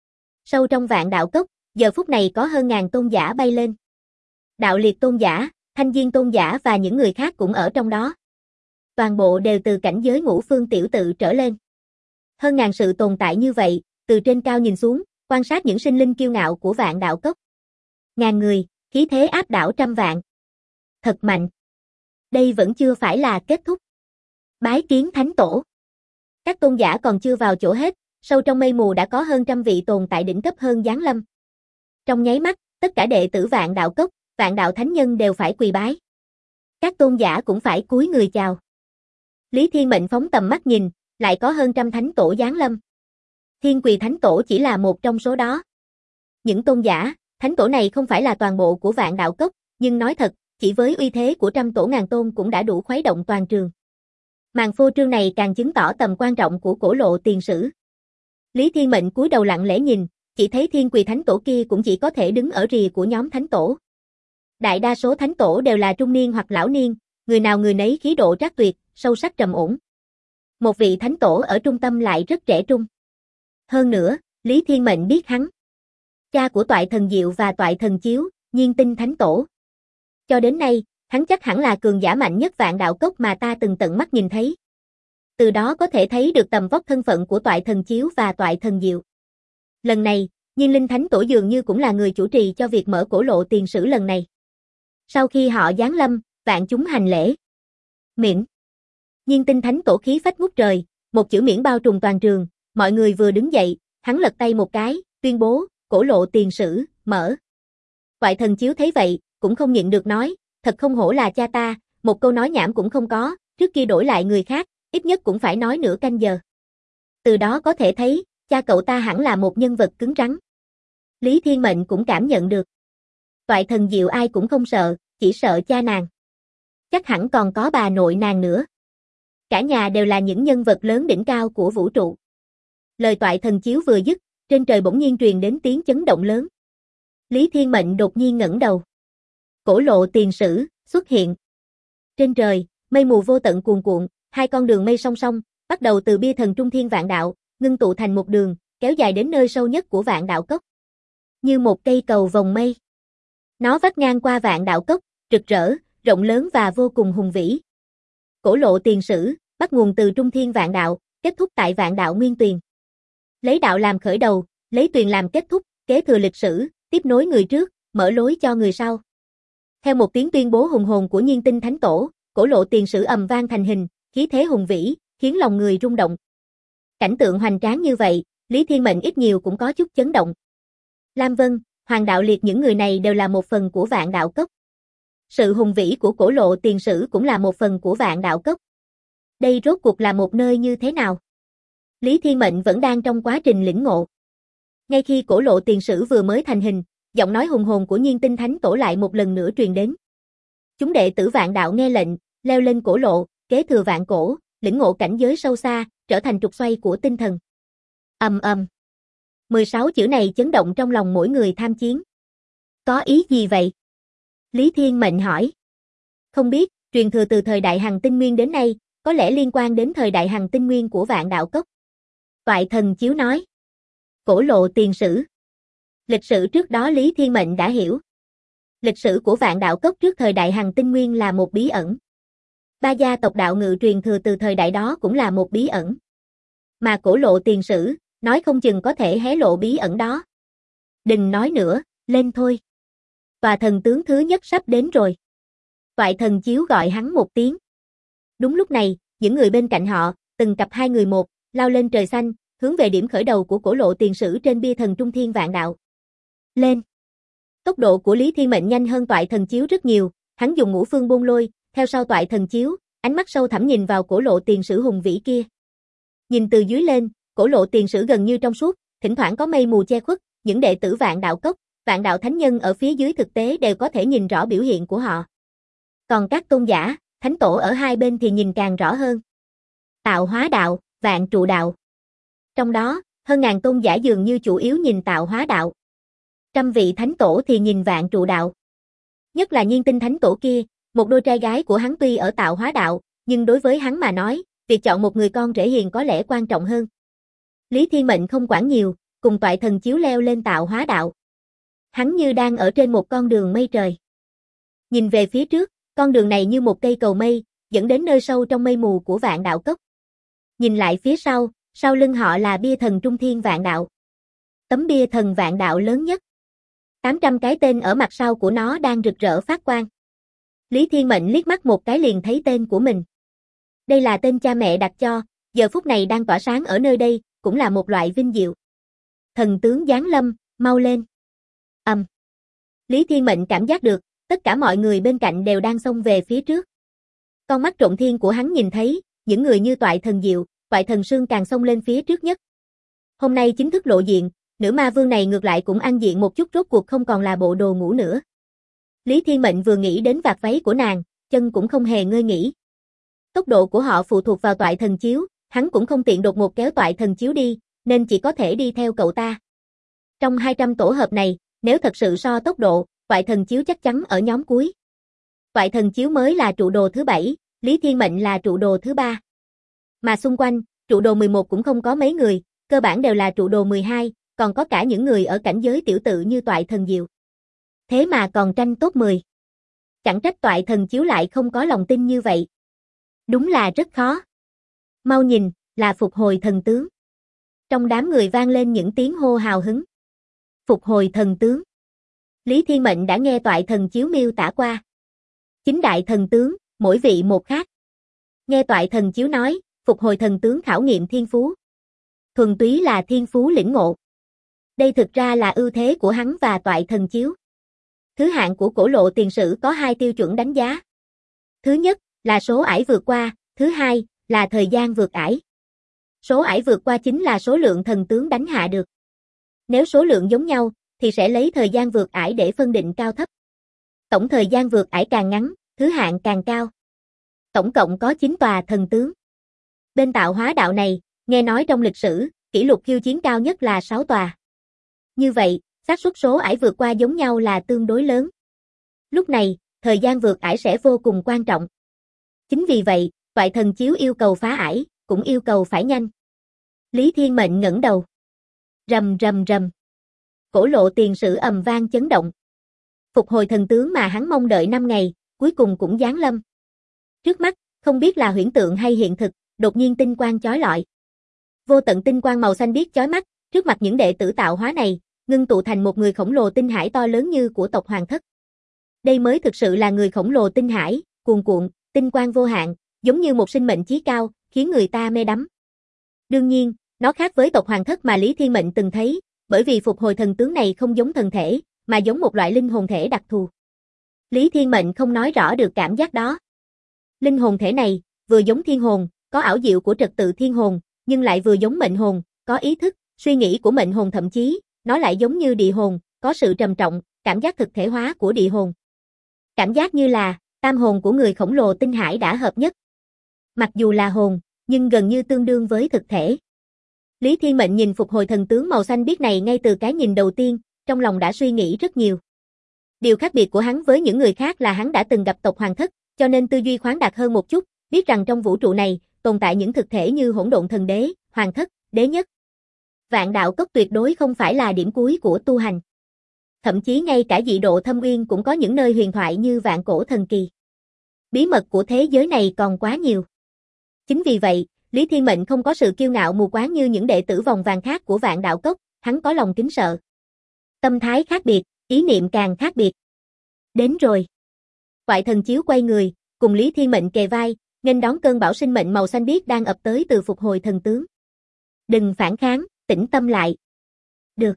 Sâu trong vạn đạo cốc, giờ phút này có hơn ngàn tôn giả bay lên. Đạo liệt tôn giả, thanh diên tôn giả và những người khác cũng ở trong đó. Toàn bộ đều từ cảnh giới ngũ phương tiểu tự trở lên. Hơn ngàn sự tồn tại như vậy, từ trên cao nhìn xuống, quan sát những sinh linh kiêu ngạo của vạn đạo cốc. Ngàn người, khí thế áp đảo trăm vạn. Thật mạnh. Đây vẫn chưa phải là kết thúc. Bái kiến thánh tổ. Các tôn giả còn chưa vào chỗ hết, sâu trong mây mù đã có hơn trăm vị tồn tại đỉnh cấp hơn giáng lâm. Trong nháy mắt, tất cả đệ tử vạn đạo cốc, vạn đạo thánh nhân đều phải quỳ bái. Các tôn giả cũng phải cúi người chào. Lý Thiên Mệnh phóng tầm mắt nhìn, lại có hơn trăm thánh tổ giáng lâm. Thiên Quỳ Thánh Tổ chỉ là một trong số đó. Những tôn giả, thánh tổ này không phải là toàn bộ của vạn đạo cốc, nhưng nói thật, chỉ với uy thế của trăm tổ ngàn tôn cũng đã đủ khuấy động toàn trường. Màn phô trương này càng chứng tỏ tầm quan trọng của cổ lộ tiền sử. Lý Thiên Mệnh cúi đầu lặng lẽ nhìn, chỉ thấy Thiên Quỳ Thánh Tổ kia cũng chỉ có thể đứng ở rìa của nhóm thánh tổ. Đại đa số thánh tổ đều là trung niên hoặc lão niên, người nào người nấy khí độ trác tuyệt, sâu sắc trầm ổn. Một vị thánh tổ ở trung tâm lại rất trẻ trung. Hơn nữa, Lý Thiên Mệnh biết hắn. Cha của Toại Thần Diệu và Toại Thần Chiếu, Nhiên Tinh Thánh Tổ. Cho đến nay, hắn chắc hẳn là cường giả mạnh nhất vạn đạo cốc mà ta từng tận mắt nhìn thấy. Từ đó có thể thấy được tầm vóc thân phận của Toại Thần Chiếu và Toại Thần Diệu. Lần này, Nhiên Linh Thánh Tổ dường như cũng là người chủ trì cho việc mở cổ lộ tiền sử lần này. Sau khi họ giáng lâm, vạn chúng hành lễ. Miễn. Nhiên Tinh Thánh Tổ khí phách ngút trời, một chữ miễn bao trùm toàn trường, mọi người vừa đứng dậy, hắn lật tay một cái, tuyên bố, cổ lộ tiền sử, mở. Toại Thần Chiếu thấy vậy, cũng không nhịn được nói, thật không hổ là cha ta, một câu nói nhảm cũng không có, trước kia đổi lại người khác, ít nhất cũng phải nói nửa canh giờ. Từ đó có thể thấy, cha cậu ta hẳn là một nhân vật cứng rắn. Lý Thiên Mệnh cũng cảm nhận được. Toại Thần Diệu ai cũng không sợ, chỉ sợ cha nàng. Chắc hẳn còn có bà nội nàng nữa. Cả nhà đều là những nhân vật lớn đỉnh cao của vũ trụ. Lời Toại Thần Chiếu vừa dứt, trên trời bỗng nhiên truyền đến tiếng chấn động lớn. Lý Thiên Mệnh đột nhiên ngẩng đầu. Cổ lộ tiền sử, xuất hiện. Trên trời, mây mù vô tận cuồn cuộn, hai con đường mây song song, bắt đầu từ bia thần trung thiên vạn đạo, ngưng tụ thành một đường, kéo dài đến nơi sâu nhất của vạn đạo cốc. Như một cây cầu vòng mây. Nó vắt ngang qua vạn đạo cốc, rực rỡ, rộng lớn và vô cùng hùng vĩ. Cổ lộ tiền sử, bắt nguồn từ trung thiên vạn đạo, kết thúc tại vạn đạo nguyên tuyền. Lấy đạo làm khởi đầu, lấy tuyền làm kết thúc, kế thừa lịch sử, tiếp nối người trước, mở lối cho người sau. Theo một tiếng tuyên bố hùng hồn của Nhiên Tinh Thánh Tổ, cổ lộ tiền sử ầm vang thành hình, khí thế hùng vĩ, khiến lòng người rung động. Cảnh tượng hoành tráng như vậy, Lý Thiên Mệnh ít nhiều cũng có chút chấn động. Lam Vân, Hoàng Đạo Liệt những người này đều là một phần của vạn đạo cốc. Sự hùng vĩ của cổ lộ tiền sử cũng là một phần của vạn đạo cốc. Đây rốt cuộc là một nơi như thế nào? Lý Thiên Mệnh vẫn đang trong quá trình lĩnh ngộ. Ngay khi cổ lộ tiền sử vừa mới thành hình, giọng nói hùng hồn của Nhiên Tinh Thánh Tổ lại một lần nữa truyền đến. Chúng đệ tử vạn đạo nghe lệnh, leo lên cổ lộ, kế thừa vạn cổ, lĩnh ngộ cảnh giới sâu xa, trở thành trục xoay của tinh thần. Ầm ầm. 16 chữ này chấn động trong lòng mỗi người tham chiến. Có ý gì vậy? Lý Thiên Mệnh hỏi. Không biết, truyền thừa từ thời đại Hằng Tinh Nguyên đến nay, có lẽ liên quan đến thời đại Hằng Tinh Nguyên của vạn đạo cốc. Toại Thần Chiếu nói. Cổ lộ tiền sử. Lịch sử trước đó Lý Thiên Mệnh đã hiểu. Lịch sử của vạn đạo cốc trước thời đại Hằng Tinh Nguyên là một bí ẩn. Ba gia tộc đạo ngự truyền thừa từ thời đại đó cũng là một bí ẩn. Mà cổ lộ tiền sử, nói không chừng có thể hé lộ bí ẩn đó. Đừng nói nữa, lên thôi. Tòa thần tướng thứ nhất sắp đến rồi. Toại Thần Chiếu gọi hắn một tiếng. Đúng lúc này, những người bên cạnh họ, từng cặp hai người một, lao lên trời xanh, hướng về điểm khởi đầu của cổ lộ tiền sử trên bia thần trung thiên vạn đạo. Lên! Tốc độ của Lý Thiên Mệnh nhanh hơn Toại Thần Chiếu rất nhiều, hắn dùng ngũ phương bôn lôi, theo sau Toại Thần Chiếu, ánh mắt sâu thẳm nhìn vào cổ lộ tiền sử hùng vĩ kia. Nhìn từ dưới lên, cổ lộ tiền sử gần như trong suốt, thỉnh thoảng có mây mù che khuất, những đệ tử vạn đạo cốc, vạn đạo thánh nhân ở phía dưới thực tế đều có thể nhìn rõ biểu hiện của họ. Còn các tôn giả, thánh tổ ở hai bên thì nhìn càng rõ hơn. Tạo hóa đạo, vạn trụ đạo. Trong đó, hơn ngàn tôn giả dường như chủ yếu nhìn tạo hóa đạo. Trăm vị thánh tổ thì nhìn vạn trụ đạo. Nhất là Nhiên Tinh Thánh Tổ kia, một đôi trai gái của hắn tuy ở tạo hóa đạo, nhưng đối với hắn mà nói, việc chọn một người con rể hiền có lẽ quan trọng hơn. Lý Thiên Mệnh không quản nhiều, cùng toại thần chiếu leo lên tạo hóa đạo. Hắn như đang ở trên một con đường mây trời. Nhìn về phía trước, con đường này như một cây cầu mây, dẫn đến nơi sâu trong mây mù của Vạn Đạo Cốc. Nhìn lại phía sau, sau lưng họ là bia thần Trung Thiên Vạn Đạo. Tấm bia thần Vạn Đạo lớn nhất. 800 cái tên ở mặt sau của nó đang rực rỡ phát quang. Lý Thiên Mệnh liếc mắt một cái liền thấy tên của mình. Đây là tên cha mẹ đặt cho, giờ phút này đang tỏa sáng ở nơi đây, cũng là một loại vinh diệu. Thần tướng giáng lâm, mau lên. Lý Thiên Mệnh cảm giác được, tất cả mọi người bên cạnh đều đang xông về phía trước. Con mắt trộm thiên của hắn nhìn thấy, những người như toại thần Diệu, toại thần Sương càng xông lên phía trước nhất. Hôm nay chính thức lộ diện, nữ ma vương này ngược lại cũng ăn diện một chút, rốt cuộc không còn là bộ đồ ngủ nữa. Lý Thiên Mệnh vừa nghĩ đến vạt váy của nàng, chân cũng không hề ngơi nghỉ. Tốc độ của họ phụ thuộc vào toại thần chiếu, hắn cũng không tiện đột ngột kéo toại thần chiếu đi, nên chỉ có thể đi theo cậu ta. Trong 200 tổ hợp này, nếu thật sự so tốc độ, toại thần chiếu chắc chắn ở nhóm cuối. Toại thần chiếu mới là trụ đồ thứ 7, Lý Thiên Mệnh là trụ đồ thứ 3. Mà xung quanh, trụ đồ 11 cũng không có mấy người, cơ bản đều là trụ đồ 12, còn có cả những người ở cảnh giới tiểu tự như toại thần Diệu. Thế mà còn tranh top 10. Chẳng trách toại thần chiếu lại không có lòng tin như vậy. Đúng là rất khó. Mau nhìn, là phục hồi thần tướng. Trong đám người vang lên những tiếng hô hào hứng. Phục hồi thần tướng. Lý Thiên Mệnh đã nghe toại thần chiếu miêu tả qua. 9 đại thần tướng, mỗi vị một khác. Nghe toại thần chiếu nói, phục hồi thần tướng khảo nghiệm thiên phú. Thuần túy là thiên phú lĩnh ngộ. Đây thực ra là ưu thế của hắn và toại thần chiếu. Thứ hạng của cổ lộ tiền sử có 2 tiêu chuẩn đánh giá. Thứ nhất là số ải vượt qua, thứ hai là thời gian vượt ải. Số ải vượt qua chính là số lượng thần tướng đánh hạ được. Nếu số lượng giống nhau, thì sẽ lấy thời gian vượt ải để phân định cao thấp. Tổng thời gian vượt ải càng ngắn, thứ hạng càng cao. Tổng cộng có 9 tòa thần tướng. Bên tạo hóa đạo này, nghe nói trong lịch sử, kỷ lục khiêu chiến cao nhất là 6 tòa. Như vậy, xác suất số ải vượt qua giống nhau là tương đối lớn. Lúc này, thời gian vượt ải sẽ vô cùng quan trọng. Chính vì vậy, toại thần chiếu yêu cầu phá ải, cũng yêu cầu phải nhanh. Lý Thiên Mệnh ngẩng đầu. Rầm rầm rầm. Cổ lộ tiền sử ầm vang chấn động. Phục hồi thần tướng mà hắn mong đợi 5 ngày, cuối cùng cũng giáng lâm. Trước mắt, không biết là huyễn tượng hay hiện thực, đột nhiên tinh quang chói lọi. Vô tận tinh quang màu xanh biếc chói mắt, trước mặt những đệ tử tạo hóa này, ngưng tụ thành một người khổng lồ tinh hải to lớn như của tộc Hoàng Thất. Đây mới thực sự là người khổng lồ tinh hải, cuồn cuộn, tinh quang vô hạn, giống như một sinh mệnh chí cao, khiến người ta mê đắm. Đương nhiên, nó khác với tộc Hoàng Thất mà Lý Thiên Mệnh từng thấy, bởi vì phục hồi thần tướng này không giống thần thể, mà giống một loại linh hồn thể đặc thù. Lý Thiên Mệnh không nói rõ được cảm giác đó. Linh hồn thể này, vừa giống thiên hồn, có ảo diệu của trật tự thiên hồn, nhưng lại vừa giống mệnh hồn, có ý thức, suy nghĩ của mệnh hồn, thậm chí, nó lại giống như địa hồn, có sự trầm trọng, cảm giác thực thể hóa của địa hồn. Cảm giác như là, tam hồn của người khổng lồ tinh hải đã hợp nhất. Mặc dù là hồn, nhưng gần như tương đương với thực thể. Lý Thiên Mệnh nhìn phục hồi thần tướng màu xanh biếc này ngay từ cái nhìn đầu tiên, trong lòng đã suy nghĩ rất nhiều. Điều khác biệt của hắn với những người khác là hắn đã từng gặp tộc Hoàng Thất, cho nên tư duy khoáng đạt hơn một chút, biết rằng trong vũ trụ này, tồn tại những thực thể như Hỗn Độn Thần Đế, Hoàng Thất, Đế Nhất. Vạn Đạo Cốc tuyệt đối không phải là điểm cuối của tu hành. Thậm chí ngay cả dị độ Thâm Uyên cũng có những nơi huyền thoại như Vạn Cổ Thần Kỳ. Bí mật của thế giới này còn quá nhiều. Chính vì vậy, Lý Thiên Mệnh không có sự kiêu ngạo mù quáng như những đệ tử vòng vàng khác của Vạn Đạo Cốc, hắn có lòng kính sợ. Tâm thái khác biệt, ý niệm càng khác biệt. Đến rồi. Toại thần chiếu quay người, cùng Lý Thiên Mệnh kề vai, nghênh đón cơn bão sinh mệnh màu xanh biếc đang ập tới từ phục hồi thần tướng. Đừng phản kháng, tĩnh tâm lại. Được.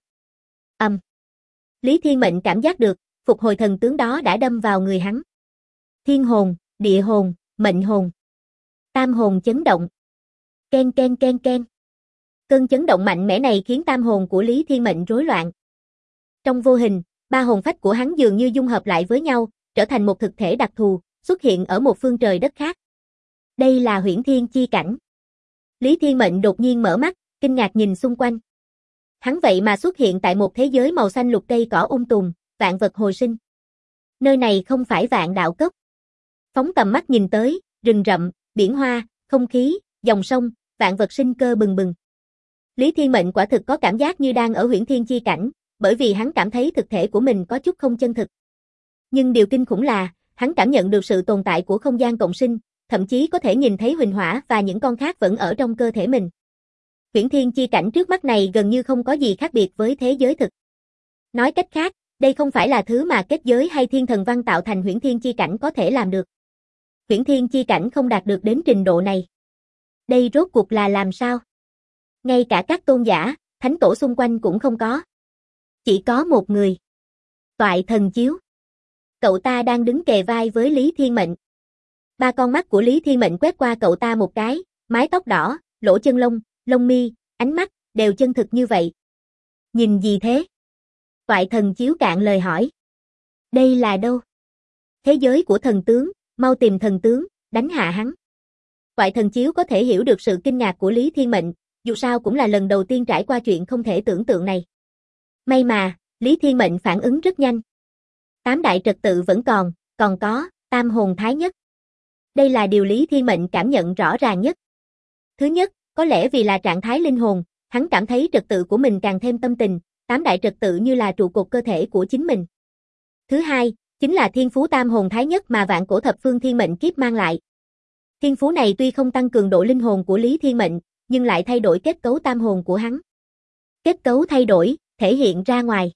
Lý Thiên Mệnh cảm giác được, phục hồi thần tướng đó đã đâm vào người hắn. Thiên hồn, địa hồn, mệnh hồn. Tam hồn chấn động. Ken ken ken ken. Cơn chấn động mạnh mẽ này khiến tam hồn của Lý Thiên Mệnh rối loạn. Trong vô hình, 3 hồn phách của hắn dường như dung hợp lại với nhau, trở thành một thực thể đặc thù, xuất hiện ở một phương trời đất khác. Đây là huyễn thiên chi cảnh. Lý Thiên Mệnh đột nhiên mở mắt, kinh ngạc nhìn xung quanh. Hắn vậy mà xuất hiện tại một thế giới màu xanh lục, cây cỏ tùm, vạn vật hồi sinh. Nơi này không phải Vạn Đạo Cốc. Phóng tầm mắt nhìn tới, rừng rậm, biển hoa, không khí, dòng sông, vạn vật sinh cơ bừng bừng. Lý Thiên Mệnh quả thực có cảm giác như đang ở huyễn thiên chi cảnh, bởi vì hắn cảm thấy thực thể của mình có chút không chân thực. Nhưng điều kinh khủng là, hắn cảm nhận được sự tồn tại của không gian cộng sinh, thậm chí có thể nhìn thấy huỳnh hỏa và những con khác vẫn ở trong cơ thể mình. Huyễn thiên chi cảnh trước mắt này gần như không có gì khác biệt với thế giới thực. Nói cách khác, đây không phải là thứ mà kết giới hay thiên thần văn tạo thành huyễn thiên chi cảnh có thể làm được. Huyễn thiên chi cảnh không đạt được đến trình độ này. Đây rốt cuộc là làm sao? Ngay cả các tôn giả, thánh tổ xung quanh cũng không có. Chỉ có một người. Toại Thần Chiếu. Cậu ta đang đứng kề vai với Lý Thiên Mệnh. Ba con mắt của Lý Thiên Mệnh quét qua cậu ta một cái, mái tóc đỏ, lỗ chân lông, lông mi, ánh mắt, đều chân thực như vậy. Nhìn gì thế? Toại Thần Chiếu cạn lời hỏi. Đây là đâu? Thế giới của thần tướng, mau tìm thần tướng, đánh hạ hắn. Toại Thần Chiếu có thể hiểu được sự kinh ngạc của Lý Thiên Mệnh, dù sao cũng là lần đầu tiên trải qua chuyện không thể tưởng tượng này. May mà, Lý Thiên Mệnh phản ứng rất nhanh. Tám đại trật tự vẫn còn có, tam hồn thái nhất. Đây là điều Lý Thiên Mệnh cảm nhận rõ ràng nhất. Thứ nhất, có lẽ vì là trạng thái linh hồn, hắn cảm thấy trật tự của mình càng thêm tâm tình, tám đại trật tự như là trụ cột cơ thể của chính mình. Thứ hai, chính là thiên phú tam hồn thái nhất mà vạn cổ thập phương thiên mệnh kiếp mang lại. Thiên phú này tuy không tăng cường độ linh hồn của Lý Thiên Mệnh, nhưng lại thay đổi kết cấu tam hồn của hắn. Kết cấu thay đổi, thể hiện ra ngoài.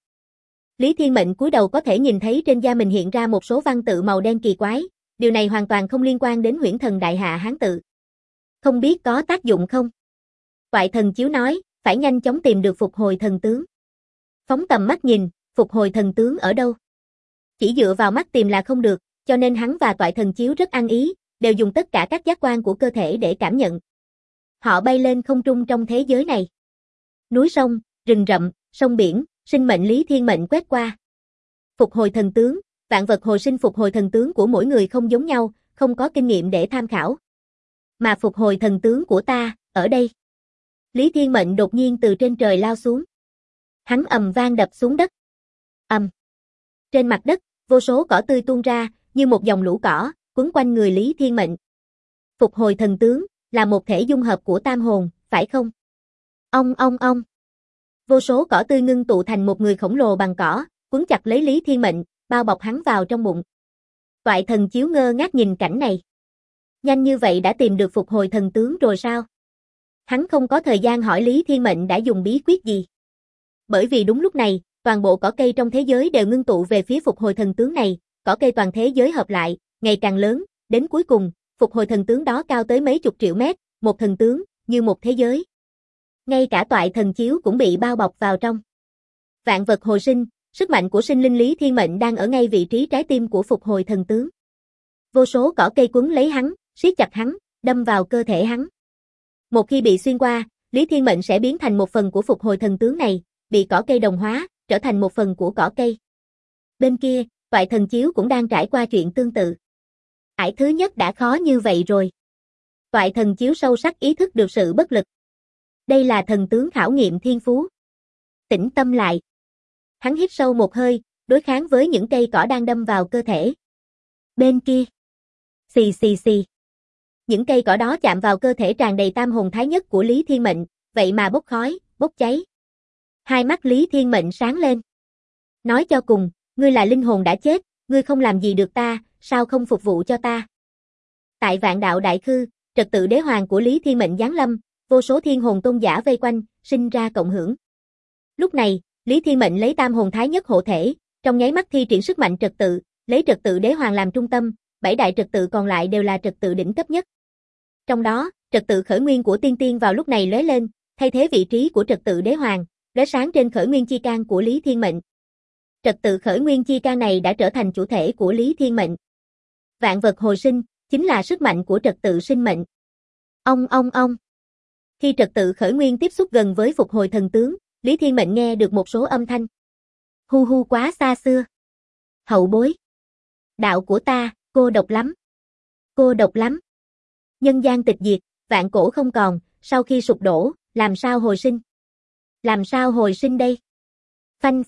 Lý Thiên Mệnh cúi đầu có thể nhìn thấy trên da mình hiện ra một số văn tự màu đen kỳ quái, điều này hoàn toàn không liên quan đến Huyễn Thần Đại Hạ Hán tự. Không biết có tác dụng không? Toại Thần Chiếu nói, phải nhanh chóng tìm được phục hồi thần tướng. Phóng tầm mắt nhìn, phục hồi thần tướng ở đâu? Chỉ dựa vào mắt tìm là không được, cho nên hắn và Toại Thần Chiếu rất ăn ý, đều dùng tất cả các giác quan của cơ thể để cảm nhận. Họ bay lên không trung trong thế giới này. Núi sông, rừng rậm, sông biển, sinh mệnh Lý Thiên Mệnh quét qua. Phục hồi thần tướng, vạn vật hồi sinh phục hồi thần tướng của mỗi người không giống nhau, không có kinh nghiệm để tham khảo. Mà phục hồi thần tướng của ta, ở đây. Lý Thiên Mệnh đột nhiên từ trên trời lao xuống. Hắn ầm vang đập xuống đất. Ầm. Trên mặt đất, vô số cỏ tươi tuôn ra, như một dòng lũ cỏ, quấn quanh người Lý Thiên Mệnh. Phục hồi thần tướng, là một thể dung hợp của tam hồn, phải không? Ong. Vô số cỏ tươi ngưng tụ thành một người khổng lồ bằng cỏ, quấn chặt lấy Lý Thiên Mệnh, bao bọc hắn vào trong bụng. Toại Thần Chiếu ngơ ngác nhìn cảnh này. Nhanh như vậy đã tìm được phục hồi thần tướng rồi sao? Hắn không có thời gian hỏi Lý Thiên Mệnh đã dùng bí quyết gì. Bởi vì đúng lúc này, toàn bộ cỏ cây trong thế giới đều ngưng tụ về phía phục hồi thần tướng này, cỏ cây toàn thế giới hợp lại, ngày càng lớn, đến cuối cùng, phục hồi thần tướng đó cao tới mấy chục triệu mét, một thần tướng, như một thế giới. Ngay cả Toại Thần Chiếu cũng bị bao bọc vào trong. Vạn vật hồi sinh, sức mạnh của sinh linh Lý Thiên Mệnh đang ở ngay vị trí trái tim của phục hồi thần tướng. Vô số cỏ cây quấn lấy hắn, siết chặt hắn, đâm vào cơ thể hắn. Một khi bị xuyên qua, Lý Thiên Mệnh sẽ biến thành một phần của phục hồi thần tướng này, bị cỏ cây đồng hóa, trở thành một phần của cỏ cây. Bên kia, Toại Thần Chiếu cũng đang trải qua chuyện tương tự. Ải thứ nhất đã khó như vậy rồi. Toại Thần Chiếu sâu sắc ý thức được sự bất lực. Đây là thần tướng khảo nghiệm thiên phú. Tĩnh tâm lại. Hắn hít sâu một hơi, đối kháng với những cây cỏ đang đâm vào cơ thể. Bên kia. Xì. Những cây cỏ đó chạm vào cơ thể tràn đầy tam hồn thái nhất của Lý Thiên Mệnh, vậy mà bốc khói, bốc cháy. Hai mắt Lý Thiên Mệnh sáng lên. Nói cho cùng, ngươi là linh hồn đã chết, ngươi không làm gì được ta, sao không phục vụ cho ta? Tại Vạn Đạo Đại Khư, trật tự đế hoàng của Lý Thiên Mệnh giáng lâm, vô số thiên hồn tôn giả vây quanh, sinh ra cộng hưởng. Lúc này, Lý Thiên Mệnh lấy tam hồn thái nhất hộ thể, trong nháy mắt thi triển sức mạnh trật tự, lấy trật tự đế hoàng làm trung tâm, bảy đại trật tự còn lại đều là trật tự đỉnh cấp nhất. Trong đó, trật tự khởi nguyên của tiên tiên vào lúc này lóe lên, thay thế vị trí của trật tự đế hoàng, lóe sáng trên khởi nguyên chi can của Lý Thiên Mệnh. Trật tự khởi nguyên chi can này đã trở thành chủ thể của Lý Thiên Mệnh. Vạn vật hồi sinh, chính là sức mạnh của trật tự sinh mệnh. Ong. Khi trật tự khởi nguyên tiếp xúc gần với phục hồi thần tướng, Lý Thiên Mệnh nghe được một số âm thanh. Hu quá xa xưa. Hậu bối. Đạo của ta, cô độc lắm. Cô độc lắm. Nhân gian tịch diệt, vạn cổ không còn, sau khi sụp đổ, làm sao hồi sinh? Làm sao hồi sinh đây? Phanh.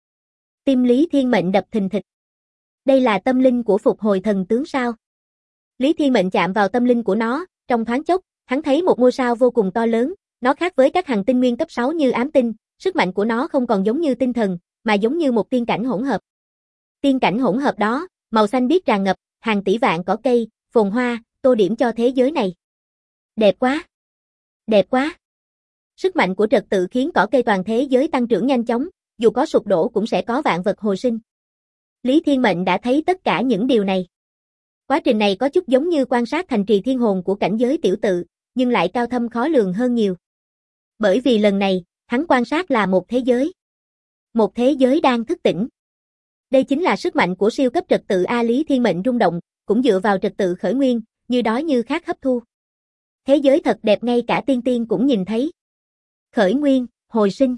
Tim Lý Thiên Mệnh đập thình thịch. Đây là tâm linh của phục hồi thần tướng sao? Lý Thiên Mệnh chạm vào tâm linh của nó, trong thoáng chốc, hắn thấy một ngôi sao vô cùng to lớn, nó khác với các hành tinh nguyên cấp 6 như ám tinh, sức mạnh của nó không còn giống như tinh thần, mà giống như một tiên cảnh hỗn hợp. Tiên cảnh hỗn hợp đó, màu xanh biếc tràn ngập, hàng tỷ vạn cỏ cây, phồn hoa, tô điểm cho thế giới này. Đẹp quá! Đẹp quá! Sức mạnh của trật tự khiến cỏ cây toàn thế giới tăng trưởng nhanh chóng, dù có sụp đổ cũng sẽ có vạn vật hồi sinh. Lý Thiên Mệnh đã thấy tất cả những điều này. Quá trình này có chút giống như quan sát thành trì thiên hồn của cảnh giới tiểu tự, nhưng lại cao thâm khó lường hơn nhiều. Bởi vì lần này, hắn quan sát là một thế giới. Một thế giới đang thức tỉnh. Đây chính là sức mạnh của siêu cấp trật tự A. Lý Thiên Mệnh rung động, cũng dựa vào trật tự khởi nguyên, như đói như khát hấp thu. Thế giới thật đẹp, ngay cả tiên tiên cũng nhìn thấy. Khởi nguyên, hồi sinh.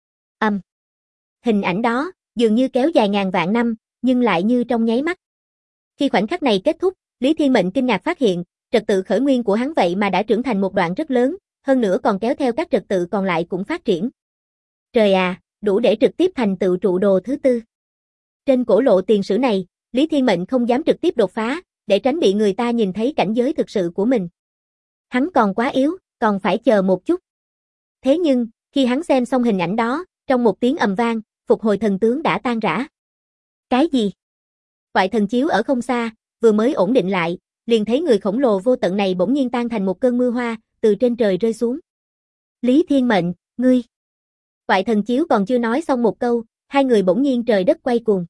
Hình ảnh đó, dường như kéo dài ngàn vạn năm, nhưng lại như trong nháy mắt. Khi khoảnh khắc này kết thúc, Lý Thiên Mệnh kinh ngạc phát hiện, trật tự khởi nguyên của hắn vậy mà đã trưởng thành một đoạn rất lớn, hơn nữa còn kéo theo các trật tự còn lại cũng phát triển. Trời à, đủ để trực tiếp thành tựu trụ đồ thứ tư. Trên cổ lộ tiền sử này, Lý Thiên Mệnh không dám trực tiếp đột phá, để tránh bị người ta nhìn thấy cảnh giới thực sự của mình. Hắn còn quá yếu, còn phải chờ một chút. Thế nhưng, khi hắn xem xong hình ảnh đó, trong một tiếng ầm vang, phục hồi thần tướng đã tan rã. Cái gì? Toại thần chiếu ở không xa, vừa mới ổn định lại, liền thấy người khổng lồ vô tận này bỗng nhiên tan thành một cơn mưa hoa, từ trên trời rơi xuống. Lý Thiên Mệnh, ngươi. Toại thần chiếu còn chưa nói xong một câu, hai người bỗng nhiên trời đất quay cuồng.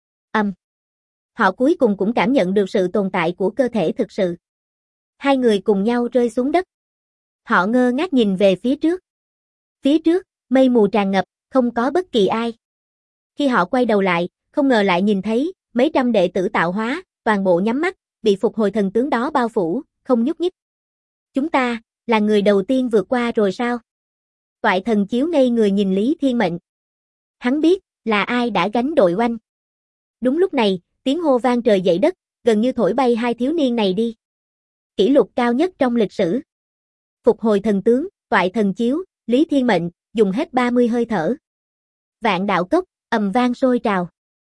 Họ cuối cùng cũng cảm nhận được sự tồn tại của cơ thể thực sự. Hai người cùng nhau rơi xuống đất. Họ ngơ ngác nhìn về phía trước. Phía trước, mây mù tràn ngập, không có bất kỳ ai. Khi họ quay đầu lại, không ngờ lại nhìn thấy mấy trăm đệ tử tạo hóa, toàn bộ nhắm mắt, bị phục hồi thần tướng đó bao phủ, không nhúc nhích. Chúng ta, là người đầu tiên vượt qua rồi sao? Toại thần chiếu ngây người nhìn Lý Thiên Mệnh. Hắn biết, là ai đã gánh đội oanh. Đúng lúc này, tiếng hô vang trời dậy đất, gần như thổi bay hai thiếu niên này đi. Kỷ lục cao nhất trong lịch sử. Phục hồi thần tướng, toại thần chiếu, Lý Thiên Mệnh, dùng hết 30 hơi thở. Vạn đạo cốc, ầm vang sôi trào.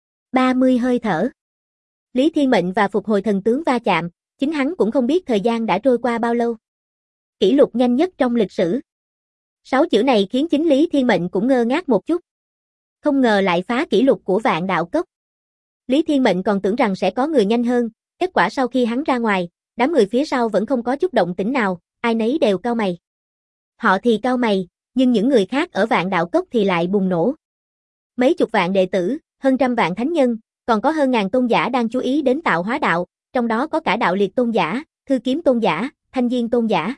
30 hơi thở. Lý Thiên Mệnh và phục hồi thần tướng va chạm, chính hắn cũng không biết thời gian đã trôi qua bao lâu. Kỷ lục nhanh nhất trong lịch sử. 6 chữ này khiến chính Lý Thiên Mệnh cũng ngơ ngác một chút. Không ngờ lại phá kỷ lục của vạn đạo cốc. Lý Thiên Mệnh còn tưởng rằng sẽ có người nhanh hơn, kết quả sau khi hắn ra ngoài, đám người phía sau vẫn không có chút động tĩnh nào, ai nấy đều cau mày. Họ thì cau mày, nhưng những người khác ở vạn đạo cốc thì lại bùng nổ. Mấy chục vạn đệ tử, hơn trăm vạn thánh nhân, còn có hơn ngàn tôn giả đang chú ý đến tạo hóa đạo, trong đó có cả đạo liệt tôn giả, thư kiếm tôn giả, thanh diên tôn giả.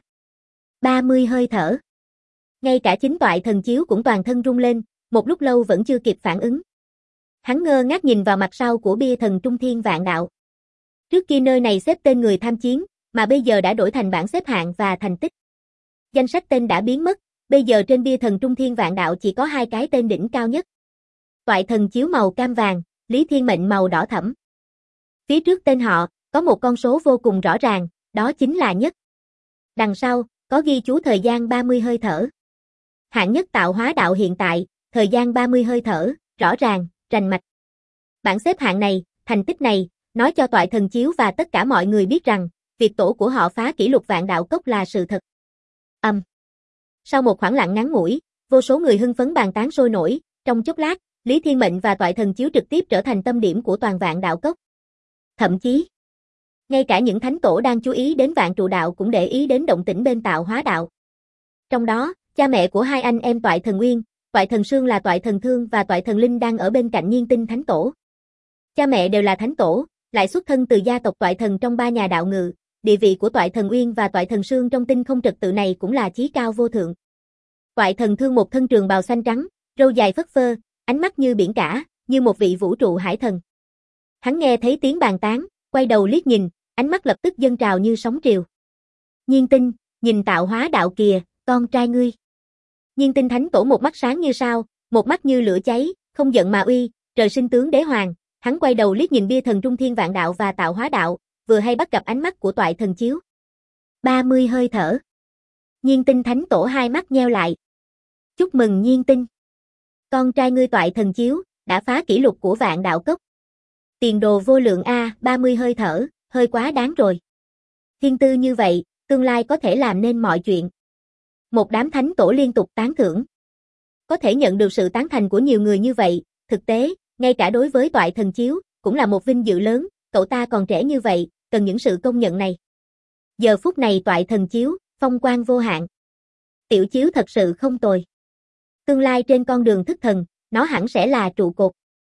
30 hơi thở. Ngay cả chính toại thần chiếu cũng toàn thân rung lên, một lúc lâu vẫn chưa kịp phản ứng. Hắn ngơ ngác nhìn vào mặt sau của bia thần Trung Thiên Vạn Đạo. Trước kia nơi này xếp tên người tham chiến, mà bây giờ đã đổi thành bảng xếp hạng và thành tích. Danh sách tên đã biến mất, bây giờ trên bia thần Trung Thiên Vạn Đạo chỉ có hai cái tên đỉnh cao nhất. Toại thần chiếu màu cam vàng, Lý Thiên Mệnh màu đỏ thẫm. Phía trước tên họ, có một con số vô cùng rõ ràng, đó chính là nhất. Đằng sau, có ghi chú thời gian 30 hơi thở. Hạng nhất tạo hóa đạo hiện tại, thời gian 30 hơi thở, rõ ràng, rành mạch. Bảng xếp hạng này, thành tích này, nói cho toại thần chiếu và tất cả mọi người biết rằng, việc tổ của họ phá kỷ lục vạn đạo cốc là sự thật. Sau một khoảng lặng ngắn ngủi, vô số người hưng phấn bàn tán sôi nổi, trong chốc lát, Lý Thiên Mệnh và toại thần chiếu trực tiếp trở thành tâm điểm của toàn vạn đạo cốc. Thậm chí, ngay cả những thánh tổ đang chú ý đến vạn trụ đạo cũng để ý đến động tĩnh bên tạo hóa đạo. Trong đó, cha mẹ của hai anh em toại thần Nguyên, toại thần Sương là toại thần Thương và toại thần Linh đang ở bên cạnh Nhiên Tinh thánh tổ. Cha mẹ đều là thánh tổ, lại xuất thân từ gia tộc toại thần trong ba nhà đạo ngự, địa vị của toại thần Nguyên và toại thần Sương trong tinh không trật tự này cũng là chí cao vô thượng. Toại thần Thương một thân trường bào xanh trắng, râu dài phất phơ, ánh mắt như biển cả, như một vị vũ trụ hải thần. Hắn nghe thấy tiếng bàn tán, quay đầu liếc nhìn, ánh mắt lập tức dâng trào như sóng triều. Nhiên Tinh, nhìn tạo hóa đạo kìa, con trai ngươi. Nhiên Tinh thánh tổ một mắt sáng như sao, một mắt như lửa cháy, không giận mà uy, trời sinh tướng đế hoàng. Hắn quay đầu liếc nhìn bia thần Trung Thiên Vạn Đạo và tạo hóa đạo, vừa hay bắt gặp ánh mắt của toại thần chiếu. 30 hơi thở. Nhiên Tinh thánh tổ hai mắt nheo lại. Chúc mừng Nhiên Tinh. Con trai ngươi toại thần chiếu, đã phá kỷ lục của vạn đạo cốc. Tiền đồ vô lượng A, 30 hơi thở, hơi quá đáng rồi. Thiên tư như vậy, tương lai có thể làm nên mọi chuyện. Một đám thánh tổ liên tục tán thưởng. Có thể nhận được sự tán thành của nhiều người như vậy, thực tế, ngay cả đối với Toại Thần Chiếu, cũng là một vinh dự lớn, cậu ta còn trẻ như vậy, cần những sự công nhận này. Giờ phút này Toại Thần Chiếu, phong quang vô hạn. Tiểu Chiếu thật sự không tồi. Tương lai trên con đường thức thần, nó hẳn sẽ là trụ cột.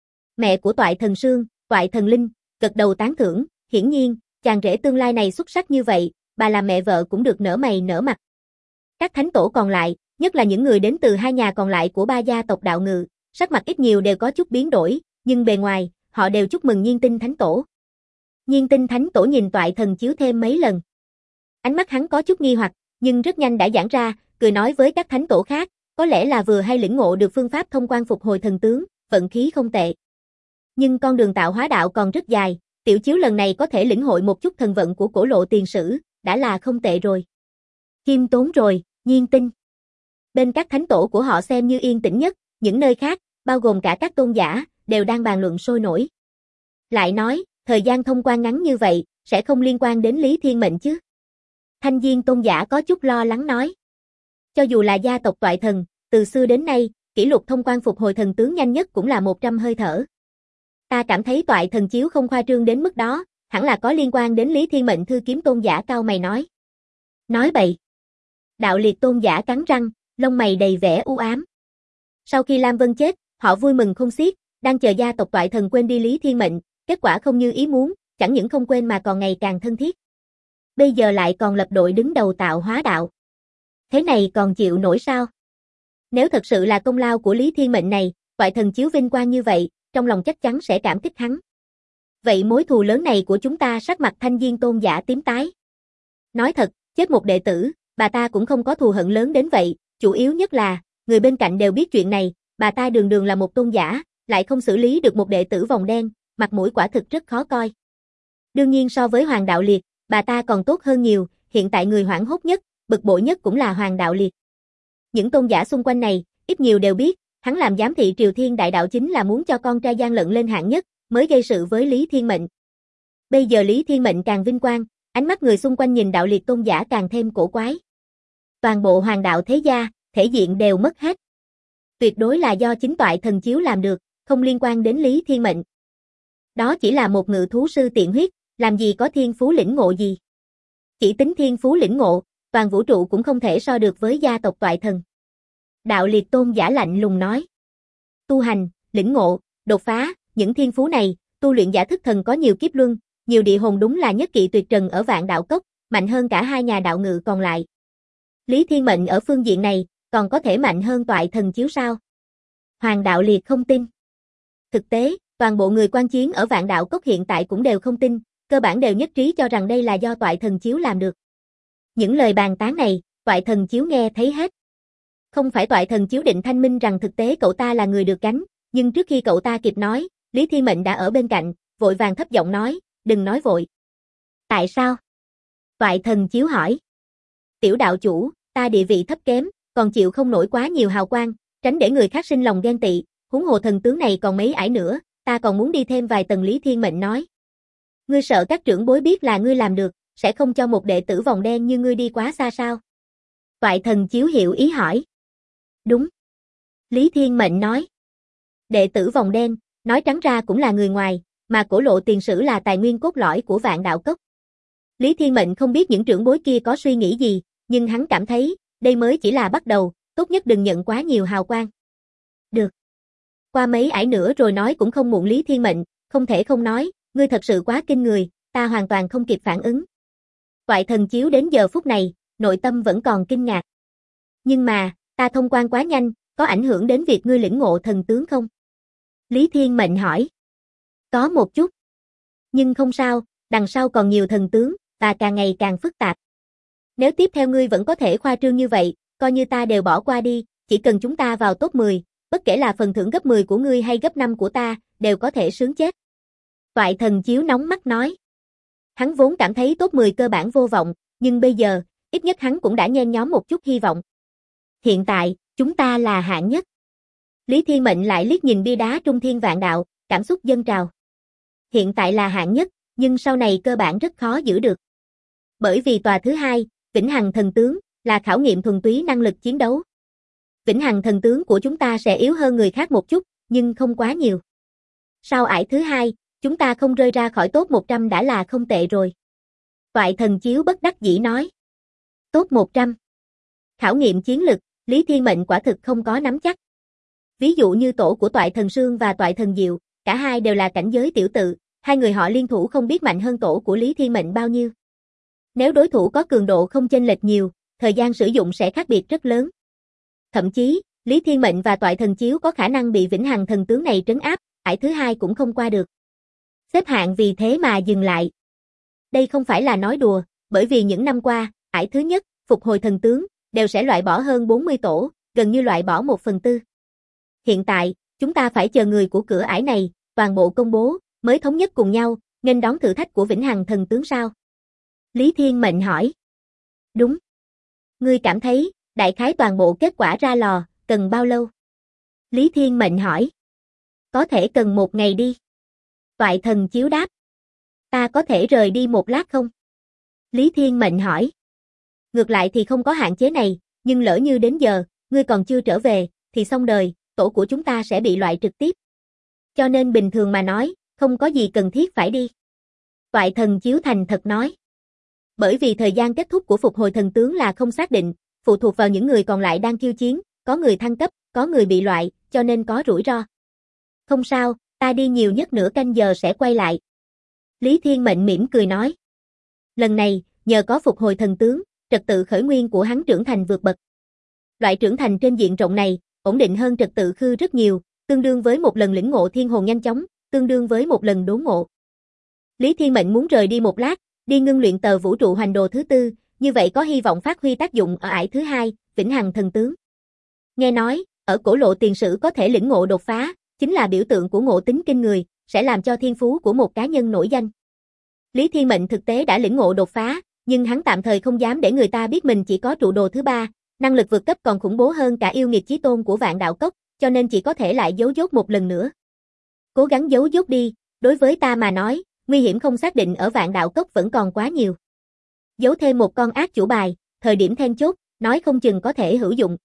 Mẹ của Toại Thần Sương, Toại Thần Linh, gật đầu tán thưởng, hiển nhiên, chàng rể tương lai này xuất sắc như vậy, bà làm mẹ vợ cũng được nở mày nở mặt. Các thánh tổ còn lại, nhất là những người đến từ hai nhà còn lại của ba gia tộc Đạo Ngự, sắc mặt ít nhiều đều có chút biến đổi, nhưng bề ngoài, họ đều chúc mừng Nhiên Tinh Thánh Tổ. Nhiên Tinh Thánh Tổ nhìn Toại Thần Chiếu thêm mấy lần. Ánh mắt hắn có chút nghi hoặc, nhưng rất nhanh đã giãn ra, cười nói với các thánh tổ khác, có lẽ là vừa hay lĩnh ngộ được phương pháp thông quan phục hồi thần tướng, vận khí không tệ. Nhưng con đường tạo hóa đạo còn rất dài, Tiểu Chiếu lần này có thể lĩnh hội một chút thần vận của cổ lộ tiền sử, đã là không tệ rồi. Khiêm tốn rồi, Nhiên Tinh. Bên các thánh tổ của họ xem như yên tĩnh nhất, những nơi khác, bao gồm cả các tôn giả, đều đang bàn luận sôi nổi. Lại nói, thời gian thông quan ngắn như vậy, sẽ không liên quan đến Lý Thiên Mệnh chứ? Thanh Diên tôn giả có chút lo lắng nói. Cho dù là gia tộc Toại Thần, từ xưa đến nay, kỷ lục thông quan phục hồi thần tướng nhanh nhất cũng là 100 hơi thở. Ta cảm thấy Toại Thần Chiếu không khoa trương đến mức đó, hẳn là có liên quan đến Lý Thiên Mệnh thư kiếm tôn giả cao mày nói. Nói bậy. Đạo Liệt tôn giả cắn răng, lông mày đầy vẻ u ám. Sau khi Lam Vân chết, họ vui mừng không xiết, đang chờ gia tộc Toại Thần quên đi Lý Thiên Mệnh, kết quả không như ý muốn, chẳng những không quên mà còn ngày càng thân thiết. Bây giờ lại còn lập đội đứng đầu tạo hóa đạo. Thế này còn chịu nổi sao? Nếu thật sự là công lao của Lý Thiên Mệnh này, Toại Thần Chiếu vinh quang như vậy, trong lòng chắc chắn sẽ cảm kích hắn. Vậy mối thù lớn này của chúng ta, sắc mặt Thanh Diên tôn giả tím tái. Nói thật, chết một đệ tử, bà ta cũng không có thù hận lớn đến vậy, chủ yếu nhất là, người bên cạnh đều biết chuyện này, bà ta đường đường là một tôn giả, lại không xử lý được một đệ tử vòng đen, mặt mũi quả thực rất khó coi. Đương nhiên so với Hoàng Đạo Liệt, bà ta còn tốt hơn nhiều, hiện tại người hoảng hốt nhất, bực bội nhất cũng là Hoàng Đạo Liệt. Những tôn giả xung quanh này, ít nhiều đều biết, hắn làm giám thị Triều Thiên Đại Đạo chính là muốn cho con trai gian lận lên hạng nhất, mới gây sự với Lý Thiên Mệnh. Bây giờ Lý Thiên Mệnh càng vinh quang, ánh mắt người xung quanh nhìn Đạo Liệt tôn giả càng thêm cổ quái. Toàn bộ Hoàng đạo thế gia, thể diện đều mất hết. Tuyệt đối là do chính Toại Thần Chiếu làm được, không liên quan đến Lý Thiên Mệnh. Đó chỉ là một ngự thú sư tiện huyết, làm gì có thiên phú lĩnh ngộ gì. Chỉ tính thiên phú lĩnh ngộ, toàn vũ trụ cũng không thể so được với gia tộc Toại Thần. Đạo Liệt tôn giả lạnh lùng nói. Tu hành, lĩnh ngộ, đột phá, những thiên phú này, tu luyện giả thức thần có nhiều kiếp luân, nhiều địa hồn đúng là nhất kỵ tuyệt trần ở Vạn Đạo Cốc, mạnh hơn cả hai nhà đạo ngự còn lại. Lý Thiên Mệnh ở phương diện này, còn có thể mạnh hơn Toại Thần Chiếu sao? Hoàng Đạo Liệt không tin. Thực tế, toàn bộ người quan chiến ở Vạn Đạo Cốc hiện tại cũng đều không tin, cơ bản đều nhất trí cho rằng đây là do Toại Thần Chiếu làm được. Những lời bàn tán này, Toại Thần Chiếu nghe thấy hết. Không phải Toại Thần Chiếu định thanh minh rằng thực tế cậu ta là người được gánh, nhưng trước khi cậu ta kịp nói, Lý Thiên Mệnh đã ở bên cạnh, vội vàng thấp giọng nói, đừng nói vội. Tại sao? Toại Thần Chiếu hỏi. Tiểu đạo chủ, ta địa vị thấp kém, còn chịu không nổi quá nhiều hào quang, tránh để người khác sinh lòng ghen tị, huống hồ thần tướng này còn mấy ải nữa, ta còn muốn đi thêm vài tầng. Lý Thiên Mệnh nói. Ngươi sợ các trưởng bối biết là ngươi làm được, sẽ không cho một đệ tử vòng đen như ngươi đi quá xa sao? Toại Thần Chiếu hiểu ý hỏi. Đúng. Lý Thiên Mệnh nói. Đệ tử vòng đen, nói trắng ra cũng là người ngoài, mà cổ lộ tiền sử là tài nguyên cốt lõi của Vạn Đạo Cốc. Lý Thiên Mệnh không biết những trưởng bối kia có suy nghĩ gì, nhưng hắn cảm thấy, đây mới chỉ là bắt đầu, tốt nhất đừng nhận quá nhiều hào quang. Được. Qua mấy ải nữa rồi nói cũng không muộn. Lý Thiên Mệnh, không thể không nói, ngươi thật sự quá kinh người, ta hoàn toàn không kịp phản ứng. Toại Thần Chiếu đến giờ phút này, nội tâm vẫn còn kinh ngạc. Nhưng mà, ta thông quan quá nhanh, có ảnh hưởng đến việc ngươi lĩnh ngộ thần tướng không? Lý Thiên Mệnh hỏi. Có một chút. Nhưng không sao, đằng sau còn nhiều thần tướng, và càng ngày càng phức tạp. Nếu tiếp theo ngươi vẫn có thể khoa trương như vậy, coi như ta đều bỏ qua đi, chỉ cần chúng ta vào top 10, bất kể là phần thưởng gấp 10 của ngươi hay gấp 5 của ta, đều có thể sướng chết. Toại Thần Chiếu nóng mắt nói. Hắn vốn cảm thấy top 10 cơ bản vô vọng, nhưng bây giờ, ít nhất hắn cũng đã nhen nhóm một chút hy vọng. Hiện tại, chúng ta là hạng nhất. Lý Thiên Mệnh lại liếc nhìn bia đá Trung Thiên Vạn Đạo, cảm xúc dâng trào. Hiện tại là hạng nhất, nhưng sau này cơ bản rất khó giữ được. Bởi vì tòa thứ hai, Vĩnh Hằng Thần Tướng, là khảo nghiệm thuần túy năng lực chiến đấu. Vĩnh Hằng Thần Tướng của chúng ta sẽ yếu hơn người khác một chút, nhưng không quá nhiều. Sau ải thứ hai, chúng ta không rơi ra khỏi top 100 đã là không tệ rồi. Toại Thần Chiếu bất đắc dĩ nói. Top 100. Khảo nghiệm chiến lực, Lý Thiên Mệnh quả thực không có nắm chắc. Ví dụ như tổ của Toại Thần Sương và Toại Thần Diệu, cả hai đều là cảnh giới tiểu tự, hai người họ liên thủ không biết mạnh hơn tổ của Lý Thiên Mệnh bao nhiêu. Nếu đối thủ có cường độ không chênh lệch nhiều, thời gian sử dụng sẽ khác biệt rất lớn. Thậm chí, Lý Thiên Mệnh và Toại Thần Chiếu có khả năng bị Vĩnh Hằng Thần Tướng này trấn áp, ải thứ hai cũng không qua được. Xếp hạng vì thế mà dừng lại. Đây không phải là nói đùa, bởi vì những năm qua, ải thứ nhất, Phục Hồi Thần Tướng, đều sẽ loại bỏ hơn 40 tổ, gần như loại bỏ 1/4. Hiện tại, chúng ta phải chờ người của cửa ải này, toàn bộ công bố, mới thống nhất cùng nhau, nghênh đón thử thách của Vĩnh Hằng Thần Tướng sao? Lý Thiên Mệnh hỏi. Đúng. Ngươi cảm thấy, đại khái toàn bộ kết quả ra lò, cần bao lâu? Lý Thiên Mệnh hỏi. Có thể cần 1 ngày đi. Toại Thần Chiếu đáp. Ta có thể rời đi 1 lát không? Lý Thiên Mệnh hỏi. Ngược lại thì không có hạn chế này, nhưng lỡ như đến giờ, ngươi còn chưa trở về, thì xong đời, tổ của chúng ta sẽ bị loại trực tiếp. Cho nên bình thường mà nói, không có gì cần thiết phải đi. Toại Thần Chiếu thành thật nói. Bởi vì thời gian kết thúc của Phục Hồi Thần Tướng là không xác định, phụ thuộc vào những người còn lại đang khiêu chiến, có người thăng cấp, có người bị loại, cho nên có rủi ro. Không sao, ta đi nhiều nhất nửa canh giờ sẽ quay lại. Lý Thiên Mệnh mỉm cười nói. Lần này, nhờ có Phục Hồi Thần Tướng, trật tự khởi nguyên của hắn trưởng thành vượt bậc. Loại trưởng thành trên diện rộng này, ổn định hơn trật tự khư rất nhiều, tương đương với một lần lĩnh ngộ thiên hồn nhanh chóng, tương đương với một lần đốn ngộ. Lý Thiên Mệnh muốn rời đi 1 lát, đi ngưng luyện tờ vũ trụ hoành đồ thứ 4, như vậy có hy vọng phát huy tác dụng ở ải thứ hai, Vĩnh Hằng Thần Tướng. Nghe nói, ở cổ lộ tiền sử có thể lĩnh ngộ đột phá, chính là biểu tượng của ngộ tính kinh người, sẽ làm cho thiên phú của một cá nhân nổi danh. Lý Thiên Mệnh thực tế đã lĩnh ngộ đột phá, nhưng hắn tạm thời không dám để người ta biết mình chỉ có trụ đồ thứ 3, năng lực vượt cấp còn khủng bố hơn cả yêu nghiệt chí tôn của Vạn Đạo Cốc, cho nên chỉ có thể lại giấu dốt một lần nữa. Cố gắng giấu dốt đi, đối với ta mà nói, nguy hiểm không xác định ở Vạn Đạo Cốc vẫn còn quá nhiều. Giấu thêm một con ác chủ bài, thời điểm then chốt, nói không chừng có thể hữu dụng.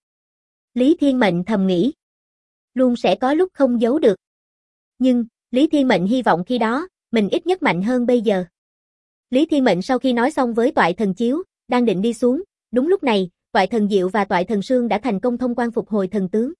Lý Thiên Mệnh thầm nghĩ. Luôn sẽ có lúc không giấu được. Nhưng, Lý Thiên Mệnh hy vọng khi đó, mình ít nhất mạnh hơn bây giờ. Lý Thiên Mệnh sau khi nói xong với Toại Thần Chiếu, đang định đi xuống, đúng lúc này, Toại Thần Diệu và Toại Thần Sương đã thành công thông quan Phục Hồi Thần Tướng.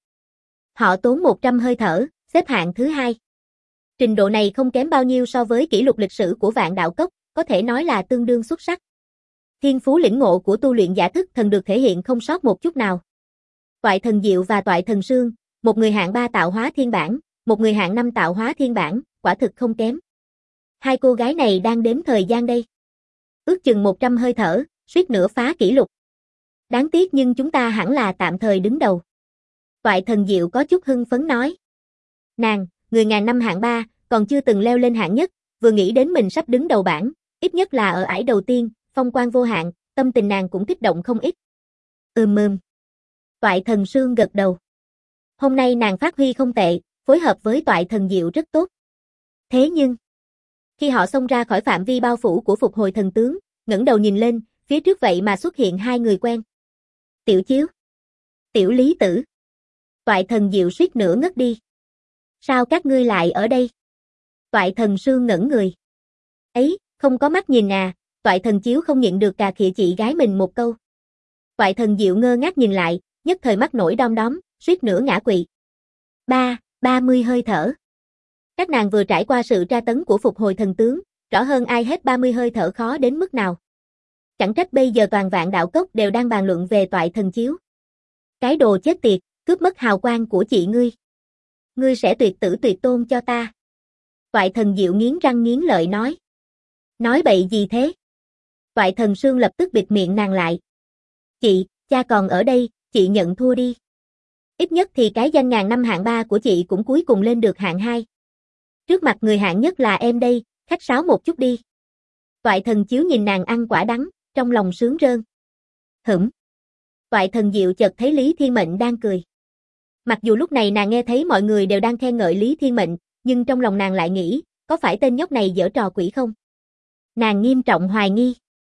Họ tốn 100 hơi thở, xếp hạng thứ 2. Trình độ này không kém bao nhiêu so với kỷ lục lịch sử của Vạn Đạo Cốc, có thể nói là tương đương xuất sắc. Thiên phú lĩnh ngộ của tu luyện giả thức thần được thể hiện không sót một chút nào. Toại Thần Diệu và Toại Thần Sương, một người hạng 3 tạo hóa thiên bản, một người hạng 5 tạo hóa thiên bản, quả thực không kém. Hai cô gái này đang đếm thời gian đây. Ước chừng 100 hơi thở, suýt nữa phá kỷ lục. Đáng tiếc nhưng chúng ta hẳn là tạm thời đứng đầu. Toại Thần Diệu có chút hưng phấn nói. Nàng, người ngàn năm hạng 3, còn chưa từng leo lên hạng nhất, vừa nghĩ đến mình sắp đứng đầu bảng, ít nhất là ở ải đầu tiên, phong quang vô hạn, tâm tình nàng cũng kích động không ít. Toại Thần Sương gật đầu. Hôm nay nàng phát huy không tệ, phối hợp với Toại Thần Diệu rất tốt. Thế nhưng, khi họ xông ra khỏi phạm vi bao phủ của Phục Hồi Thần Tướng, ngẩng đầu nhìn lên, phía trước vậy mà xuất hiện hai người quen. Tiểu Chiếu. Tiểu Lý Tử. Toại Thần Diệu suýt nữa ngất đi. Sao các ngươi lại ở đây? Toại Thần Sương ngẩn người. Ấy, không có mắt nhìn à, Toại Thần Chiếu không nhịn được cà khịa chị gái mình một câu. Toại Thần Diệu ngơ ngác nhìn lại, nhất thời mắt nổi đom đóm, suýt nữa ngã quỵ. 30 hơi thở. Các nàng vừa trải qua sự tra tấn của Phục Hồi Thần Tướng, rõ hơn ai hết 30 hơi thở khó đến mức nào. Chẳng trách bây giờ toàn Vạn Đạo Cốc đều đang bàn luận về Toại Thần Chiếu. Cái đồ chết tiệt, cướp mất hào quang của chị ngươi. Ngươi sẽ tuyệt tử tuyệt tôn cho ta. Toại Thần Diệu nghiến răng nghiến lợi nói. Nói bậy gì thế? Toại Thần Sương lập tức bịt miệng nàng lại. Chị, cha còn ở đây, chị nhận thua đi. Ít nhất thì cái danh ngàn năm hạng 3 của chị cũng cuối cùng lên được hạng 2. Trước mặt người hạng nhất là em đây, khách sáo một chút đi. Toại Thần Chiếu nhìn nàng ăn quả đắng, trong lòng sướng rơn. Toại Thần Diệu chợt thấy Lý Thiên Mệnh đang cười. Mặc dù lúc này nàng nghe thấy mọi người đều đang khen ngợi Lý Thiên Mệnh, nhưng trong lòng nàng lại nghĩ, có phải tên nhóc này giở trò quỷ không? Nàng nghiêm trọng hoài nghi.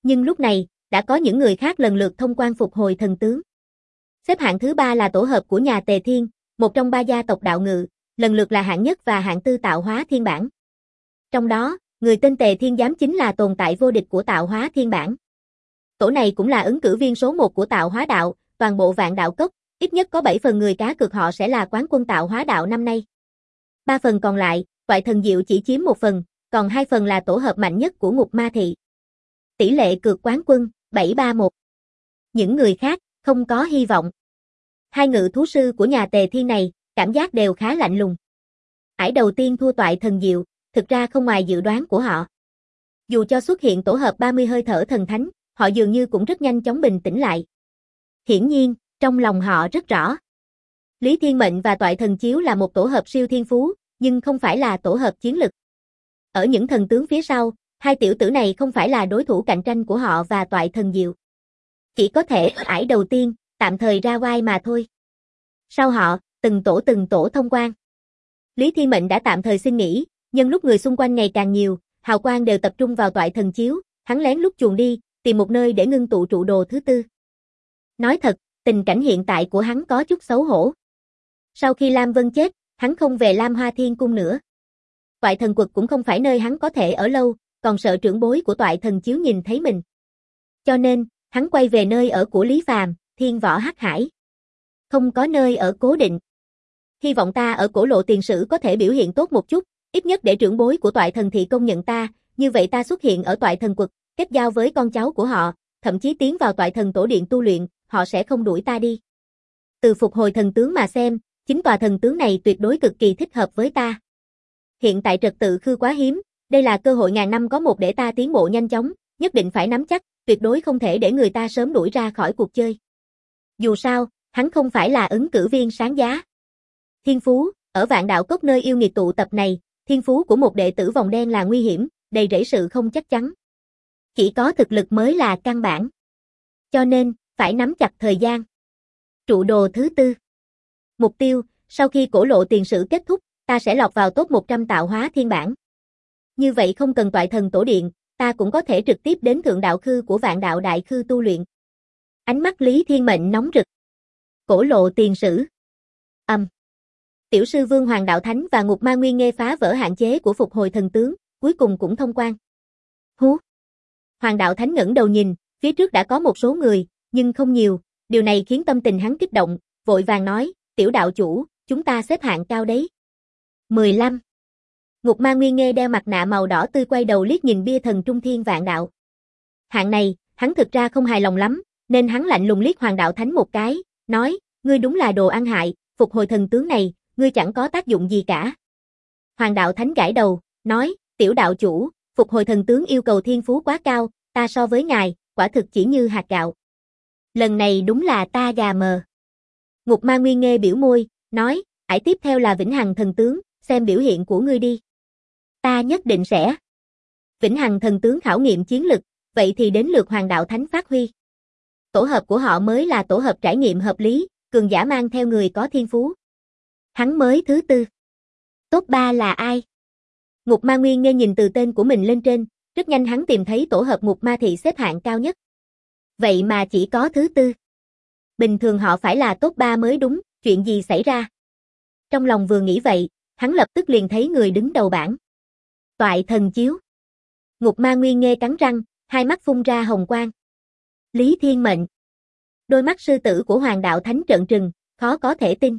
Nhưng lúc này, đã có những người khác lần lượt thông quan phục hồi thần tướng. Xếp hạng thứ 3 là tổ hợp của nhà Tề Thiên, một trong 3 gia tộc đạo ngự, lần lượt là hạng nhất và hạng tư tạo hóa thiên bản. Trong đó, người tên Tề Thiên Giám chính là tồn tại vô địch của tạo hóa thiên bản. Tổ này cũng là ứng cử viên số 1 của tạo hóa đạo, toàn bộ vạn đạo cốc, ít nhất có 7 phần người cá cược họ sẽ là quán quân tạo hóa đạo năm nay. 3 phần còn lại, Toại Thần Diệu chỉ chiếm 1 phần, còn 2 phần là tổ hợp mạnh nhất của Ngục Ma Thị. Tỷ lệ cược quán quân, 7-3-1. Những người khác, không có hy vọng. Hai ngự thú sư của nhà Tề Thiên này, cảm giác đều khá lạnh lùng. Ải đầu tiên thua Toại Thần Diệu, thực ra không ngoài dự đoán của họ. Dù cho xuất hiện tổ hợp 30 hơi thở thần thánh, họ dường như cũng rất nhanh chóng bình tĩnh lại. Hiển nhiên, trong lòng họ rất rõ. Lý Thiên Mệnh và Toại Thần Chiếu là một tổ hợp siêu thiên phú, nhưng không phải là tổ hợp chiến lực. Ở những thần tướng phía sau, hai tiểu tử này không phải là đối thủ cạnh tranh của họ và Toại Thần Diệu. Chỉ có thể ải đầu tiên, tạm thời ra oai mà thôi. Sau họ, từng tổ thông quan. Lý Thiên Mệnh đã tạm thời xin nghỉ, nhưng lúc người xung quanh ngày càng nhiều, hào quang đều tập trung vào Toại Thần Chiếu, hắn lén lút chuồn đi, tìm một nơi để ngưng tụ trụ đồ thứ tư. Nói thật, tình cảnh hiện tại của hắn có chút xấu hổ. Sau khi Lam Vân chết, hắn không về Lam Hoa Thiên Cung nữa. Toại Thần Quật cũng không phải nơi hắn có thể ở lâu, còn sợ trưởng bối của Toại Thần Chiếu nhìn thấy mình. Cho nên, hắn quay về nơi ở của Lý Phàm, Thiên Võ Hắc Hải. Không có nơi ở cố định. Hy vọng ta ở Cổ Lộ Tiền Sử có thể biểu hiện tốt một chút, ít nhất để trưởng bối của Toại Thần Thị công nhận ta, như vậy ta xuất hiện ở Toại Thần Quật, kết giao với con cháu của họ, thậm chí tiến vào Toại Thần Tổ Điện tu luyện, họ sẽ không đuổi ta đi. Từ phục hồi thần tướng mà xem, chính tòa thần tướng này tuyệt đối cực kỳ thích hợp với ta. Hiện tại trật tự khư quá hiếm, đây là cơ hội ngàn năm có một để ta tiến bộ nhanh chóng, nhất định phải nắm chắc, tuyệt đối không thể để người ta sớm đuổi ra khỏi cuộc chơi. Dù sao, hắn không phải là ứng cử viên sáng giá. Thiên phú, ở Vạn Đạo Cốc nơi yêu nghiệt tụ tập này, thiên phú của một đệ tử vòng đen là nguy hiểm, đầy rẫy sự không chắc chắn. Chỉ có thực lực mới là căn bản. Cho nên, phải nắm chặt thời gian. Trụ đồ thứ tư. Mục tiêu, sau khi Cổ Lộ Tiền Sử kết thúc, ta sẽ lọt vào top 100 tạo hóa thiên bản. Như vậy không cần Toại Thần Tổ Điện, ta cũng có thể trực tiếp đến Thượng Đạo Khư của Vạn Đạo Đại Khư tu luyện. Ánh mắt Lý Thiên Mệnh nóng rực. Cổ Lộ Tiền Sử. Tiểu sư Vương Hoàng Đạo Thánh và Ngục Ma Nguyên Nghê phá vỡ hạn chế của phục hồi thần tướng, cuối cùng cũng thông quan. Hú! Hoàng Đạo Thánh ngẩng đầu nhìn, phía trước đã có một số người, nhưng không nhiều, điều này khiến tâm tình hắn kích động, vội vàng nói, tiểu đạo chủ, chúng ta xếp hạng cao đấy. 15. Ngục Ma Nguyên Nghê đeo mặt nạ màu đỏ tươi quay đầu liếc nhìn bia thần Trung Thiên Vạn Đạo. Hạng này, hắn thực ra không hài lòng lắm, nên hắn lạnh lùng liếc Hoàng Đạo Thánh một cái, nói, ngươi đúng là đồ ăn hại, phục hồi thần tướng này, ngươi chẳng có tác dụng gì cả. Hoàng Đạo Thánh gãi đầu, nói, tiểu đạo chủ, phục hồi thần tướng yêu cầu thiên phú quá cao, ta so với ngài, quả thực chỉ như hạt gạo. Lần này đúng là ta gà mờ. Ngục Ma Nguyên Nghê biểu môi, nói, ải tiếp theo là Vĩnh Hằng thần tướng, xem biểu hiện của ngươi đi. Ta nhất định sẽ. Vĩnh Hằng thần tướng khảo nghiệm chiến lực, vậy thì đến lượt Hoàng Đạo Thánh phát huy. Tổ hợp của họ mới là tổ hợp trải nghiệm hợp lý, cường giả mang theo người có thiên phú. Hắn mới thứ tư. Top 3 là ai? Ngục Ma Nguyên Nghê nhìn từ tên của mình lên trên, rất nhanh hắn tìm thấy tổ hợp Ngục Ma Thị xếp hạng cao nhất. Vậy mà chỉ có thứ tư. Bình thường họ phải là top 3 mới đúng, chuyện gì xảy ra? Trong lòng vừa nghĩ vậy, hắn lập tức liền thấy người đứng đầu bảng. Toại Thần Chiếu. Ngục Ma Nguyên Nghê cắn răng, hai mắt phun ra hồng quang. Lý Thiên Mệnh. Đôi mắt sư tử của Hoàng Đạo Thánh trợn trừng, khó có thể tin.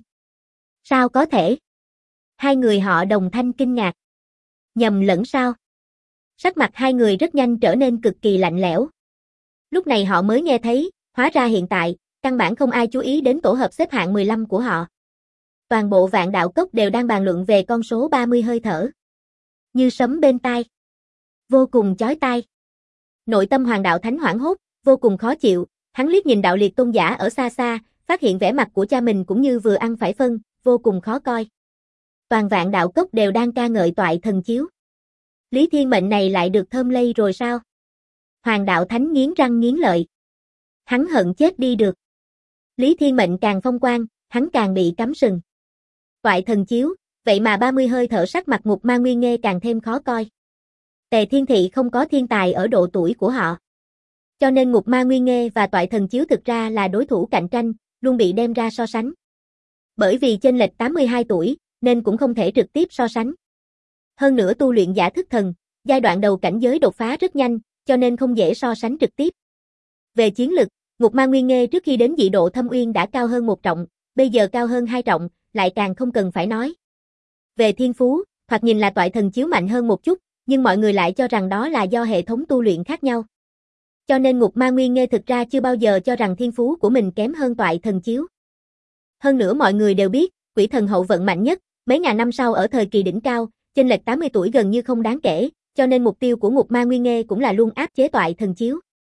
Sao có thể? Hai người họ đồng thanh kinh ngạc. Nhầm lẫn sao? Sắc mặt hai người rất nhanh trở nên cực kỳ lạnh lẽo. Lúc này họ mới nghe thấy, hóa ra hiện tại, căn bản không ai chú ý đến tổ hợp xếp hạng 15 của họ. Toàn bộ Vạn Đạo Cốc đều đang bàn luận về con số 30 hơi thở. Như sấm bên tai. Vô cùng chói tai. Nội tâm Hoàng Đạo Thánh hoảng hốt, vô cùng khó chịu, hắn liếc nhìn Đạo Liệt Tôn giả ở xa xa, phát hiện vẻ mặt của cha mình cũng như vừa ăn phải phân, vô cùng khó coi. Toàn Vạn Đạo Cốc đều đang ca ngợi Toại Thần Chiếu. Lý Thiên Mệnh này lại được thơm lây rồi sao? Hoàng Đạo Thánh nghiến răng nghiến lợi. Hắn hận chết đi được. Lý Thiên Mệnh càng phong quang, hắn càng bị cắm sừng. Toại Thần Chiếu, vậy mà 30 hơi thở sắc mặt Ngục Ma Nguyên Nghê càng thêm khó coi. Tề Thiên Thị không có thiên tài ở độ tuổi của họ. Cho nên Ngục Ma Nguyên Nghê và Toại Thần Chiếu thực ra là đối thủ cạnh tranh, luôn bị đem ra so sánh. Bởi vì chênh lệch 82 tuổi, nên cũng không thể trực tiếp so sánh. Hơn nữa tu luyện giả thức thần, giai đoạn đầu cảnh giới đột phá rất nhanh, cho nên không dễ so sánh trực tiếp. Về chiến lực, Ngục Ma Nguyên Nghê trước khi đến dị độ Thâm Uyên đã cao hơn 1 trọng, bây giờ cao hơn 2 trọng, lại càng không cần phải nói. Về thiên phú, thoạt nhìn là Toại Thần Chiếu mạnh hơn một chút, nhưng mọi người lại cho rằng đó là do hệ thống tu luyện khác nhau. Cho nên Ngục Ma Nguyên Nghê thực ra chưa bao giờ cho rằng thiên phú của mình kém hơn Toại Thần Chiếu. Hơn nữa mọi người đều biết, Quỷ Thần hậu vận mạnh nhất, mấy ngàn năm sau ở thời kỳ đỉnh cao, chênh lệch 80 tuổi gần như không đáng kể, cho nên mục tiêu của Ngục Ma Nguyên Nghê cũng là luôn áp chế Toại Thần Chiếu.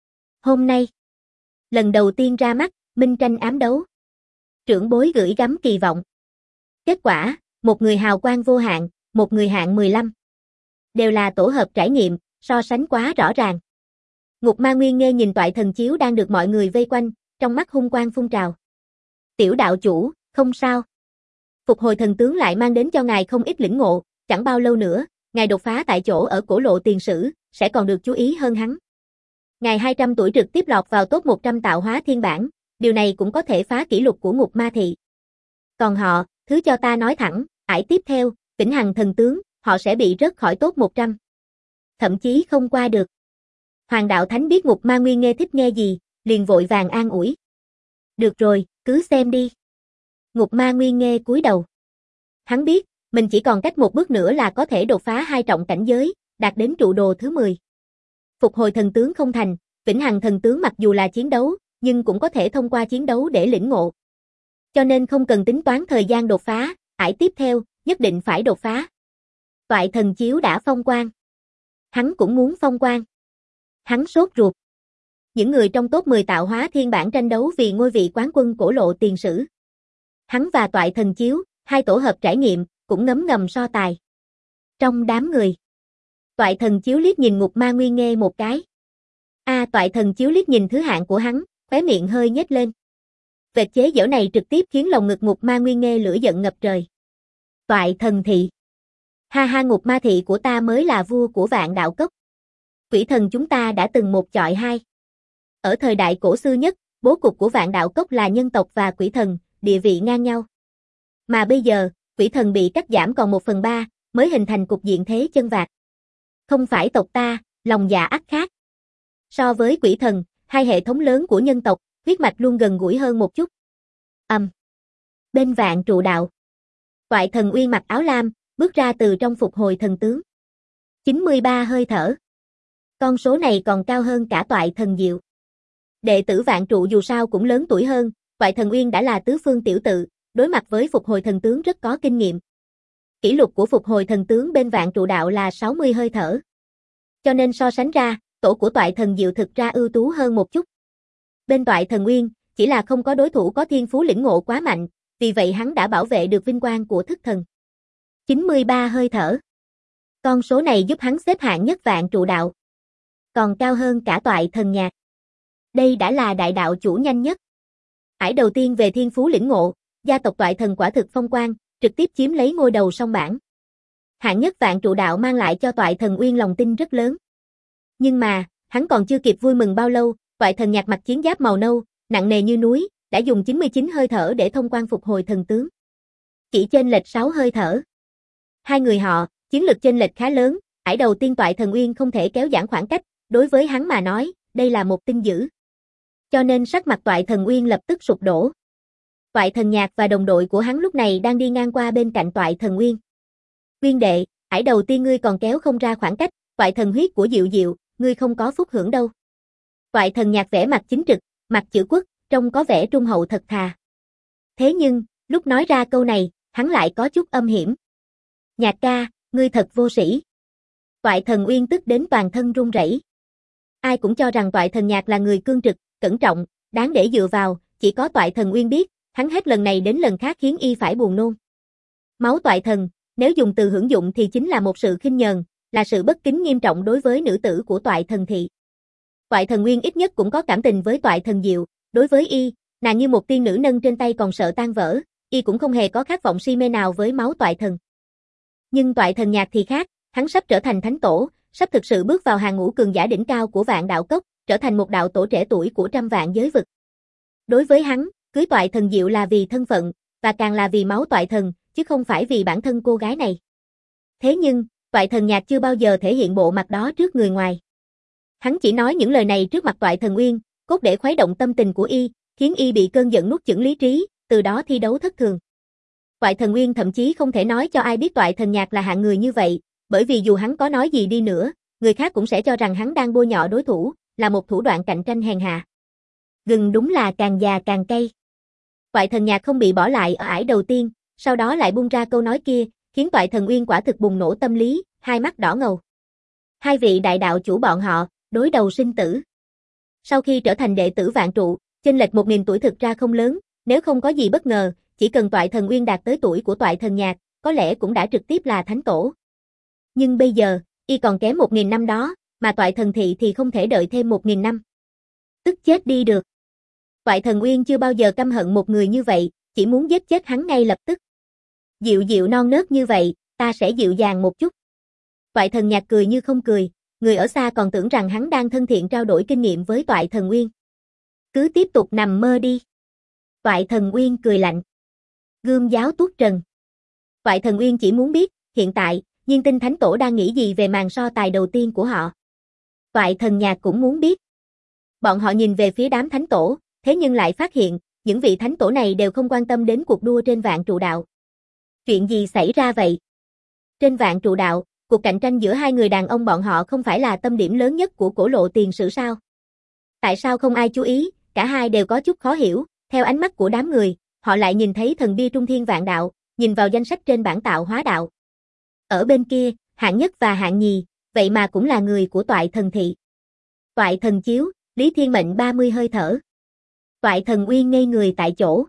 Hôm nay, lần đầu tiên ra mắt, minh tranh ám đấu. Trưởng bối gửi gắm kỳ vọng. Kết quả, một người hào quang vô hạn, một người hạng 15. Đều là tổ hợp trải nghiệm, so sánh quá rõ ràng. Ngục Ma Nguyên Nghê nhìn Toại Thần Chiếu đang được mọi người vây quanh, trong mắt hung quang phun trào. Tiểu đạo chủ, không sao. Phục hồi thần tướng lại mang đến cho ngài không ít lĩnh ngộ, chẳng bao lâu nữa, ngài đột phá tại chỗ ở cổ lộ tiền sử, sẽ còn được chú ý hơn hắn. Ngài 200 tuổi trực tiếp lọt vào top 100 tạo hóa thiên bản, điều này cũng có thể phá kỷ lục của Ngục Ma Thị. Còn họ, thứ cho ta nói thẳng, ải tiếp theo, Vĩnh Hằng thần tướng, họ sẽ bị rớt khỏi top 100. Thậm chí không qua được. Hoàng đạo thánh biết Ngục Ma Nguyên Nghê thích nghe gì, liền vội vàng an ủi. Được rồi, cứ xem đi. Ngục Ma Nguyên Nghê cúi đầu. Hắn biết, mình chỉ còn cách một bước nữa là có thể đột phá 2 trọng cảnh giới, đạt đến trụ đồ thứ 10. Phục hồi thần tướng không thành, Vĩnh Hằng thần tướng mặc dù là chiến đấu, nhưng cũng có thể thông qua chiến đấu để lĩnh ngộ. Cho nên không cần tính toán thời gian đột phá, ải tiếp theo, nhất định phải đột phá. Toại Thần Chiếu đã phong quang. Hắn cũng muốn phong quang. Hắn sốt ruột. Những người trong top 10 tạo hóa thiên bản tranh đấu vì ngôi vị quán quân cổ lộ tiền sử. Hắn và Toại Thần Chiếu, hai tổ hợp trải nghiệm, cũng ngấm ngầm so tài. Trong đám người, Toại Thần Chiếu liếc nhìn Ngục Ma Nguyên Nghê một cái. Toại Thần Chiếu liếc nhìn thứ hạng của hắn, khóe miệng hơi nhếch lên. Vệt chế giễu này trực tiếp khiến lồng ngực Ngục Ma Nguyên Nghê lửa giận ngập trời. Toại Thần Thị. Ha ha, Ngục Ma Thị của ta mới là vua của Vạn Đạo Cốc. Quỷ thần chúng ta đã từng một chọi hai. Ở thời đại cổ xưa nhất, bố cục của Vạn Đạo Cốc là nhân tộc và quỷ thần, địa vị ngang nhau. Mà bây giờ, quỷ thần bị cắt giảm còn 1/3, mới hình thành cục diện thế chân vạc. Không phải tộc ta, lòng dạ ắt khác. So với quỷ thần, hai hệ thống lớn của nhân tộc, huyết mạch luôn gần gũi hơn một chút. Bên Vạn Trụ Đạo, Toại Thần Uyên mặc áo lam, bước ra từ trong phục hồi thần tướng. 93 hơi thở. Con số này còn cao hơn cả Toại Thần Diệu. Đệ tử Vạn Trụ dù sao cũng lớn tuổi hơn, Toại Thần Uyên đã là tứ phương tiểu tự, đối mặt với phục hồi thần tướng rất có kinh nghiệm. Kỷ lục của phục hồi thần tướng bên Vạn Trụ Đạo là 60 hơi thở. Cho nên so sánh ra, tổ của Toại Thần Diệu thực ra ưu tú hơn một chút. Bên Toại Thần Uyên, chỉ là không có đối thủ có thiên phú lĩnh ngộ quá mạnh, vì vậy hắn đã bảo vệ được vinh quang của thức thần. 93 hơi thở. Con số này giúp hắn xếp hạng nhất Vạn Trụ Đạo. Còn cao hơn cả Toại Thần Nhạc. Đây đã là đại đạo chủ nhanh nhất. Ải đầu tiên về thiên phú lĩnh ngộ, gia tộc Toại Thần quả thực phong quang, trực tiếp chiếm lấy ngôi đầu song bảng. Hạng nhất Vạn Trụ Đạo mang lại cho Toại Thần Uyên lòng tin rất lớn. Nhưng mà, hắn còn chưa kịp vui mừng bao lâu, Toại Thần Nhạc mặc chiến giáp màu nâu, nặng nề như núi, đã dùng 99 hơi thở để thông quan phục hồi thần tướng. Chỉ chênh lệch 6 hơi thở. Hai người họ, chiến lực chênh lệch khá lớn, ải đầu tiên Toại Thần Uyên không thể kéo giãn khoảng cách, đối với hắn mà nói, đây là một tin dữ. Cho nên sắc mặt Toại Thần Uyên lập tức sụp đổ. Toại Thần Nhạc và đồng đội của hắn lúc này đang đi ngang qua bên cạnh Toại Thần Uyên. Uyên đệ, ải đầu tiên ngươi còn kéo không ra khoảng cách, Toại Thần huyết của Diệu Diệu, ngươi không có phúc hưởng đâu. Toại Thần Nhạc vẻ mặt chính trực, mặt chữ quốc, trông có vẻ trung hậu thật thà. Thế nhưng, lúc nói ra câu này, hắn lại có chút âm hiểm. Nhạc ca, ngươi thật vô sĩ. Toại Thần Uyên tức đến toàn thân run rẩy. Ai cũng cho rằng Toại Thần Nhạc là người cương trực, cẩn trọng, đáng để dựa vào, chỉ có Toại Thần Uyên biết, hắn hết lần này đến lần khác khiến y phải buồn nôn. Máu Toại Thần, nếu dùng từ hưởng dụng thì chính là một sự khinh nhờn, là sự bất kính nghiêm trọng đối với nữ tử của Toại Thần Thị. Toại Thần Nguyên ít nhất cũng có cảm tình với Toại Thần Diệu, đối với y, nàng như một tiên nữ nâng trên tay còn sợ tan vỡ, y cũng không hề có khát vọng si mê nào với máu Toại Thần. Nhưng Toại Thần Nhạc thì khác, hắn sắp trở thành thánh tổ, sắp thực sự bước vào hàng ngũ cường giả đỉnh cao của Vạn Đạo Cốc, trở thành một đạo tổ trẻ tuổi của trăm vạn giới vực. Đối với hắn, cưới Toại Thần Diệu là vì thân phận, và càng là vì máu Toại Thần, chứ không phải vì bản thân cô gái này. Thế nhưng, Toại Thần Nhạc chưa bao giờ thể hiện bộ mặt đó trước người ngoài. Hắn chỉ nói những lời này trước mặt Toại Thần Uyên, cốt để khuấy động tâm tình của y, khiến y bị cơn giận nuốt chửng lý trí, từ đó thi đấu thất thường. Toại Thần Uyên thậm chí không thể nói cho ai biết Toại Thần Nhạc là hạng người như vậy, bởi vì dù hắn có nói gì đi nữa, người khác cũng sẽ cho rằng hắn đang bôi nhọ đối thủ, là một thủ đoạn cạnh tranh hèn hạ. Gừng đúng là càng già càng cay. Toại Thần Nhạc không bị bỏ lại ở ải đầu tiên, sau đó lại buông ra câu nói kia, khiến Toại Thần Uyên quả thực bùng nổ tâm lý, hai mắt đỏ ngầu. Hai vị đại đạo chủ bọn họ, đối đầu sinh tử. Sau khi trở thành đệ tử Vạn Trụ, chênh lệch 1000 tuổi thực ra không lớn, nếu không có gì bất ngờ, chỉ cần Toại Thần Uyên đạt tới tuổi của Toại Thần Nhạc, có lẽ cũng đã trực tiếp là thánh tổ. Nhưng bây giờ, y còn kém 1000 năm đó, mà Toại Thần Thị thì không thể đợi thêm 1000 năm. Tức chết đi được. Toại Thần Uyên chưa bao giờ căm hận một người như vậy, chỉ muốn giết chết hắn ngay lập tức. Dịu dịu non nớt như vậy, ta sẽ dịu dàng một chút. Toại Thần Nhạc cười như không cười, người ở xa còn tưởng rằng hắn đang thân thiện trao đổi kinh nghiệm với Toại Thần Uyên. Cứ tiếp tục nằm mơ đi. Toại Thần Uyên cười lạnh. Gươm giáo tuốt trần. Toại Thần Uyên chỉ muốn biết, hiện tại, Nhiên Tinh Thánh Tổ đang nghĩ gì về màn so tài đầu tiên của họ. Toại Thần Nhạc cũng muốn biết. Bọn họ nhìn về phía đám Thánh Tổ, thế nhưng lại phát hiện, những vị Thánh Tổ này đều không quan tâm đến cuộc đua trên Vạn Trụ Đạo. Chuyện gì xảy ra vậy? Trên Vạn Trụ Đạo, cuộc cạnh tranh giữa hai người đàn ông bọn họ không phải là tâm điểm lớn nhất của cổ lộ tiền sử sao? Tại sao không ai chú ý, cả hai đều có chút khó hiểu, theo ánh mắt của đám người, họ lại nhìn thấy thần bia Trung Thiên Vạn Đạo, nhìn vào danh sách trên bảng tạo hóa đạo. Ở bên kia, hạng nhất và hạng nhì, vậy mà cũng là người của Toại Thần Thị. Toại Thần Chiếu, Lý Thiên Mệnh 30 hơi thở. Toại Thần Uyên ngây người tại chỗ.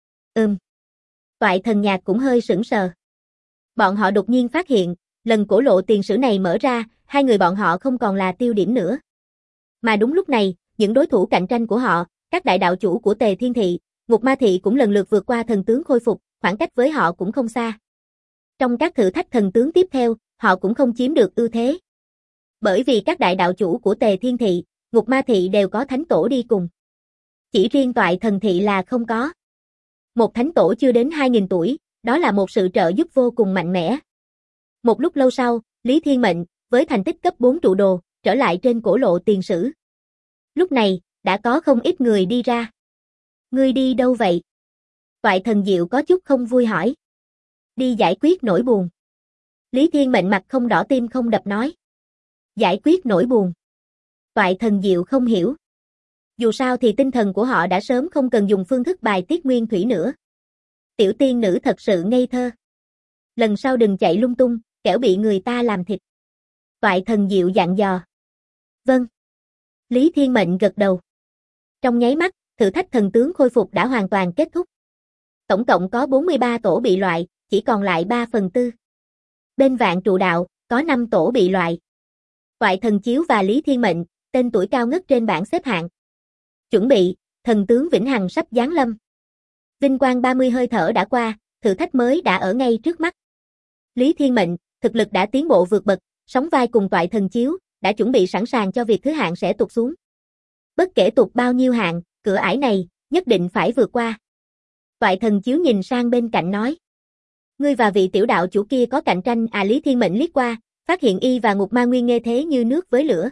Toại Thần Nhạc cũng hơi sững sờ. Bọn họ đột nhiên phát hiện, lần cổ lộ tiền sử này mở ra, hai người bọn họ không còn là tiêu điểm nữa. Mà đúng lúc này, những đối thủ cạnh tranh của họ, các đại đạo chủ của Tề Thiên Thị, Ngục Ma Thị cũng lần lượt vượt qua thần tướng khôi phục, khoảng cách với họ cũng không xa. Trong các thử thách thần tướng tiếp theo, họ cũng không chiếm được ưu thế. Bởi vì các đại đạo chủ của Tề Thiên Thị, Ngục Ma Thị đều có thánh tổ đi cùng. Chỉ riêng Toại Thần Thị là không có. Một thánh tổ chưa đến 2000 tuổi, đó là một sự trợ giúp vô cùng mạnh mẽ. Một lúc lâu sau, Lý Thiên Mệnh, với thành tích cấp 4 trụ đồ, trở lại trên cổ lộ tiền sử. Lúc này, đã có không ít người đi ra. Ngươi đi đâu vậy? Toại Thần Diệu có chút không vui hỏi. Đi giải quyết nỗi buồn. Lý Thiên Mệnh mặt không đỏ tim không đập nói. Giải quyết nỗi buồn. Toại Thần Diệu không hiểu. Dù sao thì tinh thần của họ đã sớm không cần dùng phương thức bài tiết nguyên thủy nữa. Tiểu tiên nữ thật sự ngây thơ. Lần sau đừng chạy lung tung, kẻo bị người ta làm thịt. Toại Thần Diệu dặn dò. Vâng. Lý Thiên Mệnh gật đầu. Trong nháy mắt, thử thách thần tướng khôi phục đã hoàn toàn kết thúc. Tổng cộng có 43 tổ bị loại, chỉ còn lại 3/4. Bên Vạn Trụ Đạo, có 5 tổ bị loại. Toại Thần Chiếu và Lý Thiên Mệnh, tên tuổi cao ngất trên bảng xếp hạng. Chuẩn bị, thần tướng Vĩnh Hằng sắp giáng lâm. Vinh quang 30 hơi thở đã qua, thử thách mới đã ở ngay trước mắt. Lý Thiên Mệnh, thực lực đã tiến bộ vượt bậc, sóng vai cùng Toại Thần Chiếu, đã chuẩn bị sẵn sàng cho việc thứ hạng sẽ tụt xuống. Bất kể tụt bao nhiêu hạng, cửa ải này, nhất định phải vượt qua. Toại Thần Chiếu nhìn sang bên cạnh nói. Ngươi và vị tiểu đạo chủ kia có cạnh tranh à? Lý Thiên Mệnh liếc qua, phát hiện y và Ngục Ma Nguyên nghe thế như nước với lửa.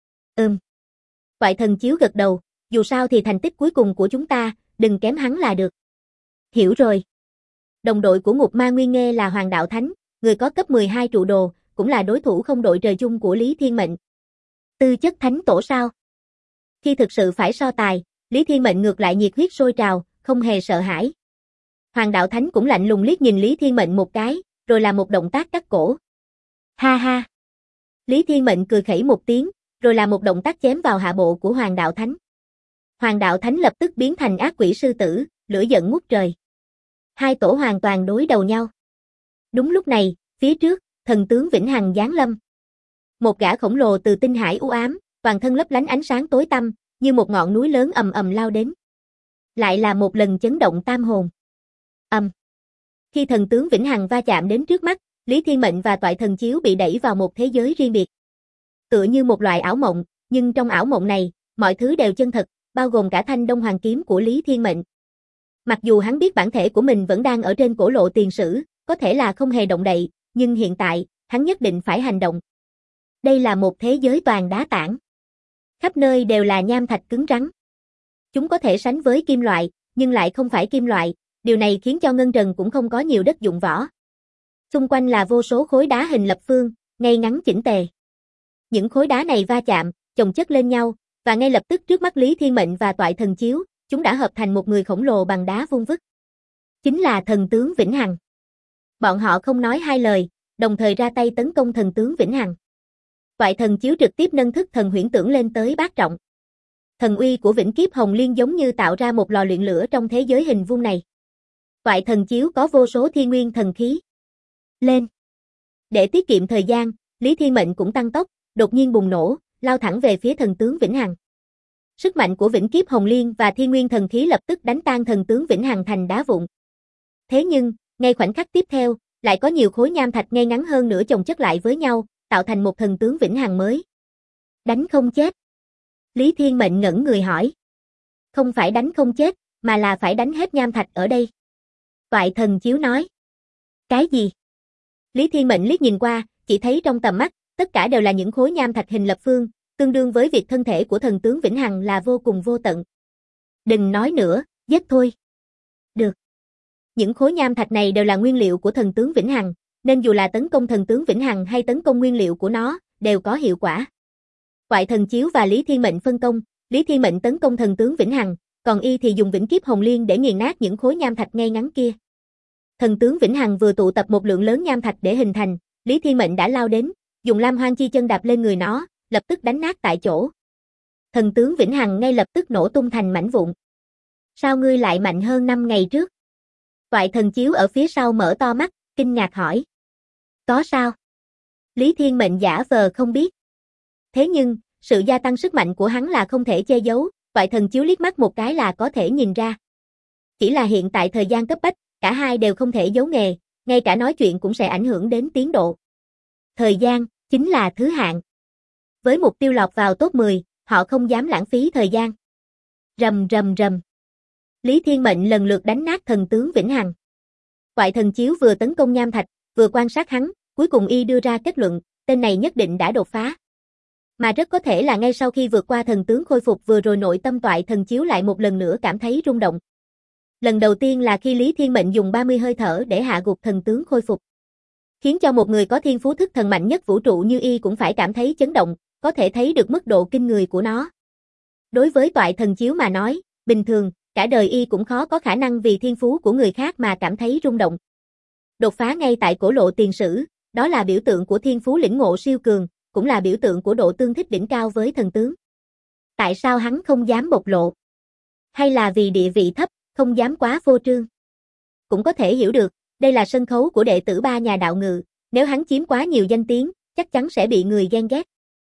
Toại Thần Chiếu gật đầu, dù sao thì thành tích cuối cùng của chúng ta, đừng kém hắn là được. Hiểu rồi. Đồng đội của Ngục Ma Nguyên nghe là Hoàng Đạo Thánh, người có cấp 12 trụ đồ, cũng là đối thủ không đội trời chung của Lý Thiên Mệnh. Tư chất thánh tổ sao? Khi thực sự phải so tài, Lý Thiên Mệnh ngược lại nhiệt huyết sôi trào, không hề sợ hãi. Hoàng Đạo Thánh cũng lạnh lùng liếc nhìn Lý Thiên Mệnh một cái, rồi làm một động tác cắt cổ. Ha ha. Lý Thiên Mệnh cười khẩy một tiếng, rồi làm một động tác chém vào hạ bộ của Hoàng Đạo Thánh. Hoàng Đạo Thánh lập tức biến thành ác quỷ sư tử, lửa giận ngút trời. Hai tổ hoàn toàn đối đầu nhau. Đúng lúc này, phía trước, thần tướng Vĩnh Hằng giáng lâm. Một gã khổng lồ từ tinh hải u ám, toàn thân lấp lánh ánh sáng tối tăm, như một ngọn núi lớn ầm ầm lao đến. Lại là một lần chấn động tam hồn. Khi thần tướng Vĩnh Hằng va chạm đến trước mắt, Lý Thiên Mệnh và Toại Thần Chiếu bị đẩy vào một thế giới riêng biệt. Tựa như một loại ảo mộng, nhưng trong ảo mộng này, mọi thứ đều chân thật, bao gồm cả thanh Đông Hoàng kiếm của Lý Thiên Mệnh. Mặc dù hắn biết bản thể của mình vẫn đang ở trên cổ lộ tiền sử, có thể là không hề động đậy, nhưng hiện tại, hắn nhất định phải hành động. Đây là một thế giới toàn đá tảng. Khắp nơi đều là nham thạch cứng rắn. Chúng có thể sánh với kim loại, nhưng lại không phải kim loại, điều này khiến cho Ngân Trần cũng không có nhiều đất dụng võ. Xung quanh là vô số khối đá hình lập phương, ngay ngắn chỉnh tề. Những khối đá này va chạm, chồng chất lên nhau, và ngay lập tức trước mắt Lý Thiên Mệnh và Toại Thần Chiếu, chúng đã hợp thành một người khổng lồ bằng đá vung vức. Chính là thần tướng Vĩnh Hằng. Bọn họ không nói hai lời, đồng thời ra tay tấn công thần tướng Vĩnh Hằng. Toại Thần Chiếu trực tiếp nâng thức thần huyễn tưởng lên tới bát trọng. Thần uy của Vĩnh Kiếp Hồng Liên giống như tạo ra một lò luyện lửa trong thế giới hình vuông này. Toại Thần Chiếu có vô số thiên nguyên thần khí. Lên! Để tiết kiệm thời gian, Lý Thiên Mệnh cũng tăng tốc, đột nhiên bùng nổ, lao thẳng về phía thần tướng Vĩnh Hằng. Sức mạnh của Vĩnh Kiếp Hồng Liên và thiên nguyên thần khí lập tức đánh tan thần tướng Vĩnh Hằng thành đá vụn. Thế nhưng, ngay khoảnh khắc tiếp theo, lại có nhiều khối nham thạch ngay ngắn hơn nữa chồng chất lại với nhau, tạo thành một thần tướng Vĩnh Hằng mới. Đánh không chết. Lý Thiên Mệnh ngẩn người hỏi. Không phải đánh không chết, mà là phải đánh hết nham thạch ở đây. Toại Thần Chiếu nói. Cái gì? Lý Thiên Mệnh liếc nhìn qua, chỉ thấy trong tầm mắt, tất cả đều là những khối nham thạch hình lập phương, tương đương với việc thân thể của thần tướng Vĩnh Hằng là vô cùng vô tận. Đừng nói nữa, giết thôi. Được. Những khối nham thạch này đều là nguyên liệu của thần tướng Vĩnh Hằng, nên dù là tấn công thần tướng Vĩnh Hằng hay tấn công nguyên liệu của nó, đều có hiệu quả. Toại Thần Chiếu và Lý Thiên Mệnh phân công, Lý Thiên Mệnh tấn công thần tướng Vĩnh Hằng, còn y thì dùng Vĩnh Kiếp Hồng Liên để nghiền nát những khối nham thạch ngay ngắn kia. Thần tướng Vĩnh Hằng vừa tụ tập một lượng lớn nham thạch để hình thành, Lý Thiên Mệnh đã lao đến, dùng Lam Hoang Chi chân đạp lên người nó, lập tức đánh nát tại chỗ. Thần tướng Vĩnh Hằng ngay lập tức nổ tung thành mảnh vụn. Sao ngươi lại mạnh hơn 5 ngày trước? Toại Thần Chiếu ở phía sau mở to mắt, kinh ngạc hỏi. Có sao? Lý Thiên Mệnh giả vờ không biết. Thế nhưng, sự gia tăng sức mạnh của hắn là không thể che giấu, Toại Thần Chiếu liếc mắt một cái là có thể nhìn ra. Chỉ là hiện tại thời gian cấp bách, cả hai đều không thể giấu nghề, ngay cả nói chuyện cũng sẽ ảnh hưởng đến tiến độ. Thời gian, chính là thứ hạng. Với mục tiêu lọt vào top 10, họ không dám lãng phí thời gian. Rầm rầm rầm. Lý Thiên Mệnh lần lượt đánh nát thần tướng Vĩnh Hằng. Toại Thần Chiếu vừa tấn công nham thạch, vừa quan sát hắn, cuối cùng y đưa ra kết luận, tên này nhất định đã đột phá. Mà rất có thể là ngay sau khi vượt qua thần tướng khôi phục vừa rồi nội tâm Toại Thần Chiếu lại một lần nữa cảm thấy rung động. Lần đầu tiên là khi Lý Thiên Mệnh dùng 30 hơi thở để hạ gục thần tướng khôi phục. Khiến cho một người có thiên phú thức thần mạnh nhất vũ trụ như y cũng phải cảm thấy chấn động, có thể thấy được mức độ kinh người của nó. Đối với Toại Thần Chiếu mà nói, bình thường, cả đời y cũng khó có khả năng vì thiên phú của người khác mà cảm thấy rung động. Đột phá ngay tại cổ lộ tiền sử, đó là biểu tượng của thiên phú lĩnh ngộ siêu cường, cũng là biểu tượng của độ tương thích đỉnh cao với thần tướng. Tại sao hắn không dám bộc lộ? Hay là vì địa vị thấp, không dám quá phô trương? Cũng có thể hiểu được, đây là sân khấu của đệ tử ba nhà đạo ngự, nếu hắn chiếm quá nhiều danh tiếng, chắc chắn sẽ bị người ghen ghét.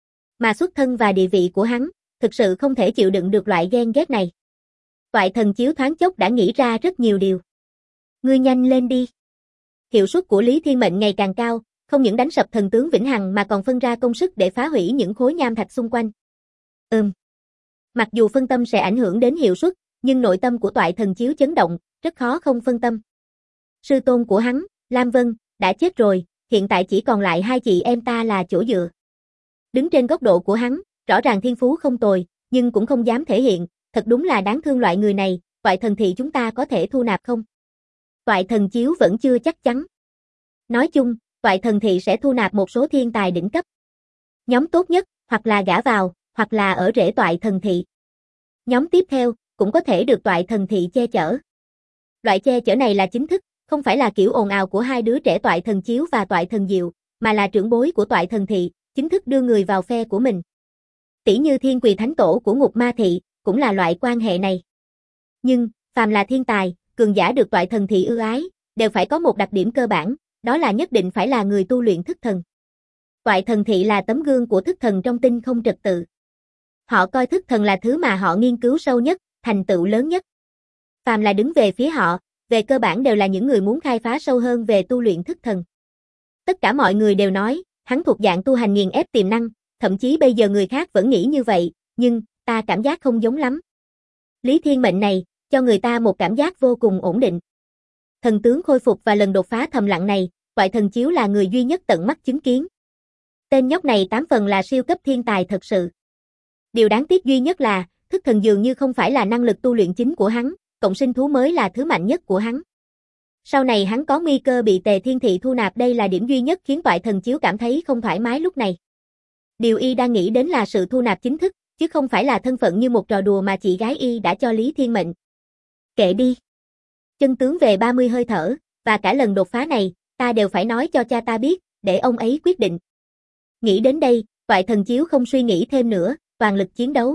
Mà xuất thân và địa vị của hắn, thực sự không thể chịu đựng được loại ghen ghét này. Toại Thần Chiếu thoáng chốc đã nghĩ ra rất nhiều điều. Ngươi nhanh lên đi. Hiệu suất của Lý Thiên Mệnh ngày càng cao, không những đánh sập thần tướng Vĩnh Hằng mà còn phân ra công sức để phá hủy những khối nham thạch xung quanh. Mặc dù phân tâm sẽ ảnh hưởng đến hiệu suất, nhưng nội tâm của Toại Thần Chiếu chấn động, rất khó không phân tâm. Sư tôn của hắn, Lam Vân, đã chết rồi, hiện tại chỉ còn lại hai chị em ta là chỗ dựa. Đứng trên góc độ của hắn, rõ ràng thiên phú không tồi, nhưng cũng không dám thể hiện, thật đúng là đáng thương loại người này, Toại Thần thị chúng ta có thể thu nạp không? Toại Thần Chiếu vẫn chưa chắc chắn. Nói chung, Toại Thần thị sẽ thu nạp một số thiên tài đỉnh cấp. Nhóm tốt nhất, hoặc là gả vào, hoặc là ở rễ Toại Thần thị. Nhóm tiếp theo, cũng có thể được Toại Thần thị che chở. Loại che chở này là chính thức, không phải là kiểu ồn ào của hai đứa trẻ Toại Thần Chiếu và Toại Thần Diệu, mà là trưởng bối của Toại Thần thị, chính thức đưa người vào phe của mình. Tỷ như Thiên Quỳ Thánh Tổ của Ngục Ma thị, cũng là loại quan hệ này. Nhưng, phàm là thiên tài, cường giả được Toại Thần thị ưu ái, đều phải có một đặc điểm cơ bản, đó là nhất định phải là người tu luyện thức thần. Toại Thần thị là tấm gương của thức thần trong tinh không trật tự. Họ coi thức thần là thứ mà họ nghiên cứu sâu nhất, thành tựu lớn nhất. Phàm là đứng về phía họ, về cơ bản đều là những người muốn khai phá sâu hơn về tu luyện thức thần. Tất cả mọi người đều nói, hắn thuộc dạng tu hành nghiền ép tiềm năng, thậm chí bây giờ người khác vẫn nghĩ như vậy, nhưng, ta cảm giác không giống lắm. Lý Thiên Mệnh này, cho người ta một cảm giác vô cùng ổn định. Thần tướng khôi phục và lần đột phá thầm lặng này, Toại Thần Chiếu là người duy nhất tận mắt chứng kiến. Tên nhóc này 8 phần là siêu cấp thiên tài thật sự. Điều đáng tiếc duy nhất là, thức thần dường như không phải là năng lực tu luyện chính của hắn, cộng sinh thú mới là thứ mạnh nhất của hắn. Sau này hắn có nguy cơ bị Tề Thiên Thị thu nạp, đây là điểm duy nhất khiến Toại Thần Chiếu cảm thấy không thoải mái lúc này. Điều y đang nghĩ đến là sự thu nạp chính thức, chứ không phải là thân phận như một trò đùa mà chị gái y đã cho Lý Thiên Mệnh. Kệ đi. Chân tướng về 30 hơi thở, và cả lần đột phá này, ta đều phải nói cho cha ta biết, để ông ấy quyết định. Nghĩ đến đây, Toại Thần Chiếu không suy nghĩ thêm nữa, toàn lực chiến đấu.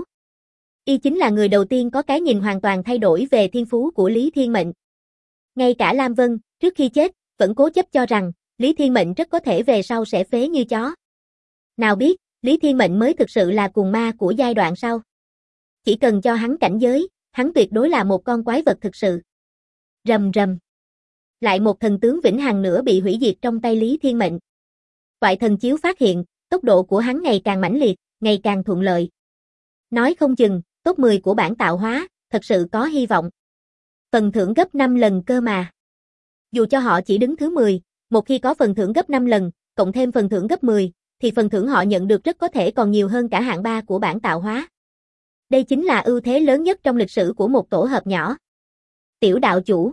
Y chính là người đầu tiên có cái nhìn hoàn toàn thay đổi về thiên phú của Lý Thiên Mệnh. Ngay cả Lam Vân, trước khi chết, vẫn cố chấp cho rằng, Lý Thiên Mệnh rất có thể về sau sẽ phế như chó. Nào biết, Lý Thiên Mệnh mới thực sự là cuồng ma của giai đoạn sau. Chỉ cần cho hắn cảnh giới, hắn tuyệt đối là một con quái vật thực sự. Rầm rầm. Lại một thần tướng vĩnh hằng nữa bị hủy diệt trong tay Lý Thiên Mệnh. Toại Thần Chiếu phát hiện, tốc độ của hắn ngày càng mãnh liệt, ngày càng thuận lợi. Nói không chừng, top 10 của bảng tạo hóa, thật sự có hy vọng. Phần thưởng gấp 5 lần cơ mà. Dù cho họ chỉ đứng thứ 10, một khi có phần thưởng gấp 5 lần, cộng thêm phần thưởng gấp 10, thì phần thưởng họ nhận được rất có thể còn nhiều hơn cả hạng 3 của bảng tạo hóa. Đây chính là ưu thế lớn nhất trong lịch sử của một tổ hợp nhỏ. Tiểu đạo chủ.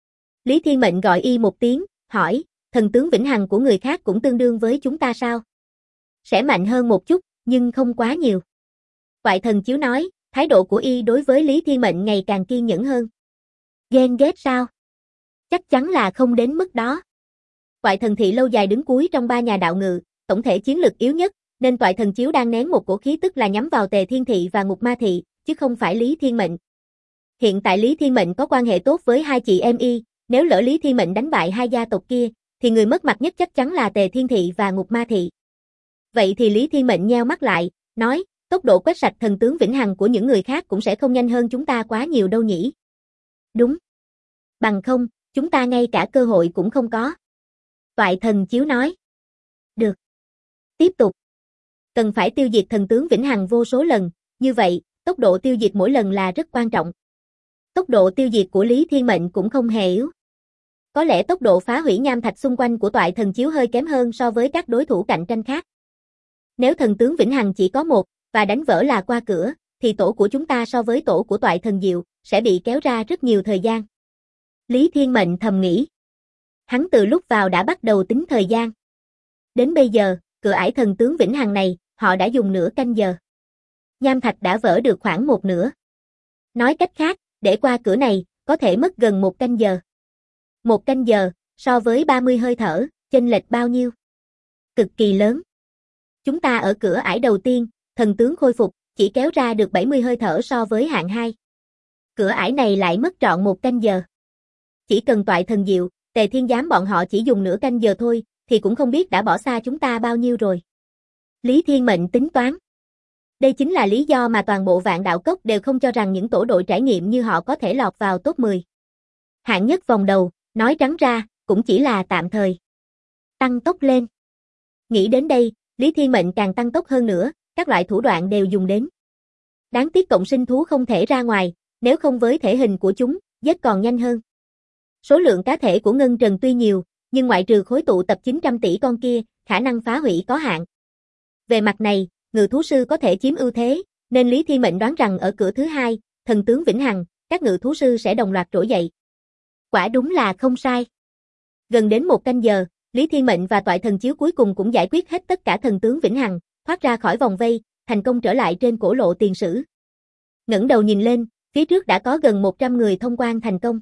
Lý Thiên Mệnh gọi y một tiếng, hỏi, thần tướng vĩnh hằng của người khác cũng tương đương với chúng ta sao? Sẽ mạnh hơn một chút, nhưng không quá nhiều. Toại Thần Chiếu nói, thái độ của y đối với Lý Thiên Mệnh ngày càng kiên nhẫn hơn. Ghen ghét sao? Chắc chắn là không đến mức đó. Toại Thần Thị lâu dài đứng cuối trong 3 nhà đạo ngự, tổng thể chiến lực yếu nhất, nên Toại Thần Chiếu đang nén một cổ khí tức là nhắm vào Tề Thiên Thị và Ngục Ma Thị, chứ không phải Lý Thiên Mệnh. Hiện tại Lý Thiên Mệnh có quan hệ tốt với hai chị em y, nếu lỡ Lý Thiên Mệnh đánh bại hai gia tộc kia, thì người mất mặt nhất chắc chắn là Tề Thiên Thị và Ngục Ma Thị. Vậy thì Lý Thiên Mệnh nheo mắt lại, nói, tốc độ quét sạch thần tướng vĩnh hằng của những người khác cũng sẽ không nhanh hơn chúng ta quá nhiều đâu nhỉ. Đúng. Bằng không, chúng ta ngay cả cơ hội cũng không có. Toại Thần Chiếu nói. Được. Tiếp tục. Cần phải tiêu diệt thần tướng vĩnh hằng vô số lần, như vậy, tốc độ tiêu diệt mỗi lần là rất quan trọng. Tốc độ tiêu diệt của Lý Thiên Mệnh cũng không hề yếu. Có lẽ tốc độ phá hủy nham thạch xung quanh của Toại Thần Chiếu hơi kém hơn so với các đối thủ cạnh tranh khác. Nếu thần tướng vĩnh hằng chỉ có một, và đánh vỡ là qua cửa, thì tổ của chúng ta so với tổ của Toại Thần Diệu, sẽ bị kéo ra rất nhiều thời gian. Lý Thiên Mệnh thầm nghĩ. Hắn từ lúc vào đã bắt đầu tính thời gian. Đến bây giờ, cửa ải thần tướng vĩnh hằng này, họ đã dùng nửa canh giờ. Nham thạch đã vỡ được khoảng một nửa. Nói cách khác, để qua cửa này, có thể mất gần 1 canh giờ. 1 canh giờ, so với 30 hơi thở, chênh lệch bao nhiêu? Cực kỳ lớn. Chúng ta ở cửa ải đầu tiên, thần tướng khôi phục, chỉ kéo ra được 70 hơi thở so với hạng 2. Cửa ải này lại mất trọn 1 canh giờ. Chỉ cần Toại Thần Diệu, Tề Thiên Giám bọn họ chỉ dùng nửa canh giờ thôi, thì cũng không biết đã bỏ xa chúng ta bao nhiêu rồi. Lý Thiên Mệnh tính toán. Đây chính là lý do mà toàn bộ Vạn Đạo Cốc đều không cho rằng những tổ đội trải nghiệm như họ có thể lọt vào top 10. Hạng nhất vòng đầu, nói trắng ra, cũng chỉ là tạm thời. Tăng tốc lên. Nghĩ đến đây, Lý Thiên Mệnh càng tăng tốc hơn nữa, các loại thủ đoạn đều dùng đến. Đáng tiếc cộng sinh thú không thể ra ngoài, nếu không với thể hình của chúng, giết còn nhanh hơn. Số lượng cá thể của Ngân Trần tuy nhiều, nhưng ngoại trừ khối tụ tập 900 tỷ con kia, khả năng phá hủy có hạn. Về mặt này, ngự thú sư có thể chiếm ưu thế, nên Lý Thiên Mệnh đoán rằng ở cửa thứ 2, thần tướng vĩnh hằng, các ngự thú sư sẽ đồng loạt trỗi dậy. Quả đúng là không sai. Gần đến 1 canh giờ, Lý Thiên Mệnh và Toại Thần Chiếu cuối cùng cũng giải quyết hết tất cả thần tướng vĩnh hằng, thoát ra khỏi vòng vây, thành công trở lại trên cổ lộ tiền sử. Ngẩng đầu nhìn lên, phía trước đã có gần 100 người thông quan thành công.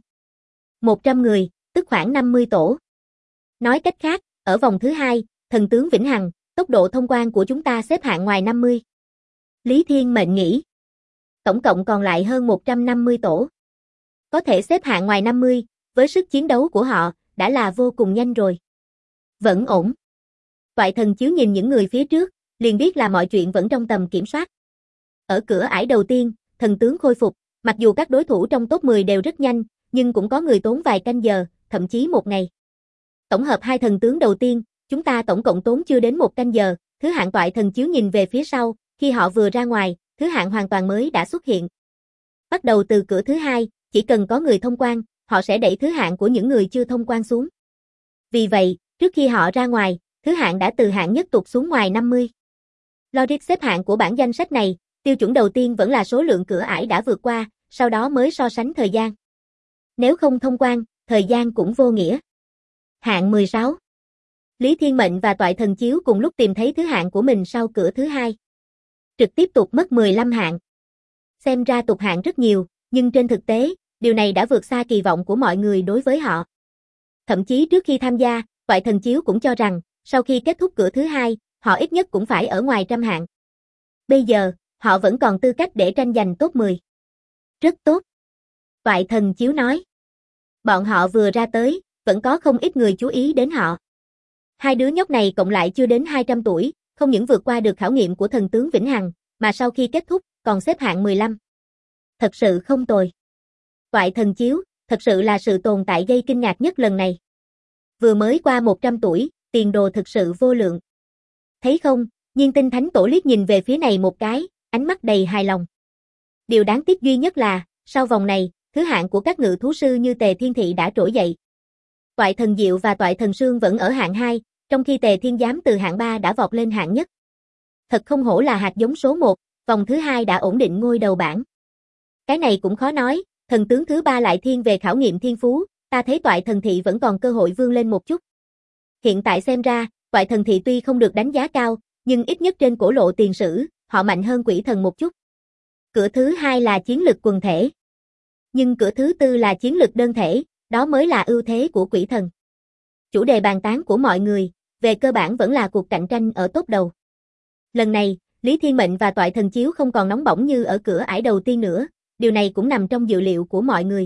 100 người, tức khoảng 50 tổ. Nói cách khác, ở vòng thứ 2, thần tướng vĩnh hằng, tốc độ thông quan của chúng ta xếp hạng ngoài 50. Lý Thiên Mệnh nghĩ. Tổng cộng còn lại hơn 150 tổ. Có thể xếp hạng ngoài 50, với sức chiến đấu của họ, đã là vô cùng nhanh rồi. Vẫn ổn. Toại Thần Chiếu nhìn những người phía trước, liền biết là mọi chuyện vẫn trong tầm kiểm soát. Ở cửa ải đầu tiên, thần tướng khôi phục, mặc dù các đối thủ trong top 10 đều rất nhanh, nhưng cũng có người tốn vài canh giờ, thậm chí 1 ngày. Tổng hợp hai thần tướng đầu tiên, chúng ta tổng cộng tốn chưa đến 1 canh giờ, thứ hạng Toại Thần Chiếu nhìn về phía sau, khi họ vừa ra ngoài, thứ hạng hoàn toàn mới đã xuất hiện. Bắt đầu từ cửa thứ hai, chỉ cần có người thông quan, họ sẽ đẩy thứ hạng của những người chưa thông quan xuống. Vì vậy, trước khi họ ra ngoài, thứ hạng đã từ hạng nhất tụt xuống ngoài 50. Logic xếp hạng của bảng danh sách này, tiêu chuẩn đầu tiên vẫn là số lượng cửa ải đã vượt qua, sau đó mới so sánh thời gian. Nếu không thông quan, thời gian cũng vô nghĩa. Hạng 16. Lý Thiên Mệnh và Toại Thần Chiếu cùng lúc tìm thấy thứ hạng của mình sau cửa thứ hai. Trực tiếp tụt mất 15 hạng. Xem ra tụt hạng rất nhiều, nhưng trên thực tế, điều này đã vượt xa kỳ vọng của mọi người đối với họ. Thậm chí trước khi tham gia, Toại Thần Chiếu cũng cho rằng, sau khi kết thúc cửa thứ hai, họ ít nhất cũng phải ở ngoài trăm hạng. Bây giờ, họ vẫn còn tư cách để tranh giành top 10. Rất tốt. Toại Thần Chiếu nói. Bọn họ vừa ra tới, vẫn có không ít người chú ý đến họ. Hai đứa nhóc này cộng lại chưa đến 200 tuổi, không những vượt qua được khảo nghiệm của thần tướng Vĩnh Hằng, mà sau khi kết thúc, còn xếp hạng 15. Thật sự không tồi. Toại Thần Chiếu, thật sự là sự tồn tại gây kinh ngạc nhất lần này. Vừa mới qua 100 tuổi, tiền đồ thực sự vô lượng. Thấy không, Nhiên Tinh Thánh Tổ liếc nhìn về phía này một cái, ánh mắt đầy hài lòng. Điều đáng tiếc duy nhất là, sau vòng này, thứ hạng của các ngự thú sư như Tề Thiên Thị đã trỗi dậy. Toại Thần Diệu và Toại Thần Sương vẫn ở hạng 2, trong khi Tề Thiên Giám từ hạng 3 đã vọt lên hạng nhất. Thật không hổ là hạt giống số 1, vòng thứ 2 đã ổn định ngôi đầu bảng. Cái này cũng khó nói, thần tướng thứ 3 lại thiên về khảo nghiệm thiên phú, ta thấy Toại Thần Thị vẫn còn cơ hội vươn lên một chút. Hiện tại xem ra, Toại Thần Thị tuy không được đánh giá cao, nhưng ít nhất trên cổ lộ tiền sử, họ mạnh hơn Quỷ Thần một chút. Cửa thứ 2 là chiến lực quần thể. Nhưng cửa thứ 4 là chiến lực đơn thể, đó mới là ưu thế của Quỷ Thần. Chủ đề bàn tán của mọi người, về cơ bản vẫn là cuộc cạnh tranh ở top đầu. Lần này, Lý Thiên Mệnh và Toại Thần Chiếu không còn nóng bỏng như ở cửa ải đầu tiên nữa, điều này cũng nằm trong dự liệu của mọi người.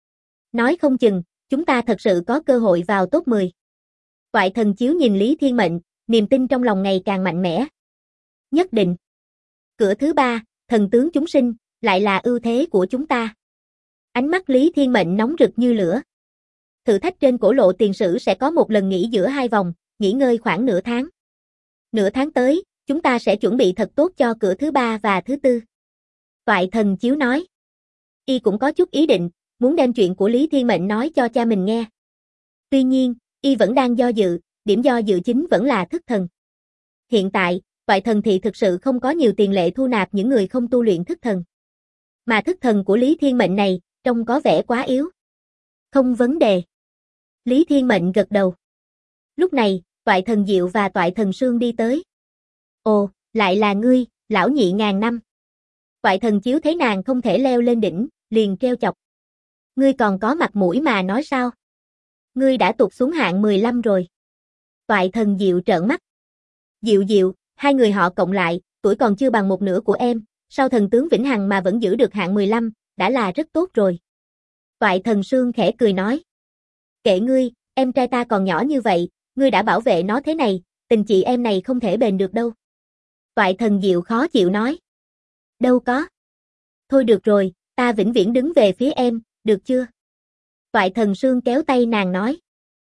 Nói không chừng, chúng ta thật sự có cơ hội vào top 10. Toại Thần Chiếu nhìn Lý Thiên Mệnh, niềm tin trong lòng ngày càng mạnh mẽ. Nhất định. Cửa thứ 3, thần tướng chúng sinh, lại là ưu thế của chúng ta. Ánh mắt Lý Thiên Mệnh nóng rực như lửa. Thử thách trên cổ lộ tiền sử sẽ có một lần nghỉ giữa hai vòng, nghỉ ngơi khoảng nửa tháng. Nửa tháng tới, chúng ta sẽ chuẩn bị thật tốt cho cửa thứ 3 và thứ 4. Toại Thần Chiếu nói. Y cũng có chút ý định, muốn đem chuyện của Lý Thiên Mệnh nói cho cha mình nghe. Tuy nhiên, Y vẫn đang do dự, điểm do dự chính vẫn là thức thần. Hiện tại, Toại Thần Thị thực sự không có nhiều tiền lệ thu nạp những người không tu luyện thức thần. Mà thức thần của Lý Thiên Mệnh này, trông có vẻ quá yếu. Không vấn đề. Lý Thiên Mệnh gật đầu. Lúc này, Toại Thần Diệu và Toại Thần Sương đi tới. Ồ, lại là ngươi, lão nhị ngàn năm. Toại Thần Chiếu thấy nàng không thể leo lên đỉnh, liền treo chọc. Ngươi còn có mặt mũi mà nói sao? Ngươi đã tụt xuống hạng 15 rồi. Toại Thần Diệu trợn mắt. Diệu Diệu, hai người họ cộng lại, tuổi còn chưa bằng một nửa của em, sau thần tướng Vĩnh Hằng mà vẫn giữ được hạng 15, đã là rất tốt rồi. Toại Thần Sương khẽ cười nói. Kệ ngươi, em trai ta còn nhỏ như vậy, ngươi đã bảo vệ nó thế này, tình chị em này không thể bền được đâu. Toại Thần Diệu khó chịu nói. Đâu có. Thôi được rồi, ta vĩnh viễn đứng về phía em, được chưa? Toại Thần Sương kéo tay nàng nói.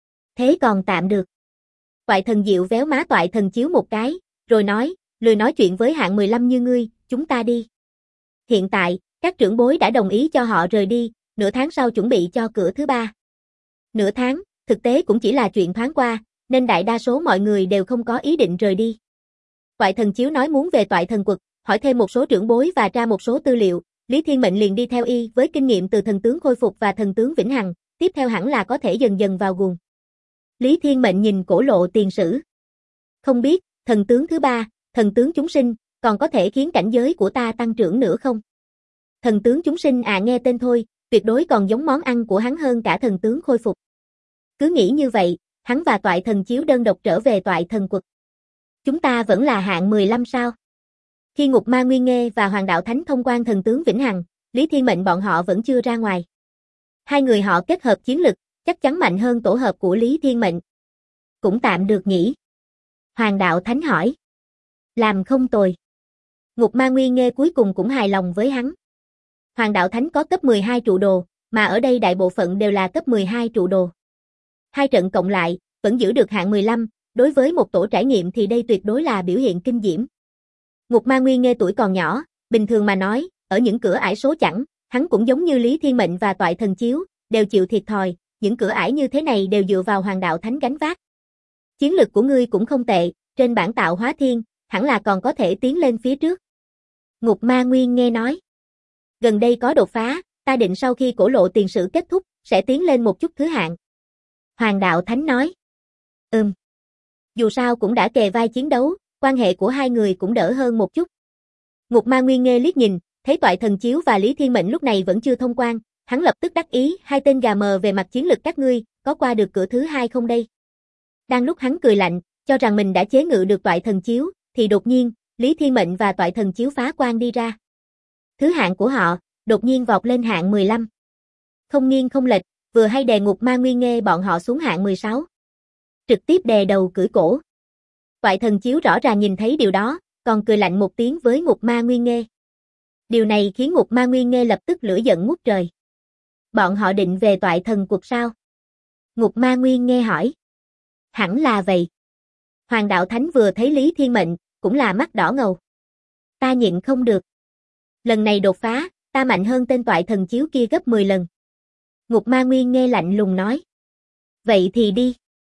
Thế còn tạm được. Toại Thần Diệu véo má Toại Thần Chiếu một cái, rồi nói, lười nói chuyện với hạng 15 như ngươi, chúng ta đi. Hiện tại, các trưởng bối đã đồng ý cho họ rời đi, nửa tháng sau chuẩn bị cho cửa thứ 3. Nửa tháng, thực tế cũng chỉ là chuyện thoáng qua, nên đại đa số mọi người đều không có ý định rời đi. Toại Thần Chiếu nói muốn về Toại Thần Quật, hỏi thêm một số trưởng bối và tra một số tư liệu, Lý Thiên Mệnh liền đi theo y với kinh nghiệm từ thần tướng khôi phục và thần tướng Vĩnh Hằng, tiếp theo hẳn là có thể dần dần vào guồng. Lý Thiên Mệnh nhìn cổ lộ tiền sử. Không biết, thần tướng thứ 3, thần tướng chúng sinh, còn có thể khiến cảnh giới của ta tăng trưởng nữa không? Thần tướng chúng sinh à, nghe tên thôi, tuyệt đối còn giống món ăn của hắn hơn cả thần tướng khôi phục. Cứ nghĩ như vậy, hắn và Toại Thần Chiếu đơn độc trở về Toại Thần Quật. Chúng ta vẫn là hạng 15 sao? Khi Ngục Ma Nguyên Nghê và Hoàng Đạo Thánh thông quan thần tướng Vĩnh Hằng, Lý Thiên Mệnh bọn họ vẫn chưa ra ngoài. Hai người họ kết hợp chiến lực, chắc chắn mạnh hơn tổ hợp của Lý Thiên Mệnh. Cũng tạm được nhỉ? Hoàng Đạo Thánh hỏi. Làm không tồi. Ngục Ma Nguyên Nghê cuối cùng cũng hài lòng với hắn. Hoàng Đạo Thánh có cấp 12 trụ đồ, mà ở đây đại bộ phận đều là cấp 12 trụ đồ. Hai trận cộng lại, vẫn giữ được hạng 15, đối với một tổ trải nghiệm thì đây tuyệt đối là biểu hiện kinh diễm. Ngục Ma Nguyên Nghê tuổi còn nhỏ, bình thường mà nói, ở những cửa ải số chẵn, hắn cũng giống như Lý Thiên Mệnh và Toại Thần Chiếu, đều chịu thiệt thòi, những cửa ải như thế này đều dựa vào Hoàng Đạo Thánh gánh vác. Chiến lực của ngươi cũng không tệ, trên bản tạo hóa thiên, hẳn là còn có thể tiến lên phía trước. Ngục Ma Nguyên nghe nói. Gần đây có đột phá, ta định sau khi cổ lộ tiền sử kết thúc, sẽ tiến lên một chút thứ hạng. Hoàng Đạo Thánh nói. Dù sao cũng đã kề vai chiến đấu, quan hệ của hai người cũng đỡ hơn một chút. Ngục Ma Nguyên nghe liếc nhìn, thấy Toại Thần Chiếu và Lý Thiên Mệnh lúc này vẫn chưa thông quan, hắn lập tức đắc ý, hai tên gà mờ về mặt chiến lực các ngươi, có qua được cửa thứ hai không đây? Đang lúc hắn cười lạnh, cho rằng mình đã chế ngự được Toại Thần Chiếu, thì đột nhiên, Lý Thiên Mệnh và Toại Thần Chiếu phá quan đi ra. Thứ hạng của họ, đột nhiên vọt lên hạng 15. Không nghiêng không lệch, vừa hay đè Ngục Ma Nguyên nghe bọn họ xuống hạng 16. Trực tiếp đè đầu cưỡi cổ. Toại Thần Chiếu rõ ràng nhìn thấy điều đó, còn cười lạnh một tiếng với Ngục Ma Nguyên nghe. Điều này khiến Ngục Ma Nguyên nghe lập tức lửa giận ngút trời. Bọn họ định về Toại Thần Cuộc sao? Ngục Ma Nguyên nghe hỏi. Hẳn là vậy. Hoàng Đạo Thánh vừa thấy Lý Thiên Mệnh, cũng là mắt đỏ ngầu. Ta nhịn không được. Lần này đột phá, ta mạnh hơn tên Toại Thần Chiếu kia gấp 10 lần. Ngục Ma Nguyên nghe lạnh lùng nói. Vậy thì đi.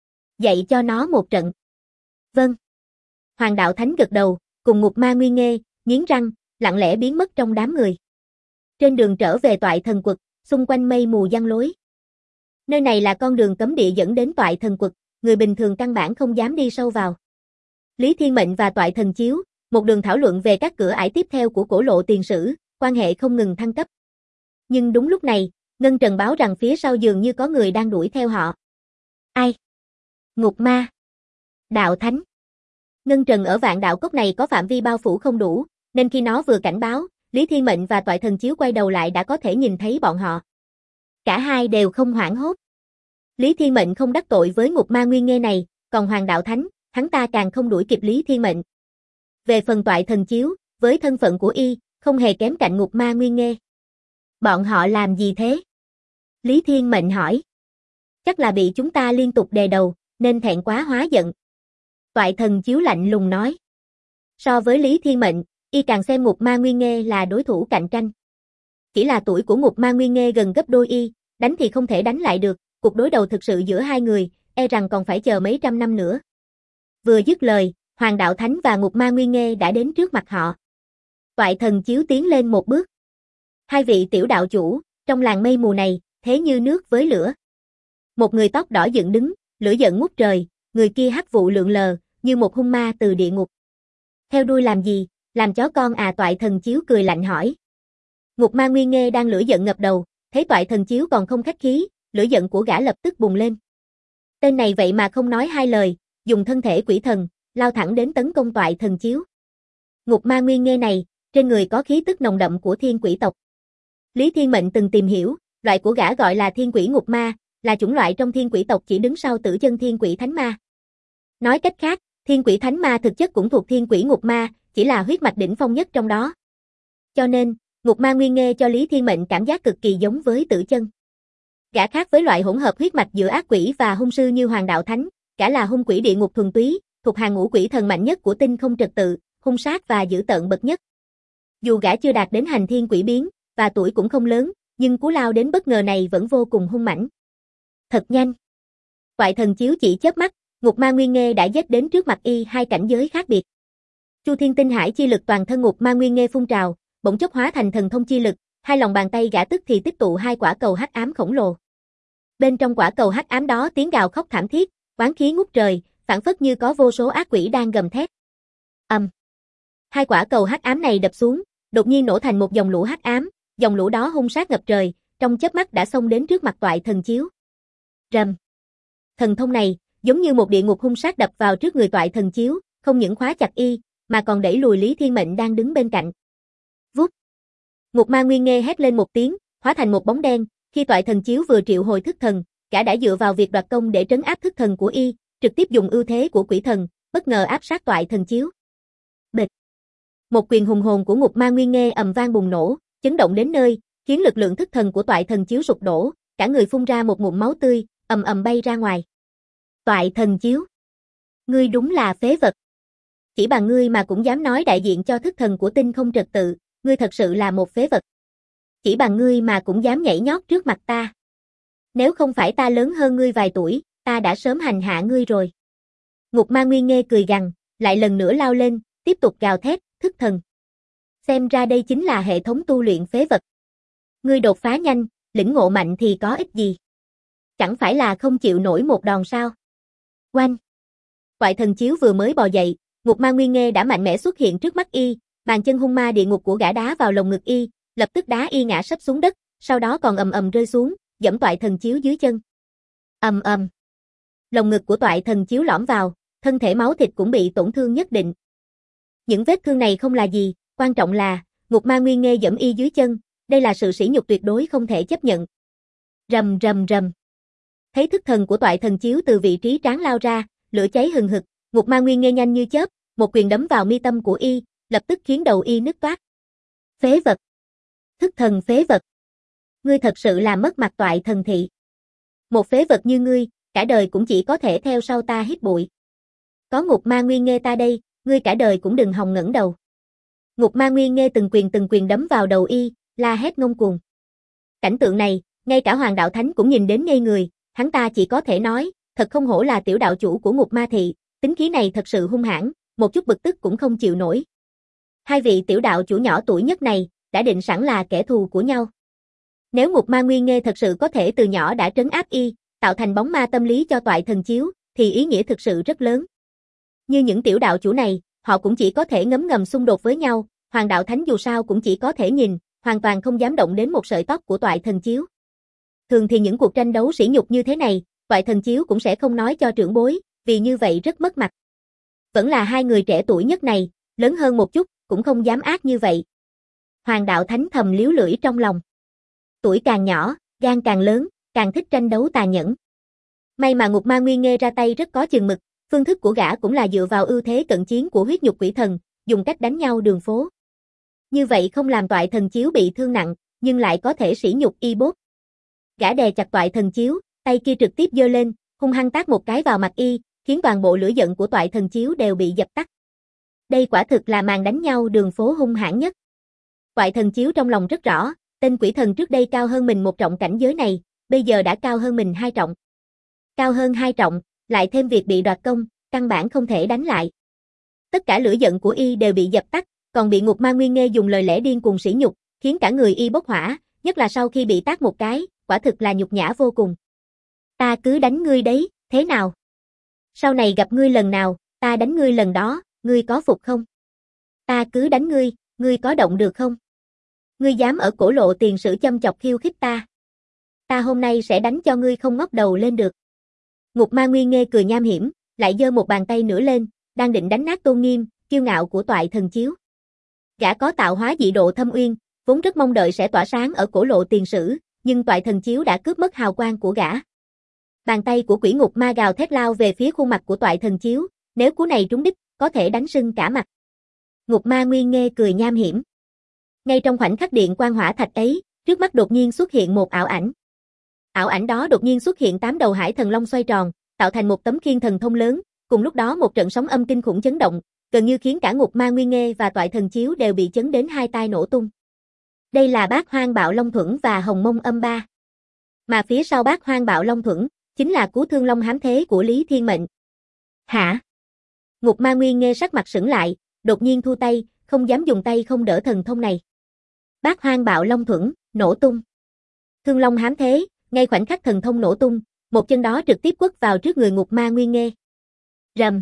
Dạy cho nó một trận. Vâng. Hoàng Đạo Thánh gật đầu, cùng Ngục Ma Nguyên nghe, nghiến răng, lặng lẽ biến mất trong đám người. Trên đường trở về Toại Thần Quật, xung quanh mây mù giăng lối. Nơi này là con đường cấm địa dẫn đến Toại Thần Quật, người bình thường căn bản không dám đi sâu vào. Lý Thiên Mệnh và Toại Thần Chiếu, một đường thảo luận về các cửa ải tiếp theo của cổ lộ tiền sử, quan hệ không ngừng thăng cấp. Nhưng đúng lúc này, Ngân Trần báo rằng phía sau dường như có người đang đuổi theo họ. Ai? Ngục Ma. Đạo Thánh. Ngân Trần ở Vạn Đạo Cốc này có phạm vi bao phủ không đủ, nên khi nó vừa cảnh báo, Lý Thiên Mệnh và Toại Thần Chiếu quay đầu lại đã có thể nhìn thấy bọn họ. Cả hai đều không hoảng hốt. Lý Thiên Mệnh không đắc tội với Ngục Ma Nguyên nghe này, còn Hoàng Đạo Thánh, hắn ta càng không đuổi kịp Lý Thiên Mệnh. Về phần Toại Thần Chiếu, với thân phận của y, không hề kém cạnh Ngục Ma Nguyên nghe. Bọn họ làm gì thế? Lý Thiên Mệnh hỏi. Chắc là bị chúng ta liên tục đè đầu, nên thẹn quá hóa giận. Toại Thần Chiếu lạnh lùng nói. So với Lý Thiên Mệnh, y càng xem Ngục Ma Nguyên nghe là đối thủ cạnh tranh. Chỉ là tuổi của Ngục Ma Nguyên nghe gần gấp đôi y, đánh thì không thể đánh lại được, cuộc đối đầu thực sự giữa hai người, e rằng còn phải chờ mấy trăm năm nữa. Vừa dứt lời, Hoàng Đạo Thánh và Ngục Ma Nguyên nghe đã đến trước mặt họ. Toại Thần Chiếu tiến lên một bước. Hai vị tiểu đạo chủ, trong làng mây mù này, thế như nước với lửa. Một người tóc đỏ dựng đứng, lửa giận ngút trời, người kia hắc vụ lượn lờ, như một hung ma từ địa ngục. Theo đuôi làm gì, làm chó con à? Toại Thần Chiếu cười lạnh hỏi. Ngục Ma Nguyên nghe đang lửa giận ngập đầu, thấy Toại Thần Chiếu còn không khách khí, lửa giận của gã lập tức bùng lên. Tên này vậy mà không nói hai lời, dùng thân thể quỷ thần, lao thẳng đến tấn công Toại Thần Chiếu. Ngục Ma Nguyên nghe này, trên người có khí tức nồng đậm của thiên quỷ tộc. Lý Thiên Mệnh từng tìm hiểu, loại của gã gọi là thiên quỷ ngục ma, là chủng loại trong thiên quỷ tộc chỉ đứng sau Tử Chân thiên quỷ thánh ma. Nói cách khác, thiên quỷ thánh ma thực chất cũng thuộc thiên quỷ ngục ma, chỉ là huyết mạch đỉnh phong nhất trong đó. Cho nên, Ngục Ma Nguyên nghe cho Lý Thiên Mệnh cảm giác cực kỳ giống với Tử Chân. Gã khác với loại hỗn hợp huyết mạch giữa ác quỷ và hung sư như Hoàng Đạo Thánh, gã là hung quỷ địa ngục thuần túy, thuộc hàng ngũ quỷ thần mạnh nhất của tinh không trật tự, hung sát và dữ tợn bậc nhất. Dù gã chưa đạt đến hành thiên quỷ biến, và tuổi cũng không lớn, nhưng cú lao đến bất ngờ này vẫn vô cùng hung mãnh. Thật nhanh. Toại Thần Chiếu chỉ chớp mắt, Ngục Ma Nguyên nghe đã giết đến trước mặt y hai cảnh giới khác biệt. Chu Thiên Tinh Hải chi lực toàn thân Ngục Ma Nguyên nghe phun trào, bỗng chốc hóa thành thần thông chi lực, hai lòng bàn tay gã tức thì tích tụ hai quả cầu hắc ám khổng lồ. Bên trong quả cầu hắc ám đó tiếng gào khóc thảm thiết, oán khí ngút trời, phảng phất như có vô số ác quỷ đang gầm thét. Hai quả cầu hắc ám này đập xuống, đột nhiên nổ thành một dòng lũ hắc ám, dòng lũ đó hung sát ngập trời, trong chớp mắt đã xông đến trước mặt Toại Thần Chiếu. Rầm. Thần thông này, giống như một địa ngục hung sát đập vào trước người Toại Thần Chiếu, không những khóa chặt y, mà còn đẩy lùi Lý Thiên Mệnh đang đứng bên cạnh. Vút. Ngục Ma Nguyên nghe hét lên một tiếng, hóa thành một bóng đen, khi Toại Thần Chiếu vừa triệu hồi thức thần, gã đã dựa vào việc đoạt công để trấn áp thức thần của y, trực tiếp dùng ưu thế của quỷ thần, bất ngờ áp sát Toại Thần Chiếu. Bịch. Một quyền hùng hồn của Ngục Ma Nguyên nghe ầm vang bùng nổ, chấn động đến nơi, khiến lực lượng thức thần của Toại Thần Chiếu sụp đổ, cả người phun ra một ngụm máu tươi, ầm ầm bay ra ngoài. Toại Thần Chiếu, ngươi đúng là phế vật. Chỉ bằng ngươi mà cũng dám nói đại diện cho thức thần của tinh không trật tự, ngươi thật sự là một phế vật. Chỉ bằng ngươi mà cũng dám nhảy nhót trước mặt ta. Nếu không phải ta lớn hơn ngươi vài tuổi, ta đã sớm hành hạ ngươi rồi. Ngục Ma Nguyên nghe cười gằn, lại lần nữa lao lên, tiếp tục gào thét, thức thần. Xem ra đây chính là hệ thống tu luyện phế vật. Ngươi đột phá nhanh, lĩnh ngộ mạnh thì có ích gì? Chẳng phải là không chịu nổi một đòn sao? Oanh! Toại thần chiếu vừa mới bò dậy, Ngục Ma Nguyên nghe đã mạnh mẽ xuất hiện trước mắt y, bàn chân hung ma địa ngục của gã đá vào lồng ngực y, lập tức đá y ngã sấp xuống đất, sau đó còn ầm ầm rơi xuống, giẫm toại thần chiếu dưới chân. Ầm ầm. Lồng ngực của toại thần chiếu lõm vào, thân thể máu thịt cũng bị tổn thương nhất định. Những vết thương này không là gì, quan trọng là, Ngục Ma Nguyên nghe giẫm y dưới chân, đây là sự sỉ nhục tuyệt đối không thể chấp nhận. Rầm rầm rầm. Thấy thức thần của toại thần chiếu từ vị trí trán lao ra, lửa cháy hừng hực, Ngục Ma Nguyên nghe nhanh như chớp, một quyền đấm vào mi tâm của y, lập tức khiến đầu y nứt toác. Phế vật. Thức thần phế vật. Ngươi thật sự là mất mặt toại thần thị. Một phế vật như ngươi, cả đời cũng chỉ có thể theo sau ta hít bụi. Có Ngục Ma Nguyên nghe ta đây, ngươi cả đời cũng đừng hòng ngẩng đầu. Ngục Ma Nguyên nghe từng quyền đấm vào đầu y, la hét ngông cuồng. Cảnh tượng này, ngay cả Hoàng Đạo Thánh cũng nhìn đến ngây người, hắn ta chỉ có thể nói, thật không hổ là tiểu đạo chủ của Ngục Ma thị, tính khí này thật sự hung hãn, một chút bực tức cũng không chịu nổi. Hai vị tiểu đạo chủ nhỏ tuổi nhất này, đã định sẵn là kẻ thù của nhau. Nếu Ngục Ma Nguyên nghe thật sự có thể từ nhỏ đã trấn áp y, tạo thành bóng ma tâm lý cho toại thần chiếu, thì ý nghĩa thực sự rất lớn. Như những tiểu đạo chủ này, họ cũng chỉ có thể ngấm ngầm xung đột với nhau, Hoàng Đạo Thánh dù sao cũng chỉ có thể nhìn, hoàn toàn không dám động đến một sợi tóc của toại thần chiếu. Thường thì những cuộc tranh đấu sỉ nhục như thế này, toại thần chiếu cũng sẽ không nói cho trưởng bối, vì như vậy rất mất mặt. Vẫn là hai người trẻ tuổi nhất này, lớn hơn một chút, cũng không dám ác như vậy. Hoàng Đạo Thánh thầm liếu lưỡi trong lòng. Tuổi càng nhỏ, gan càng lớn, càng thích tranh đấu tàn nhẫn. May mà Ngục Ma Nguyên nghe ra tay rất có chừng mực, phương thức của gã cũng là dựa vào ưu thế cận chiến của huyết nhục quỷ thần, dùng cách đánh nhau đường phố. Như vậy không làm toại thần chiếu bị thương nặng, nhưng lại có thể sỉ nhục y bốt. Gã đè chặt toại thần chiếu, tay kia trực tiếp giơ lên, hung hăng tát một cái vào mặt y, khiến toàn bộ lửa giận của toại thần chiếu đều bị dập tắt. Đây quả thực là màn đánh nhau đường phố hung hãn nhất. Toại thần chiếu trong lòng rất rõ, tên quỷ thần trước đây cao hơn mình 1 trọng cảnh giới này, bây giờ đã cao hơn mình 2 trọng. Cao hơn 2 trọng, lại thêm việc bị đoạt công, căn bản không thể đánh lại. Tất cả lửa giận của y đều bị dập tắt, còn bị Ngục Ma Nguyên nghe dùng lời lẽ điên cuồng sỉ nhục, khiến cả người y bốc hỏa, nhất là sau khi bị tát một cái, quả thực là nhục nhã vô cùng. Ta cứ đánh ngươi đấy, thế nào? Sau này gặp ngươi lần nào, ta đánh ngươi lần đó, ngươi có phục không? Ta cứ đánh ngươi, ngươi có động được không? Ngươi dám ở cổ lộ tiền sử châm chọc khiêu khích ta. Ta hôm nay sẽ đánh cho ngươi không ngóc đầu lên được. Ngục Ma Nguyên nghe cười nham hiểm, lại giơ một bàn tay nữa lên, đang định đánh nát tôn nghiêm, kiêu ngạo của toại thần chiếu. Gã có tạo hóa dị độ thâm uyên, vốn rất mong đợi sẽ tỏa sáng ở cổ lộ tiền sử, nhưng toại thần chiếu đã cướp mất hào quang của gã. Bàn tay của quỷ ngục ma gào thét lao về phía khuôn mặt của toại thần chiếu, nếu cú này trúng đích, có thể đánh sưng cả mặt. Ngục Ma Nguyên nghe cười nham hiểm. Ngay trong khoảnh khắc điện quang hỏa thạch ấy, trước mắt đột nhiên xuất hiện một ảo ảnh. Ảo ảnh đó đột nhiên xuất hiện 8 đầu hải thần long xoay tròn, tạo thành một tấm khiên thần thông lớn, cùng lúc đó một trận sóng âm kinh khủng chấn động, gần như khiến cả Ngục Ma Nguyên nghe và toại thần chiếu đều bị chấn đến hai tai nổ tung. Đây là Bát Hoang Bạo Long Thuẫn và Hồng Mông Âm Ba. Mà phía sau Bát Hoang Bạo Long Thuẫn, chính là Cú Thương Long Hám Thế của Lý Thiên Mệnh. Hả? Ngục Ma Nguyên nghe sắc mặt sững lại, đột nhiên thu tay, không dám dùng tay không đỡ thần thông này. Bát Hoang Bạo Long Thuẫn, nổ tung. Thương Long Hám Thế, ngay khoảnh khắc thần thông nổ tung, một chân đó trực tiếp quất vào trước người Ngục Ma Nguyên nghe. Rầm.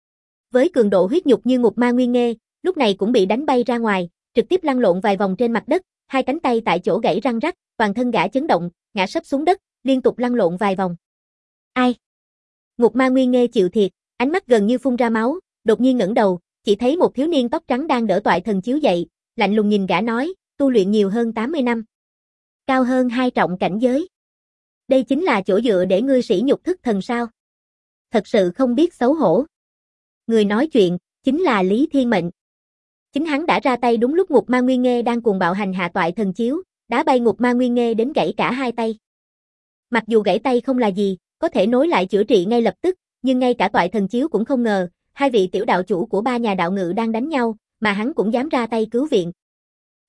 Với cường độ huyết nhục như Ngục Ma Nguyên nghe, lúc này cũng bị đánh bay ra ngoài, trực tiếp lăn lộn vài vòng trên mặt đất, hai cánh tay tại chỗ gãy răng rắc, toàn thân gã chấn động, ngã sấp xuống đất, liên tục lăn lộn vài vòng. Ai? Ngục Ma Nguyên nghe chịu thiệt, ánh mắt gần như phun ra máu, đột nhiên ngẩng đầu, chỉ thấy một thiếu niên tóc trắng đang đỡ toại thần chiếu dậy, lạnh lùng nhìn gã nói, tu luyện nhiều hơn 80 năm. Cao hơn 2 trọng cảnh giới. Đây chính là chỗ dựa để ngươi sỉ nhục thức thần sao? Thật sự không biết xấu hổ. Người nói chuyện, chính là Lý Thiên Mệnh. Chính hắn đã ra tay đúng lúc Ngục Ma Nguyên nghe đang cuồng bạo hành hạ toại thần chiếu, đá bay Ngục Ma Nguyên nghe đến gãy cả hai tay. Mặc dù gãy tay không là gì, có thể nối lại chữa trị ngay lập tức, nhưng ngay cả toại thần chiếu cũng không ngờ, hai vị tiểu đạo chủ của ba nhà đạo ngự đang đánh nhau, mà hắn cũng dám ra tay cứu viện.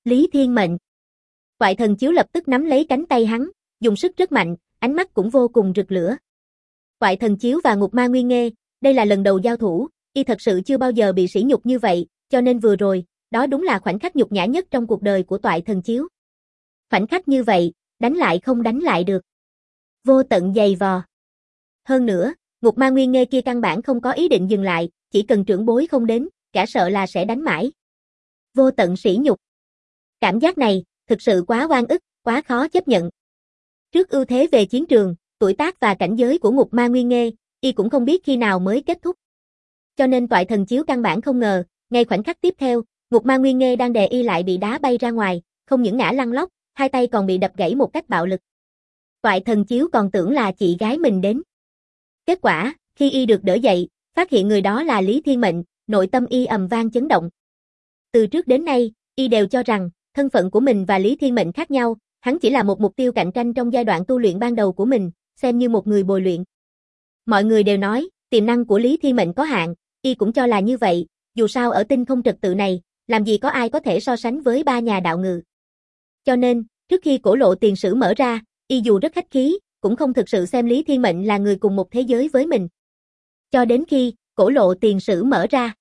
Lý Thiên Mệnh. Toại Thần Chiếu lập tức nắm lấy cánh tay hắn, dùng sức rất mạnh, ánh mắt cũng vô cùng rực lửa. Toại Thần Chiếu và Ngục Ma Nguyên Nghê, đây là lần đầu giao thủ, y thật sự chưa bao giờ bị sỉ nhục như vậy, cho nên vừa rồi, đó đúng là khoảnh khắc nhục nhã nhất trong cuộc đời của Toại Thần Chiếu. Khoảnh khắc như vậy, đánh lại không đánh lại được. Vô Tận giày vò. Hơn nữa, Ngục Ma Nguyên Nghê kia căn bản không có ý định dừng lại, chỉ cần trưởng bối không đến, cả sợ là sẽ đánh mãi. Vô Tận sỉ nhục. Cảm giác này, thực sự quá oan ức, quá khó chấp nhận. Trước ưu thế về chiến trường, tuổi tác và cảnh giới của Ngục Ma Nguyên Nghê, y cũng không biết khi nào mới kết thúc. Cho nên Toại Thần Chiếu căn bản không ngờ, ngay khoảnh khắc tiếp theo, Ngục Ma Nguyên Nghê đang đè y lại bị đá bay ra ngoài, không những ngã lăn lóc, hai tay còn bị đập gãy một cách bạo lực. Toại Thần Chiếu còn tưởng là chị gái mình đến. Kết quả, khi y được đỡ dậy, phát hiện người đó là Lý Thiên Mệnh, nội tâm y ầm vang chấn động. Từ trước đến nay, y đều cho rằng, thân phận của mình và Lý Thiên Mệnh khác nhau, hắn chỉ là một mục tiêu cạnh tranh trong giai đoạn tu luyện ban đầu của mình, xem như một người bồi luyện. Mọi người đều nói, tiềm năng của Lý Thiên Mệnh có hạn, y cũng cho là như vậy, dù sao ở tinh không trật tự này, làm gì có ai có thể so sánh với ba nhà đạo ngự. Cho nên, trước khi cổ lộ tiền sử mở ra, y dù rất khách khí, cũng không thực sự xem Lý Thiên Mệnh là người cùng một thế giới với mình. Cho đến khi, cổ lộ tiền sử mở ra.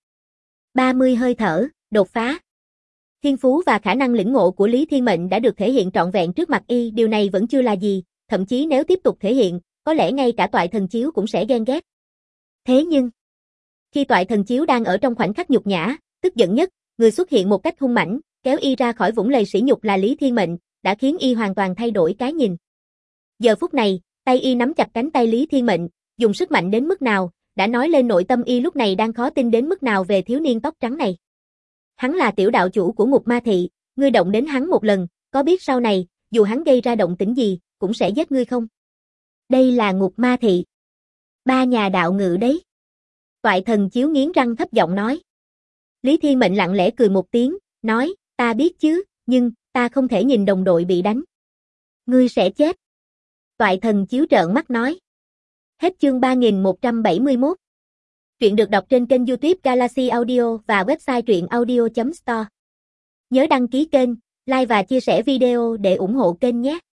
30 hơi thở, đột phá. Thiên phú và khả năng lĩnh ngộ của Lý Thiên Mệnh đã được thể hiện trọn vẹn trước mặt y, điều này vẫn chưa là gì, thậm chí nếu tiếp tục thể hiện, có lẽ ngay cả Toại Thần Chiếu cũng sẽ ghen ghét. Thế nhưng, khi Toại Thần Chiếu đang ở trong khoảnh khắc nhục nhã, tức giận nhất, người xuất hiện một cách hung mãnh, kéo y ra khỏi vũng lầy sỉ nhục là Lý Thiên Mệnh, đã khiến y hoàn toàn thay đổi cái nhìn. Giờ phút này, tay y nắm chặt cánh tay Lý Thiên Mệnh, dùng sức mạnh đến mức nào, đã nói lên nội tâm y lúc này đang khó tin đến mức nào về thiếu niên tóc trắng này. Hắn là tiểu đạo chủ của Ngục Ma Thị, ngươi động đến hắn một lần, có biết sau này, dù hắn gây ra động tĩnh gì, cũng sẽ giết ngươi không? Đây là Ngục Ma Thị. Ba nhà đạo ngự đấy. Toại Thần Chiếu nghiến răng thấp giọng nói. Lý Thiên Mệnh lặng lẽ cười một tiếng, nói, ta biết chứ, nhưng, ta không thể nhìn đồng đội bị đánh. Ngươi sẽ chết. Toại Thần Chiếu trợn mắt nói. Hết chương 3171. Truyện được đọc trên kênh YouTube Galaxy Audio và website truyệnaudio.store. Nhớ đăng ký kênh, like và chia sẻ video để ủng hộ kênh nhé.